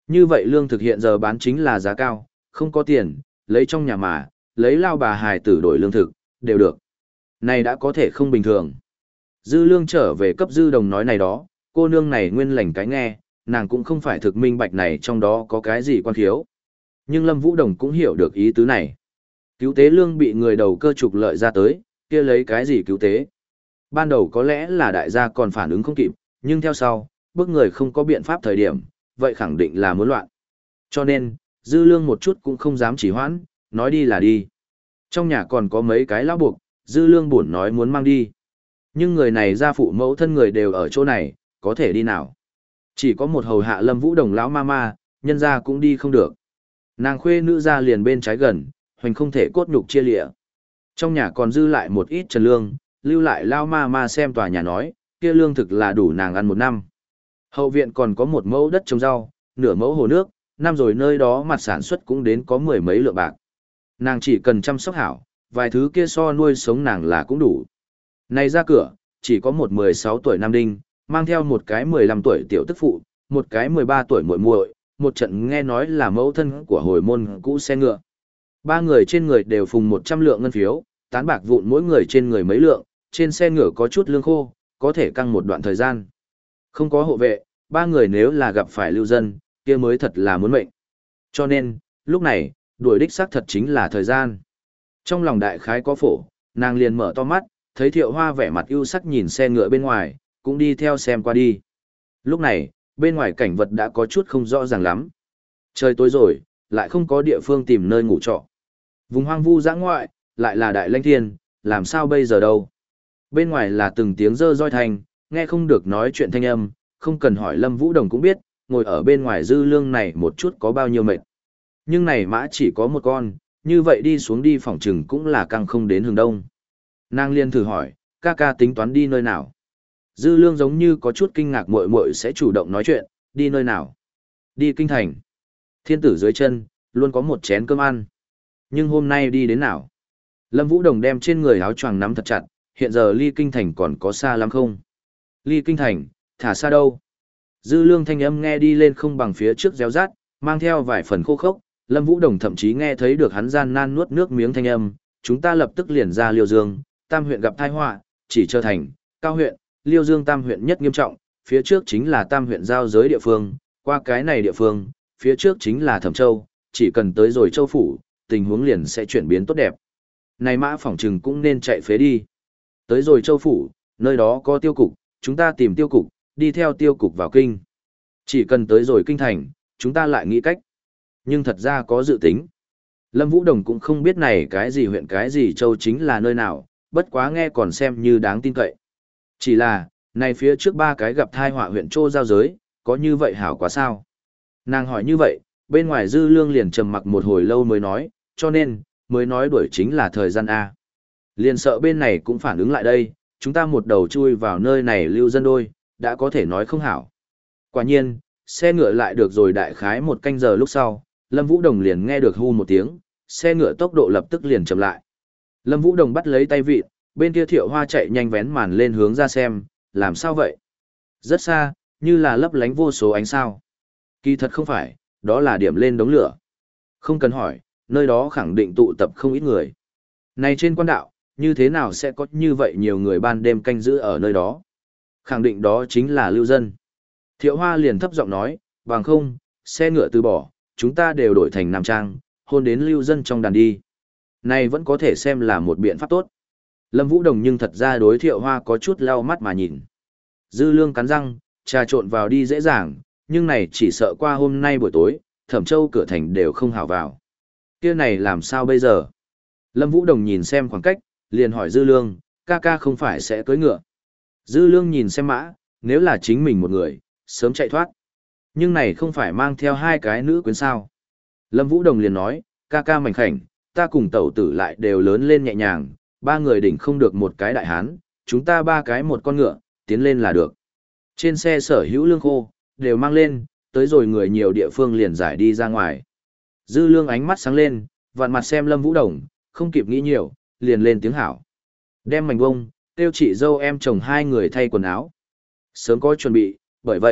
Như vậy lương thực hiện giờ bán chính là giá cao, không có tiền, lấy trong nhà mà, lấy lao bà hài tử đổi lương thực, đều được. Này đã có thể không bình thường. Dư lương trở về cấp dư đồng nói này đó, cô nương này nguyên lành cái nghe, nàng cũng không phải thực minh bạch này trong đó có cái gì quan thiếu. Nhưng Lâm Vũ Đồng cũng hiểu được ý tứ này. Cứu tế lương bị người đầu cơ trục lợi ra tới, kia lấy cái gì cứu tế? Ban đầu có lẽ là đại gia còn phản ứng không kịp, nhưng theo sau, bước người không có biện pháp thời điểm, vậy khẳng định là muốn loạn. Cho nên, dư lương một chút cũng không dám chỉ hoãn, nói đi là đi. Trong nhà còn có mấy cái lão buộc, dư lương buồn nói muốn mang đi. Nhưng người này gia phụ mẫu thân người đều ở chỗ này, có thể đi nào. Chỉ có một hầu hạ Lâm Vũ Đồng lão ma ma, nhân ra cũng đi không được. Nàng khuê nữ ra liền bên trái gần, hoành không thể cốt nhục chia lịa. Trong nhà còn dư lại một ít trần lương, lưu lại lao ma ma xem tòa nhà nói, kia lương thực là đủ nàng ăn một năm. Hậu viện còn có một mẫu đất trồng rau, nửa mẫu hồ nước, năm rồi nơi đó mặt sản xuất cũng đến có mười mấy lượng bạc. Nàng chỉ cần chăm sóc hảo, vài thứ kia so nuôi sống nàng là cũng đủ. Này ra cửa, chỉ có một mười sáu tuổi nam đinh, mang theo một cái mười lăm tuổi tiểu tức phụ, một cái mười ba tuổi muội muội, một trận nghe nói là mẫu thân của hồi môn cũ xe ngựa. Ba người trên người đều phùng một trăm lượng ngân phiếu, tán bạc vụn mỗi người trên người mấy lượng, trên xe ngựa có chút lương khô, có thể căng một đoạn thời gian. Không có hộ vệ, ba người nếu là gặp phải lưu dân, kia mới thật là muốn mệnh. Cho nên, lúc này, đuổi đích xác thật chính là thời gian. Trong lòng đại khái có phổ, nàng liền mở to mắt, thấy Thiệu Hoa vẻ mặt ưu sắc nhìn xe ngựa bên ngoài, cũng đi theo xem qua đi. Lúc này, bên ngoài cảnh vật đã có chút không rõ ràng lắm. Trời tối rồi, lại không có địa phương tìm nơi ngủ trọ. Vùng hoang vu dã ngoại, lại là đại lãnh thiên, làm sao bây giờ đâu. Bên ngoài là từng tiếng rơ roi thành, nghe không được nói chuyện thanh âm, không cần hỏi Lâm Vũ Đồng cũng biết, ngồi ở bên ngoài dư lương này một chút có bao nhiêu mệt. Nhưng này mã chỉ có một con, như vậy đi xuống đi phòng trừng cũng là căng không đến hướng đông. Nàng liên thử hỏi, ca ca tính toán đi nơi nào? Dư lương giống như có chút kinh ngạc muội muội sẽ chủ động nói chuyện, đi nơi nào? Đi kinh thành. Thiên tử dưới chân, luôn có một chén cơm ăn. Nhưng hôm nay đi đến nào? Lâm Vũ Đồng đem trên người áo choàng nắm thật chặt, hiện giờ ly kinh thành còn có xa lắm không? Ly kinh thành, thả xa đâu? Dư lương thanh âm nghe đi lên không bằng phía trước réo rát, mang theo vài phần khô khốc. Lâm Vũ Đồng thậm chí nghe thấy được hắn gian nan nuốt nước miếng thanh âm, chúng ta lập tức liền ra Liêu Dương, Tam huyện gặp tai họa, chỉ trở thành Cao huyện, Liêu Dương Tam huyện nhất nghiêm trọng, phía trước chính là Tam huyện giao giới địa phương, qua cái này địa phương, phía trước chính là Thẩm Châu, chỉ cần tới rồi Châu phủ, tình huống liền sẽ chuyển biến tốt đẹp. Này mã phỏng trừng cũng nên chạy phế đi. Tới rồi Châu phủ, nơi đó có tiêu cục, chúng ta tìm tiêu cục, đi theo tiêu cục vào kinh. Chỉ cần tới rồi kinh thành, chúng ta lại nghĩ cách. Nhưng thật ra có dự tính. Lâm Vũ Đồng cũng không biết này cái gì huyện cái gì châu chính là nơi nào, bất quá nghe còn xem như đáng tin cậy. Chỉ là, này phía trước ba cái gặp thai họa huyện Trô giao giới, có như vậy hảo quá sao? Nàng hỏi như vậy, bên ngoài dư lương liền trầm mặc một hồi lâu mới nói, cho nên, mới nói đuổi chính là thời gian A. Liền sợ bên này cũng phản ứng lại đây, chúng ta một đầu chui vào nơi này lưu dân đôi, đã có thể nói không hảo. Quả nhiên, xe ngựa lại được rồi đại khái một canh giờ lúc sau, Lâm Vũ Đồng liền nghe được hu một tiếng, xe ngựa tốc độ lập tức liền chậm lại. Lâm Vũ Đồng bắt lấy tay vịt, bên kia Thiệu Hoa chạy nhanh vén màn lên hướng ra xem, làm sao vậy? Rất xa, như là lấp lánh vô số ánh sao. Kỳ thật không phải, đó là điểm lên đống lửa. Không cần hỏi, nơi đó khẳng định tụ tập không ít người. Này trên quan đạo, như thế nào sẽ có như vậy nhiều người ban đêm canh giữ ở nơi đó? Khẳng định đó chính là lưu dân. Thiệu Hoa liền thấp giọng nói, bằng không, xe ngựa từ bỏ, chúng ta đều đổi thành nam trang, hôn đến lưu dân trong đàn đi. Này vẫn có thể xem là một biện pháp tốt. Lâm Vũ Đồng nhưng thật ra đối Thiệu Hoa có chút lau mắt mà nhìn. Dư lương cắn răng, trà trộn vào đi dễ dàng, nhưng này chỉ sợ qua hôm nay buổi tối, Thẩm Châu cửa thành đều không hảo vào. Kia này làm sao bây giờ? Lâm Vũ Đồng nhìn xem khoảng cách, liền hỏi Dư lương, ca ca không phải sẽ cưỡi ngựa. Dư lương nhìn xem mã, nếu là chính mình một người, sớm chạy thoát. Nhưng này không phải mang theo hai cái nữ quyến sao. Lâm Vũ Đồng liền nói, ca ca mảnh khảnh, ta cùng tẩu tử lại đều lớn lên nhẹ nhàng, ba người đỉnh không được một cái đại hán, chúng ta ba cái một con ngựa, tiến lên là được. Trên xe sở hữu lương khô, đều mang lên, tới rồi người nhiều địa phương liền giải đi ra ngoài. Dư lương ánh mắt sáng lên, vặn mặt xem Lâm Vũ Đồng, không kịp nghĩ nhiều, liền lên tiếng hảo. Đem mảnh bông, tiêu chị dâu em chồng hai người thay quần áo. Sớm có chuẩn bị, bởi vậy,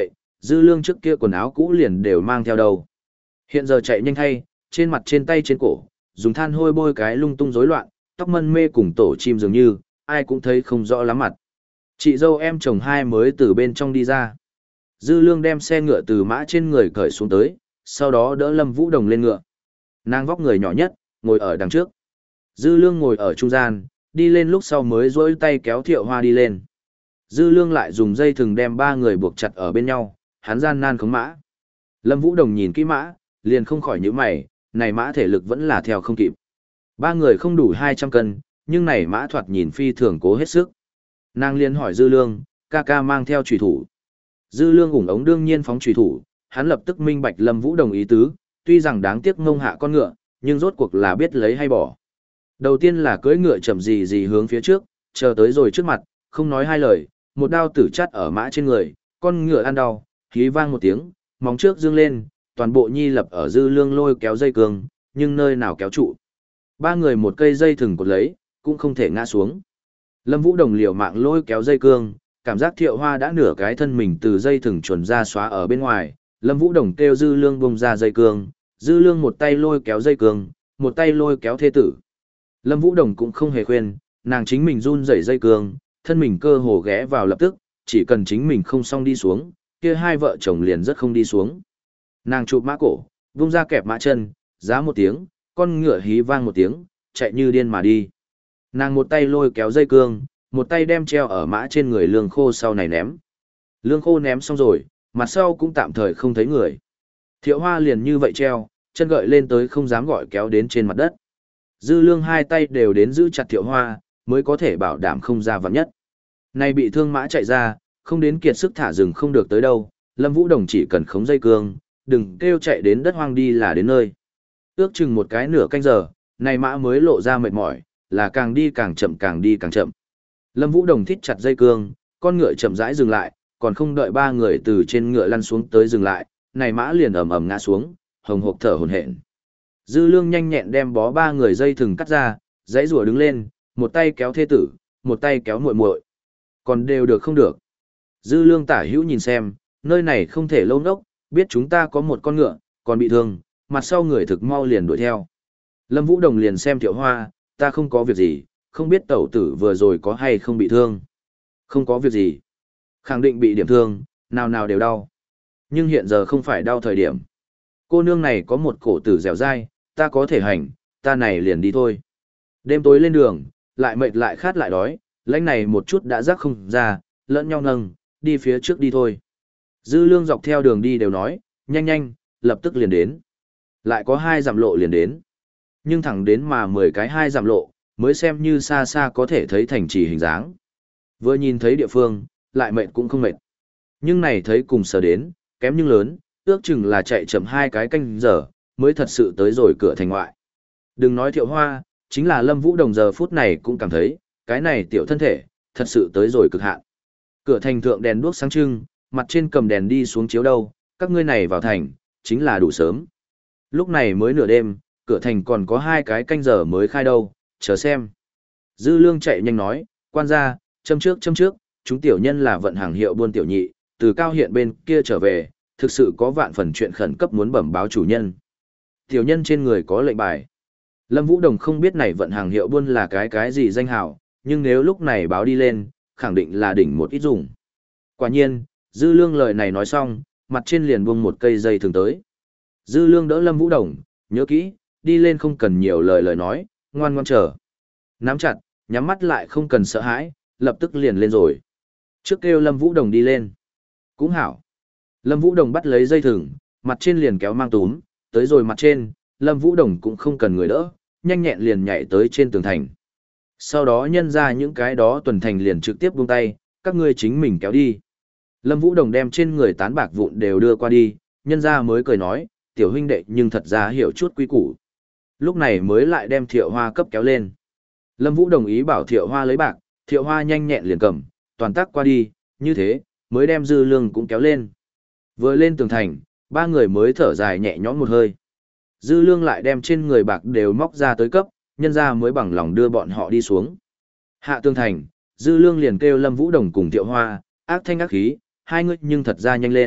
Dư Lương trước kia quần áo cũ liền đều mang theo đầu. Hiện giờ chạy nhanh thay, trên mặt trên tay trên cổ, dùng than hôi bôi cái lung tung rối loạn, tóc mân mê cùng tổ chim dường như, ai cũng thấy không rõ lắm mặt. Chị dâu em chồng hai mới từ bên trong đi ra. Dư Lương đem xe ngựa từ mã trên người cởi xuống tới, sau đó đỡ Lâm Vũ Đồng lên ngựa. Nàng vóc người nhỏ nhất, ngồi ở đằng trước. Dư Lương ngồi ở trung gian, đi lên lúc sau mới duỗi tay kéo Thiệu Hoa đi lên. Dư Lương lại dùng dây thừng đem ba người buộc chặt ở bên nhau, hắn gian nan khống mã. Lâm Vũ Đồng nhìn kỹ mã, liền không khỏi nhíu mày, này mã thể lực vẫn là theo không kịp. Ba người không đủ hai trăm cân, nhưng này mã thoạt nhìn phi thường cố hết sức. Nàng liền hỏi Dư Lương, ca ca mang theo chùy thủ. Dư Lương ủng ống đương nhiên phóng chùy thủ, hắn lập tức minh bạch Lâm Vũ Đồng ý tứ, tuy rằng đáng tiếc ngông hạ con ngựa, nhưng rốt cuộc là biết lấy hay bỏ. Đầu tiên là cưỡi ngựa chậm gì gì hướng phía trước, chờ tới rồi trước mặt, không nói hai lời, một đao tử chắt ở mã trên người, con ngựa ăn đau, khí vang một tiếng, móng trước dương lên, toàn bộ nhi lập ở Dư Lương lôi kéo dây cương, nhưng nơi nào kéo trụ. Ba người một cây dây thừng cột lấy, cũng không thể ngã xuống. Lâm Vũ Đồng liều mạng lôi kéo dây cương, cảm giác Thiệu Hoa đã nửa cái thân mình từ dây thừng chuẩn ra xóa ở bên ngoài. Lâm Vũ Đồng kêu Dư Lương bông ra dây cương, Dư Lương một tay lôi kéo dây cương, một tay lôi kéo thê tử. Lâm Vũ Đồng cũng không hề khuyên, nàng chính mình run rẩy dây cương, thân mình cơ hồ ghé vào lập tức, chỉ cần chính mình không xong đi xuống, kia hai vợ chồng liền rất không đi xuống. Nàng chụp mã cổ, vung ra kẹp mã chân, giá một tiếng, con ngựa hí vang một tiếng, chạy như điên mà đi. Nàng một tay lôi kéo dây cương, một tay đem treo ở mã trên người lương khô sau này ném. Lương khô ném xong rồi, mặt sau cũng tạm thời không thấy người. Thiệu Hoa liền như vậy treo, chân gợi lên tới không dám gọi kéo đến trên mặt đất. Dư Lương hai tay đều đến giữ chặt Thiệu Hoa, mới có thể bảo đảm không ra vặn nhất. Này bị thương mã chạy ra, không đến kiệt sức thả rừng không được tới đâu, Lâm Vũ Đồng chỉ cần khống dây cương, đừng kêu chạy đến đất hoang đi là đến nơi. Ước chừng một cái nửa canh giờ, này mã mới lộ ra mệt mỏi, là càng đi càng chậm càng đi càng chậm. Lâm Vũ Đồng thít chặt dây cương, con ngựa chậm rãi dừng lại, còn không đợi ba người từ trên ngựa lăn xuống tới dừng lại, này mã liền ầm ầm ngã xuống, hồng hộc thở hổn hển. Dư Lương nhanh nhẹn đem bó ba người dây thừng cắt ra, dãy rùa đứng lên, một tay kéo thê tử, một tay kéo muội muội. Còn đều được không được. Dư Lương tả hữu nhìn xem, nơi này không thể lâu nốc, biết chúng ta có một con ngựa, còn bị thương, mặt sau người thực mau liền đuổi theo. Lâm Vũ Đồng liền xem Thiệu Hoa, ta không có việc gì, không biết tẩu tử vừa rồi có hay không bị thương. Không có việc gì. Khẳng định bị điểm thương, nào nào đều đau. Nhưng hiện giờ không phải đau thời điểm. Cô nương này có một cổ tử dẻo dai, ta có thể hành, ta này liền đi thôi. Đêm tối lên đường, lại mệt lại khát lại đói, lãnh này một chút đã rắc không ra, lẫn nhau nâng, đi phía trước đi thôi. Dư Lương dọc theo đường đi đều nói, nhanh nhanh, lập tức liền đến. Lại có hai dặm lộ liền đến. Nhưng thẳng đến mà mười cái hai dặm lộ, mới xem như xa xa có thể thấy thành trì hình dáng. Vừa nhìn thấy địa phương, lại mệt cũng không mệt. Nhưng này thấy cùng sở đến, kém nhưng lớn, ước chừng là chạy chậm hai cái canh giờ, mới thật sự tới rồi cửa thành ngoại. Đừng nói Thiệu Hoa, chính là Lâm Vũ Đồng giờ phút này cũng cảm thấy, cái này tiểu thân thể, thật sự tới rồi cực hạn. Cửa thành thượng đèn đuốc sáng trưng, mặt trên cầm đèn đi xuống chiếu đâu, các ngươi này vào thành, chính là đủ sớm. Lúc này mới nửa đêm, cửa thành còn có hai cái canh giờ mới khai đâu, chờ xem. Dư Lương chạy nhanh nói, quan gia, châm trước châm trước, chúng tiểu nhân là vận hàng hiệu buôn tiểu nhị, từ cao hiện bên kia trở về, thực sự có vạn phần chuyện khẩn cấp muốn bẩm báo chủ nhân. Tiểu nhân trên người có lệnh bài. Lâm Vũ Đồng không biết này vận hàng hiệu buôn là cái cái gì danh hào, nhưng nếu lúc này báo đi lên, khẳng định là đỉnh một ít dùng. Quả nhiên, Dư Lương lời này nói xong, mặt trên liền buông một cây dây thường tới. Dư Lương đỡ Lâm Vũ Đồng, nhớ kỹ, đi lên không cần nhiều lời lời nói, ngoan ngoan chờ. Nắm chặt, nhắm mắt lại không cần sợ hãi, lập tức liền lên rồi. Trước kêu Lâm Vũ Đồng đi lên. Cũng hảo. Lâm Vũ Đồng bắt lấy dây thừng, mặt trên liền kéo mang túm, tới rồi mặt trên, Lâm Vũ Đồng cũng không cần người đỡ, nhanh nhẹn liền nhảy tới trên tường thành. Sau đó nhân ra những cái đó tuần thành liền trực tiếp buông tay, các ngươi chính mình kéo đi. Lâm Vũ Đồng đem trên người tán bạc vụn đều đưa qua đi, nhân ra mới cười nói, tiểu huynh đệ nhưng thật ra hiểu chút quý củ. Lúc này mới lại đem Thiệu Hoa cấp kéo lên. Lâm Vũ đồng ý bảo Thiệu Hoa lấy bạc, Thiệu Hoa nhanh nhẹn liền cầm, toàn tác qua đi, như thế, mới đem Dư Lương cũng kéo lên. Vừa lên tường thành, ba người mới thở dài nhẹ nhõm một hơi. Dư Lương lại đem trên người bạc đều móc ra tới cấp, nhân ra mới bằng lòng đưa bọn họ đi xuống. Hạ tường thành, Dư Lương liền kêu Lâm Vũ Đồng cùng Thiệu Hoa, ác thanh ác khí, hai người nhưng thật ra nhanh lên,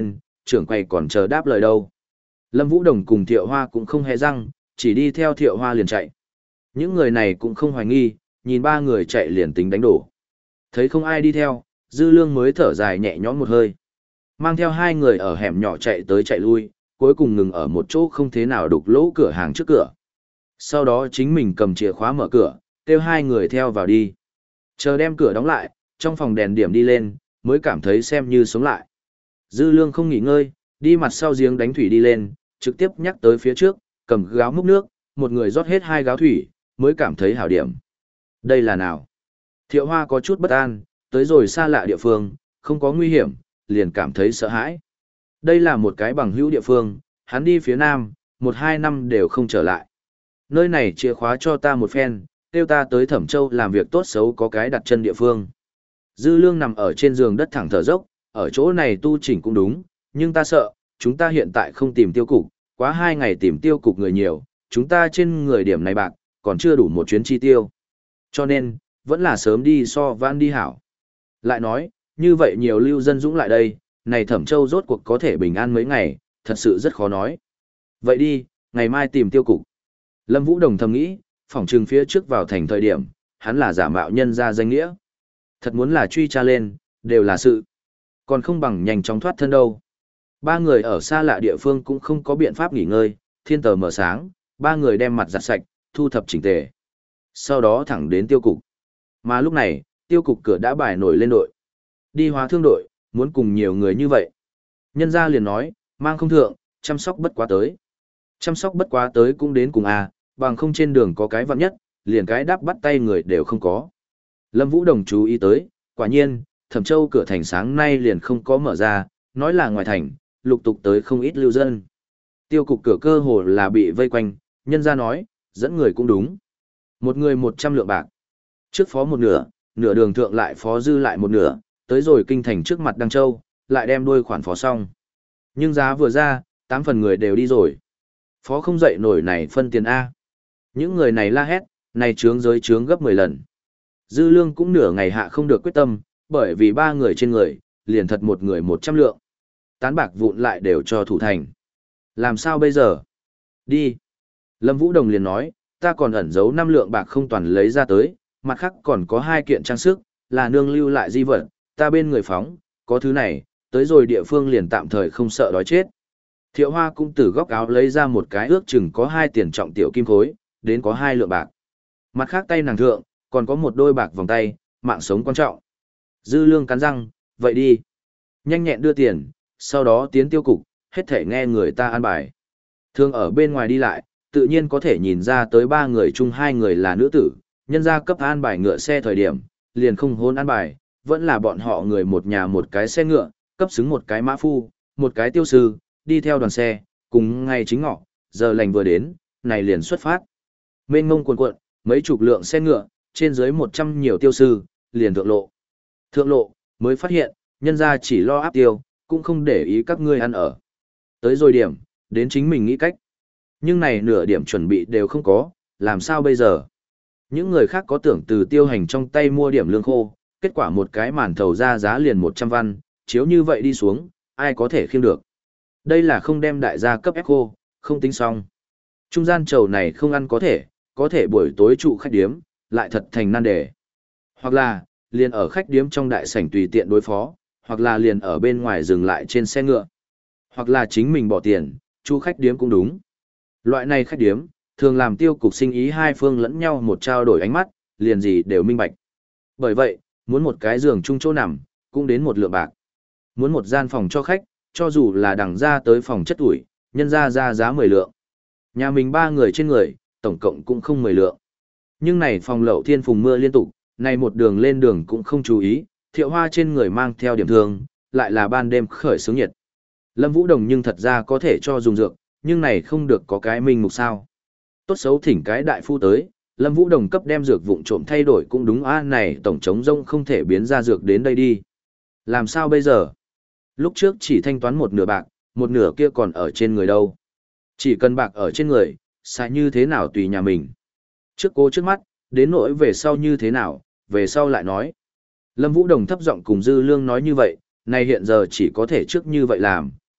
trưởng quầy còn chờ đáp lời đâu. Lâm Vũ Đồng cùng Thiệu Hoa cũng không hề răng, chỉ đi theo Thiệu Hoa liền chạy. Những người này cũng không hoài nghi, nhìn ba người chạy liền tính đánh đổ. Thấy không ai đi theo, Dư Lương mới thở dài nhẹ nhõm một hơi. Mang theo hai người ở hẻm nhỏ chạy tới chạy lui, cuối cùng ngừng ở một chỗ không thế nào đục lỗ cửa hàng trước cửa. Sau đó chính mình cầm chìa khóa mở cửa, kêu hai người theo vào đi. Chờ đem cửa đóng lại, trong phòng đèn điểm đi lên, mới cảm thấy xem như sống lại. Dư Lương không nghỉ ngơi, đi mặt sau giếng đánh thủy đi lên, trực tiếp nhắc tới phía trước, cầm gáo múc nước, một người rót hết hai gáo thủy, mới cảm thấy hảo điểm. Đây là nào? Thiệu Hoa có chút bất an, tới rồi xa lạ địa phương, không có nguy hiểm, liền cảm thấy sợ hãi. Đây là một cái bằng hữu địa phương, hắn đi phía nam, một hai năm đều không trở lại. Nơi này chìa khóa cho ta một phen, kêu ta tới Thẩm Châu làm việc tốt xấu có cái đặt chân địa phương. Dư Lương nằm ở trên giường đất thẳng thở dốc, ở chỗ này tu chỉnh cũng đúng, nhưng ta sợ, chúng ta hiện tại không tìm tiêu cục, quá hai ngày tìm tiêu cục người nhiều, chúng ta trên người điểm này bạc, còn chưa đủ một chuyến chi tiêu. Cho nên, vẫn là sớm đi so vãn đi hảo. Lại nói, như vậy nhiều lưu dân dũng lại đây, này Thẩm Châu rốt cuộc có thể bình an mấy ngày, thật sự rất khó nói. Vậy đi, ngày mai tìm tiêu cục. Lâm Vũ Đồng thầm nghĩ, phỏng trừng phía trước vào thành thời điểm, hắn là giả mạo nhân ra danh nghĩa. Thật muốn là truy tra lên, đều là sự. Còn không bằng nhanh chóng thoát thân đâu. Ba người ở xa lạ địa phương cũng không có biện pháp nghỉ ngơi, thiên tờ mở sáng, ba người đem mặt giặt sạch, thu thập chỉnh tề. Sau đó thẳng đến tiêu cục. Mà lúc này, tiêu cục cửa đã bài nổi lên đội. Đi hóa thương đội, muốn cùng nhiều người như vậy. Nhân gia liền nói, mang không thượng, chăm sóc bất quá tới. Chăm sóc bất quá tới cũng đến cùng à, bằng không trên đường có cái vặn nhất, liền cái đáp bắt tay người đều không có. Lâm Vũ Đồng chú ý tới, quả nhiên, Thẩm Châu cửa thành sáng nay liền không có mở ra, nói là ngoài thành, lục tục tới không ít lưu dân. Tiêu cục cửa cơ hồ là bị vây quanh, nhân gia nói, dẫn người cũng đúng. Một người một trăm lượng bạc. Trước phó một nửa, nửa đường thượng lại phó dư lại một nửa, tới rồi kinh thành trước mặt Đăng Châu, lại đem đuôi khoản phó xong. Nhưng giá vừa ra, tám phần người đều đi rồi. Phó không dậy nổi này phân tiền A. Những người này la hét, này trướng giới trướng gấp mười lần. Dư Lương cũng nửa ngày hạ không được quyết tâm, bởi vì ba người trên người, liền thật một người một trăm lượng. Tán bạc vụn lại đều cho thủ thành. Làm sao bây giờ? Đi. Lâm Vũ Đồng liền nói, ta còn ẩn giấu năm lượng bạc không toàn lấy ra tới, mặt khác còn có hai kiện trang sức, là nương lưu lại di vật, ta bên người phóng, có thứ này, tới rồi địa phương liền tạm thời không sợ đói chết. Thiệu Hoa cũng từ góc áo lấy ra một cái ước chừng có hai tiền trọng tiểu kim khối, đến có hai lượng bạc. Mặt khác tay nàng thượng, còn có một đôi bạc vòng tay, mạng sống quan trọng. Dư Lương cắn răng, vậy đi. Nhanh nhẹn đưa tiền, sau đó tiến tiêu cục, hết thể nghe người ta an bài. Thường ở bên ngoài đi lại, tự nhiên có thể nhìn ra tới ba người chung hai người là nữ tử, nhân ra cấp an bài ngựa xe thời điểm, liền không hôn an bài, vẫn là bọn họ người một nhà một cái xe ngựa, cấp xứng một cái mã phu, một cái tiêu sư, đi theo đoàn xe, cùng ngày chính ngọ, giờ lành vừa đến, này liền xuất phát. Mênh ngông cuồn cuộn, mấy chục lượng xe ngựa, trên dưới một trăm nhiều tiêu sư, liền thượng lộ. Thượng lộ, mới phát hiện, nhân ra chỉ lo áp tiêu, cũng không để ý các ngươi ăn ở. Tới rồi điểm, đến chính mình nghĩ cách. Nhưng này nửa điểm chuẩn bị đều không có, làm sao bây giờ? Những người khác có tưởng từ tiêu hành trong tay mua điểm lương khô, kết quả một cái màn thầu ra giá liền một trăm văn, chiếu như vậy đi xuống, ai có thể khiêng được. Đây là không đem đại gia cấp ép khô, không tính xong. Trung gian trầu này không ăn có thể, có thể buổi tối trụ khách điếm, lại thật thành nan đề. Hoặc là, liền ở khách điếm trong đại sảnh tùy tiện đối phó, hoặc là liền ở bên ngoài dừng lại trên xe ngựa. Hoặc là chính mình bỏ tiền, chu khách điếm cũng đúng. Loại này khách điếm, thường làm tiêu cục sinh ý hai phương lẫn nhau một trao đổi ánh mắt, liền gì đều minh bạch. Bởi vậy, muốn một cái giường chung chỗ nằm, cũng đến một lượng bạc. Muốn một gian phòng cho khách, cho dù là đằng ra tới phòng chất ủi, nhân ra ra giá mười lượng. Nhà mình ba người trên người, tổng cộng cũng không mười lượng. Nhưng này phòng lậu thiên phùng mưa liên tục, này một đường lên đường cũng không chú ý, Thiệu Hoa trên người mang theo điểm thương, lại là ban đêm khởi sướng nhiệt. Lâm Vũ Đồng nhưng thật ra có thể cho dùng dược, nhưng này không được có cái minh mục sao. Tốt xấu thỉnh cái đại phu tới, Lâm Vũ Đồng cấp đem dược vụng trộm thay đổi cũng đúng a này tổng chống rông không thể biến ra dược đến đây đi. Làm sao bây giờ? Lúc trước chỉ thanh toán một nửa bạc, một nửa kia còn ở trên người đâu. Chỉ cần bạc ở trên người, xài như thế nào tùy nhà mình. Trước cố trước mắt, đến nỗi về sau như thế nào, về sau lại nói. Lâm Vũ Đồng thấp giọng cùng Dư Lương nói như vậy, này hiện giờ chỉ có thể trước như vậy làm,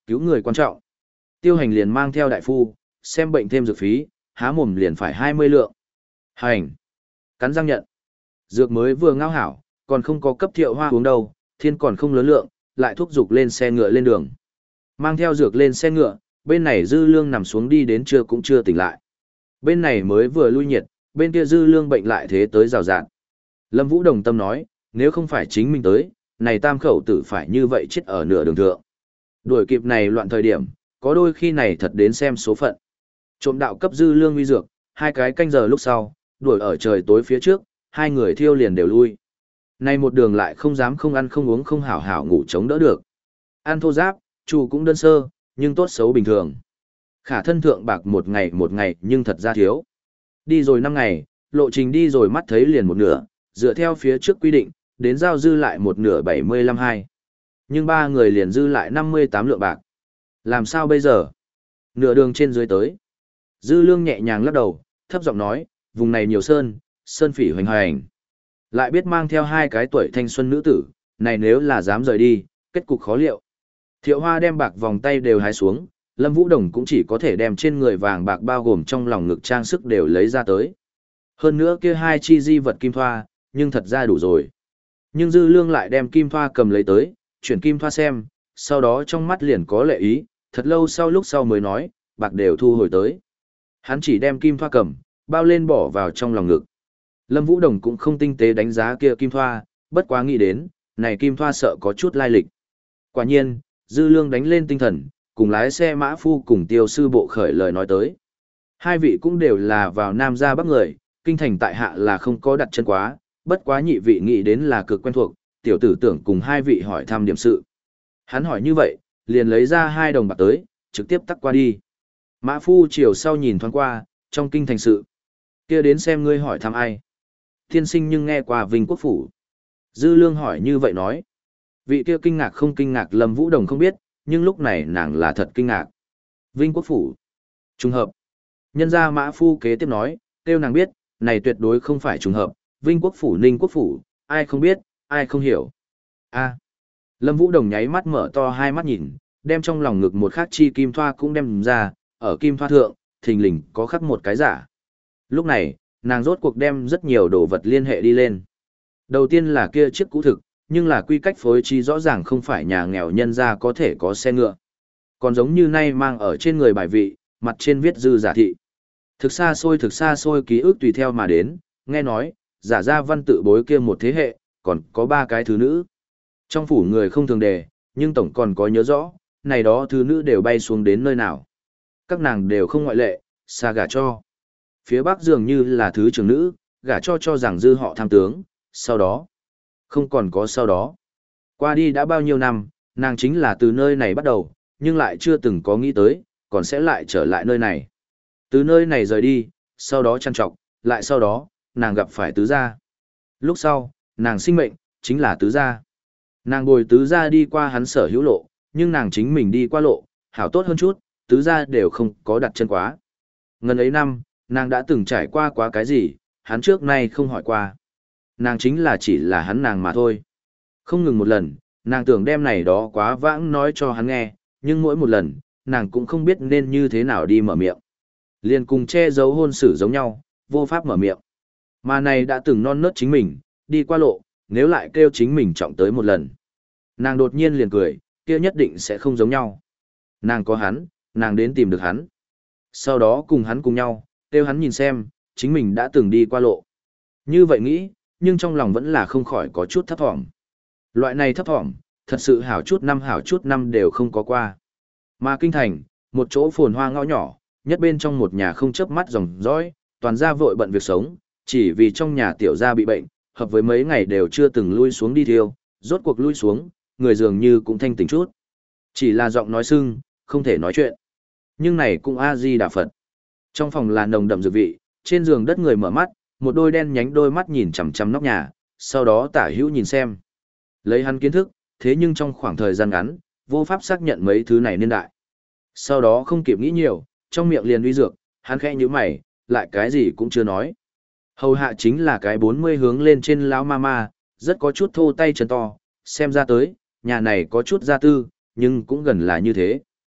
cứu người quan trọng. Tiêu Hành liền mang theo đại phu, xem bệnh thêm dược phí, há mồm liền phải hai mươi lượng. Hành. Cắn răng nhận. Dược mới vừa ngao hảo, còn không có cấp Thiệu Hoa uống đâu, thiên còn không lớn lượng, lại thúc giục lên xe ngựa lên đường. Mang theo dược lên xe ngựa, bên này Dư Lương nằm xuống đi đến trưa cũng chưa tỉnh lại. Bên này mới vừa lui nhiệt, bên kia Dư Lương bệnh lại thế tới rào rạt. Lâm Vũ đồng tâm nói, nếu không phải chính mình tới, này tam khẩu tử phải như vậy chết ở nửa đường thượng. Đuổi kịp này loạn thời điểm, có đôi khi này thật đến xem số phận. Trộm đạo cấp Dư Lương uy dược, hai cái canh giờ lúc sau, đuổi ở trời tối phía trước, hai người thiêu liền đều lui. Nay một đường lại không dám không ăn không uống không hảo hảo ngủ chống đỡ được. Ăn thô giáp, chủ cũng đơn sơ, nhưng tốt xấu bình thường. Khả thân thượng bạc một ngày một ngày nhưng thật ra thiếu. Đi rồi năm ngày, lộ trình đi rồi mắt thấy liền một nửa, dựa theo phía trước quy định, đến giao dư lại một nửa bảy mươi lăm hai. Nhưng ba người liền dư lại năm mươi tám lượng bạc. Làm sao bây giờ? Nửa đường trên dưới tới. Dư Lương nhẹ nhàng lắc đầu, thấp giọng nói, vùng này nhiều sơn, sơn phỉ hoành hành. Lại biết mang theo hai cái tuổi thanh xuân nữ tử, này nếu là dám rời đi, kết cục khó liệu. Thiệu Hoa đem bạc vòng tay đều hái xuống, Lâm Vũ Đồng cũng chỉ có thể đem trên người vàng bạc bao gồm trong lòng ngực trang sức đều lấy ra tới. Hơn nữa kia hai chi di vật kim thoa, nhưng thật ra đủ rồi. Nhưng Dư Lương lại đem kim thoa cầm lấy tới, chuyển kim thoa xem, sau đó trong mắt liền có lệ ý, thật lâu sau lúc sau mới nói, bạc đều thu hồi tới. Hắn chỉ đem kim thoa cầm, bao lên bỏ vào trong lòng ngực. Lâm Vũ Đồng cũng không tinh tế đánh giá kia kim thoa, bất quá nghĩ đến, này kim thoa sợ có chút lai lịch. Quả nhiên, Dư Lương đánh lên tinh thần, cùng lái xe mã phu cùng tiêu sư bộ khởi lời nói tới. Hai vị cũng đều là vào Nam ra Bắc người, kinh thành tại hạ là không có đặt chân quá, bất quá nhị vị nghĩ đến là cực quen thuộc, tiểu tử tưởng cùng hai vị hỏi thăm điểm sự. Hắn hỏi như vậy, liền lấy ra hai đồng bạc tới, trực tiếp tắc qua đi. Mã phu chiều sau nhìn thoáng qua, trong kinh thành sự. Kia đến xem ngươi hỏi thăm ai. Thiên sinh nhưng nghe qua Vinh Quốc Phủ. Dư Lương hỏi như vậy nói. Vị kia kinh ngạc không kinh ngạc Lâm Vũ Đồng không biết, nhưng lúc này nàng là thật kinh ngạc. Vinh Quốc Phủ. Trùng hợp. Nhân gia Mã phu kế tiếp nói, kêu nàng biết, này tuyệt đối không phải trùng hợp. Vinh Quốc Phủ Ninh Quốc Phủ, ai không biết, ai không hiểu. A. Lâm Vũ Đồng nháy mắt mở to hai mắt nhìn, đem trong lòng ngực một khắc chi kim thoa cũng đem ra, ở kim thoa thượng, thình lình có khắc một cái giả. Lúc này, nàng rốt cuộc đem rất nhiều đồ vật liên hệ đi lên. Đầu tiên là kia chiếc cũ thực, nhưng là quy cách phối trí rõ ràng không phải nhà nghèo nhân ra có thể có xe ngựa. Còn giống như nay mang ở trên người bài vị, mặt trên viết dư giả thị. Thực xa xôi thực xa xôi ký ức tùy theo mà đến, nghe nói, giả ra văn tự bối kia một thế hệ, còn có ba cái thứ nữ. Trong phủ người không thường đề, nhưng tổng còn có nhớ rõ, này đó thứ nữ đều bay xuống đến nơi nào. Các nàng đều không ngoại lệ, xa gả cho. Phía bắc dường như là thứ trưởng nữ, gả cho cho rằng dư họ tham tướng, sau đó. Không còn có sau đó. Qua đi đã bao nhiêu năm, nàng chính là từ nơi này bắt đầu, nhưng lại chưa từng có nghĩ tới, còn sẽ lại trở lại nơi này. Từ nơi này rời đi, sau đó trăn trọc, lại sau đó, nàng gặp phải tứ gia. Lúc sau, nàng sinh mệnh, chính là tứ gia. Nàng bồi tứ gia đi qua hắn sở hữu lộ, nhưng nàng chính mình đi qua lộ, hảo tốt hơn chút, tứ gia đều không có đặt chân quá. Ngần ấy năm, nàng đã từng trải qua quá cái gì, hắn trước nay không hỏi qua. Nàng chính là chỉ là hắn nàng mà thôi. Không ngừng một lần, nàng tưởng đem này đó quá vãng nói cho hắn nghe, nhưng mỗi một lần, nàng cũng không biết nên như thế nào đi mở miệng. Liền cùng che giấu hôn sự giống nhau, vô pháp mở miệng. Mà này đã từng non nớt chính mình, đi qua lộ, nếu lại kêu chính mình trọng tới một lần. Nàng đột nhiên liền cười, kia nhất định sẽ không giống nhau. Nàng có hắn, nàng đến tìm được hắn. Sau đó cùng hắn cùng nhau, kêu hắn nhìn xem, chính mình đã từng đi qua lộ. Như vậy nghĩ, nhưng trong lòng vẫn là không khỏi có chút thấp thỏm. Loại này thấp thỏm, thật sự hảo chút năm hảo chút năm đều không có qua. Mà kinh thành, một chỗ phồn hoa ngõ nhỏ, nhất bên trong một nhà không chớp mắt dòng dõi, toàn gia vội bận việc sống, chỉ vì trong nhà tiểu gia bị bệnh, hợp với mấy ngày đều chưa từng lui xuống đi thiêu, rốt cuộc lui xuống, người dường như cũng thanh tỉnh chút. Chỉ là giọng nói sưng, không thể nói chuyện. Nhưng này cũng A-di Đà Phật. Trong phòng là nồng đậm dược vị, trên giường đất người mở mắt, một đôi đen nhánh đôi mắt nhìn chằm chằm nóc nhà, sau đó tả hữu nhìn xem. Lấy hắn kiến thức, thế nhưng trong khoảng thời gian ngắn, vô pháp xác nhận mấy thứ này niên đại. Sau đó không kịp nghĩ nhiều, trong miệng liền uy dược, hắn khẽ nhíu mày, lại cái gì cũng chưa nói. Hầu hạ chính là cái bốn mươi hướng lên trên lão mama, rất có chút thô tay chân to, xem ra tới, nhà này có chút gia tư, nhưng cũng gần là như thế.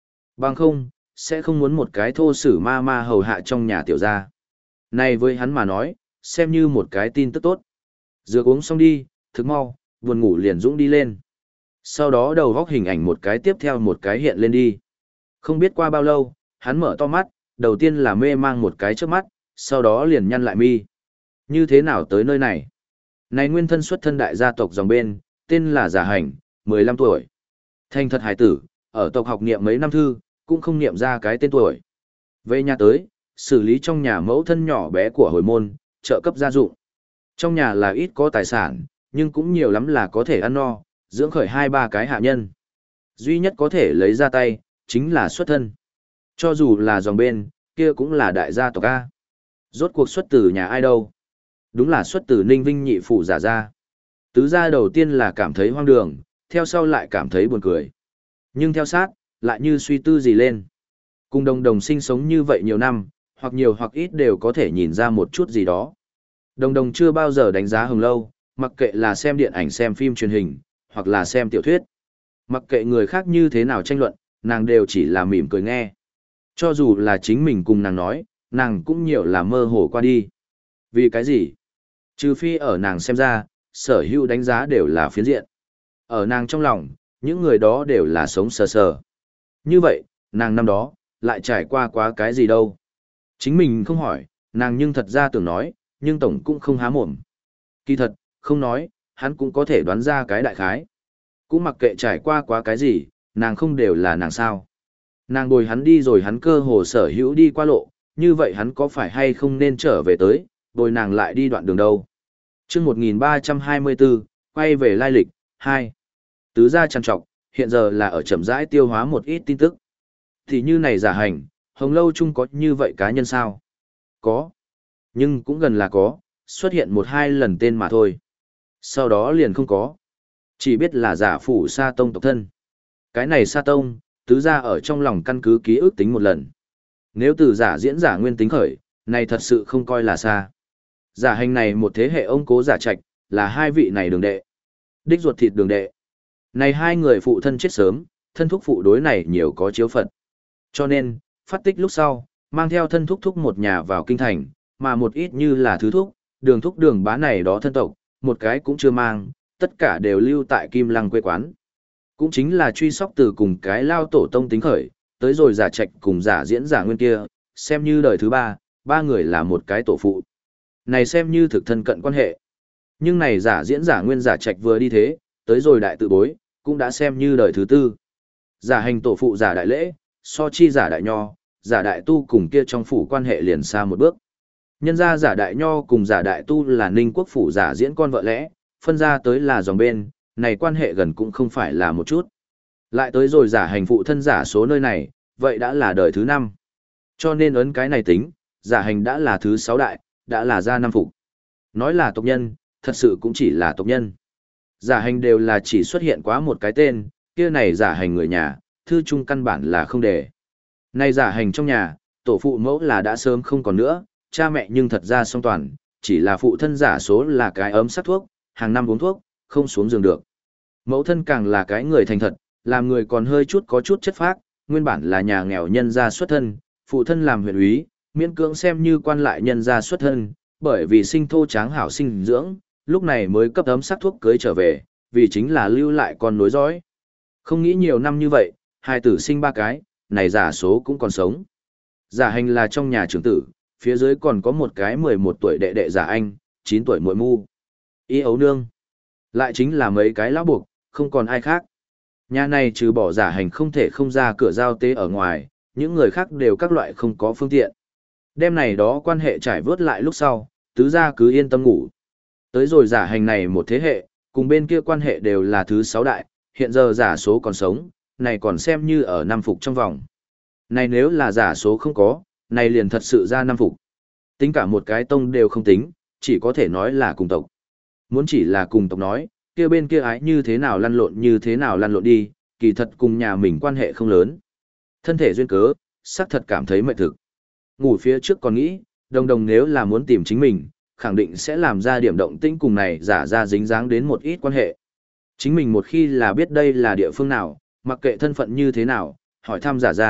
Bằng không, sẽ không muốn một cái thô sử ma ma hầu hạ trong nhà tiểu gia. Này với hắn mà nói, xem như một cái tin tức tốt. Dược uống xong đi, thức mau, buồn ngủ liền dũng đi lên. Sau đó đầu góc hình ảnh một cái tiếp theo một cái hiện lên đi. Không biết qua bao lâu, hắn mở to mắt, đầu tiên là mê mang một cái trước mắt, sau đó liền nhăn lại mi. Như thế nào tới nơi này? Này nguyên thân xuất thân đại gia tộc dòng bên, tên là Giả Hành, mười lăm tuổi. Thành thật hải tử, ở tộc học niệm mấy năm thư, cũng không niệm ra cái tên tuổi. Về nhà tới, xử lý trong nhà mẫu thân nhỏ bé của hồi môn, trợ cấp gia dụng. Trong nhà là ít có tài sản, nhưng cũng nhiều lắm là có thể ăn no, dưỡng khởi hai ba cái hạ nhân. Duy nhất có thể lấy ra tay, chính là xuất thân. Cho dù là dòng bên, kia cũng là đại gia tộc A. Rốt cuộc xuất từ nhà ai đâu? Đúng là xuất từ Ninh Vinh nhị phủ Giả gia. Tứ gia đầu tiên là cảm thấy hoang đường, theo sau lại cảm thấy buồn cười. Nhưng theo sát, lại như suy tư gì lên. Cùng đồng đồng sinh sống như vậy nhiều năm, hoặc nhiều hoặc ít đều có thể nhìn ra một chút gì đó. Đồng đồng chưa bao giờ đánh giá Hồng Lâu, mặc kệ là xem điện ảnh xem phim truyền hình, hoặc là xem tiểu thuyết. Mặc kệ người khác như thế nào tranh luận, nàng đều chỉ là mỉm cười nghe. Cho dù là chính mình cùng nàng nói, nàng cũng nhiều là mơ hồ qua đi. Vì cái gì? Trừ phi ở nàng xem ra, sở hữu đánh giá đều là phiến diện. Ở nàng trong lòng, những người đó đều là sống sờ sờ. Như vậy, nàng năm đó, lại trải qua quá cái gì đâu. Chính mình không hỏi, nàng nhưng thật ra tưởng nói, nhưng tổng cũng không há mồm. Kỳ thật, không nói, hắn cũng có thể đoán ra cái đại khái. Cũng mặc kệ trải qua quá cái gì, nàng không đều là nàng sao. Nàng bồi hắn đi rồi hắn cơ hồ sở hữu đi qua lộ, như vậy hắn có phải hay không nên trở về tới, bồi nàng lại đi đoạn đường đâu. chương một nghìn ba trăm hai mươi bốn, quay về lai lịch, hai. Tứ gia trằn trọc, hiện giờ là ở chậm rãi tiêu hóa một ít tin tức. Thì như này Giả Hành, Hồng Lâu chung có như vậy cá nhân sao? Có. Nhưng cũng gần là có, xuất hiện một hai lần tên mà thôi. Sau đó liền không có. Chỉ biết là Giả phủ Sa Tông tộc thân. Cái này Sa Tông, tứ gia ở trong lòng căn cứ ký ức tính một lần. Nếu từ Giả diễn Giả nguyên tính khởi, này thật sự không coi là xa. Giả Hành này một thế hệ ông cố Giả Trạch, là hai vị này đường đệ. Đích ruột thịt đường đệ. Này hai người phụ thân chết sớm, thân thúc phụ đối này nhiều có chiếu phật. Cho nên, phát tích lúc sau, mang theo thân thúc thúc một nhà vào kinh thành, mà một ít như là thứ thúc, đường thúc đường bá này đó thân tộc, một cái cũng chưa mang, tất cả đều lưu tại Kim Lăng quê quán. Cũng chính là truy sóc từ cùng cái lao tổ tông tính khởi, tới rồi Giả Trạch cùng Giả diễn Giả nguyên kia, xem như đời thứ ba, ba người là một cái tổ phụ. Này xem như thực thân cận quan hệ. Nhưng này Giả diễn Giả nguyên Giả Trạch vừa đi thế, tới rồi đại tự bối, cũng đã xem như đời thứ tư. Giả Hành tổ phụ Giả đại lễ, so chi Giả đại nho, Giả đại tu cùng kia trong phủ quan hệ liền xa một bước. Nhân ra Giả đại nho cùng Giả đại tu là Ninh quốc phủ Giả diễn con vợ lẽ, phân ra tới là dòng bên, này quan hệ gần cũng không phải là một chút. Lại tới rồi Giả Hành phụ thân Giả số nơi này, vậy đã là đời thứ năm. Cho nên ấn cái này tính, Giả Hành đã là thứ sáu đại, đã là gia năm phục. Nói là tộc nhân, thật sự cũng chỉ là tộc nhân. Giả Hành đều là chỉ xuất hiện quá một cái tên, kia này Giả Hành người nhà, thư trung căn bản là không để. Này Giả Hành trong nhà, tổ phụ mẫu là đã sớm không còn nữa, cha mẹ nhưng thật ra song toàn, chỉ là phụ thân Giả số là cái ấm sắc thuốc, hàng năm uống thuốc, không xuống giường được. Mẫu thân càng là cái người thành thật, làm người còn hơi chút có chút chất phác, nguyên bản là nhà nghèo nhân gia xuất thân, phụ thân làm huyện úy, miễn cưỡng xem như quan lại nhân gia xuất thân, bởi vì sinh thô tráng hảo sinh dưỡng, lúc này mới cấp ấm sắc thuốc cưới trở về, vì chính là lưu lại con nối dõi. Không nghĩ nhiều năm như vậy, hai tử sinh ba cái, này Giả số cũng còn sống. Giả Hành là trong nhà trưởng tử, phía dưới còn có một cái mười một tuổi đệ đệ Giả Anh, chín tuổi muội mu. Y ấu nương. Lại chính là mấy cái lão buộc, không còn ai khác. Nhà này trừ bỏ Giả Hành không thể không ra cửa giao tế ở ngoài, những người khác đều các loại không có phương tiện. Đêm này đó quan hệ trải vớt lại lúc sau, tứ gia cứ yên tâm ngủ. Tới rồi Giả Hành này một thế hệ, cùng bên kia quan hệ đều là thứ sáu đại, hiện giờ Giả số còn sống, này còn xem như ở năm phục trong vòng. Này nếu là Giả số không có, này liền thật sự ra năm phục. Tính cả một cái tông đều không tính, chỉ có thể nói là cùng tộc. Muốn chỉ là cùng tộc nói, kia bên kia ái như thế nào lăn lộn như thế nào lăn lộn đi, kỳ thật cùng nhà mình quan hệ không lớn. Thân thể duyên cớ, xác thật cảm thấy mệt thực. Ngủ phía trước còn nghĩ, đồng đồng nếu là muốn tìm chính mình, khẳng định sẽ làm ra điểm động tĩnh cùng này giả ra dính dáng đến một ít quan hệ. Chính mình một khi là biết đây là địa phương nào, mặc kệ thân phận như thế nào, hỏi thăm giả ra,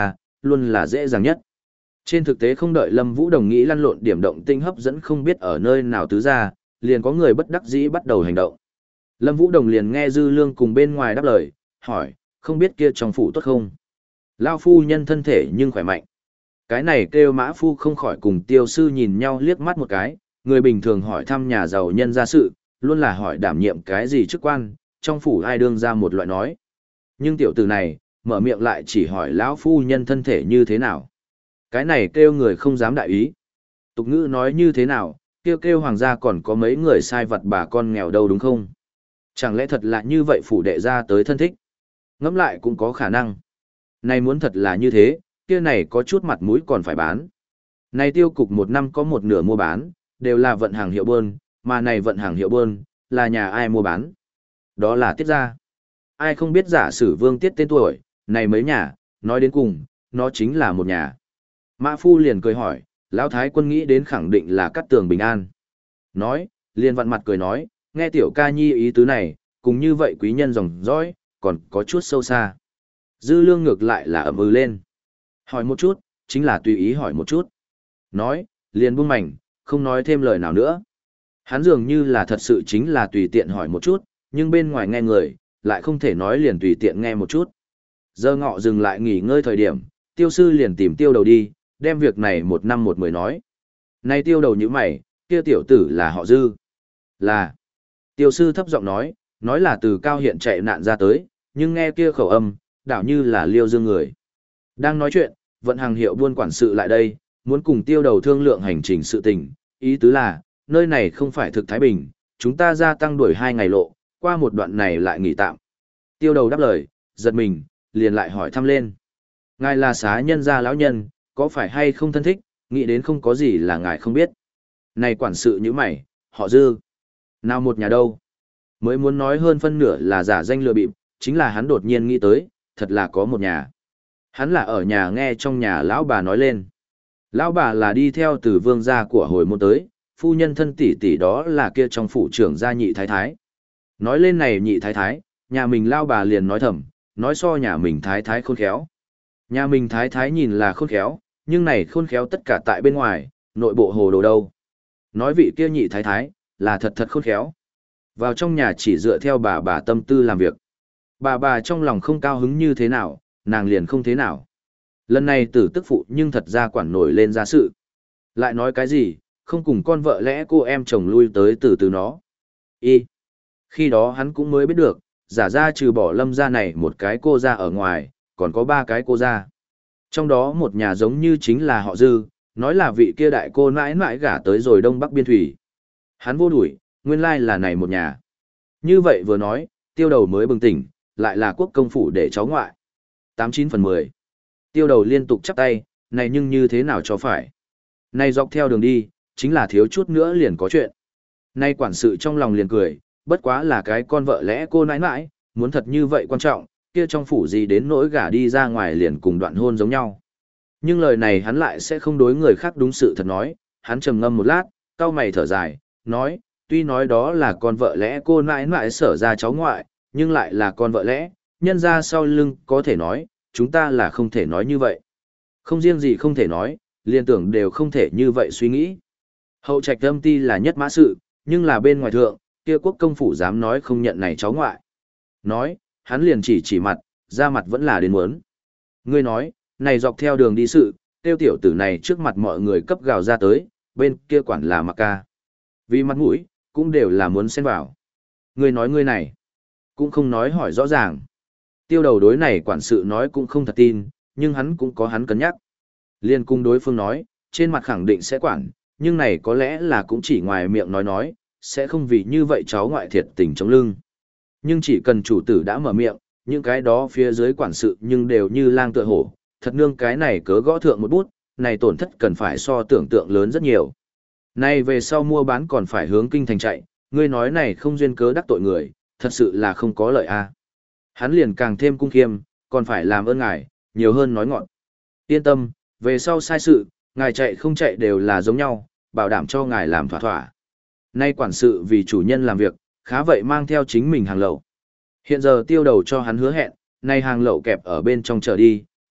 luôn là dễ dàng nhất. Trên thực tế không đợi Lâm Vũ Đồng nghĩ lăn lộn điểm động tinh hấp dẫn không biết ở nơi nào tứ ra, liền có người bất đắc dĩ bắt đầu hành động. Lâm Vũ Đồng liền nghe Dư Lương cùng bên ngoài đáp lời, hỏi, không biết kia trong phủ tốt không? Lao phu nhân thân thể nhưng khỏe mạnh. Cái này kêu Mã Phu không khỏi cùng Tiêu sư nhìn nhau liếc mắt một cái, người bình thường hỏi thăm nhà giàu nhân gia sự, luôn là hỏi đảm nhiệm cái gì chức quan, trong phủ ai đương ra một loại nói. Nhưng tiểu tử này, mở miệng lại chỉ hỏi lão phu nhân thân thể như thế nào. Cái này kêu người không dám đại ý. Tục ngữ nói như thế nào, kêu kêu hoàng gia còn có mấy người sai vặt bà con nghèo đâu đúng không? Chẳng lẽ thật là như vậy phủ đệ ra tới thân thích? Ngẫm lại cũng có khả năng. Này muốn thật là như thế, kia này có chút mặt mũi còn phải bán. Này tiêu cục một năm có một nửa mua bán, đều là vận hàng hiệu bơn, mà này vận hàng hiệu bơn, là nhà ai mua bán? Đó là Tiết gia. Ai không biết giả sử Vương Tiết tên tuổi, này mấy nhà, nói đến cùng, nó chính là một nhà. Mã Phu liền cười hỏi, Lão Thái quân nghĩ đến khẳng định là Cát Tường bình an. Nói, liền vặn mặt cười nói, nghe tiểu ca nhi ý tứ này, cùng như vậy quý nhân dòng dõi, còn có chút sâu xa. Dư Lương ngược lại là ậm ừ lên. Hỏi một chút, chính là tùy ý hỏi một chút. Nói, liền buông mảnh, không nói thêm lời nào nữa. Hắn dường như là thật sự chính là tùy tiện hỏi một chút, nhưng bên ngoài nghe người, lại không thể nói liền tùy tiện nghe một chút. Giờ ngọ dừng lại nghỉ ngơi thời điểm, Tiêu sư liền tìm Tiêu đầu đi, đem việc này một năm một mười nói. Này Tiêu đầu như mày, kia tiểu tử là họ Dư. Là. Tiêu sư thấp giọng nói, nói là từ Cao Hiện chạy nạn ra tới, nhưng nghe kia khẩu âm, đảo như là Liêu Dương người. Đang nói chuyện, vận hàng hiệu buôn quản sự lại đây, muốn cùng Tiêu đầu thương lượng hành trình sự tình, ý tứ là, nơi này không phải thực Thái Bình, chúng ta gia tăng đuổi hai ngày lộ, qua một đoạn này lại nghỉ tạm. Tiêu đầu đáp lời, giật mình, liền lại hỏi thăm lên. Ngài là xá nhân gia lão nhân, có phải hay không thân thích, nghĩ đến không có gì là ngài không biết. Này quản sự như mày, họ Dư. Nào một nhà đâu? Mới muốn nói hơn phân nửa là giả danh lừa bịp, chính là hắn đột nhiên nghĩ tới, thật là có một nhà. Hắn là ở nhà nghe trong nhà lão bà nói lên. Lão bà là đi theo từ vương gia của hồi môn tới, phu nhân thân tỷ tỷ đó là kia trong phủ trưởng gia nhị thái thái. Nói lên này nhị thái thái, nhà mình lão bà liền nói thầm, nói so nhà mình thái thái khôn khéo. Nhà mình thái thái nhìn là khôn khéo, nhưng này khôn khéo tất cả tại bên ngoài, nội bộ hồ đồ đâu. Nói vị kia nhị thái thái, là thật thật khôn khéo. Vào trong nhà chỉ dựa theo bà bà tâm tư làm việc. Bà bà trong lòng không cao hứng như thế nào, nàng liền không thế nào. Lần này tử tức phụ nhưng thật ra quản nổi lên ra sự. Lại nói cái gì, không cùng con vợ lẽ cô em chồng lui tới từ từ nó. Y. Khi đó hắn cũng mới biết được, giả ra trừ bỏ Lâm gia này một cái cô ra ở ngoài, còn có ba cái cô ra. Trong đó một nhà giống như chính là họ Dư, nói là vị kia đại cô mãi mãi gả tới rồi Đông Bắc Biên Thủy. Hắn vô đuổi, nguyên lai là này một nhà. Như vậy vừa nói, Tiêu đầu mới bừng tỉnh, lại là quốc công phủ để cháu ngoại. tám chín phần mười. Tiêu đầu liên tục chắp tay, này nhưng như thế nào cho phải. Này dọc theo đường đi, chính là thiếu chút nữa liền có chuyện. Nay quản sự trong lòng liền cười, bất quá là cái con vợ lẽ cô nãi nãi, muốn thật như vậy quan trọng, kia trong phủ gì đến nỗi gả đi ra ngoài liền cùng đoạn hôn giống nhau. Nhưng lời này hắn lại sẽ không đối người khác đúng sự thật nói, hắn trầm ngâm một lát, cau mày thở dài, nói, tuy nói đó là con vợ lẽ cô nãi nãi sở ra cháu ngoại, nhưng lại là con vợ lẽ, nhân ra sau lưng có thể nói, chúng ta là không thể nói như vậy. Không riêng gì không thể nói, liên tưởng đều không thể như vậy suy nghĩ. Hậu trạch âm ti là nhất mã sự, nhưng là bên ngoài thượng, kia quốc công phủ dám nói không nhận này cháu ngoại. Nói, hắn liền chỉ chỉ mặt, ra mặt vẫn là đến muốn. Ngươi nói, này dọc theo đường đi sự, tiêu tiểu tử này trước mặt mọi người cấp gào ra tới, bên kia quản là mặc ca. Vì mặt mũi, cũng đều là muốn xen vào. Ngươi nói ngươi này, cũng không nói hỏi rõ ràng. Tiêu đầu đối này quản sự nói cũng không thật tin, nhưng hắn cũng có hắn cân nhắc. Liên cung đối phương nói, trên mặt khẳng định sẽ quản, nhưng này có lẽ là cũng chỉ ngoài miệng nói nói, sẽ không vì như vậy cháu ngoại thiệt tình chống lưng. Nhưng chỉ cần chủ tử đã mở miệng, những cái đó phía dưới quản sự nhưng đều như lang tựa hổ, thật nương cái này cớ gõ thượng một bút, này tổn thất cần phải so tưởng tượng lớn rất nhiều. Này về sau mua bán còn phải hướng kinh thành chạy, ngươi nói này không duyên cớ đắc tội người, thật sự là không có lợi a. Hắn liền càng thêm cung khiêm, còn phải làm ơn ngài, nhiều hơn nói ngọn. Yên tâm, về sau sai sự, ngài chạy không chạy đều là giống nhau, bảo đảm cho ngài làm thỏa thỏa. Nay quản sự vì chủ nhân làm việc, khá vậy mang theo chính mình hàng lậu. Hiện giờ tiêu đầu cho hắn hứa hẹn, nay hàng lậu kẹp ở bên trong chợ đi,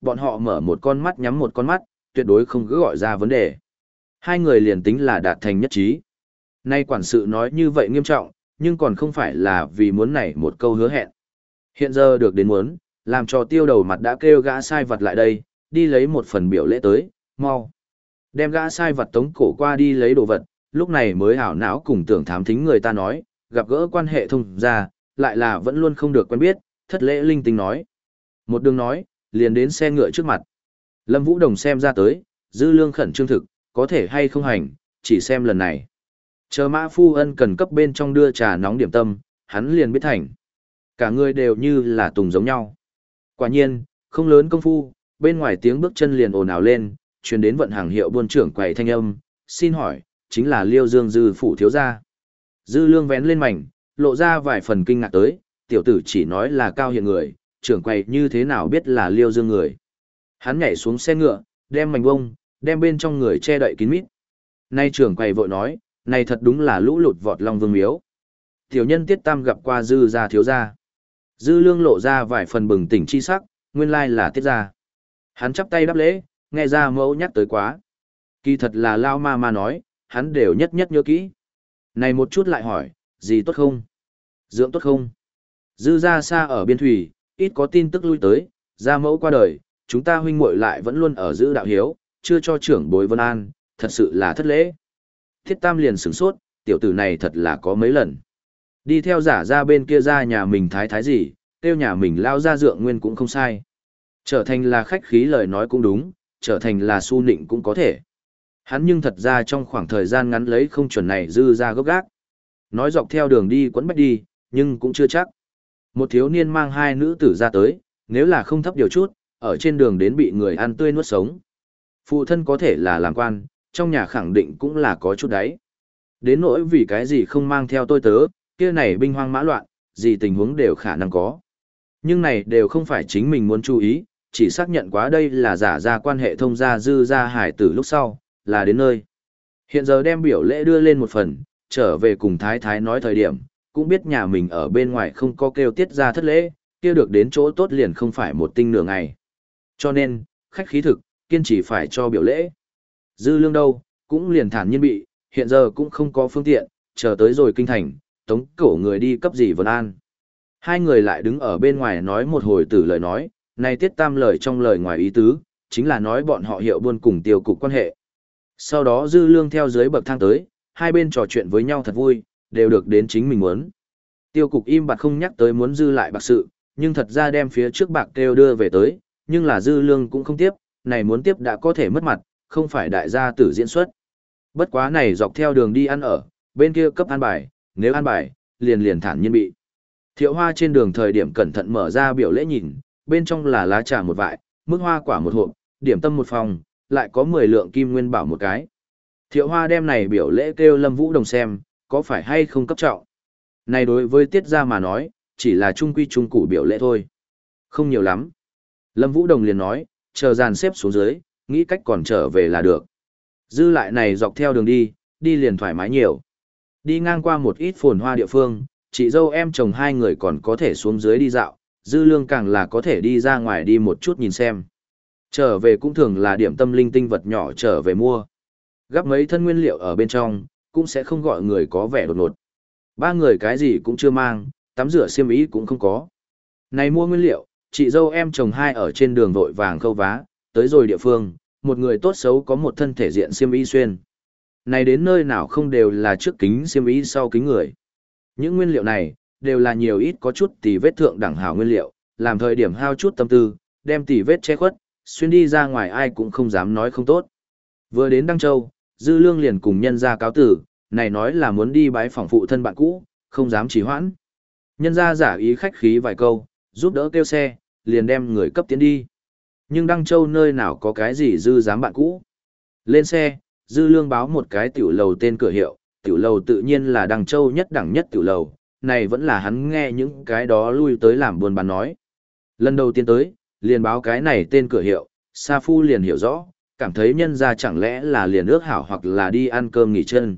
bọn họ mở một con mắt nhắm một con mắt, tuyệt đối không cứ gọi ra vấn đề. Hai người liền tính là đạt thành nhất trí. Nay quản sự nói như vậy nghiêm trọng, nhưng còn không phải là vì muốn này một câu hứa hẹn. Hiện giờ được đến muốn, làm cho tiêu đầu mặt đã kêu gã sai vật lại đây, đi lấy một phần biểu lễ tới, mau. Đem gã sai vật tống cổ qua đi lấy đồ vật, lúc này mới hảo não cùng tưởng thám thính người ta nói, gặp gỡ quan hệ thông ra, lại là vẫn luôn không được quen biết, thất lễ linh tinh nói. Một đường nói, liền đến xe ngựa trước mặt. Lâm Vũ Đồng xem ra tới, dư lương khẩn trương thực, có thể hay không hành, chỉ xem lần này. Chờ Mã Phu Ân cần cấp bên trong đưa trà nóng điểm tâm, hắn liền biết thành. Cả người đều như là tùng giống nhau. Quả nhiên, không lớn công phu, bên ngoài tiếng bước chân liền ồn ào lên, truyền đến vận hàng hiệu buôn trưởng quầy thanh âm, xin hỏi, chính là Liêu Dương Dư phủ thiếu gia. Dư lương vén lên mảnh, lộ ra vài phần kinh ngạc tới, tiểu tử chỉ nói là cao hiện người, trưởng quầy như thế nào biết là Liêu Dương người. Hắn nhảy xuống xe ngựa, đem mảnh bông, đem bên trong người che đậy kín mít. Nay trưởng quầy vội nói, này thật đúng là lũ lụt vọt long vương miếu. Tiểu nhân Tiết Tam gặp qua Dư gia thiếu gia. Dư lương lộ ra vài phần bừng tỉnh chi sắc, nguyên lai là Tiết gia. Hắn chắp tay đáp lễ, nghe ra mẫu nhắc tới quá. Kỳ thật là lao ma ma nói, hắn đều nhất nhất nhớ kỹ. Này một chút lại hỏi, gì tốt không? Dưỡng tốt không? Dư gia xa ở biên thủy, ít có tin tức lui tới, gia mẫu qua đời, chúng ta huynh muội lại vẫn luôn ở giữ đạo hiếu, chưa cho trưởng bối vân an, thật sự là thất lễ. Thiết Tam liền sửng sốt, tiểu tử này thật là có mấy lần. Đi theo giả ra bên kia ra nhà mình thái thái gì, tiêu nhà mình lao ra dượng nguyên cũng không sai. Trở thành là khách khí lời nói cũng đúng, trở thành là su nịnh cũng có thể. Hắn nhưng thật ra trong khoảng thời gian ngắn lấy không chuẩn này dư ra gốc gác. Nói dọc theo đường đi quấn bách đi, nhưng cũng chưa chắc. Một thiếu niên mang hai nữ tử ra tới, nếu là không thấp điều chút, ở trên đường đến bị người ăn tươi nuốt sống. Phụ thân có thể là làm quan, trong nhà khẳng định cũng là có chút đấy. Đến nỗi vì cái gì không mang theo tôi tớ, kia này binh hoang mã loạn, gì tình huống đều khả năng có. Nhưng này đều không phải chính mình muốn chú ý, chỉ xác nhận quá đây là giả ra quan hệ thông gia dư gia hải tử lúc sau, là đến nơi. Hiện giờ đem biểu lễ đưa lên một phần, trở về cùng thái thái nói thời điểm, cũng biết nhà mình ở bên ngoài không có kêu tiết ra thất lễ, kia được đến chỗ tốt liền không phải một tinh nửa ngày. Cho nên, khách khí thực, kiên trì phải cho biểu lễ. Dư lương đâu, cũng liền thản nhiên bị, hiện giờ cũng không có phương tiện, chờ tới rồi kinh thành, tống cổ người đi cấp gì vân an. Hai người lại đứng ở bên ngoài nói một hồi tử lời nói, này Tiết Tam lời trong lời ngoài ý tứ, chính là nói bọn họ hiệu buôn cùng tiêu cục quan hệ. Sau đó dư lương theo dưới bậc thang tới, hai bên trò chuyện với nhau thật vui, đều được đến chính mình muốn. Tiêu cục im bặt không nhắc tới muốn dư lại bạc sự, nhưng thật ra đem phía trước bạc kêu đưa về tới, nhưng là dư lương cũng không tiếp, này muốn tiếp đã có thể mất mặt, không phải đại gia tử diễn xuất. Bất quá này dọc theo đường đi ăn ở, bên kia cấp an bài, nếu an bài, liền liền thản nhiên bị. Thiệu Hoa trên đường thời điểm cẩn thận mở ra biểu lễ nhìn, bên trong là lá trà một vại, mức hoa quả một hộp, điểm tâm một phòng, lại có mười lượng kim nguyên bảo một cái. Thiệu Hoa đem này biểu lễ kêu Lâm Vũ Đồng xem, có phải hay không cấp trọng. Này đối với Tiết gia mà nói, chỉ là trung quy trung củ biểu lễ thôi. Không nhiều lắm. Lâm Vũ Đồng liền nói, chờ dàn xếp xuống dưới, nghĩ cách còn trở về là được. Dư lại này dọc theo đường đi, đi liền thoải mái nhiều. Đi ngang qua một ít phồn hoa địa phương, chị dâu em chồng hai người còn có thể xuống dưới đi dạo, dư lương càng là có thể đi ra ngoài đi một chút nhìn xem. Trở về cũng thường là điểm tâm linh tinh vật nhỏ trở về mua. Gắp mấy thân nguyên liệu ở bên trong, cũng sẽ không gọi người có vẻ đột ngột. Ba người cái gì cũng chưa mang, tắm rửa xiêm ý cũng không có. Này mua nguyên liệu, chị dâu em chồng hai ở trên đường vội vàng khâu vá, tới rồi địa phương, một người tốt xấu có một thân thể diện xiêm y xuyên. Này đến nơi nào không đều là trước kính xiêm y sau kính người. Những nguyên liệu này, đều là nhiều ít có chút tỉ vết thượng đẳng hảo nguyên liệu, làm thời điểm hao chút tâm tư, đem tỉ vết che khuất, xuyên đi ra ngoài ai cũng không dám nói không tốt. Vừa đến Đăng Châu, Dư Lương liền cùng nhân ra cáo tử, này nói là muốn đi bái phỏng phụ thân bạn cũ, không dám trì hoãn. Nhân ra giả ý khách khí vài câu, giúp đỡ kêu xe, liền đem người cấp tiến đi. Nhưng Đăng Châu nơi nào có cái gì Dư dám bạn cũ. Lên xe, Dư Lương báo một cái tiểu lầu tên cửa hiệu, tiểu lầu tự nhiên là Đăng Châu nhất đẳng nhất tiểu lầu, này vẫn là hắn nghe những cái đó lui tới làm buôn bán nói. Lần đầu tiên tới, liền báo cái này tên cửa hiệu, Sa Phu liền hiểu rõ, cảm thấy nhân ra chẳng lẽ là liền ước hảo hoặc là đi ăn cơm nghỉ chân.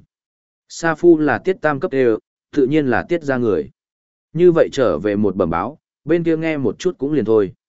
Sa Phu là tiết tam cấp đều, tự nhiên là tiết ra người. Như vậy trở về một bẩm báo, bên kia nghe một chút cũng liền thôi.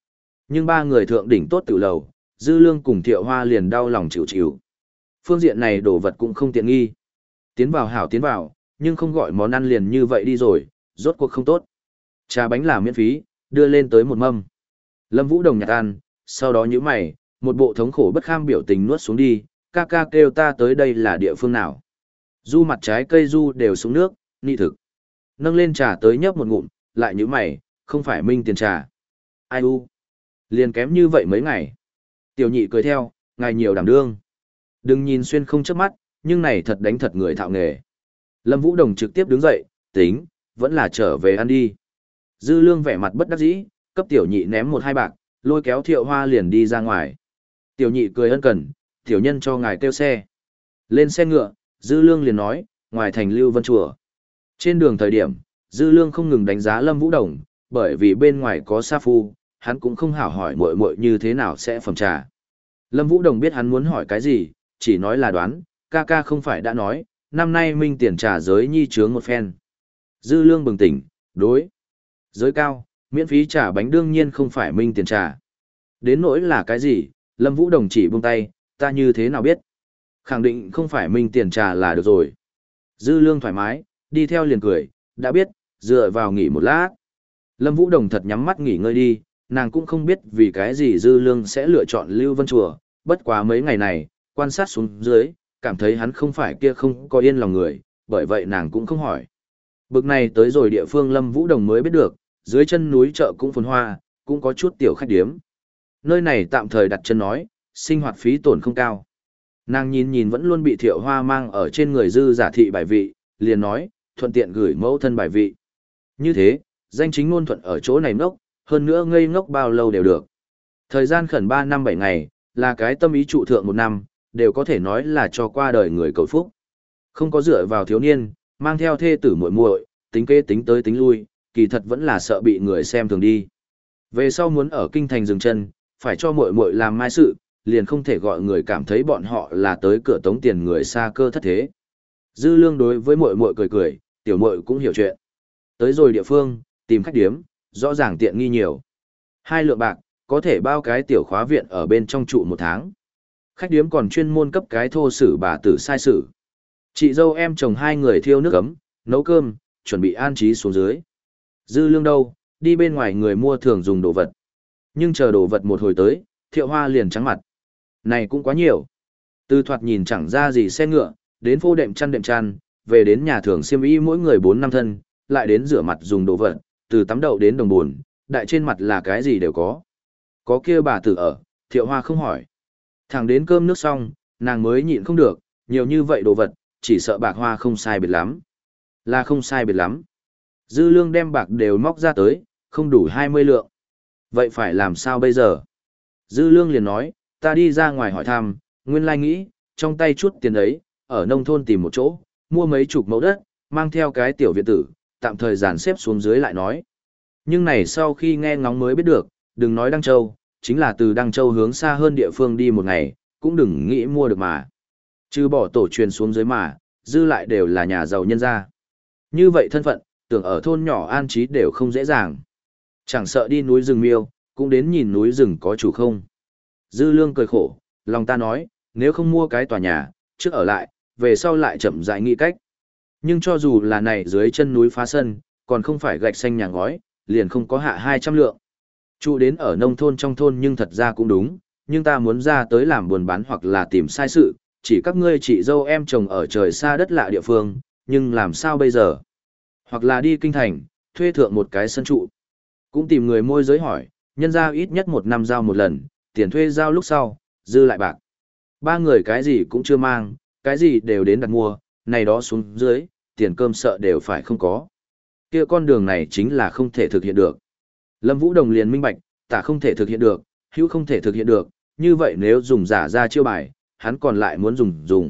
Nhưng ba người thượng đỉnh tốt tiểu lầu, Dư Lương cùng Thiệu Hoa liền đau lòng chịu chịu. Phương diện này đồ vật cũng không tiện nghi. Tiến vào hảo tiến vào, nhưng không gọi món ăn liền như vậy đi rồi, rốt cuộc không tốt. Trà bánh là miễn phí, đưa lên tới một mâm. Lâm Vũ Đồng nhặt ăn, sau đó nhíu mày, một bộ thống khổ bất kham biểu tình nuốt xuống đi, ca ca kêu ta tới đây là địa phương nào. Du mặt trái cây du đều xuống nước, nị thực. Nâng lên trà tới nhấp một ngụm, lại nhíu mày, không phải minh tiền trà. Ai u? Liền kém như vậy mấy ngày. Tiểu nhị cười theo, ngài nhiều đảm đương. Đừng nhìn xuyên không chớp mắt, nhưng này thật đánh thật người thạo nghề. Lâm Vũ Đồng trực tiếp đứng dậy, tính, vẫn là trở về ăn đi. Dư Lương vẻ mặt bất đắc dĩ, cấp tiểu nhị ném một hai bạc, lôi kéo Thiệu Hoa liền đi ra ngoài. Tiểu nhị cười ân cần, tiểu nhân cho ngài kêu xe. Lên xe ngựa, Dư Lương liền nói, ngoài thành Lưu Vân Chùa. Trên đường thời điểm, Dư Lương không ngừng đánh giá Lâm Vũ Đồng, bởi vì bên ngoài có sa phu, hắn cũng không hảo hỏi muội muội như thế nào sẽ phẩm trà. Lâm Vũ Đồng biết hắn muốn hỏi cái gì, chỉ nói là đoán, ca ca không phải đã nói, năm nay minh tiền trà giới nhi trướng một phen. Dư Lương bừng tỉnh, đối. Giới cao, miễn phí trà bánh đương nhiên không phải minh tiền trà. Đến nỗi là cái gì, Lâm Vũ Đồng chỉ buông tay, ta như thế nào biết. Khẳng định không phải minh tiền trà là được rồi. Dư Lương thoải mái, đi theo liền cười, đã biết, dựa vào nghỉ một lát. Lâm Vũ Đồng thật nhắm mắt nghỉ ngơi đi, nàng cũng không biết vì cái gì Dư Lương sẽ lựa chọn Lưu Vân Chùa, bất quá mấy ngày này, quan sát xuống dưới, cảm thấy hắn không phải kia không có yên lòng người, bởi vậy nàng cũng không hỏi. Bực này tới rồi địa phương Lâm Vũ Đồng mới biết được, dưới chân núi chợ cũng phồn hoa, cũng có chút tiểu khách điếm. Nơi này tạm thời đặt chân nói, sinh hoạt phí tổn không cao. Nàng nhìn nhìn vẫn luôn bị Thiệu Hoa mang ở trên người Dư giả thị bài vị, liền nói, thuận tiện gửi mẫu thân bài vị. Như thế, danh chính ngôn thuận ở chỗ này ngốc, hơn nữa ngây ngốc bao lâu đều được. Thời gian khẩn ba năm bảy ngày, là cái tâm ý trụ thượng một năm, đều có thể nói là cho qua đời người cầu phúc. Không có dựa vào thiếu niên, mang theo thê tử muội muội, tính kế tính tới tính lui, kỳ thật vẫn là sợ bị người xem thường đi. Về sau muốn ở kinh thành dừng chân, phải cho muội muội làm mai sự, liền không thể gọi người cảm thấy bọn họ là tới cửa tống tiền người xa cơ thất thế. Dư Lương đối với muội muội cười cười, tiểu muội cũng hiểu chuyện. Tới rồi địa phương, tìm khách điếm, rõ ràng tiện nghi nhiều. Hai lượng bạc, có thể bao cái tiểu khóa viện ở bên trong trụ một tháng. Khách điếm còn chuyên môn cấp cái thô sử bà tử sai sử. Chị dâu em chồng hai người thiêu nước ấm, nấu cơm, chuẩn bị an trí xuống dưới. Dư Lương đâu, đi bên ngoài người mua thường dùng đồ vật. Nhưng chờ đồ vật một hồi tới, Thiệu Hoa liền trắng mặt. Này cũng quá nhiều. Từ thoạt nhìn chẳng ra gì xe ngựa, đến phô đệm chăn đệm chăn, về đến nhà thường xiêm y mỗi người bốn năm thân, lại đến rửa mặt dùng đồ vật, từ tắm đậu đến đồng buồn, đại trên mặt là cái gì đều có. Có kia bà tử ở, Thiệu Hoa không hỏi. Thẳng đến cơm nước xong, nàng mới nhịn không được, nhiều như vậy đồ vật, chỉ sợ bạc hoa không sai biệt lắm. Là không sai biệt lắm. Dư Lương đem bạc đều móc ra tới, không đủ hai mươi lượng. Vậy phải làm sao bây giờ? Dư Lương liền nói, ta đi ra ngoài hỏi thăm, nguyên lai nghĩ, trong tay chút tiền ấy, ở nông thôn tìm một chỗ, mua mấy chục mẫu đất, mang theo cái tiểu viện tử, tạm thời dàn xếp xuống dưới lại nói. Nhưng này sau khi nghe ngóng mới biết được, đừng nói Đăng Châu, chính là từ Đăng Châu hướng xa hơn địa phương đi một ngày, cũng đừng nghĩ mua được mà. Chứ bỏ tổ truyền xuống dưới mà, dư lại đều là nhà giàu nhân gia. Như vậy thân phận, tưởng ở thôn nhỏ an trí đều không dễ dàng. Chẳng sợ đi núi rừng miêu, cũng đến nhìn núi rừng có chủ không. Dư Lương cười khổ, lòng ta nói, nếu không mua cái tòa nhà, trước ở lại, về sau lại chậm rãi nghĩ cách. Nhưng cho dù là này dưới chân núi phá sân, còn không phải gạch xanh nhà ngói, liền không có hạ hai trăm lượng. Trụ đến ở nông thôn trong thôn nhưng thật ra cũng đúng, nhưng ta muốn ra tới làm buôn bán hoặc là tìm sai sự, chỉ các ngươi chị dâu em chồng ở trời xa đất lạ địa phương, nhưng làm sao bây giờ? Hoặc là đi kinh thành, thuê thượng một cái sân trụ. Cũng tìm người môi giới hỏi, nhân ra ít nhất một năm giao một lần, tiền thuê giao lúc sau, dư lại bạc. Ba người cái gì cũng chưa mang, cái gì đều đến đặt mua, này đó xuống dưới, tiền cơm sợ đều phải không có. Kia con đường này chính là không thể thực hiện được. Lâm Vũ Đồng liền minh bạch, tả không thể thực hiện được, hữu không thể thực hiện được, như vậy nếu dùng giả ra chiêu bài, hắn còn lại muốn dùng dùng.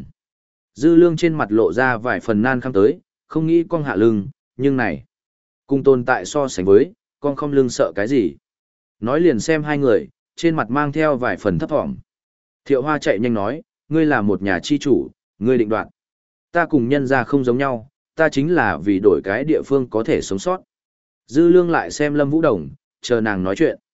Dư Lương trên mặt lộ ra vài phần nan khăm tới, không nghĩ con hạ lưng, nhưng này, cùng tồn tại so sánh với, con không lưng sợ cái gì. Nói liền xem hai người, trên mặt mang theo vài phần thấp thỏm. Thiệu Hoa chạy nhanh nói, ngươi là một nhà chi chủ, ngươi định đoạt. Ta cùng nhân ra không giống nhau, ta chính là vì đổi cái địa phương có thể sống sót. Dư Lương lại xem Lâm Vũ Đồng, chờ nàng nói chuyện.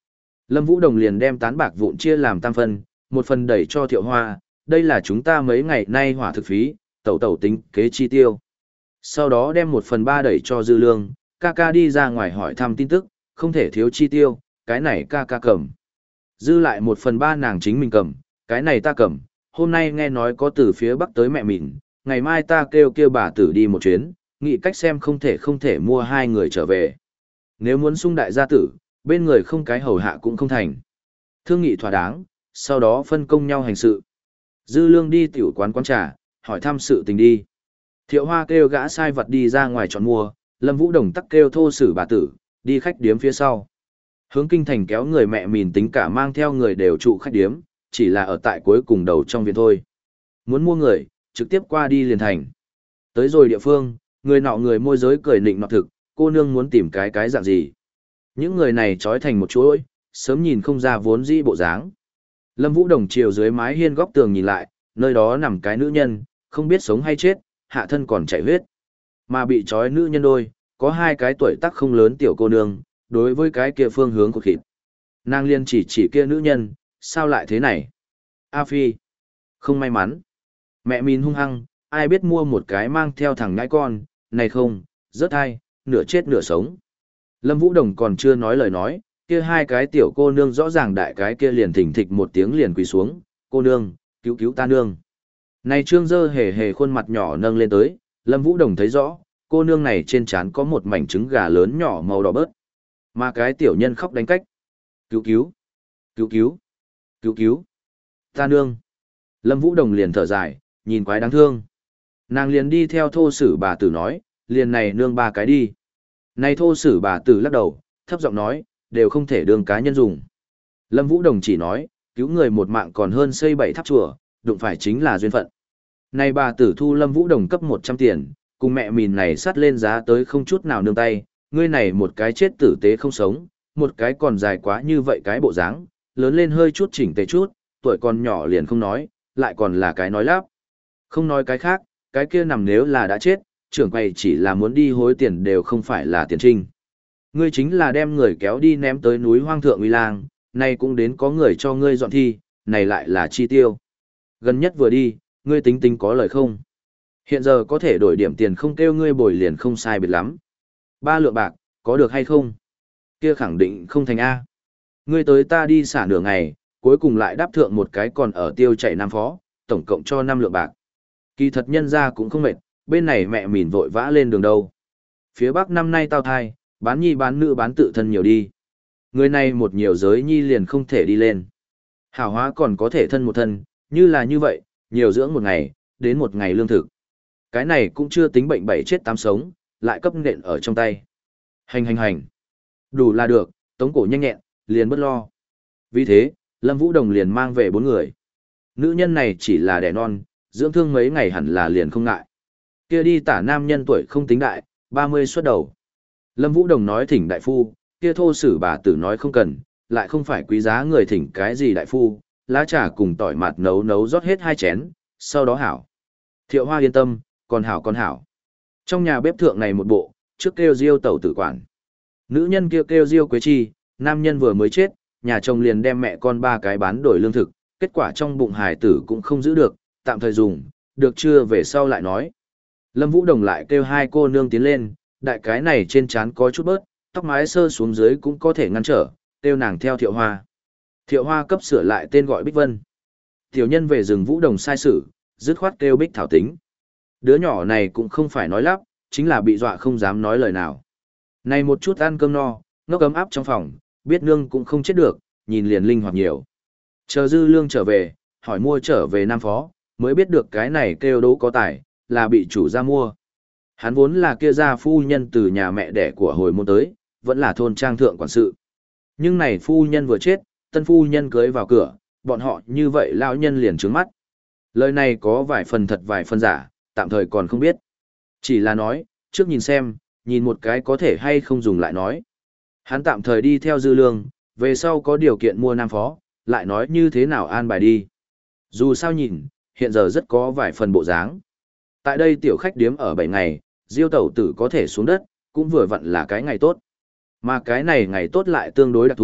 Lâm Vũ Đồng liền đem tán bạc vụn chia làm tam phần, một phần đẩy cho Thiệu Hoa, đây là chúng ta mấy ngày nay hỏa thực phí, tẩu tẩu tính kế chi tiêu. Sau đó đem một phần ba đẩy cho Dư Lương, ca ca đi ra ngoài hỏi thăm tin tức, không thể thiếu chi tiêu, cái này ca ca cầm. Dư lại một phần ba nàng chính mình cầm, cái này ta cầm, hôm nay nghe nói có từ phía bắc tới mẹ mình, ngày mai ta kêu kêu bà tử đi một chuyến, nghĩ cách xem không thể không thể mua hai người trở về. Nếu muốn sung đại gia tử, bên người không cái hầu hạ cũng không thành. Thương nghị thỏa đáng, sau đó phân công nhau hành sự. Dư Lương đi tiểu quán quán trà, hỏi thăm sự tình đi. Thiệu Hoa kêu gã sai vật đi ra ngoài chọn mua, Lâm Vũ Đồng tắc kêu thô sử bà tử, đi khách điếm phía sau. Hướng kinh thành kéo người mẹ mìn tính cả mang theo người đều trụ khách điếm, chỉ là ở tại cuối cùng đầu trong viện thôi. Muốn mua người, trực tiếp qua đi liền thành. Tới rồi địa phương, người nọ người môi giới cười nịnh nọ thực, cô nương muốn tìm cái cái dạng gì. Những người này trói thành một chuỗi, sớm nhìn không ra vốn dĩ bộ dáng. Lâm Vũ Đồng chiều dưới mái hiên góc tường nhìn lại, nơi đó nằm cái nữ nhân, không biết sống hay chết, hạ thân còn chảy huyết. Mà bị trói nữ nhân đôi, có hai cái tuổi tác không lớn tiểu cô nương, đối với cái kia phương hướng của khịt. Nàng liên chỉ chỉ kia nữ nhân, sao lại thế này? A Phi. Không may mắn. Mẹ mình hung hăng, ai biết mua một cái mang theo thằng ngãi con, này không, rớt hai, nửa chết nửa sống. Lâm Vũ Đồng còn chưa nói lời nói, kia hai cái tiểu cô nương rõ ràng đại cái kia liền thỉnh thịch một tiếng liền quỳ xuống, cô nương, cứu cứu ta nương. Này trương dơ hề hề khuôn mặt nhỏ nâng lên tới, Lâm Vũ Đồng thấy rõ, cô nương này trên trán có một mảnh trứng gà lớn nhỏ màu đỏ bớt. Mà cái tiểu nhân khóc đánh cách. Cứu cứu, cứu cứu, cứu cứu, ta nương. Lâm Vũ Đồng liền thở dài, nhìn quái đáng thương. Nàng liền đi theo thô sử bà tử nói, liền này nương ba cái đi. Này thô sử bà tử lắc đầu, thấp giọng nói, đều không thể đương cá nhân dùng. Lâm Vũ Đồng chỉ nói, cứu người một mạng còn hơn xây bảy tháp chùa, đụng phải chính là duyên phận. Này bà tử thu Lâm Vũ Đồng cấp một trăm tiền, cùng mẹ mìn này sát lên giá tới không chút nào nương tay, ngươi này một cái chết tử tế không sống, một cái còn dài quá như vậy cái bộ dáng, lớn lên hơi chút chỉnh tề chút, tuổi còn nhỏ liền không nói, lại còn là cái nói lắp. Không nói cái khác, cái kia nằm nếu là đã chết, trưởng quầy chỉ là muốn đi hối tiền đều không phải là tiền trinh. Ngươi chính là đem người kéo đi ném tới núi hoang thượng uy lang, nay cũng đến có người cho ngươi dọn thi, này lại là chi tiêu. Gần nhất vừa đi, ngươi tính tính có lời không? Hiện giờ có thể đổi điểm tiền không kêu ngươi bồi liền không sai biệt lắm. Ba lượng bạc, có được hay không? Kia khẳng định không thành A. Ngươi tới ta đi xả nửa ngày, cuối cùng lại đáp thượng một cái còn ở tiêu chạy nam phó, tổng cộng cho năm lượng bạc. Kỳ thật nhân ra cũng không mệt, bên này mẹ mìn vội vã lên đường đâu. Phía bắc năm nay tao thai, bán nhi bán nữ bán tự thân nhiều đi. Người này một nhiều giới nhi liền không thể đi lên. Hảo hóa còn có thể thân một thân, như là như vậy, nhiều dưỡng một ngày, đến một ngày lương thực. Cái này cũng chưa tính bệnh bảy chết tám sống, lại cấp nện ở trong tay. Hành hành hành. Đủ là được, tống cổ nhanh nhẹn, liền bất lo. Vì thế, Lâm Vũ Đồng liền mang về bốn người. Nữ nhân này chỉ là đẻ non, dưỡng thương mấy ngày hẳn là liền không ngại. Kia đi tả nam nhân tuổi không tính đại, ba mươi xuất đầu. Lâm Vũ Đồng nói thỉnh đại phu, kia thô sử bà tử nói không cần, lại không phải quý giá người thỉnh cái gì đại phu, lá trà cùng tỏi mạt nấu nấu rót hết hai chén, sau đó hảo. Thiệu Hoa yên tâm, còn hảo còn hảo. Trong nhà bếp thượng này một bộ, trước kêu Diêu tẩu tử quản. Nữ nhân kia kêu, kêu Diêu Quế Chi, nam nhân vừa mới chết, nhà chồng liền đem mẹ con ba cái bán đổi lương thực, kết quả trong bụng hài tử cũng không giữ được, tạm thời dùng, được chưa về sau lại nói. Lâm Vũ Đồng lại kêu hai cô nương tiến lên, đại cái này trên trán có chút bớt, tóc mái sơ xuống dưới cũng có thể ngăn trở, kêu nàng theo Thiệu Hoa. Thiệu Hoa cấp sửa lại tên gọi Bích Vân. Tiểu nhân về rừng Vũ Đồng sai sử, dứt khoát kêu Bích Thảo Tính. Đứa nhỏ này cũng không phải nói lắp, chính là bị dọa không dám nói lời nào. Này một chút ăn cơm no, nó cấm áp trong phòng, biết nương cũng không chết được, nhìn liền linh hoạt nhiều. Chờ Dư Lương trở về, hỏi mua trở về Nam Phó, mới biết được cái này kêu Đỗ có tài, là bị chủ ra mua. Hắn vốn là kia gia phu nhân từ nhà mẹ đẻ của hồi môn tới, vẫn là thôn trang thượng quản sự. Nhưng này phu nhân vừa chết, tân phu nhân cưới vào cửa, bọn họ như vậy lão nhân liền trướng mắt. Lời này có vài phần thật vài phần giả, tạm thời còn không biết. Chỉ là nói, trước nhìn xem, nhìn một cái có thể hay không dùng lại nói. Hắn tạm thời đi theo Dư Lương, về sau có điều kiện mua Nam Phó, lại nói như thế nào an bài đi. Dù sao nhìn, hiện giờ rất có vài phần bộ dáng. Tại đây tiểu khách điếm ở bảy ngày, Diêu tẩu tử có thể xuống đất, cũng vừa vặn là cái ngày tốt. Mà cái này ngày tốt lại tương đối đặc thù,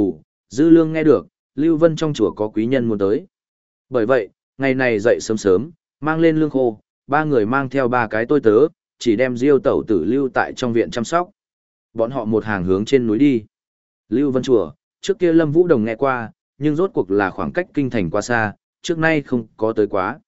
Dư Lương nghe được, Lưu Vân trong chùa có quý nhân muốn tới. Bởi vậy, ngày này dậy sớm sớm, mang lên lương khô, ba người mang theo ba cái tôi tớ, chỉ đem Diêu tẩu tử lưu tại trong viện chăm sóc. Bọn họ một hàng hướng trên núi đi. Lưu Vân chùa, trước kia Lâm Vũ Đồng nghe qua, nhưng rốt cuộc là khoảng cách kinh thành quá xa, trước nay không có tới quá.